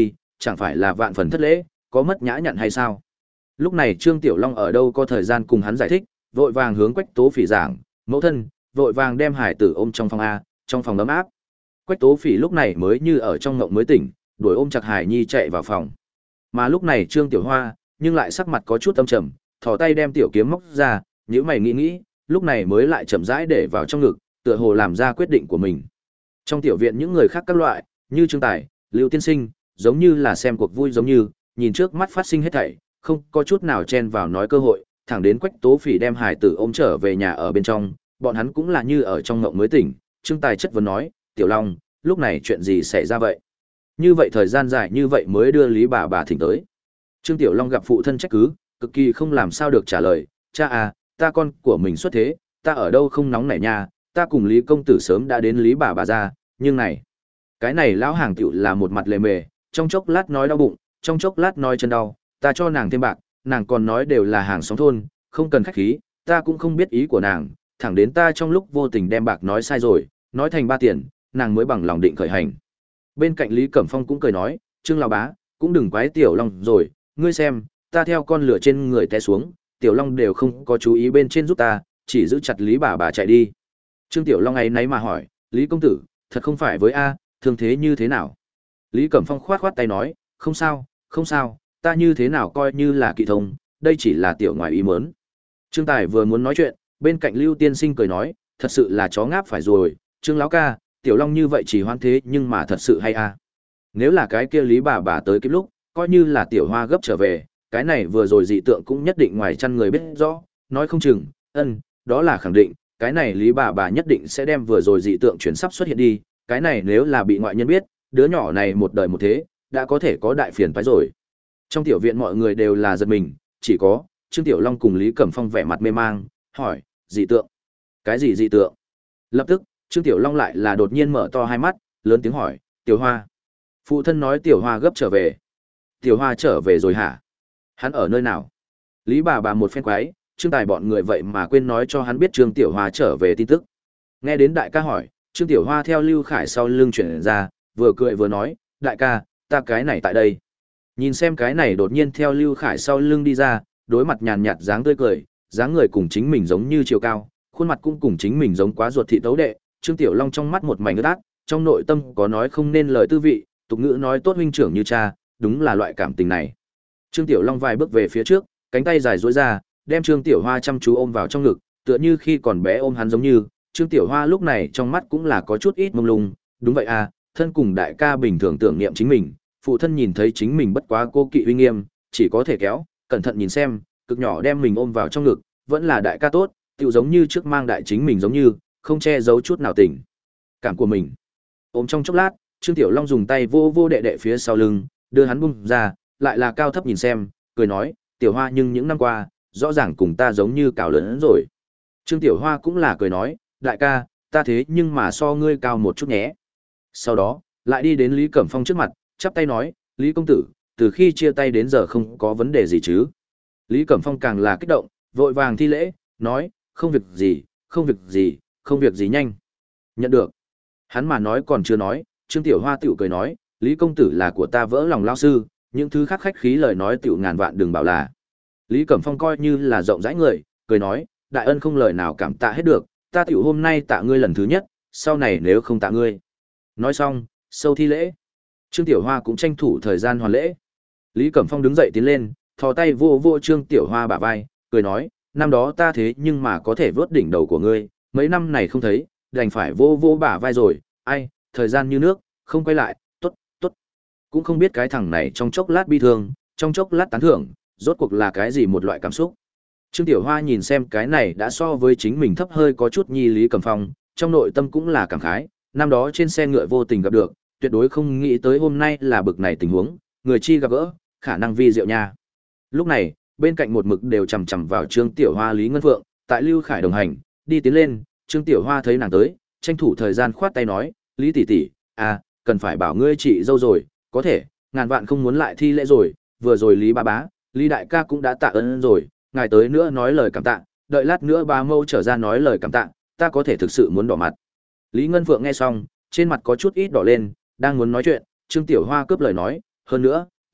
chẳng phải là vạn phần thất lễ, có mất nhã nhặn hay sao? Lúc này Trương Tiểu Long ở đâu có thời gian cùng hắn giải thích, vội vàng hướng Quách Tố Phỉ giảng, mẫu thân, vội vàng đem hải tử ôm trong phòng a, trong phòng ấm áp. Quách Tố Phỉ lúc này mới như ở trong ngộng mới tỉnh, đuổi ôm chặt Hải Nhi chạy vào phòng. Mà lúc này Trương Tiểu Hoa, nhưng lại sắc mặt có chút âm trầm, thò tay đem tiểu kiếm móc ra, nhíu mày nghĩ nghĩ, lúc này mới lại chậm rãi để vào trong ngực, tựa hồ làm ra quyết định của mình. Trong tiểu viện những người khác các loại, như Trương Tài, Lưu Tiên Sinh, giống như là xem cuộc vui giống như, nhìn trước mắt phát sinh hết thảy, không có chút nào chen vào nói cơ hội, thẳng đến Quách Tố Phỉ đem Hải tử ôm trở về nhà ở bên trong, bọn hắn cũng là như ở trong ngộng mới tỉnh. Trương Tài chất vấn nói, Tiểu Long, lúc này chuyện gì xảy ra vậy? Như vậy thời gian dài như vậy mới đưa Lý bà bà thỉnh tới. Trương Tiểu Long gặp phụ thân trách cứ, cực kỳ không làm sao được trả lời, cha à, ta con của mình xuất thế, ta ở đâu không nóng nảy nha, ta cùng Lý công tử sớm đã đến Lý bà bà ra, nhưng này, cái này lão hàng tiểu là một mặt lề mề, trong chốc lát nói đau bụng, trong chốc lát nói chân đau, ta cho nàng thêm bạc, nàng còn nói đều là hàng xóm thôn, không cần khách khí, ta cũng không biết ý của nàng, thẳng đến ta trong lúc vô tình đem bạc nói sai rồi, nói thành ba tiền, nàng mới bằng lòng định khởi hành. Bên cạnh Lý Cẩm Phong cũng cười nói, Trương lão bá, cũng đừng quái Tiểu Long rồi, ngươi xem, ta theo con lửa trên người té xuống, Tiểu Long đều không có chú ý bên trên giúp ta, chỉ giữ chặt Lý bà bà chạy đi. Trương Tiểu Long ấy nấy mà hỏi, Lý công tử, thật không phải với A, thương thế như thế nào? Lý Cẩm Phong khoát khoát tay nói, không sao, không sao, ta như thế nào coi như là kỵ thông, đây chỉ là tiểu ngoài ý mớn. Trương Tài vừa muốn nói chuyện, bên cạnh Lưu Tiên Sinh cười nói, thật sự là chó ngáp phải rồi, Trương lão ca, Tiểu Long như vậy chỉ hoan thế nhưng mà thật sự hay a. Nếu là cái kia Lý bà bà tới kịp lúc, coi như là Tiểu Hoa gấp trở về, cái này vừa rồi dị tượng cũng nhất định ngoài chăn người biết rõ, nói không chừng, ân, đó là khẳng định, cái này Lý bà bà nhất định sẽ đem vừa rồi dị tượng chuyển sắp xuất hiện đi, cái này nếu là bị ngoại nhân biết, đứa nhỏ này một đời một thế, đã có thể có đại phiền phái rồi. Trong tiểu viện mọi người đều là giật mình, chỉ có Trương Tiểu Long cùng Lý Cẩm Phong vẻ mặt mê mang, hỏi, dị tượng? Cái gì dị tượng? Lập tức, Trương Tiểu Long lại là đột nhiên mở to hai mắt, lớn tiếng hỏi, Tiểu Hoa. Phụ thân nói Tiểu Hoa gấp trở về. Tiểu Hoa trở về rồi hả? Hắn ở nơi nào? Lý bà bà một phen quái, Trương Tài bọn người vậy mà quên nói cho hắn biết Trương Tiểu Hoa trở về tin tức. Nghe đến đại ca hỏi, Trương Tiểu Hoa theo Lưu Khải sau lưng chuyển ra, vừa cười vừa nói, đại ca, ta cái này tại đây. Nhìn xem cái này đột nhiên theo Lưu Khải sau lưng đi ra, đối mặt nhàn nhạt dáng tươi cười, dáng người cùng chính mình giống như chiều cao, khuôn mặt cũng cùng chính mình giống quá ruột thị tấu đệ, Trương Tiểu Long trong mắt một mảnh ướt át, trong nội tâm có nói không nên lời tư vị, tục ngữ nói tốt huynh trưởng như cha, đúng là loại cảm tình này. Trương Tiểu Long vài bước về phía trước, cánh tay dài duỗi ra, đem Trương Tiểu Hoa chăm chú ôm vào trong ngực, tựa như khi còn bé ôm hắn giống như, Trương Tiểu Hoa lúc này trong mắt cũng là có chút ít mông lung, đúng vậy à, thân cùng đại ca bình thường tưởng niệm chính mình, phụ thân nhìn thấy chính mình bất quá cô kỵ uy nghiêm, chỉ có thể kéo, cẩn thận nhìn xem, cực nhỏ đem mình ôm vào trong ngực, vẫn là đại ca tốt, tựu giống như trước mang đại chính mình giống như, không che giấu chút nào tình cảm của mình. Ôm trong chốc lát, Trương Tiểu Long dùng tay vô vô đệ đệ phía sau lưng, đưa hắn bung ra, lại là cao thấp nhìn xem, cười nói, Tiểu Hoa nhưng những năm qua, rõ ràng cùng ta giống như cào lớn rồi. Trương Tiểu Hoa cũng là cười nói, đại ca, ta thế nhưng mà so ngươi cao một chút nhé. Sau đó, lại đi đến Lý Cẩm Phong trước mặt, chắp tay nói, Lý công tử, từ khi chia tay đến giờ không có vấn đề gì chứ. Lý Cẩm Phong càng là kích động, vội vàng thi lễ, nói, không việc gì, không việc gì, không việc gì nhanh. Nhận được. Hắn mà nói còn chưa nói, Trương Tiểu Hoa tiểu cười nói, Lý công tử là của ta vỡ lòng lao sư, những thứ khác khách khí lời nói tiểu ngàn vạn đừng bảo là. Lý Cẩm Phong coi như là rộng rãi người, cười nói, đại ân không lời nào cảm tạ hết được, ta tiểu hôm nay tạ ngươi lần thứ nhất, sau này nếu không tạ ngươi. Nói xong, sâu thi lễ. Trương Tiểu Hoa cũng tranh thủ thời gian hoàn lễ. Lý Cẩm Phong đứng dậy tiến lên, thò tay vô vô Trương Tiểu Hoa bả vai, cười nói, năm đó ta thế nhưng mà có thể vớt đỉnh đầu của ngươi, mấy năm này không thấy, đành phải vô vô bả vai rồi, ai, thời gian như nước, không quay lại, tốt, tốt. Cũng không biết cái thằng này trong chốc lát bi thương, trong chốc lát tán thưởng, rốt cuộc là cái gì một loại cảm xúc. Trương Tiểu Hoa nhìn xem cái này đã so với chính mình thấp hơi có chút nhi Lý Cẩm Phong, trong nội tâm cũng là cảm khái, năm đó trên xe ngựa vô tình gặp được, tuyệt đối không nghĩ tới hôm nay là bực này tình huống, người chi gặp gỡ, khả năng vi diệu nha. Lúc này, bên cạnh một mực đều chằm chằm vào Trương Tiểu Hoa Lý Ngân Phượng, tại Lưu Khải đồng hành, đi tiến lên, Trương Tiểu Hoa thấy nàng tới, tranh thủ thời gian khoát tay nói, Lý tỷ tỷ, à, cần phải bảo ngươi chị dâu rồi, có thể, ngàn vạn không muốn lại thi lễ rồi, vừa rồi Lý ba bá, Lý đại ca cũng đã tạ ơn rồi, ngài tới nữa nói lời cảm tạ, đợi lát nữa ba mâu trở ra nói lời cảm tạ, ta có thể thực sự muốn đỏ mặt. Lý Ngân Phượng nghe xong, trên mặt có chút ít đỏ lên, đang muốn nói chuyện, Trương Tiểu Hoa cướp lời nói, hơn nữa,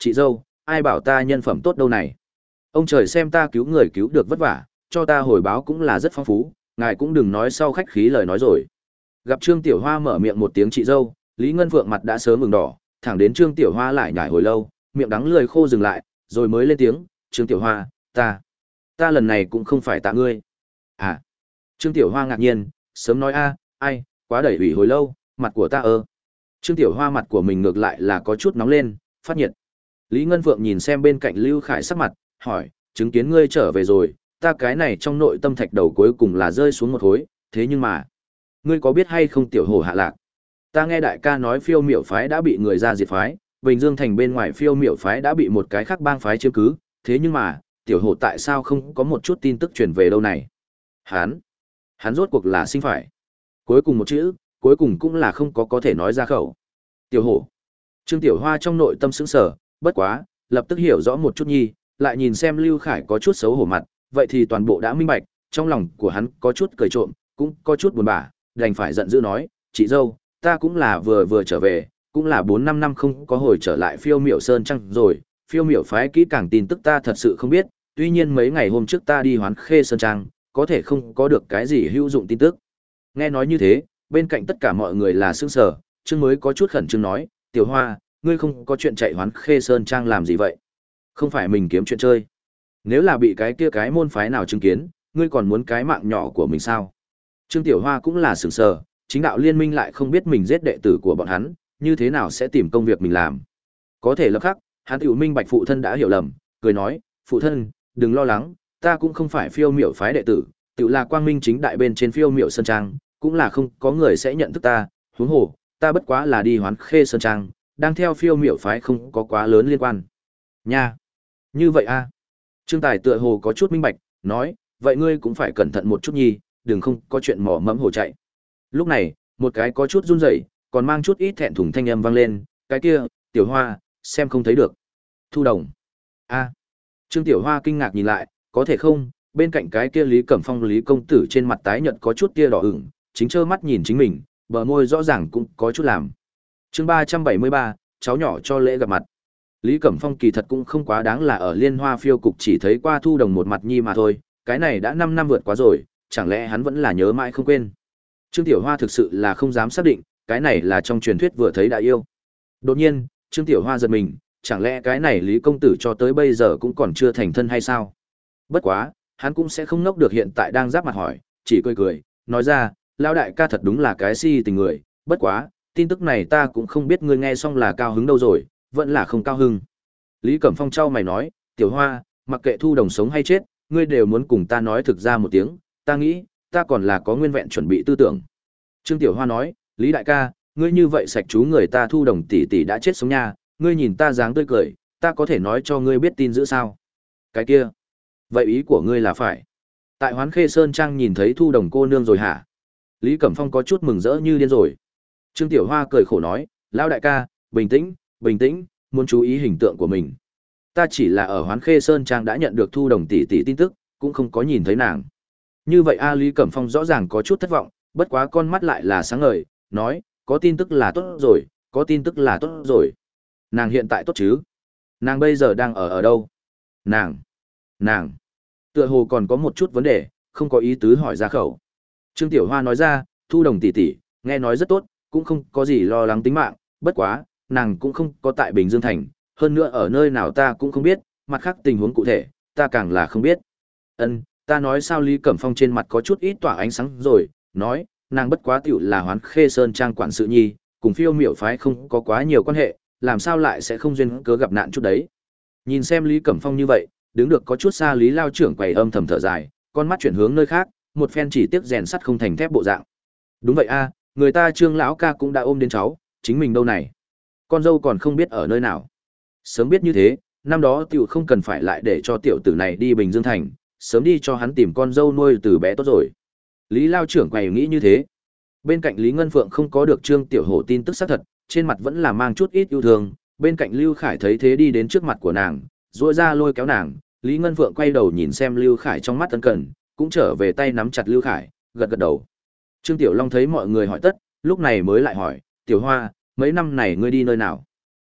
chị dâu, ai bảo ta nhân phẩm tốt đâu này. Ông trời xem ta cứu người cứu được vất vả, cho ta hồi báo cũng là rất phong phú, ngài cũng đừng nói sau khách khí lời nói rồi. Gặp Trương Tiểu Hoa mở miệng một tiếng chị dâu, Lý Ngân Phượng mặt đã sớm ửng đỏ, thẳng đến Trương Tiểu Hoa lại nhải hồi lâu, miệng đắng lưỡi khô dừng lại, rồi mới lên tiếng, "Trương Tiểu Hoa, ta, ta lần này cũng không phải tạ ngươi." À. Trương Tiểu Hoa ngạc nhiên, sớm nói a, ai, quá đẩy ủy hồi lâu, mặt của ta ơ. Trương Tiểu Hoa mặt của mình ngược lại là có chút nóng lên, phát nhiệt. Lý Ngân Phượng nhìn xem bên cạnh Lưu Khải sắc mặt, hỏi, chứng kiến ngươi trở về rồi, ta cái này trong nội tâm thạch đầu cuối cùng là rơi xuống một khối, thế nhưng mà, ngươi có biết hay không Tiểu Hổ hạ lạc? Ta nghe đại ca nói Phiêu Miểu phái đã bị người ra diệt phái, Bình Dương thành bên ngoài Phiêu Miểu phái đã bị một cái khác bang phái chiếm cứ, thế nhưng mà, Tiểu Hổ tại sao không có một chút tin tức truyền về đâu này? Hắn, hắn rốt cuộc là sinh phải. Cuối cùng một chữ, cuối cùng cũng là không có có thể nói ra khẩu. Tiểu Hổ. Trương Tiểu Hoa trong nội tâm sững sờ, bất quá, lập tức hiểu rõ một chút nhi, lại nhìn xem Lưu Khải có chút xấu hổ mặt, vậy thì toàn bộ đã minh bạch, trong lòng của hắn có chút cười trộm, cũng có chút buồn bã, đành phải giận dữ nói, chị dâu, ta cũng là vừa vừa trở về, cũng là bốn năm năm không có hồi trở lại Phiêu Miểu Sơn Trăng rồi, Phiêu Miểu phái kỹ càng tin tức ta thật sự không biết, tuy nhiên mấy ngày hôm trước ta đi Hoán Khê Sơn Trang, có thể không có được cái gì hữu dụng tin tức. Nghe nói như thế, bên cạnh tất cả mọi người là sững sờ, Trương mới có chút khẩn trương nói, Tiểu Hoa, ngươi không có chuyện chạy Hoán Khê Sơn Trang làm gì vậy? Không phải mình kiếm chuyện chơi. Nếu là bị cái kia cái môn phái nào chứng kiến, ngươi còn muốn cái mạng nhỏ của mình sao? Trương Tiểu Hoa cũng là sửng sờ, chính đạo liên minh lại không biết mình giết đệ tử của bọn hắn, như thế nào sẽ tìm công việc mình làm. Có thể lập khắc, hắn tiểu minh bạch phụ thân đã hiểu lầm, cười nói, phụ thân, đừng lo lắng, ta cũng không phải Phiêu Miểu phái đệ tử, tự là quang minh chính đại bên trên Phiêu Miểu Sơn Trang, cũng là không có người sẽ nhận thức ta, huống hồ, ta bất quá là đi Hoán Khê Sơn Trang, đang theo Phiêu Miểu phái không có quá lớn liên quan. Nha. Như vậy a. Trương Tài tựa hồ có chút minh bạch, nói, vậy ngươi cũng phải cẩn thận một chút nhi, đừng không có chuyện mỏ mẫm hồ chạy. Lúc này, một cái có chút run rẩy, còn mang chút ít thẹn thùng thanh âm vang lên, cái kia, Tiểu Hoa, xem không thấy được. Thu Đồng. A. Trương Tiểu Hoa kinh ngạc nhìn lại, có thể không, bên cạnh cái kia Lý Cẩm Phong Lý công tử trên mặt tái nhợt có chút tia đỏ ửng, chính trơ mắt nhìn chính mình, bờ môi rõ ràng cũng có chút làm. Chương ba trăm bảy mươi ba, cháu nhỏ cho lễ gặp mặt. Lý Cẩm Phong kỳ thật cũng không quá đáng là ở Liên Hoa phiêu cục chỉ thấy qua Thu Đồng một mặt nhi mà thôi, cái này đã năm năm vượt quá rồi, chẳng lẽ hắn vẫn là nhớ mãi không quên. Trương Tiểu Hoa thực sự là không dám xác định, cái này là trong truyền thuyết vừa thấy đã yêu. Đột nhiên, Trương Tiểu Hoa giật mình, chẳng lẽ cái này Lý công tử cho tới bây giờ cũng còn chưa thành thân hay sao? Bất quá, hắn cũng sẽ không ngốc được hiện tại đang giáp mặt hỏi, chỉ cười cười, nói ra, lão đại ca thật đúng là cái si tình người, bất quá, tin tức này ta cũng không biết ngươi nghe xong là cao hứng đâu rồi, vẫn là không cao hứng. Lý Cẩm Phong trao mày nói, Tiểu Hoa, mặc kệ Thu Đồng sống hay chết, ngươi đều muốn cùng ta nói thực ra một tiếng, ta nghĩ, ta còn là có nguyên vẹn chuẩn bị tư tưởng. Trương Tiểu Hoa nói, Lý đại ca, ngươi như vậy sạch chú người ta Thu Đồng tỷ tỷ đã chết sống nha, ngươi nhìn ta dáng tươi cười, ta có thể nói cho ngươi biết tin giữ sao? Cái kia, vậy ý của ngươi là phải. Tại Hoán Khê Sơn Trang nhìn thấy Thu Đồng cô nương rồi hả? Lý Cẩm Phong có chút mừng rỡ như điên rồi. Trương Tiểu Hoa cười khổ nói, lão đại ca, bình tĩnh, bình tĩnh, muốn chú ý hình tượng của mình. Ta chỉ là ở Hoán Khê Sơn Trang đã nhận được Thu Đồng tỷ tỷ tin tức, cũng không có nhìn thấy nàng. Như vậy a Lý Cẩm Phong rõ ràng có chút thất vọng, bất quá con mắt lại là sáng ngời, nói, có tin tức là tốt rồi, có tin tức là tốt rồi. Nàng hiện tại tốt chứ? Nàng bây giờ đang ở ở đâu? Nàng, nàng, tựa hồ còn có một chút vấn đề, không có ý tứ hỏi ra khẩu. Trương Tiểu Hoa nói ra, Thu Đồng tỷ tỷ, nghe nói rất tốt, cũng không có gì lo lắng tính mạng, bất quá, nàng cũng không có tại Bình Dương Thành, hơn nữa ở nơi nào ta cũng không biết, mặt khác tình huống cụ thể, ta càng là không biết. Ân, ta nói sao Lý Cẩm Phong trên mặt có chút ít tỏa ánh sáng rồi, nói, nàng bất quá tiểu là Hoán Khê Sơn Trang quản sự nhi, cùng Phiêu Miểu phái không có quá nhiều quan hệ, làm sao lại sẽ không duyên cớ gặp nạn chút đấy. Nhìn xem Lý Cẩm Phong như vậy, đứng được có chút xa Lý lao trưởng quầy âm thầm thở dài, con mắt chuyển hướng nơi khác, một phen chỉ tiếc rèn sắt không thành thép bộ dạng. Đúng vậy a, người ta Trương lão ca cũng đã ôm đến cháu, chính mình đâu này? Con dâu còn không biết ở nơi nào. Sớm biết như thế, năm đó tiểu không cần phải lại để cho tiểu tử này đi Bình Dương Thành, sớm đi cho hắn tìm con dâu nuôi từ bé tốt rồi. Lý lao trưởng quầy nghĩ như thế. Bên cạnh Lý Ngân Phượng không có được Trương Tiểu Hổ tin tức xác thật, trên mặt vẫn là mang chút ít yêu thương, bên cạnh Lưu Khải thấy thế đi đến trước mặt của nàng, duỗi ra lôi kéo nàng, Lý Ngân Phượng quay đầu nhìn xem Lưu Khải trong mắt ân cần, cũng trở về tay nắm chặt Lưu Khải, gật gật đầu. Trương Tiểu Long thấy mọi người hỏi tất, lúc này mới lại hỏi, Tiểu Hoa, mấy năm này ngươi đi nơi nào?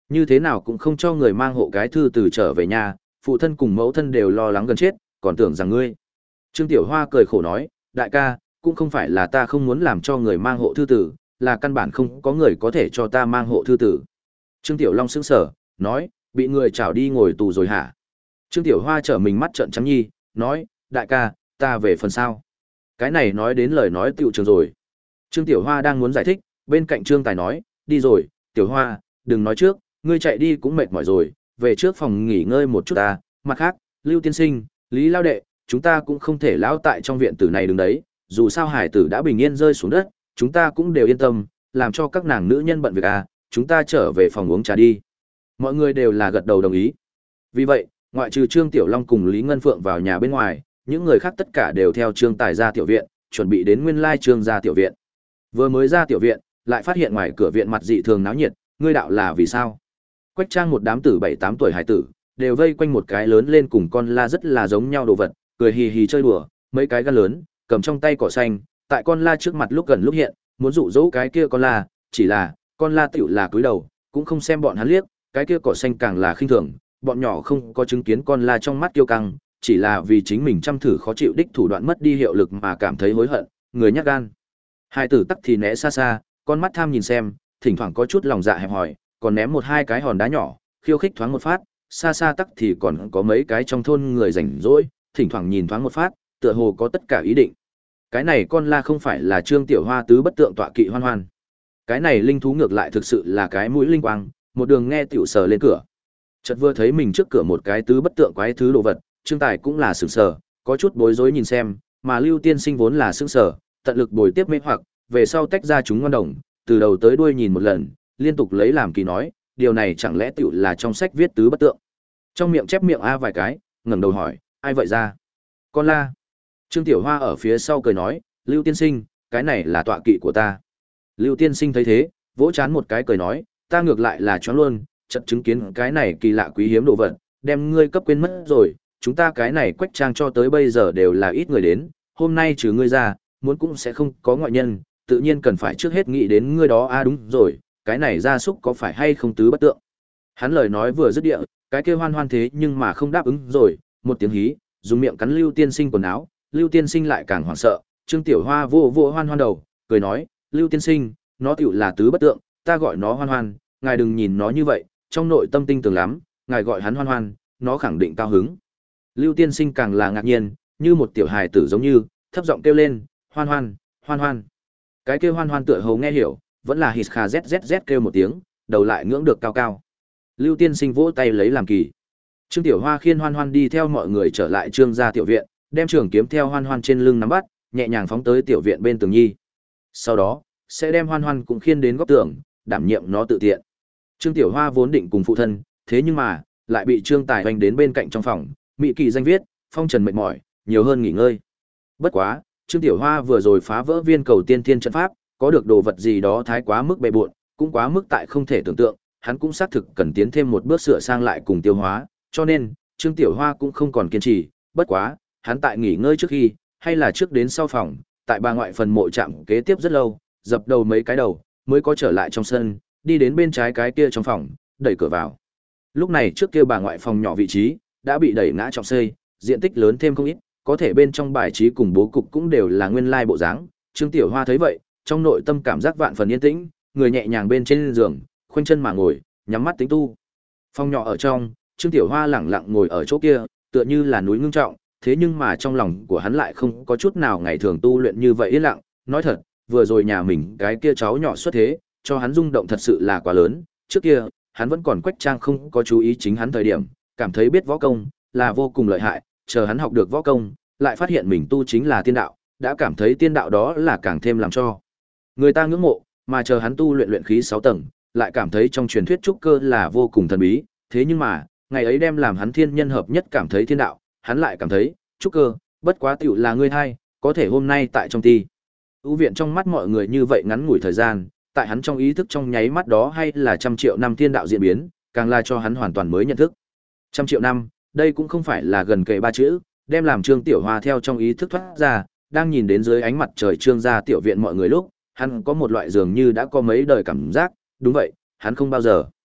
Như thế nào cũng không cho người mang hộ cái thư từ trở về nhà, phụ thân cùng mẫu thân đều lo lắng gần chết, còn tưởng rằng ngươi. Trương Tiểu Hoa cười khổ nói, đại ca, cũng không phải là ta không muốn làm cho người mang hộ thư tử, là căn bản không có người có thể cho ta mang hộ thư tử. Trương Tiểu Long sững sờ, nói, bị người trảo đi ngồi tù rồi hả? Trương Tiểu Hoa trở mình mắt trợn trắng nhi, nói, đại ca, ta về phần sau. Cái này nói đến lời nói tiểu trường rồi. Trương Tiểu Hoa đang muốn giải thích, bên cạnh Trương Tài nói, đi rồi, Tiểu Hoa, đừng nói trước, ngươi chạy đi cũng mệt mỏi rồi, về trước phòng nghỉ ngơi một chút ta, mặt khác, Lưu Tiên Sinh, Lý Lao Đệ, chúng ta cũng không thể lão tại trong viện tử này đứng đấy, dù sao hải tử đã bình yên rơi xuống đất, chúng ta cũng đều yên tâm, làm cho các nàng nữ nhân bận việc à, chúng ta trở về phòng uống trà đi. Mọi người đều là gật đầu đồng ý. Vì vậy, ngoại trừ Trương Tiểu Long cùng Lý Ngân Phượng vào nhà bên ngoài, những người khác tất cả đều theo Trương Tài ra tiểu viện, chuẩn bị đến nguyên lai Trương ra tiểu viện. Vừa mới ra tiểu viện, lại phát hiện ngoài cửa viện mặt dị thường náo nhiệt, ngươi đạo là vì sao? Quách Trang một đám tử bảy tám tuổi hải tử, đều vây quanh một cái lớn lên cùng con la rất là giống nhau đồ vật, cười hì hì chơi đùa, mấy cái gan lớn, cầm trong tay cỏ xanh, tại con la trước mặt lúc gần lúc hiện, muốn dụ dỗ cái kia con la, chỉ là, con la tiểu là cúi đầu, cũng không xem bọn hắn liếc, cái kia cỏ xanh càng là khinh thường, bọn nhỏ không có chứng kiến con la trong mắt kiêu căng, chỉ là vì chính mình chăm thử khó chịu đích thủ đoạn mất đi hiệu lực mà cảm thấy hối hận, người nhát gan. Hai tử tắc thì né xa xa, con mắt tham nhìn xem, thỉnh thoảng có chút lòng dạ hẹp hòi, còn ném một hai cái hòn đá nhỏ, khiêu khích thoáng một phát, xa xa tắc thì còn có mấy cái trong thôn người rảnh rỗi, thỉnh thoảng nhìn thoáng một phát, tựa hồ có tất cả ý định. Cái này con la không phải là Trương Tiểu Hoa tứ bất tượng tọa kỵ Hoan Hoan. Cái này linh thú ngược lại thực sự là cái mũi linh quang, một đường nghe tiểu sờ lên cửa. Chợt vừa thấy mình trước cửa một cái tứ bất tượng quái thứ đồ vật, Trương Tài cũng là sửng sờ, có chút bối rối nhìn xem, mà Lưu Tiên Sinh vốn là sửng sờ, tận lực bồi tiếp mê hoặc, về sau tách ra chúng ngoan đồng, từ đầu tới đuôi nhìn một lần, liên tục lấy làm kỳ nói, điều này chẳng lẽ tiểu là trong sách viết tứ bất tượng. Trong miệng chép miệng a vài cái, ngẩng đầu hỏi, ai vậy ra? Con la. Trương Tiểu Hoa ở phía sau cười nói, Lưu Tiên Sinh, cái này là tọa kỵ của ta. Lưu Tiên Sinh thấy thế, vỗ chán một cái cười nói, ta ngược lại là choáng luôn, chợt chứng kiến cái này kỳ lạ quý hiếm đồ vật, đem ngươi cấp quên mất rồi, chúng ta cái này Quách Trang cho tới bây giờ đều là ít người đến, hôm nay trừ ngươi ra, muốn cũng sẽ không có ngoại nhân, tự nhiên cần phải trước hết nghĩ đến ngươi đó a à đúng rồi, cái này gia súc có phải hay không tứ bất tượng. Hắn lời nói vừa dứt địa, cái kia Hoan Hoan thế nhưng mà không đáp ứng rồi, một tiếng hí, dùng miệng cắn Lưu Tiên Sinh quần áo, Lưu Tiên Sinh lại càng hoảng sợ, Trương Tiểu Hoa vô vô Hoan Hoan đầu, cười nói, Lưu Tiên Sinh, nó tiểu là tứ bất tượng, ta gọi nó Hoan Hoan, ngài đừng nhìn nó như vậy, trong nội tâm tinh tường lắm, ngài gọi hắn Hoan Hoan, nó khẳng định cao hứng. Lưu Tiên Sinh càng là ngạc nhiên, như một tiểu hài tử giống như, thấp giọng kêu lên, Hoan Hoan, Hoan Hoan. Cái kêu Hoan Hoan tựa hồ nghe hiểu, vẫn là hít kha zzz kêu một tiếng, đầu lại ngưỡng được cao cao. Lưu Tiên Sinh vỗ tay lấy làm kỳ. Trương Tiểu Hoa khiên Hoan Hoan đi theo mọi người trở lại Trương gia tiểu viện, đem trường kiếm theo Hoan Hoan trên lưng nắm bắt, nhẹ nhàng phóng tới tiểu viện bên tường nhi. Sau đó, sẽ đem Hoan Hoan cũng khiên đến góc tường, đảm nhiệm nó tự tiện. Trương Tiểu Hoa vốn định cùng phụ thân, thế nhưng mà, lại bị Trương Tài hoành đến bên cạnh trong phòng, mỹ kỳ danh viết, phong trần mệt mỏi, nhiều hơn nghỉ ngơi. Bất quá, Trương Tiểu Hoa vừa rồi phá vỡ viên cầu tiên thiên trận pháp, có được đồ vật gì đó thái quá mức bề bộn, cũng quá mức tại không thể tưởng tượng, hắn cũng xác thực cần tiến thêm một bước sửa sang lại cùng tiêu hóa, cho nên, Trương Tiểu Hoa cũng không còn kiên trì, bất quá, hắn tại nghỉ ngơi trước khi, hay là trước đến sau phòng, tại bà ngoại phần mộ chạm kế tiếp rất lâu, dập đầu mấy cái đầu, mới có trở lại trong sân, đi đến bên trái cái kia trong phòng, đẩy cửa vào. Lúc này trước kia bà ngoại phòng nhỏ vị trí, đã bị đẩy ngã trọng xây, diện tích lớn thêm không ít, có thể bên trong bài trí cùng bố cục cũng đều là nguyên lai bộ dáng. Trương Tiểu Hoa thấy vậy, trong nội tâm cảm giác vạn phần yên tĩnh, người nhẹ nhàng bên trên giường, khoanh chân mà ngồi, nhắm mắt tính tu. Phòng nhỏ ở trong, Trương Tiểu Hoa lẳng lặng ngồi ở chỗ kia, tựa như là núi ngưng trọng, thế nhưng mà trong lòng của hắn lại không có chút nào ngày thường tu luyện như vậy yên lặng, nói thật, vừa rồi nhà mình cái kia cháu nhỏ xuất thế, cho hắn rung động thật sự là quá lớn, trước kia, hắn vẫn còn Quách Trang không có chú ý chính hắn thời điểm, cảm thấy biết võ công là vô cùng lợi hại, chờ hắn học được võ công, lại phát hiện mình tu chính là tiên đạo, đã cảm thấy tiên đạo đó là càng thêm làm cho người ta ngưỡng mộ, mà chờ hắn tu luyện luyện khí sáu tầng, lại cảm thấy trong truyền thuyết trúc cơ là vô cùng thần bí, thế nhưng mà, ngày ấy đem làm hắn thiên nhân hợp nhất cảm thấy thiên đạo, hắn lại cảm thấy, trúc cơ, bất quá tiểu là ngươi hai, có thể hôm nay tại trong ti. Ưu viện trong mắt mọi người như vậy ngắn ngủi thời gian, tại hắn trong ý thức trong nháy mắt đó hay là trăm triệu năm thiên đạo diễn biến, càng là cho hắn hoàn toàn mới nhận thức. Trăm triệu năm, đây cũng không phải là gần kề ba chữ, đem làm Trương Tiểu Hoa theo trong ý thức thoát ra, đang nhìn đến dưới ánh mặt trời Trương gia tiểu viện mọi người lúc, hắn có một loại dường như đã có mấy đời cảm giác, đúng vậy, hắn không bao giờ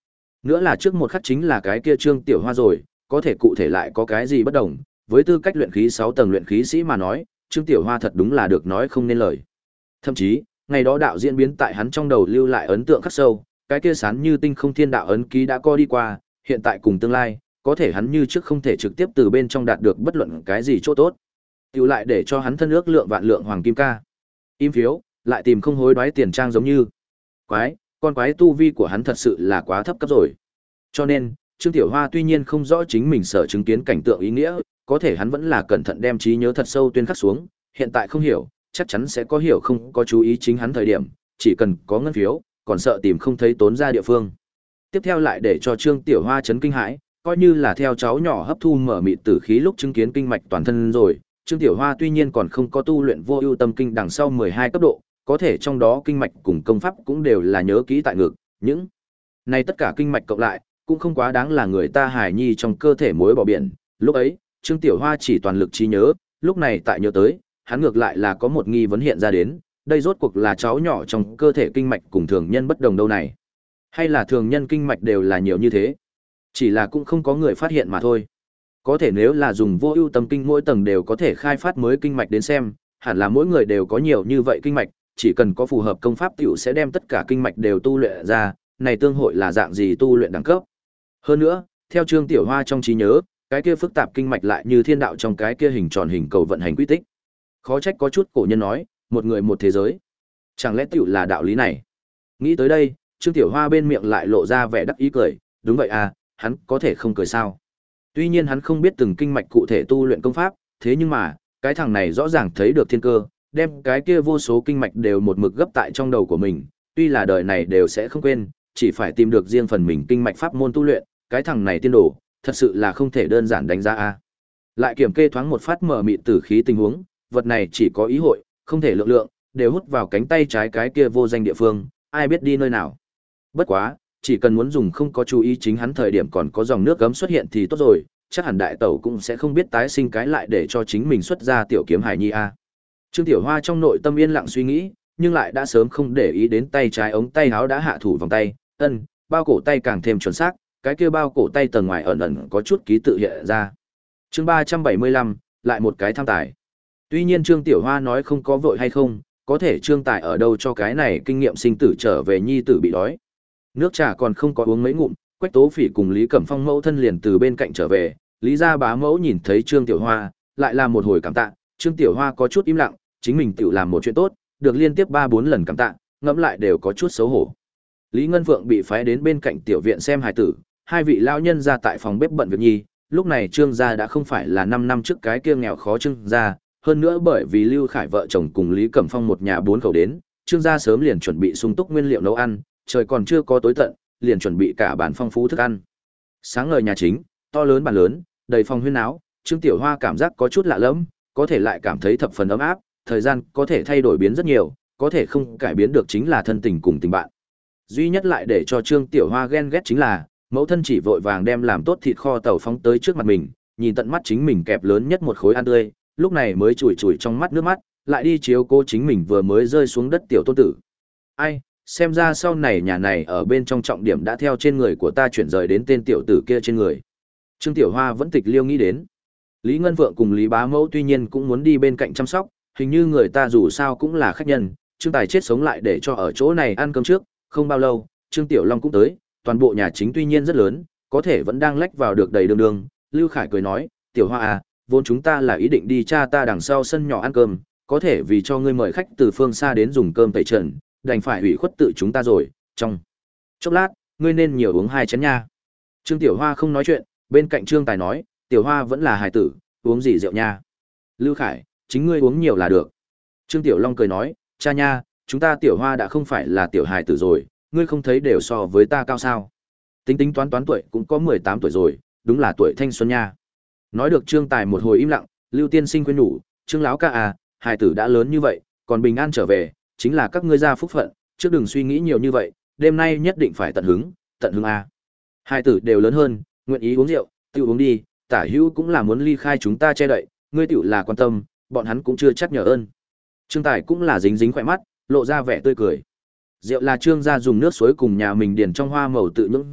Nữa là trước một khắc chính là cái kia Trương Tiểu Hoa rồi, có thể cụ thể lại có cái gì bất đồng, với tư cách luyện khí sáu tầng luyện khí sĩ mà nói, Trương Tiểu Hoa thật đúng là được nói không nên lời. Thậm chí, ngày đó đạo diễn biến tại hắn trong đầu lưu lại ấn tượng khắc sâu, cái kia sán như tinh không thiên đạo ấn ký đã co đi qua, hiện tại cùng tương lai, có thể hắn như trước không thể trực tiếp từ bên trong đạt được bất luận cái gì chỗ tốt. Tiểu lại để cho hắn thân ước lượng vạn lượng hoàng kim ca. Im phiếu, lại tìm không hối đoái tiền trang giống như. Quái, con quái tu vi của hắn thật sự là quá thấp cấp rồi. Cho nên, Trương Tiểu Hoa tuy nhiên không rõ chính mình sở chứng kiến cảnh tượng ý nghĩa, có thể hắn vẫn là cẩn thận đem trí nhớ thật sâu tuyên khắc xuống, hiện tại không hiểu, chắc chắn sẽ có hiểu không có chú ý chính hắn thời điểm, chỉ cần có ngân phiếu, còn sợ tìm không thấy tốn ra địa phương. Tiếp theo lại để cho Trương Tiểu Hoa chấn kinh hãi, coi như là theo cháu nhỏ hấp thu mở mịt tử khí lúc chứng kiến kinh mạch toàn thân rồi, Trương Tiểu Hoa tuy nhiên còn không có tu luyện vô ưu tâm kinh đằng sau mười hai cấp độ, có thể trong đó kinh mạch cùng công pháp cũng đều là nhớ kỹ tại ngực, những này tất cả kinh mạch cộng lại, cũng không quá đáng là người ta hài nhi trong cơ thể muối bỏ biển. Lúc ấy, Trương Tiểu Hoa chỉ toàn lực trí nhớ, lúc này tại nhớ tới, hắn ngược lại là có một nghi vấn hiện ra đến, đây rốt cuộc là cháu nhỏ trong cơ thể kinh mạch cùng thường nhân bất đồng đâu này. Hay là thường nhân kinh mạch đều là nhiều như thế, chỉ là cũng không có người phát hiện mà thôi. Có thể nếu là dùng vô ưu tâm kinh mỗi tầng đều có thể khai phát mới kinh mạch đến xem, hẳn là mỗi người đều có nhiều như vậy kinh mạch, chỉ cần có phù hợp công pháp tiểu sẽ đem tất cả kinh mạch đều tu luyện ra, này tương hội là dạng gì tu luyện đẳng cấp. Hơn nữa, theo Trương Tiểu Hoa trong trí nhớ, cái kia phức tạp kinh mạch lại như thiên đạo trong cái kia hình tròn hình cầu vận hành quy tích. Khó trách có chút cổ nhân nói, một người một thế giới. Chẳng lẽ tiểu là đạo lý này? Nghĩ tới đây, Trương Tiểu Hoa bên miệng lại lộ ra vẻ đắc ý cười, đúng vậy à, hắn có thể không cười sao? Tuy nhiên hắn không biết từng kinh mạch cụ thể tu luyện công pháp, thế nhưng mà, cái thằng này rõ ràng thấy được thiên cơ, đem cái kia vô số kinh mạch đều một mực gấp tại trong đầu của mình, tuy là đời này đều sẽ không quên, chỉ phải tìm được riêng phần mình kinh mạch pháp môn tu luyện, cái thằng này tiên đồ, thật sự là không thể đơn giản đánh giá a. Lại kiểm kê thoáng một phát mở mịt tử khí tình huống, vật này chỉ có ý hội, không thể lượng lượng, đều hút vào cánh tay trái cái kia vô danh địa phương, ai biết đi nơi nào. Bất quá, chỉ cần muốn dùng không có chú ý chính hắn thời điểm còn có dòng nước gấm xuất hiện thì tốt rồi, chắc hẳn đại tẩu cũng sẽ không biết tái sinh cái lại để cho chính mình xuất ra tiểu kiếm hải nhi a. Trương Tiểu Hoa trong nội tâm yên lặng suy nghĩ, nhưng lại đã sớm không để ý đến tay trái ống tay áo đã hạ thủ vòng tay, ân, bao cổ tay càng thêm chuẩn xác, cái kia bao cổ tay tầng ngoài ẩn ẩn có chút ký tự hiện ra. Chương ba trăm bảy mươi lăm, lại một cái tham tài. Tuy nhiên Trương Tiểu Hoa nói không có vội hay không, có thể Trương Tài ở đâu cho cái này kinh nghiệm sinh tử trở về nhi tử bị đói. Nước trà còn không có uống mấy ngụm, Quách Tố Phỉ cùng Lý Cẩm Phong mẫu thân liền từ bên cạnh trở về, Lý gia bá mẫu nhìn thấy Trương Tiểu Hoa, lại làm một hồi cảm tạ, Trương Tiểu Hoa có chút im lặng, chính mình tự làm một chuyện tốt, được liên tiếp ba bốn lần cảm tạ, ngẫm lại đều có chút xấu hổ. Lý Ngân Phượng bị phái đến bên cạnh tiểu viện xem hài tử, hai vị lão nhân ra tại phòng bếp bận việc nhi, lúc này Trương gia đã không phải là năm năm trước cái kia nghèo khó Trương gia, hơn nữa bởi vì Lưu Khải vợ chồng cùng Lý Cẩm Phong một nhà bốn khẩu đến, Trương gia sớm liền chuẩn bị sung túc nguyên liệu nấu ăn, trời còn chưa có tối tận, liền chuẩn bị cả bàn phong phú thức ăn. Sáng ngời nhà chính, to lớn bàn lớn, đầy phòng huyên náo, Trương Tiểu Hoa cảm giác có chút lạ lẫm, có thể lại cảm thấy thập phần ấm áp, thời gian có thể thay đổi biến rất nhiều, có thể không cải biến được chính là thân tình cùng tình bạn. Duy nhất lại để cho Trương Tiểu Hoa ghen ghét chính là, mẫu thân chỉ vội vàng đem làm tốt thịt kho tàu phóng tới trước mặt mình, nhìn tận mắt chính mình kẹp lớn nhất một khối ăn tươi, lúc này mới chùi chùi trong mắt nước mắt, lại đi chiếu cố chính mình vừa mới rơi xuống đất tiểu tôn tử. Ai, xem ra sau này nhà này ở bên trong trọng điểm đã theo trên người của ta chuyển rời đến tên tiểu tử kia trên người. Trương Tiểu Hoa vẫn tịch liêu nghĩ đến. Lý Ngân Vượng cùng Lý Bá Mẫu tuy nhiên cũng muốn đi bên cạnh chăm sóc, hình như người ta dù sao cũng là khách nhân, Trương Tài chết sống lại để cho ở chỗ này ăn cơm trước, không bao lâu, Trương Tiểu Long cũng tới, toàn bộ nhà chính tuy nhiên rất lớn, có thể vẫn đang lách vào được đầy đường đường. Lưu Khải cười nói, Tiểu Hoa à, vốn chúng ta là ý định đi cha ta đằng sau sân nhỏ ăn cơm, có thể vì cho ngươi mời khách từ phương xa đến dùng cơm tẩy trần, đành phải hủy khuất tự chúng ta rồi, trong chốc lát, ngươi nên nhiều uống hai chén nha. Trương Tiểu Hoa không nói chuyện, bên cạnh Trương Tài nói, Tiểu Hoa vẫn là hài tử, uống gì rượu nha. Lưu Khải, chính ngươi uống nhiều là được. Trương Tiểu Long cười nói, cha nha, chúng ta Tiểu Hoa đã không phải là tiểu hài tử rồi, ngươi không thấy đều so với ta cao sao. Tính tính toán toán tuổi cũng có mười tám tuổi rồi, đúng là tuổi thanh xuân nha. Nói được Trương Tài một hồi im lặng, Lưu Tiên Sinh khuyên nhủ, Trương lão ca à, hài tử đã lớn như vậy, còn bình an trở về, chính là các ngươi gia phúc phận, trước đừng suy nghĩ nhiều như vậy, đêm nay nhất định phải tận hứng, tận hứng à. Hài tử đều lớn hơn, nguyện ý uống rượu, tự uống đi, tả hữu cũng là muốn ly khai chúng ta che đậy, ngươi tiểu là quan tâm, bọn hắn cũng chưa chắc nhờ ơn. Trương Tài cũng là dính dính khỏe mắt, lộ ra vẻ tươi cười. Rượu là Trương gia dùng nước suối cùng nhà mình điền trong hoa màu tự nhưỡng rượu,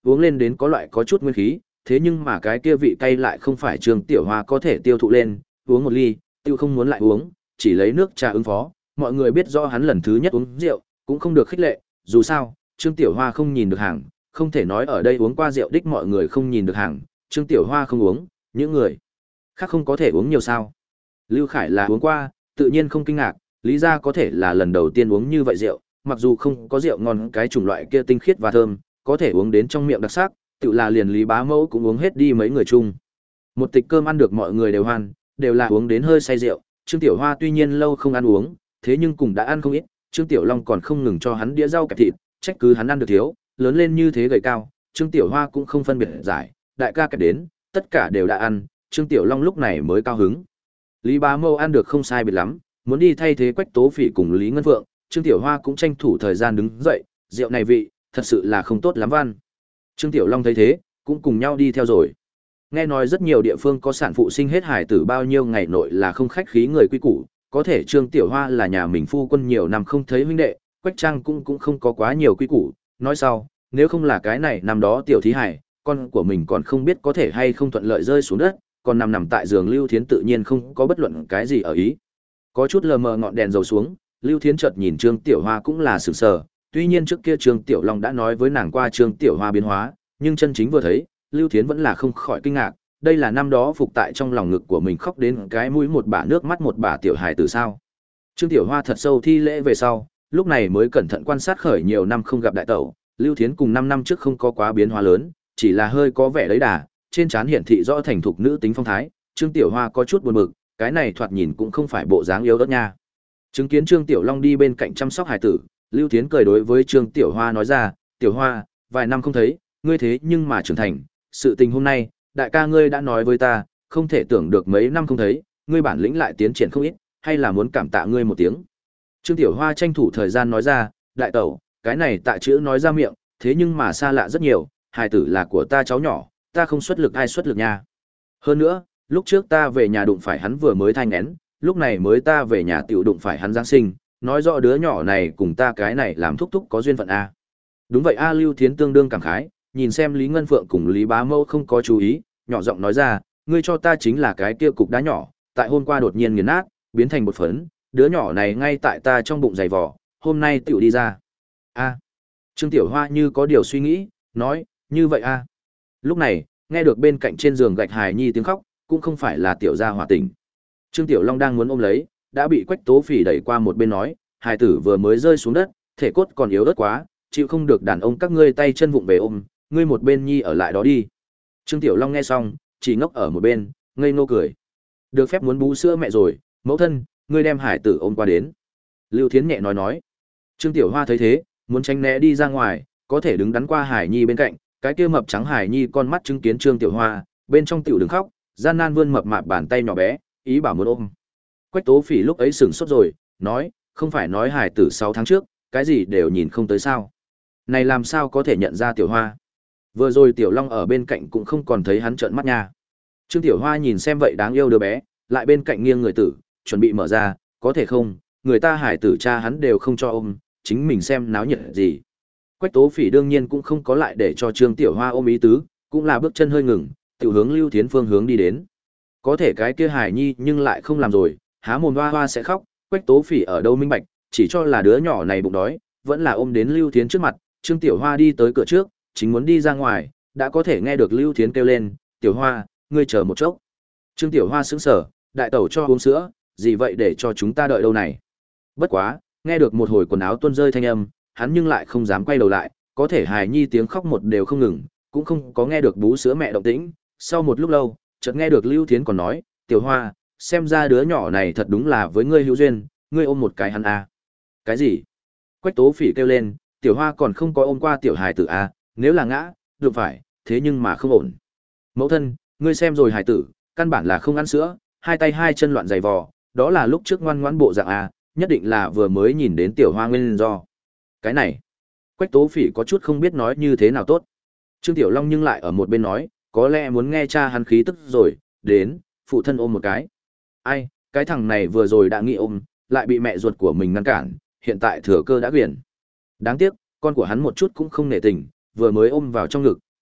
uống lên đến có loại có chút nguyên khí, thế nhưng mà cái kia vị cay lại không phải Trương Tiểu Hoa có thể tiêu thụ lên, uống một ly, tiêu không muốn lại uống, chỉ lấy nước trà ứng phó. Mọi người biết rõ hắn lần thứ nhất uống rượu, cũng không được khích lệ, dù sao, Trương Tiểu Hoa không nhìn được hàng, không thể nói ở đây uống qua rượu đích mọi người không nhìn được hàng, Trương Tiểu Hoa không uống, những người khác không có thể uống nhiều sao. Lưu Khải là uống qua, tự nhiên không kinh ngạc, lý ra có thể là lần đầu tiên uống như vậy rượu, mặc dù không có rượu ngon cái chủng loại kia tinh khiết và thơm, có thể uống đến trong miệng đặc sắc, tự là liền Lý Bá Mẫu cũng uống hết đi mấy người chung. Một tịch cơm ăn được mọi người đều hoan, đều là uống đến hơi say rượu, Trương Tiểu Hoa tuy nhiên lâu không ăn uống, thế nhưng cũng đã ăn không ít, Trương Tiểu Long còn không ngừng cho hắn đĩa rau kẹp thịt, trách cứ hắn ăn được thiếu, lớn lên như thế gầy cao, Trương Tiểu Hoa cũng không phân biệt giải, đại ca kẹp đến, tất cả đều đã ăn, Trương Tiểu Long lúc này mới cao hứng. Lý Bá Mâu ăn được không sai biệt lắm, muốn đi thay thế Quách Tố Phỉ cùng Lý Ngân Phượng, Trương Tiểu Hoa cũng tranh thủ thời gian đứng dậy, rượu này vị, thật sự là không tốt lắm văn. Trương Tiểu Long thấy thế, cũng cùng nhau đi theo rồi. Nghe nói rất nhiều địa phương có sản phụ sinh hết hải tử bao nhiêu ngày nội là không khách khí người quy củ, có thể Trương Tiểu Hoa là nhà mình phu quân nhiều năm không thấy huynh đệ, Quách Trang cũng cũng không có quá nhiều quy củ, nói sau, nếu không là cái này năm đó tiểu thí hải, con của mình còn không biết có thể hay không thuận lợi rơi xuống đất, còn nằm nằm tại giường Lưu Thiến tự nhiên không có bất luận cái gì ở ý. Có chút lờ mờ ngọn đèn dầu xuống, Lưu Thiến chợt nhìn Trương Tiểu Hoa cũng là sửng sờ, tuy nhiên trước kia Trương Tiểu Long đã nói với nàng qua Trương Tiểu Hoa biến hóa, nhưng chân chính vừa thấy, Lưu Thiến vẫn là không khỏi kinh ngạc, đây là năm đó phục tại trong lòng ngực của mình khóc đến cái mũi một bả nước mắt một bả tiểu hài từ sao. Trương Tiểu Hoa thật sâu thi lễ về sau, lúc này mới cẩn thận quan sát khởi nhiều năm không gặp đại tẩu, Lưu Thiến cùng năm năm trước không có quá biến hóa lớn, chỉ là hơi có vẻ lấy đà, trên trán hiển thị rõ thành thục nữ tính phong thái, Trương Tiểu Hoa có chút buồn bực, cái này thoạt nhìn cũng không phải bộ dáng yếu ớt nha. Chứng kiến Trương Tiểu Long đi bên cạnh chăm sóc hài tử, Lưu Thiến cười đối với Trương Tiểu Hoa nói ra, "Tiểu Hoa, vài năm không thấy, ngươi thế nhưng mà trưởng thành, sự tình hôm nay, đại ca ngươi đã nói với ta, không thể tưởng được mấy năm không thấy, ngươi bản lĩnh lại tiến triển không ít, hay là muốn cảm tạ ngươi một tiếng." Trương Tiểu Hoa tranh thủ thời gian nói ra, "Đại tẩu, cái này tạ chữ nói ra miệng, thế nhưng mà xa lạ rất nhiều, hài tử là của ta cháu nhỏ, ta không xuất lực ai xuất lực nha. Hơn nữa, lúc trước ta về nhà đụng phải hắn vừa mới thai nghén, lúc này mới ta về nhà tiểu đụng phải hắn Giáng sinh, nói rõ đứa nhỏ này cùng ta cái này làm thúc thúc có duyên phận a." Đúng vậy a, Lưu Thiến tương đương cảm khái, nhìn xem Lý Ngân Phượng cùng Lý Bá Mâu không có chú ý, nhỏ giọng nói ra, "Ngươi cho ta chính là cái kia cục đá nhỏ, tại hôm qua đột nhiên nghiền nát, biến thành một phấn, đứa nhỏ này ngay tại ta trong bụng dày vò, hôm nay tiểu đi ra." A. Trương Tiểu Hoa như có điều suy nghĩ, nói, "Như vậy a." Lúc này, nghe được bên cạnh trên giường gạch hài nhi tiếng khóc, cũng không phải là tiểu gia hỏa tỉnh. Trương Tiểu Long đang muốn ôm lấy, đã bị Quách Tố Phỉ đẩy qua một bên nói, hài tử vừa mới rơi xuống đất, thể cốt còn yếu ớt quá, chịu không được đàn ông các ngươi tay chân vụng về ôm, ngươi một bên nhi ở lại đó đi. Trương Tiểu Long nghe xong, chỉ ngốc ở một bên, ngây ngô cười. Được phép muốn bú sữa mẹ rồi, mẫu thân, ngươi đem hải tử ôm qua đến. Lưu Thiến nhẹ nói nói. Trương Tiểu Hoa thấy thế, muốn tránh né đi ra ngoài, có thể đứng đắn qua Hải Nhi bên cạnh, cái kia mập trắng Hải Nhi con mắt chứng kiến Trương Tiểu Hoa, bên trong tiểu đừng khóc, gian nan vươn mập mạp bàn tay nhỏ bé, ý bảo muốn ôm. Quách Tố Phỉ lúc ấy sửng sốt rồi, nói, không phải nói hải tử sáu tháng trước, cái gì đều nhìn không tới sao? Này làm sao có thể nhận ra Tiểu Hoa? Vừa rồi Tiểu Long ở bên cạnh cũng không còn thấy hắn trợn mắt nha. Trương Tiểu Hoa nhìn xem vậy đáng yêu đứa bé, lại bên cạnh nghiêng người tử, chuẩn bị mở ra, có thể không, người ta hải tử cha hắn đều không cho ôm, chính mình xem náo nhiệt gì. Quách Tố Phỉ đương nhiên cũng không có lại để cho Trương Tiểu Hoa ôm ý tứ, cũng là bước chân hơi ngừng, tiểu hướng Lưu Thiến phương hướng đi đến. Có thể cái kia Hải Nhi nhưng lại không làm rồi, há mồm hoa hoa sẽ khóc, Quách Tố Phỉ ở đâu minh bạch, chỉ cho là đứa nhỏ này bụng đói, vẫn là ôm đến Lưu Thiến trước mặt, Trương Tiểu Hoa đi tới cửa trước, chính muốn đi ra ngoài, đã có thể nghe được Lưu Thiến kêu lên, "Tiểu Hoa, ngươi chờ một chốc." Trương Tiểu Hoa sững sờ, đại tẩu cho uống sữa, gì vậy để cho chúng ta đợi đâu này? Bất quá, nghe được một hồi quần áo tuôn rơi thanh âm, hắn nhưng lại không dám quay đầu lại, có thể Hài Nhi tiếng khóc một đều không ngừng, cũng không có nghe được bú sữa mẹ động tĩnh. Sau một lúc lâu, chợt nghe được Lưu Thiến còn nói, "Tiểu Hoa, xem ra đứa nhỏ này thật đúng là với ngươi hữu duyên, ngươi ôm một cái hắn a." "Cái gì?" Quách Tố Phỉ kêu lên, "Tiểu Hoa còn không có ôm qua tiểu hài tử a, nếu là ngã, được phải, thế nhưng mà không ổn." "Mẫu thân, ngươi xem rồi hài tử, căn bản là không ăn sữa, hai tay hai chân loạn giày vò, đó là lúc trước ngoan ngoãn bộ dạng a, nhất định là vừa mới nhìn đến Tiểu Hoa nguyên do." Cái này, Quách Tố Phỉ có chút không biết nói như thế nào tốt. Trương Tiểu Long nhưng lại ở một bên nói, có lẽ muốn nghe cha hắn khí tức rồi, đến, phụ thân ôm một cái. Ai, cái thằng này vừa rồi đã nghĩ ôm, lại bị mẹ ruột của mình ngăn cản, hiện tại thừa cơ đã quyển. Đáng tiếc, con của hắn một chút cũng không nể tình, vừa mới ôm vào trong ngực,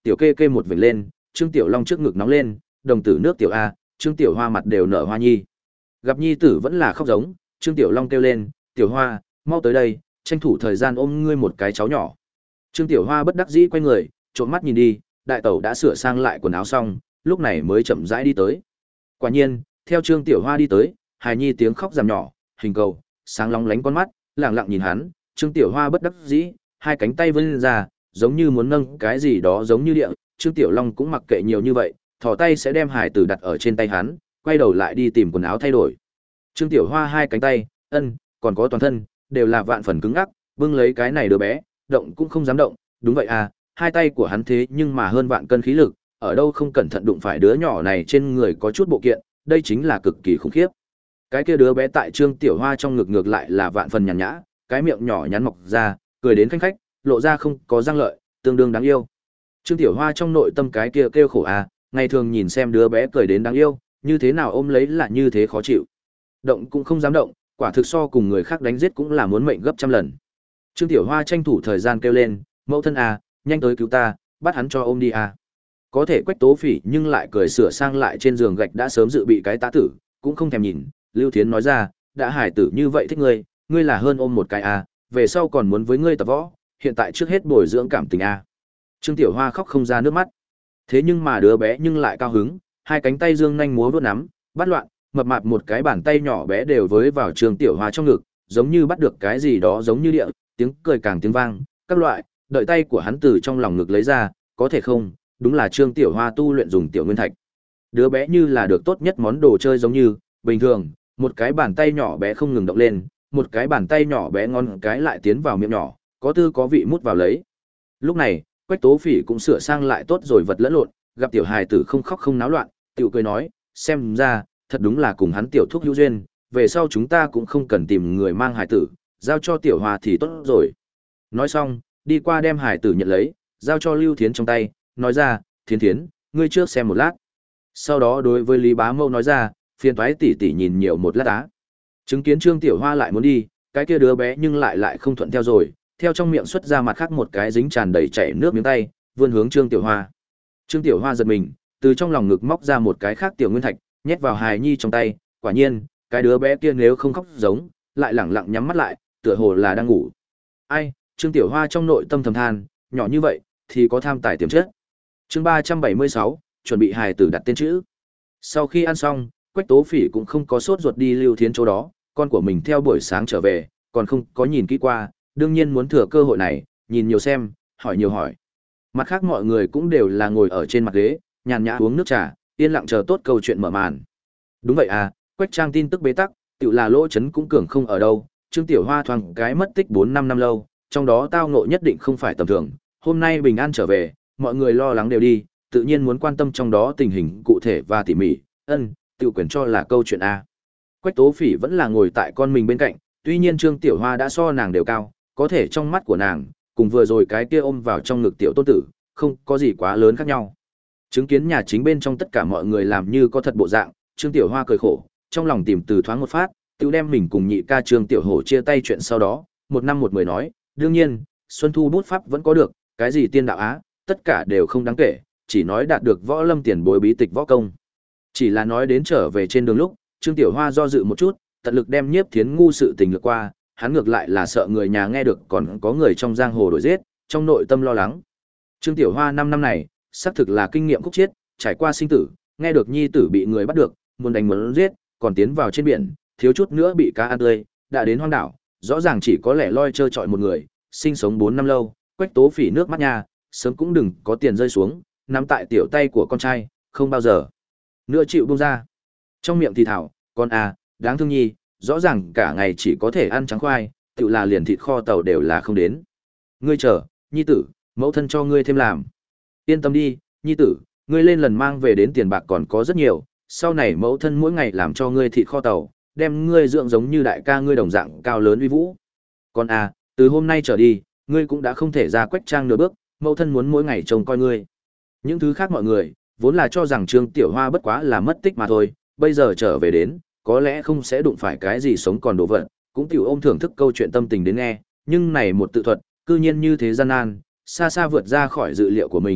tiểu kê kê một vểnh lên, Trương Tiểu Long trước ngực nóng lên, đồng tử nước tiểu a, Trương Tiểu Hoa mặt đều nở hoa nhi. Gặp nhi tử vẫn là khóc giống, Trương Tiểu Long kêu lên, "Tiểu Hoa, mau tới đây, tranh thủ thời gian ôm ngươi một cái cháu nhỏ." Trương Tiểu Hoa bất đắc dĩ quay người, trộm mắt nhìn đi, đại tẩu đã sửa sang lại quần áo xong, lúc này mới chậm rãi đi tới. Quả nhiên, theo Trương Tiểu Hoa đi tới, hài nhi tiếng khóc giảm nhỏ, hình cầu, sáng lóng lánh con mắt, lẳng lặng nhìn hắn, Trương Tiểu Hoa bất đắc dĩ, hai cánh tay vươn ra, giống như muốn nâng cái gì đó giống như địa, Trương Tiểu Long cũng mặc kệ nhiều như vậy, thò tay sẽ đem hài tử đặt ở trên tay hắn, quay đầu lại đi tìm quần áo thay đổi. Trương Tiểu Hoa hai cánh tay, ân, còn có toàn thân, đều là vạn phần cứng ngắc, bưng lấy cái này đứa bé, động cũng không dám động, đúng vậy à, hai tay của hắn thế nhưng mà hơn vạn cân khí lực, ở đâu không cẩn thận đụng phải đứa nhỏ này trên người có chút bộ kiện, đây chính là cực kỳ khủng khiếp. Cái kia đứa bé tại Trương Tiểu Hoa trong ngực ngược lại là vạn phần nhàn nhã, cái miệng nhỏ nhắn mọc ra, cười đến khanh khách, lộ ra không có răng lợi, tương đương đáng yêu. Trương Tiểu Hoa trong nội tâm cái kia kêu khổ à, ngày thường nhìn xem đứa bé cười đến đáng yêu, như thế nào ôm lấy là như thế khó chịu. Động cũng không dám động, quả thực so cùng người khác đánh giết cũng là muốn mệnh gấp trăm lần. Trương Tiểu Hoa tranh thủ thời gian kêu lên, "Mẫu thân à, nhanh tới cứu ta, bắt hắn cho ôm đi à." Có thể Quách Tố Phỉ nhưng lại cười sửa sang lại trên giường gạch đã sớm dự bị cái tá tử, cũng không thèm nhìn, Lưu Thiến nói ra, "Đã hải tử như vậy thích ngươi, ngươi là hơn ôm một cái à, về sau còn muốn với ngươi tập võ, hiện tại trước hết bồi dưỡng cảm tình à." Trương Tiểu Hoa khóc không ra nước mắt. Thế nhưng mà đứa bé nhưng lại cao hứng, hai cánh tay dương nhanh múa vuốt nắm, bắt loạn, mập mạp một cái bàn tay nhỏ bé đều với vào Trương Tiểu Hoa trong ngực, giống như bắt được cái gì đó giống như địa, tiếng cười càng tiếng vang, các loại, đợi tay của hắn từ trong lòng ngực lấy ra, có thể không, đúng là Trương Tiểu Hoa tu luyện dùng tiểu nguyên thạch. Đứa bé như là được tốt nhất món đồ chơi giống như, bình thường, một cái bàn tay nhỏ bé không ngừng động lên, một cái bàn tay nhỏ bé ngon cái lại tiến vào miệng nhỏ, có tư có vị mút vào lấy. Lúc này, Quách Tố Phỉ cũng sửa sang lại tốt rồi vật lẫn lộn, gặp tiểu hài tử không khóc không náo loạn, tiểu cười nói, xem ra, thật đúng là cùng hắn tiểu thúc hữu duyên, về sau chúng ta cũng không cần tìm người mang hài tử, giao cho Tiểu Hoa thì tốt rồi. Nói xong, đi qua đem hài tử nhận lấy, giao cho Lưu Thiến trong tay, nói ra, Thiến Thiến, ngươi trước xem một lát. Sau đó đối với Lý Bá Mâu nói ra, phiền toái tỷ tỷ nhìn nhiều một lát á. Chứng kiến Trương Tiểu Hoa lại muốn đi, cái kia đứa bé nhưng lại lại không thuận theo rồi, theo trong miệng xuất ra mặt khác một cái dính tràn đầy chảy nước miếng tay, vươn hướng Trương Tiểu Hoa. Trương Tiểu Hoa giật mình, từ trong lòng ngực móc ra một cái khác tiểu nguyên thạch, nhét vào hài nhi trong tay, quả nhiên, cái đứa bé kia nếu không khóc giống, lại lẳng lặng nhắm mắt lại, tựa hồ là đang ngủ. Ai, Trương Tiểu Hoa trong nội tâm thầm than, nhỏ như vậy thì có tham tài tiềm chất. Chương ba trăm bảy mươi sáu, chuẩn bị hài tử đặt tên chữ. Sau khi ăn xong, Quách Tố Phỉ cũng không có sốt ruột đi Lưu Thiến chỗ đó, con của mình theo buổi sáng trở về, còn không có nhìn kỹ qua, đương nhiên muốn thừa cơ hội này, nhìn nhiều xem, hỏi nhiều hỏi. Mặt khác mọi người cũng đều là ngồi ở trên mặt ghế, nhàn nhã uống nước trà, yên lặng chờ tốt câu chuyện mở màn. Đúng vậy à, Quách Trang tin tức bế tắc, tự là lỗ chấn cũng cường không ở đâu, Trương Tiểu Hoa thoáng cái mất tích bốn năm năm lâu, trong đó tao ngộ nhất định không phải tầm thường, hôm nay bình an trở về, mọi người lo lắng đều đi, tự nhiên muốn quan tâm trong đó tình hình cụ thể và tỉ mỉ, ân, tự quyền cho là câu chuyện A. Quách Tố Phỉ vẫn là ngồi tại con mình bên cạnh, tuy nhiên Trương Tiểu Hoa đã so nàng đều cao, có thể trong mắt của nàng, cùng vừa rồi cái kia ôm vào trong ngực tiểu tôn tử, không có gì quá lớn khác nhau. Chứng kiến nhà chính bên trong tất cả mọi người làm như có thật bộ dạng, Trương Tiểu Hoa cười khổ, trong lòng tìm từ thoáng một phát, tự đem mình cùng nhị ca Trương Tiểu Hổ chia tay chuyện sau đó, một năm một mười nói, đương nhiên, Xuân Thu bút pháp vẫn có được, cái gì tiên đạo á, tất cả đều không đáng kể, chỉ nói đạt được võ lâm tiền bối bí tịch võ công. Chỉ là nói đến trở về trên đường lúc, Trương Tiểu Hoa do dự một chút, tận lực đem Nhiếp Thiến ngu sự tình lược qua, hắn ngược lại là sợ người nhà nghe được còn có người trong giang hồ đổi giết, trong nội tâm lo lắng. Trương Tiểu Hoa năm năm này, xác thực là kinh nghiệm khúc chiết, trải qua sinh tử, nghe được nhi tử bị người bắt được, muốn đánh muốn giết, còn tiến vào trên biển, thiếu chút nữa bị cá ăn tươi, đã đến hoang đảo, rõ ràng chỉ có lẻ loi chơi trọi một người, sinh sống bốn năm lâu, Quách Tố Phỉ nước mắt nha, sớm cũng đừng có tiền rơi xuống, nắm tại tiểu tay của con trai, không bao giờ nữa chịu buông ra. Trong miệng thì thảo, con à, đáng thương nhi, rõ ràng cả ngày chỉ có thể ăn trắng khoai, tự là liền thịt kho tàu đều là không đến. Ngươi chờ, nhi tử, mẫu thân cho ngươi thêm làm. Yên tâm đi, nhi tử, ngươi lên lần mang về đến tiền bạc còn có rất nhiều, sau này mẫu thân mỗi ngày làm cho ngươi thịt kho tàu, đem ngươi dưỡng giống như đại ca ngươi đồng dạng cao lớn uy vũ. Con à, từ hôm nay trở đi, ngươi cũng đã không thể ra Quách Trang nửa bước, mẫu thân muốn mỗi ngày trông coi ngươi. Những thứ khác mọi người, vốn là cho rằng Trương Tiểu Hoa bất quá là mất tích mà thôi, bây giờ trở về đến, có lẽ không sẽ đụng phải cái gì sống còn đồ vật, cũng tiểu ôm thưởng thức câu chuyện tâm tình đến nghe, nhưng này một tự thuật, cư nhiên như thế gian nan, xa xa vượt ra khỏi dự liệu của mình,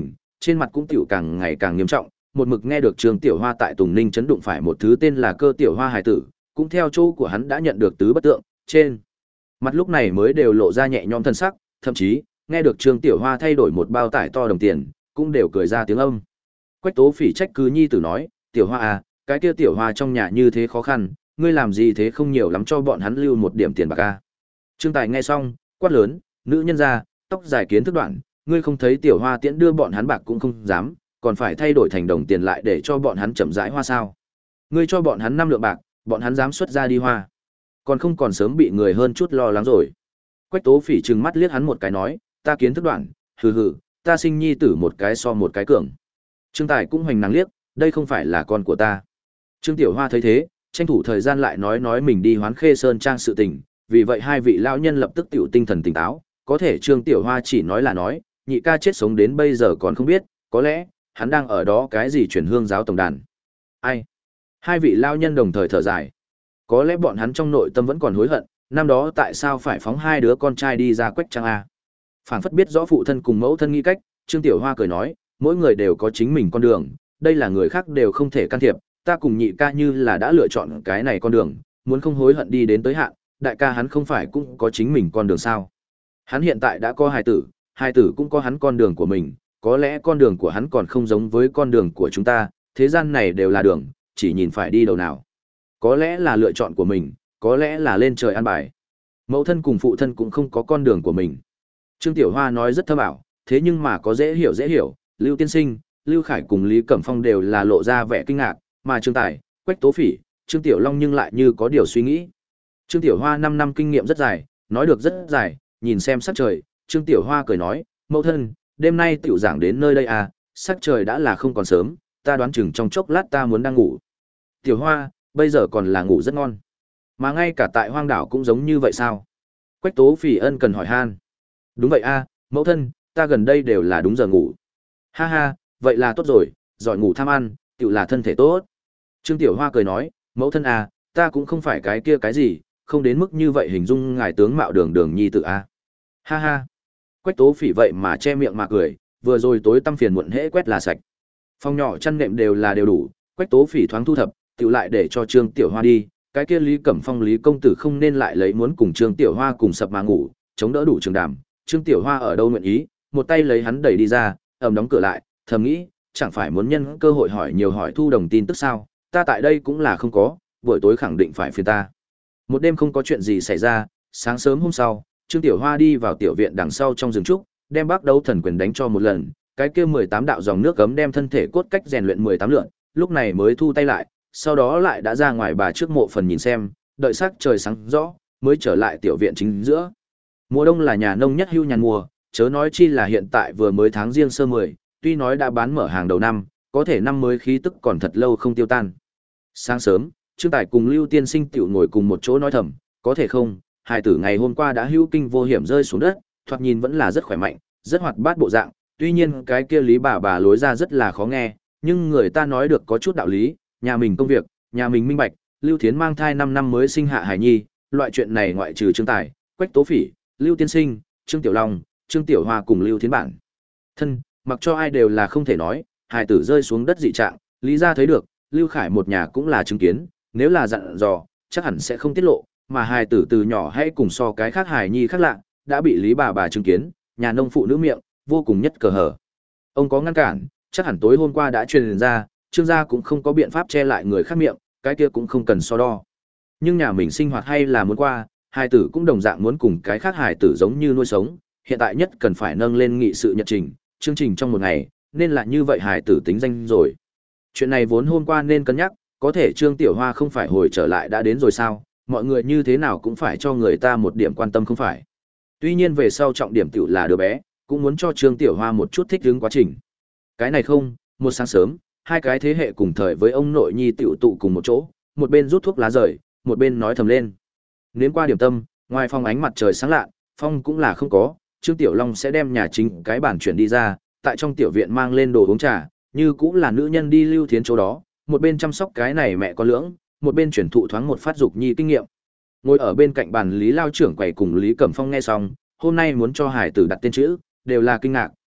trên mặt cũng tiểu càng ngày càng nghiêm trọng, một mực nghe được Trương Tiểu Hoa tại Tùng Ninh chấn đụng phải một thứ tên là Cơ Tiểu Hoa hài tử, cũng theo chỗ của hắn đã nhận được tứ bất tượng, trên mặt lúc này mới đều lộ ra nhẹ nhõm thân sắc, thậm chí nghe được Trương Tiểu Hoa thay đổi một bao tải to đồng tiền, cũng đều cười ra tiếng âm. Quách Tố Phỉ trách cứ nhi tử nói, Tiểu Hoa à, cái kia Tiểu Hoa trong nhà như thế khó khăn, ngươi làm gì thế không nhiều lắm cho bọn hắn lưu một điểm tiền bạc a. Trương Tài nghe xong, quát lớn, nữ nhân gia, tóc dài kiến thức đoạn, ngươi không thấy Tiểu Hoa tiễn đưa bọn hắn bạc cũng không dám, còn phải thay đổi thành đồng tiền lại để cho bọn hắn chậm rãi hoa sao? Ngươi cho bọn hắn năm lượng bạc, bọn hắn dám xuất ra đi hoa, còn không còn sớm bị người hơn chút lo lắng rồi. Quách Tố Phỉ trừng mắt liếc hắn một cái nói, ta kiến thức đoạn, hừ hừ, ta sinh nhi tử một cái so một cái cường. Trương Tài cũng hoành nàng liếc, đây không phải là con của ta. Trương Tiểu Hoa thấy thế, tranh thủ thời gian lại nói nói mình đi Hoán Khê Sơn trang sự tình, vì vậy hai vị lão nhân lập tức tiểu tinh thần tỉnh táo, có thể Trương Tiểu Hoa chỉ nói là nói, nhị ca chết sống đến bây giờ còn không biết, có lẽ hắn đang ở đó cái gì chuyển hương giáo tổng đàn. Ai? Hai vị lão nhân đồng thời thở dài. Có lẽ bọn hắn trong nội tâm vẫn còn hối hận, năm đó tại sao phải phóng hai đứa con trai đi ra Quách Trang a? Phảng phất biết rõ phụ thân cùng mẫu thân nghĩ cách, Trương Tiểu Hoa cười nói, mỗi người đều có chính mình con đường, đây là người khác đều không thể can thiệp, ta cùng nhị ca như là đã lựa chọn cái này con đường, muốn không hối hận đi đến tới hạn, đại ca hắn không phải cũng có chính mình con đường sao? Hắn hiện tại đã có hài tử, hài tử cũng có hắn con đường của mình, có lẽ con đường của hắn còn không giống với con đường của chúng ta, thế gian này đều là đường, chỉ nhìn phải đi đầu nào. Có lẽ là lựa chọn của mình, có lẽ là lên trời an bài. Mẫu thân cùng phụ thân cũng không có con đường của mình. Trương Tiểu Hoa nói rất thâm ảo, thế nhưng mà có dễ hiểu dễ hiểu, Lưu Tiên Sinh, Lưu Khải cùng Lý Cẩm Phong đều là lộ ra vẻ kinh ngạc, mà Trương Tài, Quách Tố Phỉ, Trương Tiểu Long nhưng lại như có điều suy nghĩ. Trương Tiểu Hoa năm năm kinh nghiệm rất dài, nói được rất dài, nhìn xem sắc trời, Trương Tiểu Hoa cười nói, mẫu thân, đêm nay tiểu giảng đến nơi đây à, sắc trời đã là không còn sớm, ta đoán chừng trong chốc lát ta muốn đang ngủ. Tiểu Hoa, bây giờ còn là ngủ rất ngon. Mà ngay cả tại hoang đảo cũng giống như vậy sao? Quách Tố Phỉ ân cần hỏi han. Đúng vậy a, mẫu thân, ta gần đây đều là đúng giờ ngủ. Ha ha, vậy là tốt rồi, giỏi ngủ tham ăn, tiểu là thân thể tốt. Trương Tiểu Hoa cười nói, mẫu thân à, ta cũng không phải cái kia cái gì, không đến mức như vậy hình dung ngài tướng mạo đường đường nhi tử a. Ha ha. Quách Tố Phỉ vậy mà che miệng mà cười, vừa rồi tối tăm phiền muộn hễ quét là sạch. Phòng nhỏ chăn nệm đều là đều đủ, Quách Tố Phỉ thoáng thu thập, tiểu lại để cho Trương Tiểu Hoa đi, cái kia Lý Cẩm Phong Lý công tử không nên lại lấy muốn cùng Trương Tiểu Hoa cùng sập mà ngủ, chống đỡ đủ trường đàm. Trương Tiểu Hoa ở đâu nguyện ý, một tay lấy hắn đẩy đi ra, ầm đóng cửa lại, thầm nghĩ, chẳng phải muốn nhân cơ hội hỏi nhiều hỏi thu đồng tin tức sao, ta tại đây cũng là không có, buổi tối khẳng định phải phiền ta. Một đêm không có chuyện gì xảy ra, sáng sớm hôm sau, Trương Tiểu Hoa đi vào tiểu viện đằng sau trong rừng trúc, đem Bác Đấu Thần Quyền đánh cho một lần, cái kia mười tám đạo dòng nước cấm đem thân thể cốt cách rèn luyện mười tám lượt, lúc này mới thu tay lại, sau đó lại đã ra ngoài bà trước mộ phần nhìn xem, đợi sắc trời sáng rõ, mới trở lại tiểu viện chính giữa. Mùa đông là nhà nông nhất hưu nhàn mùa, chớ nói chi là hiện tại vừa mới tháng riêng sơ mười, tuy nói đã bán mở hàng đầu năm, có thể năm mới khí tức còn thật lâu không tiêu tan. Sáng sớm, Trương Tài cùng Lưu Tiên Sinh tiểu ngồi cùng một chỗ nói thầm, có thể không, hài tử ngày hôm qua đã hữu kinh vô hiểm rơi xuống đất, thoạt nhìn vẫn là rất khỏe mạnh, rất hoạt bát bộ dạng, tuy nhiên cái kia Lý bà bà lối ra rất là khó nghe, nhưng người ta nói được có chút đạo lý, nhà mình công việc, nhà mình minh bạch, Lưu Thiến mang thai năm năm mới sinh hạ hài nhi, loại chuyện này ngoại trừ Trương Tài, Quách Tố Phỉ, Lưu Tiên Sinh, Trương Tiểu Long, Trương Tiểu Hoa cùng Lưu Thiến bản thân, mặc cho ai đều là không thể nói, hài tử rơi xuống đất dị trạng, Lý gia thấy được, Lưu Khải một nhà cũng là chứng kiến, nếu là dặn dò, chắc hẳn sẽ không tiết lộ, mà hài tử từ nhỏ hay cùng so cái khác hài nhi khác lạ, đã bị Lý bà bà chứng kiến, nhà nông phụ nữ miệng, vô cùng nhất cờ hở. Ông có ngăn cản, chắc hẳn tối hôm qua đã truyền ra, Trương gia cũng không có biện pháp che lại người khác miệng, cái kia cũng không cần so đo. Nhưng nhà mình sinh hoạt hay là muốn qua, hài tử cũng đồng dạng muốn cùng cái khác hài tử giống như nuôi sống, hiện tại nhất cần phải nâng lên nghị sự nhật trình, chương trình trong một ngày, nên là như vậy hài tử tính danh rồi. Chuyện này vốn hôm qua nên cân nhắc, có thể Trương Tiểu Hoa không phải hồi trở lại đã đến rồi sao, mọi người như thế nào cũng phải cho người ta một điểm quan tâm không phải. Tuy nhiên về sau trọng điểm tiểu là đứa bé, cũng muốn cho Trương Tiểu Hoa một chút thích ứng quá trình. Cái này không, một sáng sớm, hai cái thế hệ cùng thời với ông nội nhi tiểu tụ cùng một chỗ, một bên rút thuốc lá rời, một bên nói thầm lên. Nếm qua điểm tâm, ngoài phòng ánh mặt trời sáng lạ, phong cũng là không có, Trương Tiểu Long sẽ đem nhà chính cái bàn chuyển đi ra, tại trong tiểu viện mang lên đồ uống trà, như cũng là nữ nhân đi Lưu Thiến chỗ đó, một bên chăm sóc cái này mẹ con lưỡng, một bên chuyển thụ thoáng một phát dục nhi kinh nghiệm. Ngồi ở bên cạnh bàn Lý lao trưởng quầy cùng Lý Cẩm Phong nghe xong, hôm nay muốn cho hải tử đặt tên chữ, đều là kinh ngạc,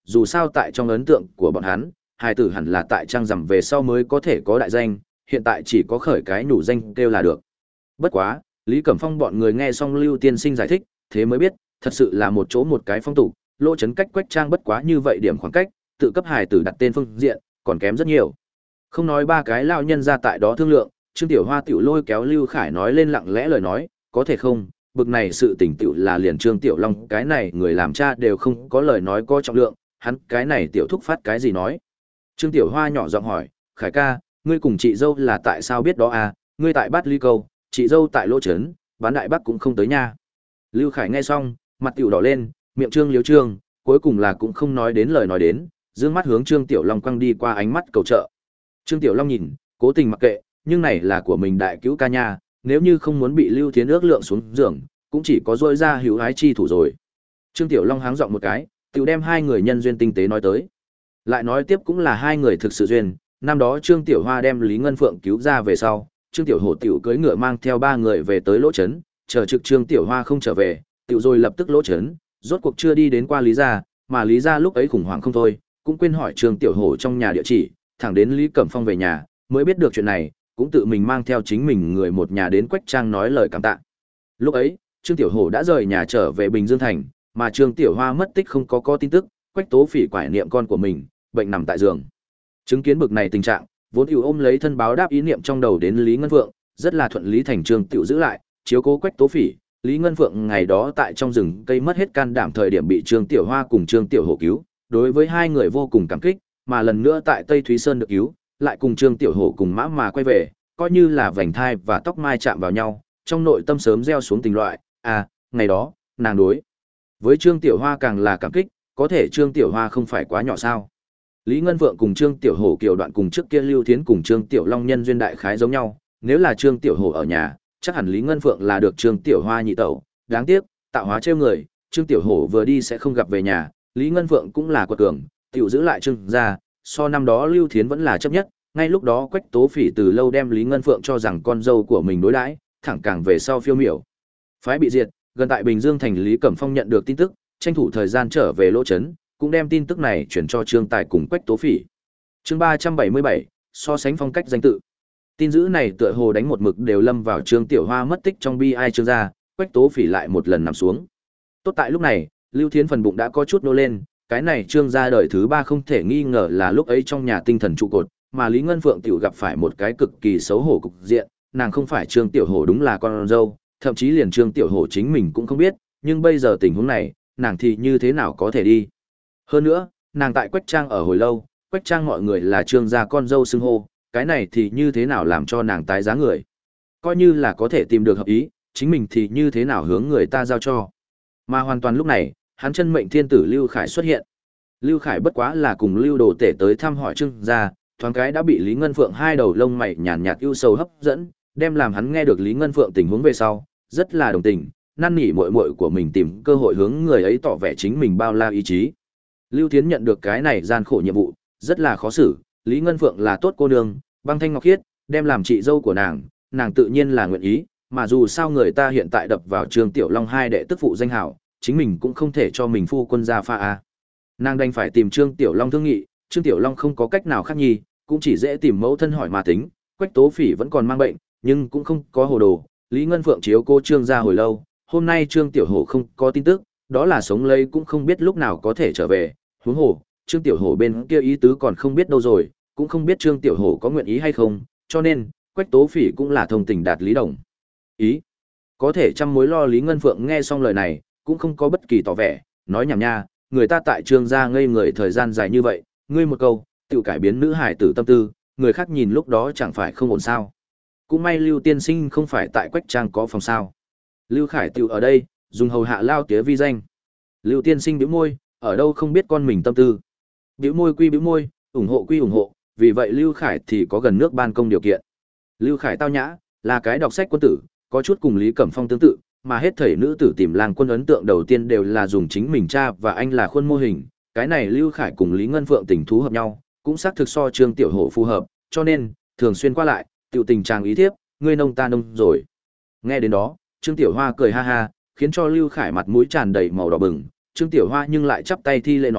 dù sao tại trong ấn tượng của bọn hắn, hài tử hẳn là tại trang rằm về sau mới có thể có đại danh, hiện tại chỉ có khởi cái nhủ danh kêu là được. Bất quá, Lý Cẩm Phong bọn người nghe xong Lưu tiên sinh giải thích, thế mới biết, thật sự là một chỗ một cái phong tục, Lỗ Trấn cách Quách Trang bất quá như vậy điểm khoảng cách, tự cấp hài tử đặt tên phương diện, còn kém rất nhiều. Không nói ba cái lao nhân ra tại đó thương lượng, Trương Tiểu Hoa tiểu lôi kéo Lưu Khải nói lên lặng lẽ lời nói, có thể không, bực này sự tình tiểu là liền Trương Tiểu Long cái này người làm cha đều không có lời nói có trọng lượng, hắn cái này tiểu thúc phát cái gì nói. Trương Tiểu Hoa nhỏ giọng hỏi, Khải ca, ngươi cùng chị dâu là tại sao biết đó à, ngươi tại Bát Ly Câu, chị dâu tại Lỗ Trấn, bán đại bắc cũng không tới nha. Lưu Khải nghe xong, mặt tiểu đỏ lên, miệng trương liếu trương, cuối cùng là cũng không nói đến lời nói đến, dương mắt hướng Trương Tiểu Long quăng đi qua ánh mắt cầu trợ. Trương Tiểu Long nhìn, cố tình mặc kệ, nhưng này là của mình đại cứu ca nha, nếu như không muốn bị Lưu Thiến ước lượng xuống giường, cũng chỉ có rỗi ra hữu ái chi thủ rồi. Trương Tiểu Long háng giọng một cái, tiểu đem hai người nhân duyên tinh tế nói tới. Lại nói tiếp cũng là hai người thực sự duyên, năm đó Trương Tiểu Hoa đem Lý Ngân Phượng cứu ra về sau, Trương Tiểu Hổ tiểu cưỡi ngựa mang theo ba người về tới Lỗ Trấn, chờ trực Trương Tiểu Hoa không trở về, tiểu rồi lập tức Lỗ Trấn, rốt cuộc chưa đi đến qua Lý gia, mà Lý gia lúc ấy khủng hoảng không thôi, cũng quên hỏi Trương Tiểu Hổ trong nhà địa chỉ, thẳng đến Lý Cẩm Phong về nhà, mới biết được chuyện này, cũng tự mình mang theo chính mình người một nhà đến Quách Trang nói lời cảm tạ. Lúc ấy, Trương Tiểu Hổ đã rời nhà trở về Bình Dương thành, mà Trương Tiểu Hoa mất tích không có có tin tức, Quách Tố Phỉ quải niệm con của mình, bệnh nằm tại giường. Chứng kiến bực này tình trạng, vốn hữu ôm lấy thân báo đáp ý niệm trong đầu đến Lý Ngân Phượng, rất là thuận lý thành trương tiểu giữ lại, chiếu cố Quách Tố Phỉ. Lý Ngân Phượng ngày đó tại trong rừng cây mất hết can đảm thời điểm bị Trương Tiểu Hoa cùng Trương Tiểu Hổ cứu, đối với hai người vô cùng cảm kích, mà lần nữa tại Tây Thúy Sơn được cứu, lại cùng Trương Tiểu Hổ cùng mã mà quay về, coi như là vành thai và tóc mai chạm vào nhau, trong nội tâm sớm gieo xuống tình loại, à, ngày đó, nàng đối với Trương Tiểu Hoa càng là cảm kích, có thể Trương Tiểu Hoa không phải quá nhỏ sao? Lý Ngân Vượng cùng Trương Tiểu Hổ kiều đoạn cùng trước kia Lưu Thiến cùng Trương Tiểu Long nhân duyên đại khái giống nhau, nếu là Trương Tiểu Hổ ở nhà, chắc hẳn Lý Ngân Phượng là được Trương Tiểu Hoa nhị tẩu, đáng tiếc, tạo hóa trêu người, Trương Tiểu Hổ vừa đi sẽ không gặp về nhà, Lý Ngân Phượng cũng là quật cường, tiểu giữ lại Trương gia, so năm đó Lưu Thiến vẫn là chấp nhất, ngay lúc đó Quách Tố Phỉ từ lâu đem Lý Ngân Phượng cho rằng con dâu của mình đối đãi, thẳng càng về sau phiêu miểu. Phái bị diệt, gần tại Bình Dương thành Lý Cẩm Phong nhận được tin tức, tranh thủ thời gian trở về Lỗ Trấn, cũng đem tin tức này chuyển cho Trương Tài cùng Quách Tố Phỉ. Chương ba trăm bảy mươi bảy, so sánh phong cách danh tự. Tin dữ này tựa hồ đánh một mực đều lâm vào Trương Tiểu Hoa mất tích trong bi ai Trương gia, Quách Tố Phỉ lại một lần nằm xuống. Tốt tại lúc này, Lưu Thiến phần bụng đã có chút nô lên, cái này Trương gia đời thứ ba không thể nghi ngờ là lúc ấy trong nhà tinh thần trụ cột, mà Lý Ngân Phượng tiểu gặp phải một cái cực kỳ xấu hổ cục diện, nàng không phải Trương Tiểu Hổ đúng là con dâu, thậm chí liền Trương Tiểu Hổ chính mình cũng không biết, nhưng bây giờ tình huống này, nàng thì như thế nào có thể đi? Hơn nữa, nàng tại Quách Trang ở hồi lâu, Quách Trang mọi người là Trương gia con dâu xưng hô, cái này thì như thế nào làm cho nàng tái giá người? Coi như là có thể tìm được hợp ý, chính mình thì như thế nào hướng người ta giao cho? Mà hoàn toàn lúc này, hắn chân mệnh thiên tử Lưu Khải xuất hiện. Lưu Khải bất quá là cùng Lưu Đồ Tể tới thăm hỏi Trương gia, thoáng cái đã bị Lý Ngân Phượng hai đầu lông mày nhàn nhạt ưu sầu hấp dẫn, đem làm hắn nghe được Lý Ngân Phượng tình huống về sau, rất là đồng tình, năn nỉ muội muội của mình tìm cơ hội hướng người ấy tỏ vẻ chính mình bao la ý chí. Lưu Thiến nhận được cái này gian khổ nhiệm vụ, rất là khó xử, Lý Ngân Phượng là tốt cô nương, băng thanh ngọc khiết, đem làm chị dâu của nàng, nàng tự nhiên là nguyện ý, mà dù sao người ta hiện tại đập vào Trương Tiểu Long hai đệ tức phụ danh hảo, chính mình cũng không thể cho mình phu quân gia pha a. Nàng đành phải tìm Trương Tiểu Long thương nghị, Trương Tiểu Long không có cách nào khác nhi, cũng chỉ dễ tìm mẫu thân hỏi mà tính, Quách Tố Phỉ vẫn còn mang bệnh, nhưng cũng không có hồ đồ, Lý Ngân Phượng chiếu cô Trương gia hồi lâu, hôm nay Trương Tiểu Hổ không có tin tức, đó là sống lấy cũng không biết lúc nào có thể trở về, huống hồ, Trương Tiểu Hổ bên kia ý tứ còn không biết đâu rồi, cũng không biết Trương Tiểu Hổ có nguyện ý hay không, cho nên, Quách Tố Phỉ cũng là thông tình đạt lý đồng. Ý, có thể trăm mối lo Lý Ngân Phượng nghe xong lời này, cũng không có bất kỳ tỏ vẻ, nói nhảm nha, người ta tại Trương gia ngây người thời gian dài như vậy, ngươi một câu, tự cải biến nữ hải tử tâm tư, người khác nhìn lúc đó chẳng phải không ổn sao. Cũng may Lưu tiên sinh không phải tại Quách Trang có phòng sao. Lưu Khải tiểu ở đây, dùng hầu hạ lao tía vi danh. Lưu tiên sinh bĩu môi, ở đâu không biết con mình tâm tư. Bĩu môi quy bĩu môi, ủng hộ quy ủng hộ, vì vậy Lưu Khải thì có gần nước ban công điều kiện. Lưu Khải tao nhã, là cái đọc sách quân tử, có chút cùng Lý Cẩm Phong tương tự, mà hết thảy nữ tử tìm làng quân ấn tượng đầu tiên đều là dùng chính mình cha và anh là khuôn mô hình, cái này Lưu Khải cùng Lý Ngân Phượng tình thú hợp nhau, cũng xác thực so Trương Tiểu Hổ phù hợp, cho nên, thường xuyên qua lại, tiểu tình chàng ý thiếp, ngươi nông ta nông rồi. Nghe đến đó, Trương Tiểu Hoa cười ha ha, khiến cho Lưu Khải mặt mũi tràn đầy màu đỏ bừng, Trương Tiểu Hoa nhưng lại chắp tay thi lễ nói,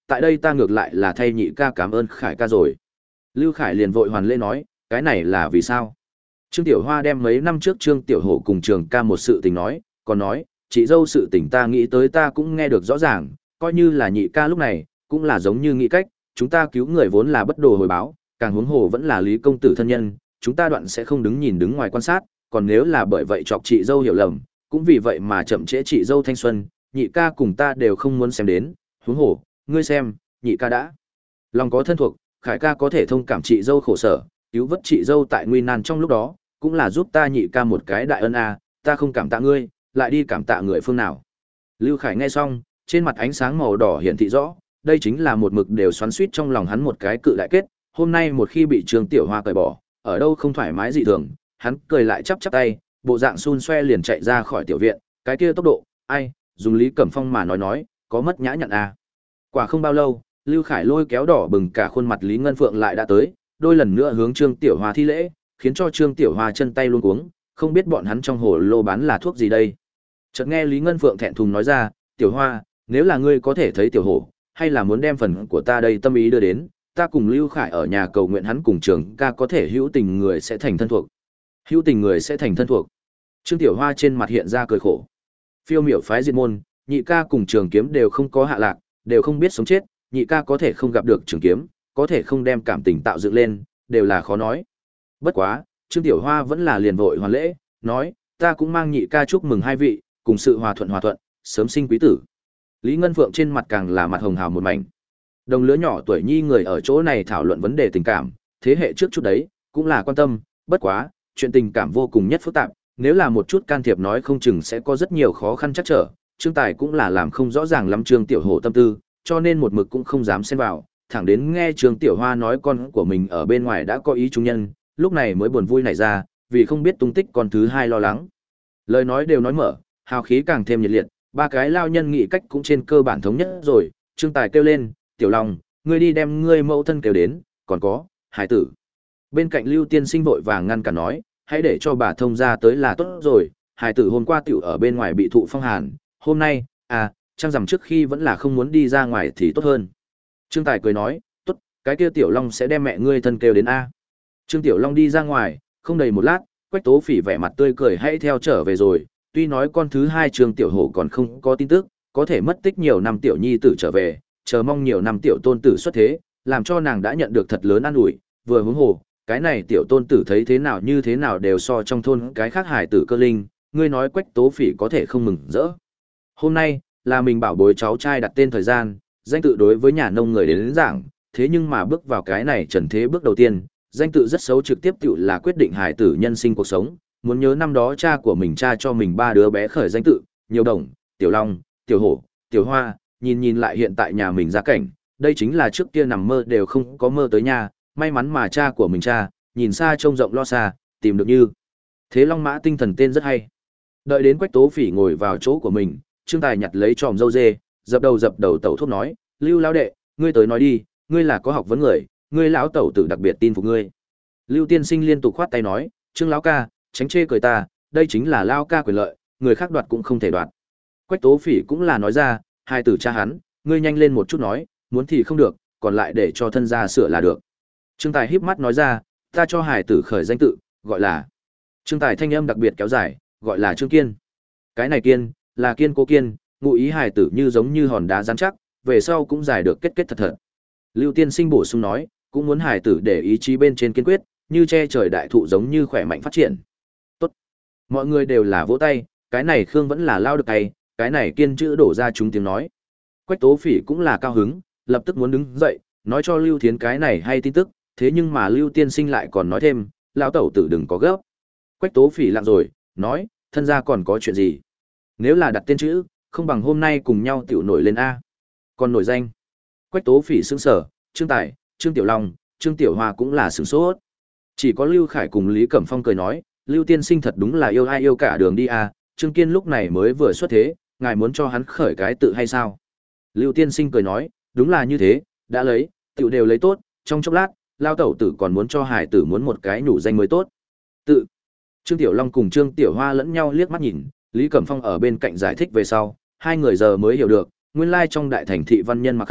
tại đây ta ngược lại là thay nhị ca cảm ơn Khải ca rồi. Lưu Khải liền vội hoàn lễ nói, cái này là vì sao? Trương Tiểu Hoa đem mấy năm trước Trương Tiểu Hổ cùng Trường ca một sự tình nói, còn nói, chị dâu sự tình ta nghĩ tới ta cũng nghe được rõ ràng, coi như là nhị ca lúc này, cũng là giống như nghĩ cách, chúng ta cứu người vốn là bất đồ hồi báo, càng huống hồ vẫn là Lý công tử thân nhân, chúng ta đoạn sẽ không đứng nhìn đứng ngoài quan sát, còn nếu là bởi vậy chọc chị dâu hiểu lầm, cũng vì vậy mà chậm trễ chị dâu thanh xuân, nhị ca cùng ta đều không muốn xem đến, huống hồ, ngươi xem, nhị ca đã lòng có thân thuộc, Khải ca có thể thông cảm chị dâu khổ sở, cứu vớt chị dâu tại nguy nan trong lúc đó, cũng là giúp ta nhị ca một cái đại ân a, ta không cảm tạ ngươi, lại đi cảm tạ người phương nào. Lưu Khải nghe xong, trên mặt ánh sáng màu đỏ hiển thị rõ, đây chính là một mực đều xoắn xuýt trong lòng hắn một cái cự đại kết, hôm nay một khi bị Trương Tiểu Hoa cởi bỏ, ở đâu không thoải mái dị thường, hắn cười lại chắp chắp tay, bộ dạng xun xoe liền chạy ra khỏi tiểu viện, cái kia tốc độ, ai, dùng Lý Cẩm Phong mà nói nói, có mất nhã nhặn à. Quả không bao lâu, Lưu Khải lôi kéo đỏ bừng cả khuôn mặt Lý Ngân Phượng lại đã tới, đôi lần nữa hướng Trương Tiểu Hoa thi lễ, khiến cho Trương Tiểu Hoa chân tay luống cuống, không biết bọn hắn trong hồ lô bán là thuốc gì đây. Chợt nghe Lý Ngân Phượng thẹn thùng nói ra, Tiểu Hoa, nếu là ngươi có thể thấy Tiểu Hổ, hay là muốn đem phần của ta đây tâm ý đưa đến, ta cùng Lưu Khải ở nhà cầu nguyện hắn cùng Trường ca có thể hữu tình người sẽ thành thân thuộc. Hữu tình người sẽ thành thân thuộc. Trương Tiểu Hoa trên mặt hiện ra cười khổ. Phiêu miểu phái diệt môn, nhị ca cùng Trường Kiếm đều không có hạ lạc, đều không biết sống chết, nhị ca có thể không gặp được Trường Kiếm, có thể không đem cảm tình tạo dựng lên, đều là khó nói. Bất quá, Trương Tiểu Hoa vẫn là liền vội hoàn lễ, nói, ta cũng mang nhị ca chúc mừng hai vị, cùng sự hòa thuận hòa thuận, sớm sinh quý tử. Lý Ngân Phượng trên mặt càng là mặt hồng hào một mảnh. Đồng lứa nhỏ tuổi nhi người ở chỗ này thảo luận vấn đề tình cảm, thế hệ trước chút đấy, cũng là quan tâm, bất quá, chuyện tình cảm vô cùng nhất phức tạp, nếu là một chút can thiệp nói không chừng sẽ có rất nhiều khó khăn chắc trở, Trương Tài cũng là làm không rõ ràng lắm Trương Tiểu Hổ tâm tư, cho nên một mực cũng không dám xen vào, thẳng đến nghe Trương Tiểu Hoa nói con của mình ở bên ngoài đã có ý trung nhân, lúc này mới buồn vui nảy ra, vì không biết tung tích con thứ hai lo lắng. Lời nói đều nói mở, hào khí càng thêm nhiệt liệt, ba cái lao nhân nghị cách cũng trên cơ bản thống nhất rồi, Trương Tài kêu lên, Tiểu Long, ngươi đi đem ngươi mẫu thân kêu đến, còn có, hải tử. Bên cạnh Lưu Tiên Sinh vội vàng ngăn cả nói, hãy để cho bà thông ra tới là tốt rồi, hải tử hôm qua tiểu ở bên ngoài bị thụ phong hàn, hôm nay, à, chắc rằng trước khi vẫn là không muốn đi ra ngoài thì tốt hơn. Trương Tài cười nói, tốt, cái kia Tiểu Long sẽ đem mẹ ngươi thân kêu đến A. Trương Tiểu Long đi ra ngoài, không đầy một lát, Quách Tố Phỉ vẻ mặt tươi cười hãy theo trở về rồi, tuy nói con thứ hai Trương Tiểu Hổ còn không có tin tức, có thể mất tích nhiều năm Tiểu Nhi tử trở về, chờ mong nhiều năm Tiểu Tôn tử xuất thế, làm cho nàng đã nhận được thật lớn an ủi, vừa huống hồ, cái này Tiểu Tôn tử thấy thế nào như thế nào đều so trong thôn cái khác hải tử cơ linh, ngươi nói Quách Tố Phỉ có thể không mừng rỡ. Hôm nay, là mình bảo bối cháu trai đặt tên thời gian, danh tự đối với nhà nông người đến, đến giảng, thế nhưng mà bước vào cái này trần thế bước đầu tiên, danh tự rất xấu trực tiếp tự là quyết định hài tử nhân sinh cuộc sống, muốn nhớ năm đó cha của mình cha cho mình ba đứa bé khởi danh tự, nhiều đồng, Tiểu Long, Tiểu Hổ, Tiểu Hoa, nhìn nhìn lại hiện tại nhà mình gia cảnh, đây chính là trước kia nằm mơ đều không có mơ tới nhà, may mắn mà cha của mình cha, nhìn xa trông rộng lo xa, tìm được như. Thế Long Mã tinh thần tên rất hay. Đợi đến Quách Tố Phỉ ngồi vào chỗ của mình, Trương Tài nhặt lấy tròm dâu dê, dập đầu dập đầu tẩu thuốc nói, Lưu lão đệ, ngươi tới nói đi, ngươi là có học vấn người, ngươi lão tẩu tử đặc biệt tin phục ngươi. Lưu Tiên Sinh liên tục khoát tay nói, Trương lão ca, tránh chê cười ta, đây chính là lão ca quyền lợi, người khác đoạt cũng không thể đoạt. Quách Tố Phỉ cũng là nói ra, hai tử cha hắn, ngươi nhanh lên một chút nói, muốn thì không được, còn lại để cho thân gia sửa là được. Trương Tài híp mắt nói ra, ta cho hài tử khởi danh tự, gọi là. Trương Tài thanh âm đặc biệt kéo dài, gọi là Trương Kiên. Cái này Kiên, là kiên cố kiên, ngụ ý hài tử như giống như hòn đá rắn chắc, về sau cũng giải được kết kết thật thật. Lưu Tiên Sinh bổ sung nói, cũng muốn hài tử để ý chí bên trên kiên quyết, như che trời đại thụ giống như khỏe mạnh phát triển. Tốt. Mọi người đều là vỗ tay, cái này Khương vẫn là lao được tay, cái này Kiên chữ đổ ra chúng tiếng nói. Quách Tố Phỉ cũng là cao hứng, lập tức muốn đứng dậy, nói cho Lưu Thiến cái này hay tin tức, thế nhưng mà Lưu Tiên Sinh lại còn nói thêm, lão tẩu tử đừng có gấp. Quách Tố Phỉ lặng rồi, nói, thân gia còn có chuyện gì? Nếu là đặt tên chữ, không bằng hôm nay cùng nhau tiểu nổi lên A. Còn nổi danh. Quách Tố Phỉ sững sở, Trương Tài, Trương Tiểu Long, Trương Tiểu Hoa cũng là sửng sốt. Chỉ có Lưu Khải cùng Lý Cẩm Phong cười nói, Lưu Tiên Sinh thật đúng là yêu ai yêu cả đường đi A, Trương Kiên lúc này mới vừa xuất thế, ngài muốn cho hắn khởi cái tự hay sao? Lưu Tiên Sinh cười nói, đúng là như thế, đã lấy, tiểu đều lấy tốt, trong chốc lát, lao tẩu tử còn muốn cho hải tử muốn một cái nhủ danh mới tốt. Tự. Trương Tiểu Long cùng Trương Tiểu Hoa lẫn nhau liếc mắt nhìn, Lý Cẩm Phong ở bên cạnh giải thích về sau, hai người giờ mới hiểu được, nguyên lai trong đại thành thị văn nhân mặc khách,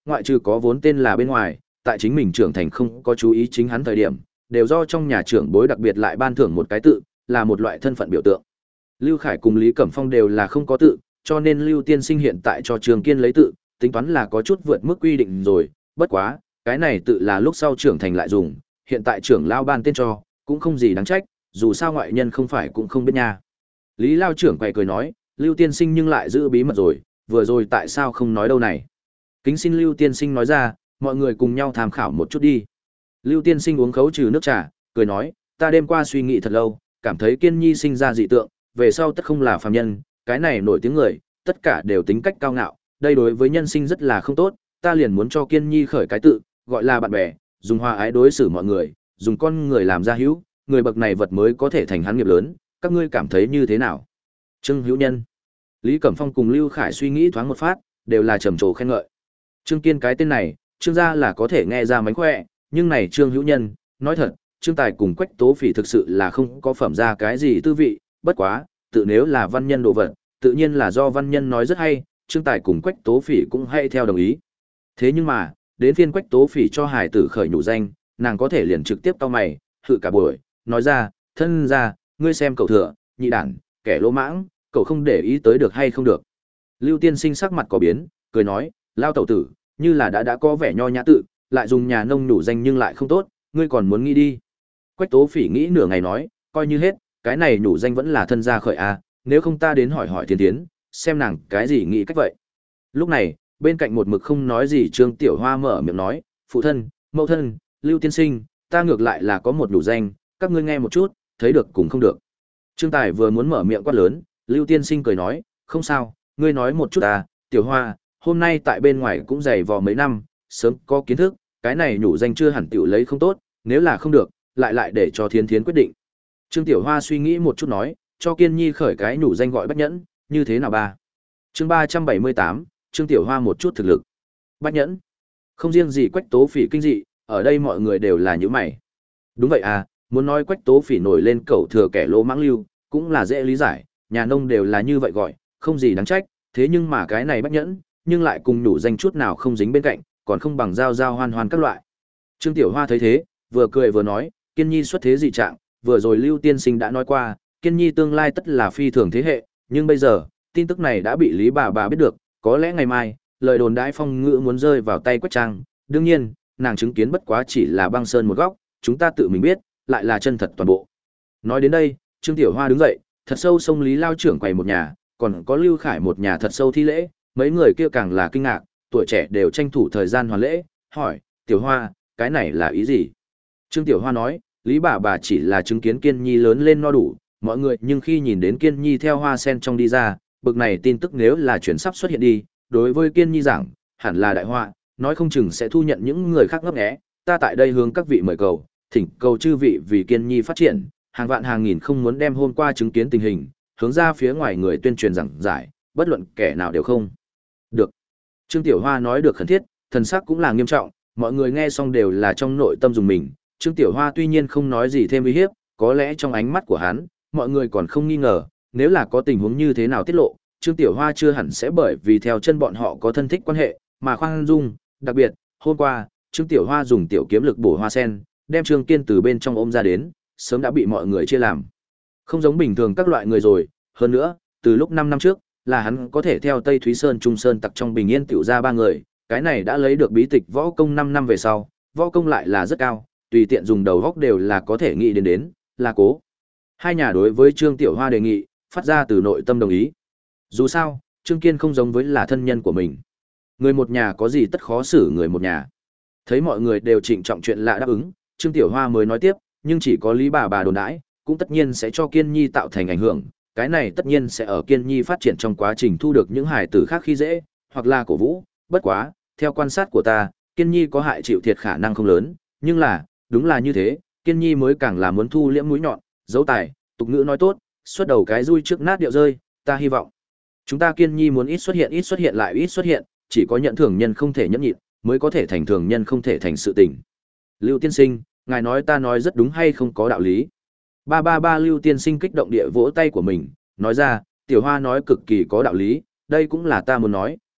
ngoại trừ có vốn tên là bên ngoài, tại chính mình trưởng thành không có chú ý chính hắn thời điểm, đều do trong nhà trưởng bối đặc biệt lại ban thưởng một cái tự, là một loại thân phận biểu tượng. Lưu Khải cùng Lý Cẩm Phong đều là không có tự, cho nên Lưu Tiên Sinh hiện tại cho Trường Kiên lấy tự, tính toán là có chút vượt mức quy định rồi, bất quá, cái này tự là lúc sau trưởng thành lại dùng, hiện tại trưởng lao ban tên cho, cũng không gì đáng trách, dù sao ngoại nhân không phải cũng không biết nha. Lý Lao trưởng quay cười nói, Lưu Tiên Sinh nhưng lại giữ bí mật rồi, vừa rồi tại sao không nói đâu này. Kính xin Lưu Tiên Sinh nói ra, mọi người cùng nhau tham khảo một chút đi. Lưu Tiên Sinh uống khấu trừ nước trà, cười nói, ta đêm qua suy nghĩ thật lâu, cảm thấy Kiên Nhi sinh ra dị tượng, về sau tất không là phàm nhân, cái này nổi tiếng người, tất cả đều tính cách cao ngạo, đây đối với nhân sinh rất là không tốt, ta liền muốn cho Kiên Nhi khởi cái tự, gọi là bạn bè, dùng hòa ái đối xử mọi người, dùng con người làm gia hữu, người bậc này vật mới có thể thành hắn nghiệp lớn, các ngươi cảm thấy như thế nào? Trương Hữu Nhân, Lý Cẩm Phong cùng Lưu Khải suy nghĩ thoáng một phát, đều là trầm trồ khen ngợi. Trương Kiên cái tên này, Trương gia là có thể nghe ra mánh khỏe, nhưng này Trương Hữu Nhân, nói thật, Trương Tài cùng Quách Tố Phỉ thực sự là không có phẩm ra cái gì tư vị, bất quá, tự nếu là văn nhân đồ vật, tự nhiên là do văn nhân nói rất hay, Trương Tài cùng Quách Tố Phỉ cũng hay theo đồng ý. Thế nhưng mà, đến phiên Quách Tố Phỉ cho hài tử khởi nhủ danh, nàng có thể liền trực tiếp cau mày, hự cả buổi, nói ra, thân ra, ngươi xem cậu thừa, nhị đản, kẻ lỗ mãng, cậu không để ý tới được hay không được. Lưu Tiên Sinh sắc mặt có biến, cười nói, lao tẩu tử, như là đã đã có vẻ nho nhã tự, lại dùng nhà nông nhủ danh nhưng lại không tốt, ngươi còn muốn nghĩ đi. Quách Tố Phỉ nghĩ nửa ngày nói, coi như hết, cái này nhủ danh vẫn là thân gia khởi a, nếu không ta đến hỏi hỏi Thiên Thiến, xem nàng cái gì nghĩ cách vậy. Lúc này, bên cạnh một mực không nói gì Trương Tiểu Hoa mở miệng nói, phụ thân, mẫu thân, Lưu Tiên Sinh, ta ngược lại là có một nhủ danh, các ngươi nghe một chút, thấy được cũng không được. Trương Tài vừa muốn mở miệng quát lớn, Lưu Tiên Sinh cười nói, không sao, ngươi nói một chút à, Tiểu Hoa, hôm nay tại bên ngoài cũng dày vò mấy năm, sớm có kiến thức, cái này nhủ danh chưa hẳn tiểu lấy không tốt, nếu là không được, lại lại để cho Thiên Thiến quyết định. Trương Tiểu Hoa suy nghĩ một chút nói, cho Kiên Nhi khởi cái nhủ danh gọi Bách Nhẫn, như thế nào ba? Chương ba trăm bảy mươi tám, Trương Tiểu Hoa một chút thực lực. Bách Nhẫn. Không riêng gì Quách Tố Phỉ kinh dị, ở đây mọi người đều là những mày. Đúng vậy à, muốn nói Quách Tố Phỉ nổi lên cẩu thừa kẻ lỗ mãng lưu, cũng là dễ lý giải, nhà nông đều là như vậy gọi, không gì đáng trách, thế nhưng mà cái này Bách Nhẫn, nhưng lại cùng nhủ danh chút nào không dính bên cạnh, còn không bằng giao giao hoan hoan các loại. Trương Tiểu Hoa thấy thế, vừa cười vừa nói, Kiên Nhi xuất thế dị trạng, vừa rồi Lưu Tiên Sinh đã nói qua, Kiên Nhi tương lai tất là phi thường thế hệ, nhưng bây giờ, tin tức này đã bị Lý bà bà biết được, có lẽ ngày mai, lời đồn đãi phong ngữ muốn rơi vào tay Quách Trang, đương nhiên, nàng chứng kiến bất quá chỉ là băng sơn một góc, chúng ta tự mình biết, lại là chân thật toàn bộ. Nói đến đây, Trương Tiểu Hoa đứng dậy, thật sâu xông Lý Lao trưởng quầy một nhà, còn có Lưu Khải một nhà thật sâu thi lễ, mấy người kia càng là kinh ngạc, tuổi trẻ đều tranh thủ thời gian hoàn lễ, hỏi, Tiểu Hoa, cái này là ý gì? Trương Tiểu Hoa nói, Lý bà bà chỉ là chứng kiến Kiên Nhi lớn lên no đủ, mọi người nhưng khi nhìn đến Kiên Nhi theo hoa sen trong đi ra, bực này tin tức nếu là chuyển sắp xuất hiện đi, đối với Kiên Nhi giảng, hẳn là đại họa, nói không chừng sẽ thu nhận những người khác ngấp nghé, ta tại đây hướng các vị mời cầu, thỉnh cầu chư vị vì Kiên Nhi phát triển, hàng vạn hàng nghìn không muốn đem hôm qua chứng kiến tình hình, hướng ra phía ngoài người tuyên truyền giảng giải, bất luận kẻ nào đều không được. Trương Tiểu Hoa nói được khẩn thiết, thần sắc cũng là nghiêm trọng, mọi người nghe xong đều là trong nội tâm dùng mình. Trương Tiểu Hoa tuy nhiên không nói gì thêm uy hiếp, có lẽ trong ánh mắt của hắn, mọi người còn không nghi ngờ, nếu là có tình huống như thế nào tiết lộ, Trương Tiểu Hoa chưa hẳn sẽ bởi vì theo chân bọn họ có thân thích quan hệ, mà khoan dung, đặc biệt, hôm qua, Trương Tiểu Hoa dùng tiểu kiếm lực bổ hoa sen, đem Trương Kiên từ bên trong ôm ra đến, sớm đã bị mọi người chia làm. Không giống bình thường các loại người rồi, hơn nữa, từ lúc năm năm trước, là hắn có thể theo Tây Thúy Sơn Trung Sơn tặc trong bình yên tiểu ra ba người, cái này đã lấy được bí tịch võ công năm năm về sau, võ công lại là rất cao, tùy tiện dùng đầu góc đều là có thể nghĩ đến đến, là cố. Hai nhà đối với Trương Tiểu Hoa đề nghị, phát ra từ nội tâm đồng ý. Dù sao, Trương Kiên không giống với là thân nhân của mình. Người một nhà có gì tất khó xử người một nhà. Thấy mọi người đều trịnh trọng chuyện lạ đáp ứng, Trương Tiểu Hoa mới nói tiếp, nhưng chỉ có Lý bà bà đồn đãi, cũng tất nhiên sẽ cho Kiên Nhi tạo thành ảnh hưởng, cái này tất nhiên sẽ ở Kiên Nhi phát triển trong quá trình thu được những hài tử khác khi dễ, hoặc là cổ vũ, bất quá, theo quan sát của ta, Kiên Nhi có hại chịu thiệt khả năng không lớn, nhưng là, đúng là như thế, Kiên Nhi mới càng là muốn thu liễm mũi nhọn, dấu tài, tục ngữ nói tốt, xuất đầu cái rui trước nát điệu rơi, ta hy vọng. Chúng ta Kiên Nhi muốn ít xuất hiện ít xuất hiện lại ít xuất hiện, chỉ có nhận thường nhân không thể nhẫn nhịn, mới có thể thành thường nhân không thể thành sự tình. Lưu Tiên Sinh, ngài nói ta nói rất đúng hay không có đạo lý? Ba ba ba Lưu Tiên Sinh kích động địa vỗ tay của mình, nói ra, Tiểu Hoa nói cực kỳ có đạo lý, đây cũng là ta muốn nói,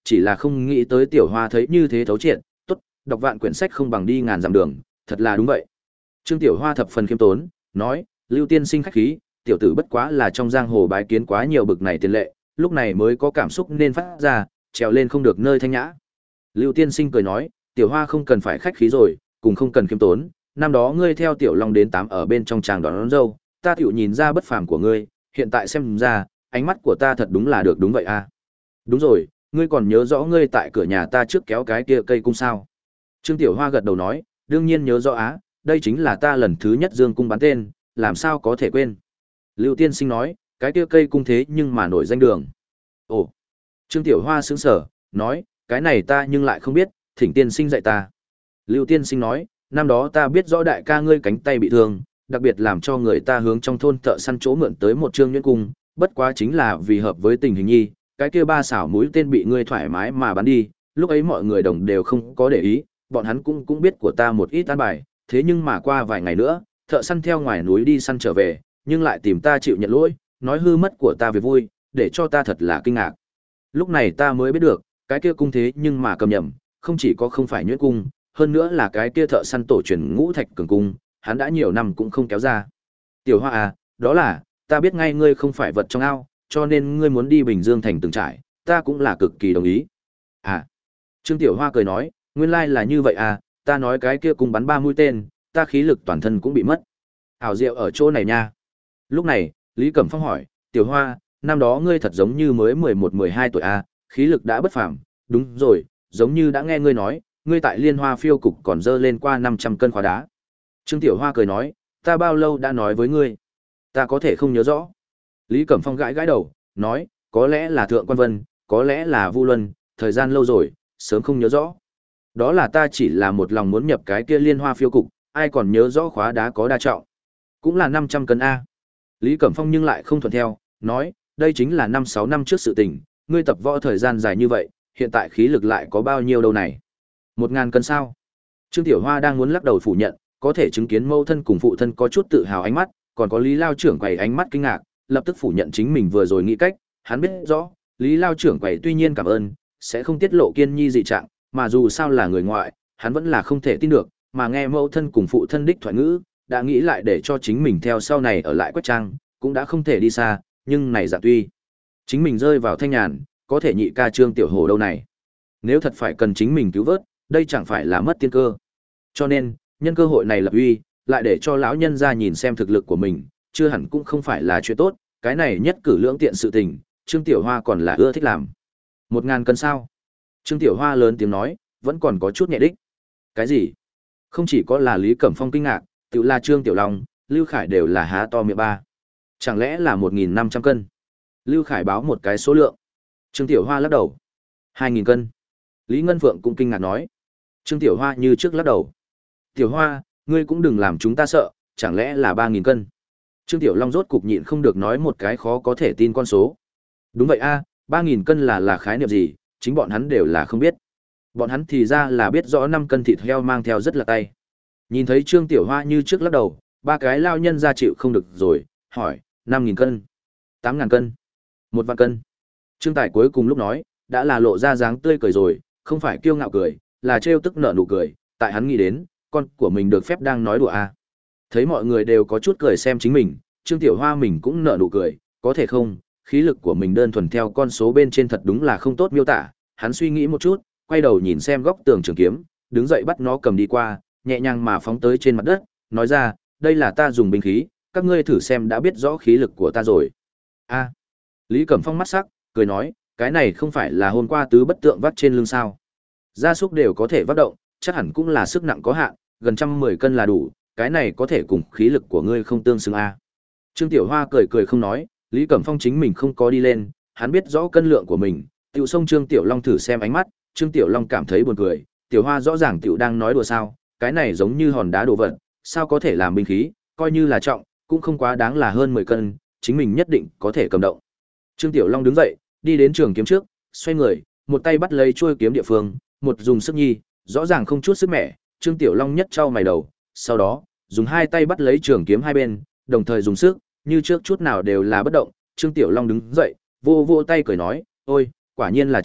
chỉ là không nghĩ tới Tiểu Hoa thấy như thế thấu triệt, tốt, đọc vạn quyển sách không bằng đi ngàn dặm đường, thật là đúng vậy. Trương Tiểu Hoa thập phần khiêm tốn, nói, Lưu tiên sinh khách khí, tiểu tử bất quá là trong giang hồ bái kiến quá nhiều bực này tiền lệ, lúc này mới có cảm xúc nên phát ra, trèo lên không được nơi thanh nhã. Lưu tiên sinh cười nói, Tiểu Hoa không cần phải khách khí rồi, cùng không cần khiêm tốn, năm đó ngươi theo Tiểu Long đến tám ở bên trong tràng đón, đón dâu, ta tiểu nhìn ra bất phàm của ngươi, hiện tại xem ra, ánh mắt của ta thật đúng là được đúng vậy à. Đúng rồi, ngươi còn nhớ rõ ngươi tại cửa nhà ta trước kéo cái kia cây cung sao? Trương Tiểu Hoa gật đầu nói, đương nhiên nhớ rõ á, đây chính là ta lần thứ nhất dương cung bắn tên, làm sao có thể quên. Lưu tiên sinh nói, cái kia cây cung thế nhưng mà nổi danh đường. Ồ, Trương Tiểu Hoa sững sờ, nói, cái này ta nhưng lại không biết, thỉnh tiên sinh dạy ta. Lưu tiên sinh nói, năm đó ta biết rõ đại ca ngươi cánh tay bị thương, đặc biệt làm cho người ta hướng trong thôn thợ săn chỗ mượn tới một trương nhuyễn cung, bất quá chính là vì hợp với tình hình nhi, cái kia ba xảo mũi tên bị ngươi thoải mái mà bắn đi, lúc ấy mọi người đồng đều không có để ý, bọn hắn cũng cũng biết của ta một ít an bài, thế nhưng mà qua vài ngày nữa, thợ săn theo ngoài núi đi săn trở về, nhưng lại tìm ta chịu nhận lỗi, nói hư mất của ta về vui, để cho ta thật là kinh ngạc. Lúc này ta mới biết được, cái kia cung thế nhưng mà cầm nhầm, không chỉ có không phải nhuyễn cung, hơn nữa là cái kia thợ săn tổ truyền ngũ thạch cường cung, hắn đã nhiều năm cũng không kéo ra. Tiểu Hoa à, đó là, ta biết ngay ngươi không phải vật trong ao, cho nên ngươi muốn đi Bình Dương thành từng trải, ta cũng là cực kỳ đồng ý. À, Trương Tiểu Hoa cười nói, nguyên lai là như vậy à, ta nói cái kia cung bắn ba mũi tên, ta khí lực toàn thân cũng bị mất. Ảo diệu ở chỗ này nha. Lúc này, Lý Cẩm Phong hỏi, Tiểu Hoa, năm đó ngươi thật giống như mới mười một mười hai tuổi à, khí lực đã bất phàm, đúng rồi, giống như đã nghe ngươi nói, ngươi tại Liên Hoa phiêu cục còn dơ lên qua năm trăm cân khóa đá. Trương Tiểu Hoa cười nói, ta bao lâu đã nói với ngươi? Ta có thể không nhớ rõ. Lý Cẩm Phong gãi gãi đầu, nói, có lẽ là Thượng Quan Vân, có lẽ là Vu Luân, thời gian lâu rồi, sớm không nhớ rõ. Đó là ta chỉ là một lòng muốn nhập cái kia Liên Hoa phiêu cục, ai còn nhớ rõ khóa đá có đa trọng. Cũng là năm trăm cân A. Lý Cẩm Phong nhưng lại không thuận theo, nói, đây chính là năm sáu năm trước sự tình, ngươi tập võ thời gian dài như vậy, hiện tại khí lực lại có bao nhiêu đâu này? Một ngàn cân sao? Trương Tiểu Hoa đang muốn lắc đầu phủ nhận, có thể chứng kiến mâu thân cùng phụ thân có chút tự hào ánh mắt, còn có Lý Lao trưởng quầy ánh mắt kinh ngạc, lập tức phủ nhận chính mình vừa rồi nghĩ cách, hắn biết rõ, Lý Lao trưởng quầy tuy nhiên cảm ơn, sẽ không tiết lộ kiên nhi dị trạng, mà dù sao là người ngoại, hắn vẫn là không thể tin được, mà nghe mâu thân cùng phụ thân đích thoại ngữ, đã nghĩ lại để cho chính mình theo sau này ở lại Quách Trang, cũng đã không thể đi xa, nhưng này dạng tuy chính mình rơi vào thanh nhàn, có thể nhị ca Trương Tiểu Hồ đâu này. Nếu thật phải cần chính mình cứu vớt, đây chẳng phải là mất tiên cơ. Cho nên, nhân cơ hội này lập uy, lại để cho lão nhân ra nhìn xem thực lực của mình, chưa hẳn cũng không phải là chuyện tốt, cái này nhất cử lưỡng tiện sự tình, Trương Tiểu Hoa còn là ưa thích làm. Một ngàn cân sao? Trương Tiểu Hoa lớn tiếng nói, vẫn còn có chút nhẹ đích. Cái gì? Không chỉ có là Lý Cẩm Phong kinh ngạc, tự là Trương Tiểu Long, Lưu Khải đều là há to miệng ba. Chẳng lẽ là một nghìn năm trăm cân? Lưu Khải báo một cái số lượng. Trương Tiểu Hoa lắc đầu. Hai nghìn cân. Lý Ngân Phượng cũng kinh ngạc nói. Trương Tiểu Hoa như trước lắc đầu. Tiểu Hoa, ngươi cũng đừng làm chúng ta sợ, chẳng lẽ là ba nghìn cân? Trương Tiểu Long rốt cục nhịn không được nói một cái khó có thể tin con số. Đúng vậy a, ba nghìn cân là là khái niệm gì, chính bọn hắn đều là không biết. Bọn hắn thì ra là biết rõ năm cân thịt heo mang theo rất là tay. Nhìn thấy Trương Tiểu Hoa như trước lắc đầu, ba cái lao nhân ra chịu không được rồi, hỏi, năm nghìn cân, tám ngàn cân, một vạn cân. Trương Tài cuối cùng lúc nói, đã là lộ ra dáng tươi cười rồi, không phải kiêu ngạo cười, là trêu tức nở nụ cười, tại hắn nghĩ đến, con của mình được phép đang nói đùa à. Thấy mọi người đều có chút cười xem chính mình, Trương Tiểu Hoa mình cũng nở nụ cười, có thể không, khí lực của mình đơn thuần theo con số bên trên thật đúng là không tốt miêu tả, hắn suy nghĩ một chút, quay đầu nhìn xem góc tường trường kiếm, đứng dậy bắt nó cầm đi qua, nhẹ nhàng mà phóng tới trên mặt đất, nói ra, đây là ta dùng binh khí, các ngươi thử xem đã biết rõ khí lực của ta rồi. A. Lý Cẩm Phong mắt sắc, cười nói, cái này không phải là hôm qua tứ bất tượng vắt trên lưng sao? Gia súc đều có thể vác động, chắc hẳn cũng là sức nặng có hạn, gần trăm mười cân là đủ, cái này có thể cùng khí lực của ngươi không tương xứng a. Trương Tiểu Hoa cười cười không nói, Lý Cẩm Phong chính mình không có đi lên, hắn biết rõ cân lượng của mình, tiểu xông Trương Tiểu Long thử xem ánh mắt, Trương Tiểu Long cảm thấy buồn cười, Tiểu Hoa rõ ràng tiểu đang nói đùa sao, cái này giống như hòn đá đồ vật, sao có thể làm binh khí, coi như là trọng, cũng không quá đáng là hơn mười cân, chính mình nhất định có thể cầm động. Trương Tiểu Long đứng dậy, đi đến trường kiếm trước, xoay người, một tay bắt lấy chuôi kiếm địa phương, một dùng sức nhi, rõ ràng không chút sức mẻ, Trương Tiểu Long nhất trao mày đầu, sau đó, dùng hai tay bắt lấy trường kiếm hai bên, đồng thời dùng sức, như trước chút nào đều là bất động, Trương Tiểu Long đứng dậy, vô vô tay cười nói, ôi, quả nhiên là trọng,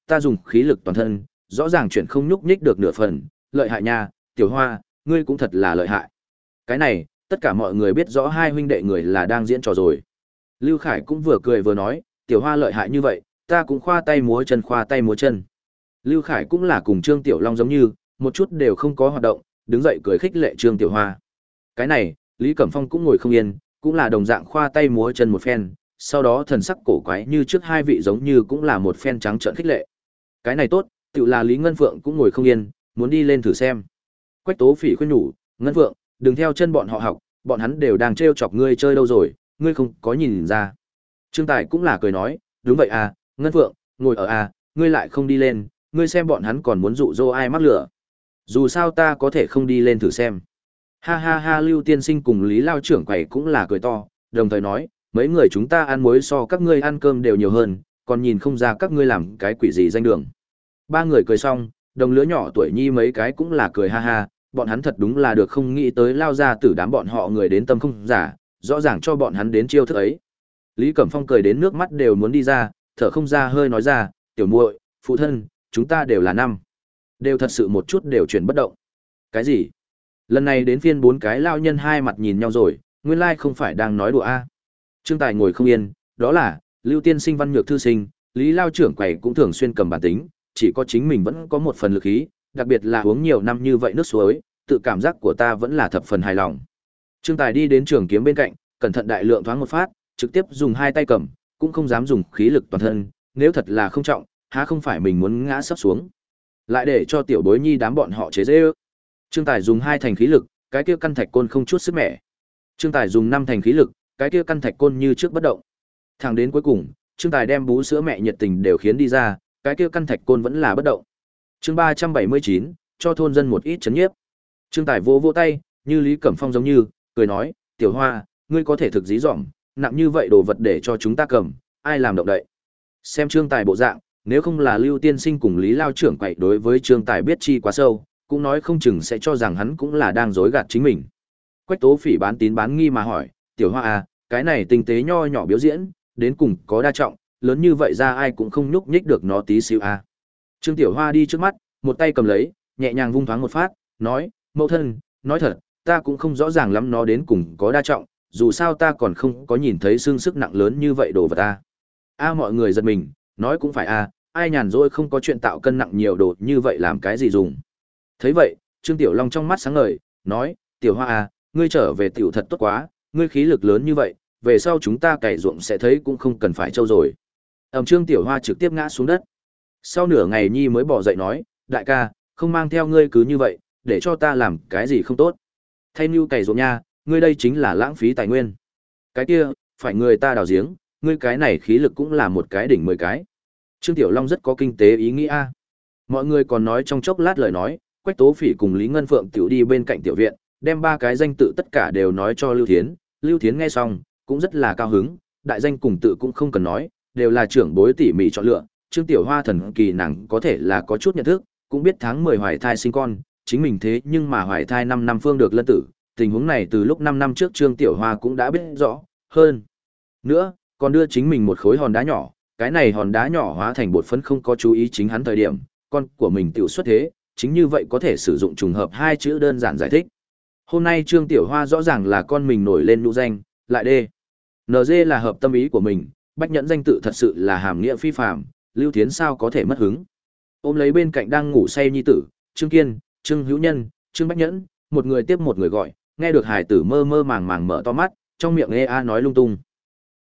ta dùng khí lực toàn thân, rõ ràng chuyện không nhúc nhích được nửa phần, lợi hại nha, Tiểu Hoa, ngươi cũng thật là lợi hại. Cái này, tất cả mọi người biết rõ hai huynh đệ người là đang diễn trò rồi. Lưu Khải cũng vừa cười vừa nói, Tiểu Hoa lợi hại như vậy, ta cũng khoa tay múa chân khoa tay múa chân. Lưu Khải cũng là cùng Trương Tiểu Long giống như, một chút đều không có hoạt động, đứng dậy cười khích lệ Trương Tiểu Hoa. Cái này, Lý Cẩm Phong cũng ngồi không yên, cũng là đồng dạng khoa tay múa chân một phen, sau đó thần sắc cổ quái như trước hai vị giống như cũng là một phen trắng trợn khích lệ. Cái này tốt, tự là Lý Ngân Phượng cũng ngồi không yên, muốn đi lên thử xem. Quách Tố Phỉ khuyên nhủ, Ngân Phượng, đừng theo chân bọn họ học, bọn hắn đều đang trêu chọc ngươi chơi đâu rồi, ngươi không có nhìn ra. Trương Tài cũng là cười nói, đúng vậy à, Ngân Phượng, ngồi ở à, ngươi lại không đi lên, ngươi xem bọn hắn còn muốn dụ dỗ ai mắc lửa. Dù sao ta có thể không đi lên thử xem. Ha ha ha, Lưu Tiên Sinh cùng Lý Lao trưởng quầy cũng là cười to, đồng thời nói, mấy người chúng ta ăn muối so các ngươi ăn cơm đều nhiều hơn, còn nhìn không ra các ngươi làm cái quỷ gì danh đường. Ba người cười xong, đồng lứa nhỏ tuổi nhi mấy cái cũng là cười ha ha, bọn hắn thật đúng là được không nghĩ tới Lao ra tử đám bọn họ người đến tâm không giả, rõ ràng cho bọn hắn đến chiêu thức ấy. Lý Cẩm Phong cười đến nước mắt đều muốn đi ra, thở không ra hơi nói ra, tiểu muội, phụ thân, chúng ta đều là năm. Đều thật sự một chút đều chuyển bất động. Cái gì? Lần này đến phiên bốn cái lao nhân hai mặt nhìn nhau rồi, nguyên lai không phải đang nói đùa a. Trương Tài ngồi không yên, đó là, Lưu Tiên Sinh văn nhược thư sinh, Lý Lao trưởng quầy cũng thường xuyên cầm bản tính, chỉ có chính mình vẫn có một phần lực khí, đặc biệt là uống nhiều năm như vậy nước suối, tự cảm giác của ta vẫn là thập phần hài lòng. Trương Tài đi đến trường kiếm bên cạnh, cẩn thận đại lượng thoáng một phát, trực tiếp dùng hai tay cầm, cũng không dám dùng khí lực toàn thân, nếu thật là không trọng, há không phải mình muốn ngã sắp xuống. Lại để cho tiểu bối nhi đám bọn họ chế giễu. Trương Tài dùng hai thành khí lực, cái kia căn thạch côn không chút sức mẻ. Trương Tài dùng năm thành khí lực, cái kia căn thạch côn như trước bất động. Thẳng đến cuối cùng, Trương Tài đem bú sữa mẹ nhiệt tình đều khiến đi ra, cái kia căn thạch côn vẫn là bất động. Chương ba trăm bảy mươi chín, cho thôn dân một ít chấn nhiếp. Trương Tài vỗ vỗ tay, như Lý Cẩm Phong giống như, cười nói, "Tiểu Hoa, ngươi có thể thực dí dỏm, nặng như vậy đồ vật để cho chúng ta cầm, ai làm động đậy?" Xem Trương Tài bộ dạng, nếu không là Lưu Tiên Sinh cùng Lý Lao trưởng quậy đối với Trương Tài biết chi quá sâu, cũng nói không chừng sẽ cho rằng hắn cũng là đang dối gạt chính mình. Quách Tố Phỉ bán tín bán nghi mà hỏi, "Tiểu Hoa à, cái này tinh tế nho nhỏ biểu diễn, đến cùng có đa trọng, lớn như vậy ra ai cũng không nhúc nhích được nó tí xíu à?" Trương Tiểu Hoa đi trước mắt, một tay cầm lấy, nhẹ nhàng vung thoáng một phát, nói, "Mẫu thân, nói thật, ta cũng không rõ ràng lắm nó đến cùng có đa trọng, dù sao ta còn không có nhìn thấy xương sức nặng lớn như vậy đồ vật ta." A mọi người giật mình, nói cũng phải a, ai nhàn rỗi không có chuyện tạo cân nặng nhiều đồ như vậy làm cái gì dùng. Thấy vậy, Trương Tiểu Long trong mắt sáng ngời, nói, "Tiểu Hoa à, ngươi trở về tiểu thật tốt quá, ngươi khí lực lớn như vậy, về sau chúng ta cày ruộng sẽ thấy cũng không cần phải trâu rồi." Ẩm Trương Tiểu Hoa trực tiếp ngã xuống đất. Sau nửa ngày Nhi mới bỏ dậy nói, "Đại ca, không mang theo ngươi cứ như vậy, để cho ta làm cái gì không tốt. Thay nưu cày ruộng nha, ngươi đây chính là lãng phí tài nguyên. Cái kia, phải người ta đào giếng, ngươi cái này khí lực cũng là một cái đỉnh mười cái." Trương Tiểu Long rất có kinh tế ý nghĩ a. Mọi người còn nói trong chốc lát lời nói, Quách Tố Phỉ cùng Lý Ngân Phượng tiểu đi bên cạnh tiểu viện, đem ba cái danh tự tất cả đều nói cho Lưu Thiến. Lưu Thiến nghe xong, cũng rất là cao hứng, đại danh cùng tự cũng không cần nói, đều là trưởng bối tỉ mỉ chọn lựa. Trương Tiểu Hoa thần kỳ nàng có thể là có chút nhận thức, cũng biết tháng mười hoài thai sinh con, chính mình thế nhưng mà hoài thai năm năm phương được lân tử, tình huống này từ lúc năm năm trước Trương Tiểu Hoa cũng đã biết rõ, hơn nữa, còn đưa chính mình một khối hòn đá nhỏ, cái này hòn đá nhỏ hóa thành bột phấn không có chú ý chính hắn thời điểm, con của mình tiểu xuất thế, chính như vậy có thể sử dụng trùng hợp hai chữ đơn giản giải thích. Hôm nay Trương Tiểu Hoa rõ ràng là con mình nổi lên nhũ danh, lại đê. en giê là hợp tâm ý của mình, Bách Nhẫn danh tự thật sự là hàm nghĩa phi phàm, Lưu Thiến sao có thể mất hứng. Ôm lấy bên cạnh đang ngủ say nhi tử, Trương Kiên, Trương Hữu Nhân, Trương Bách Nhẫn, một người tiếp một người gọi, nghe được hải tử mơ mơ màng màng mở to mắt, trong miệng ê a nói lung tung.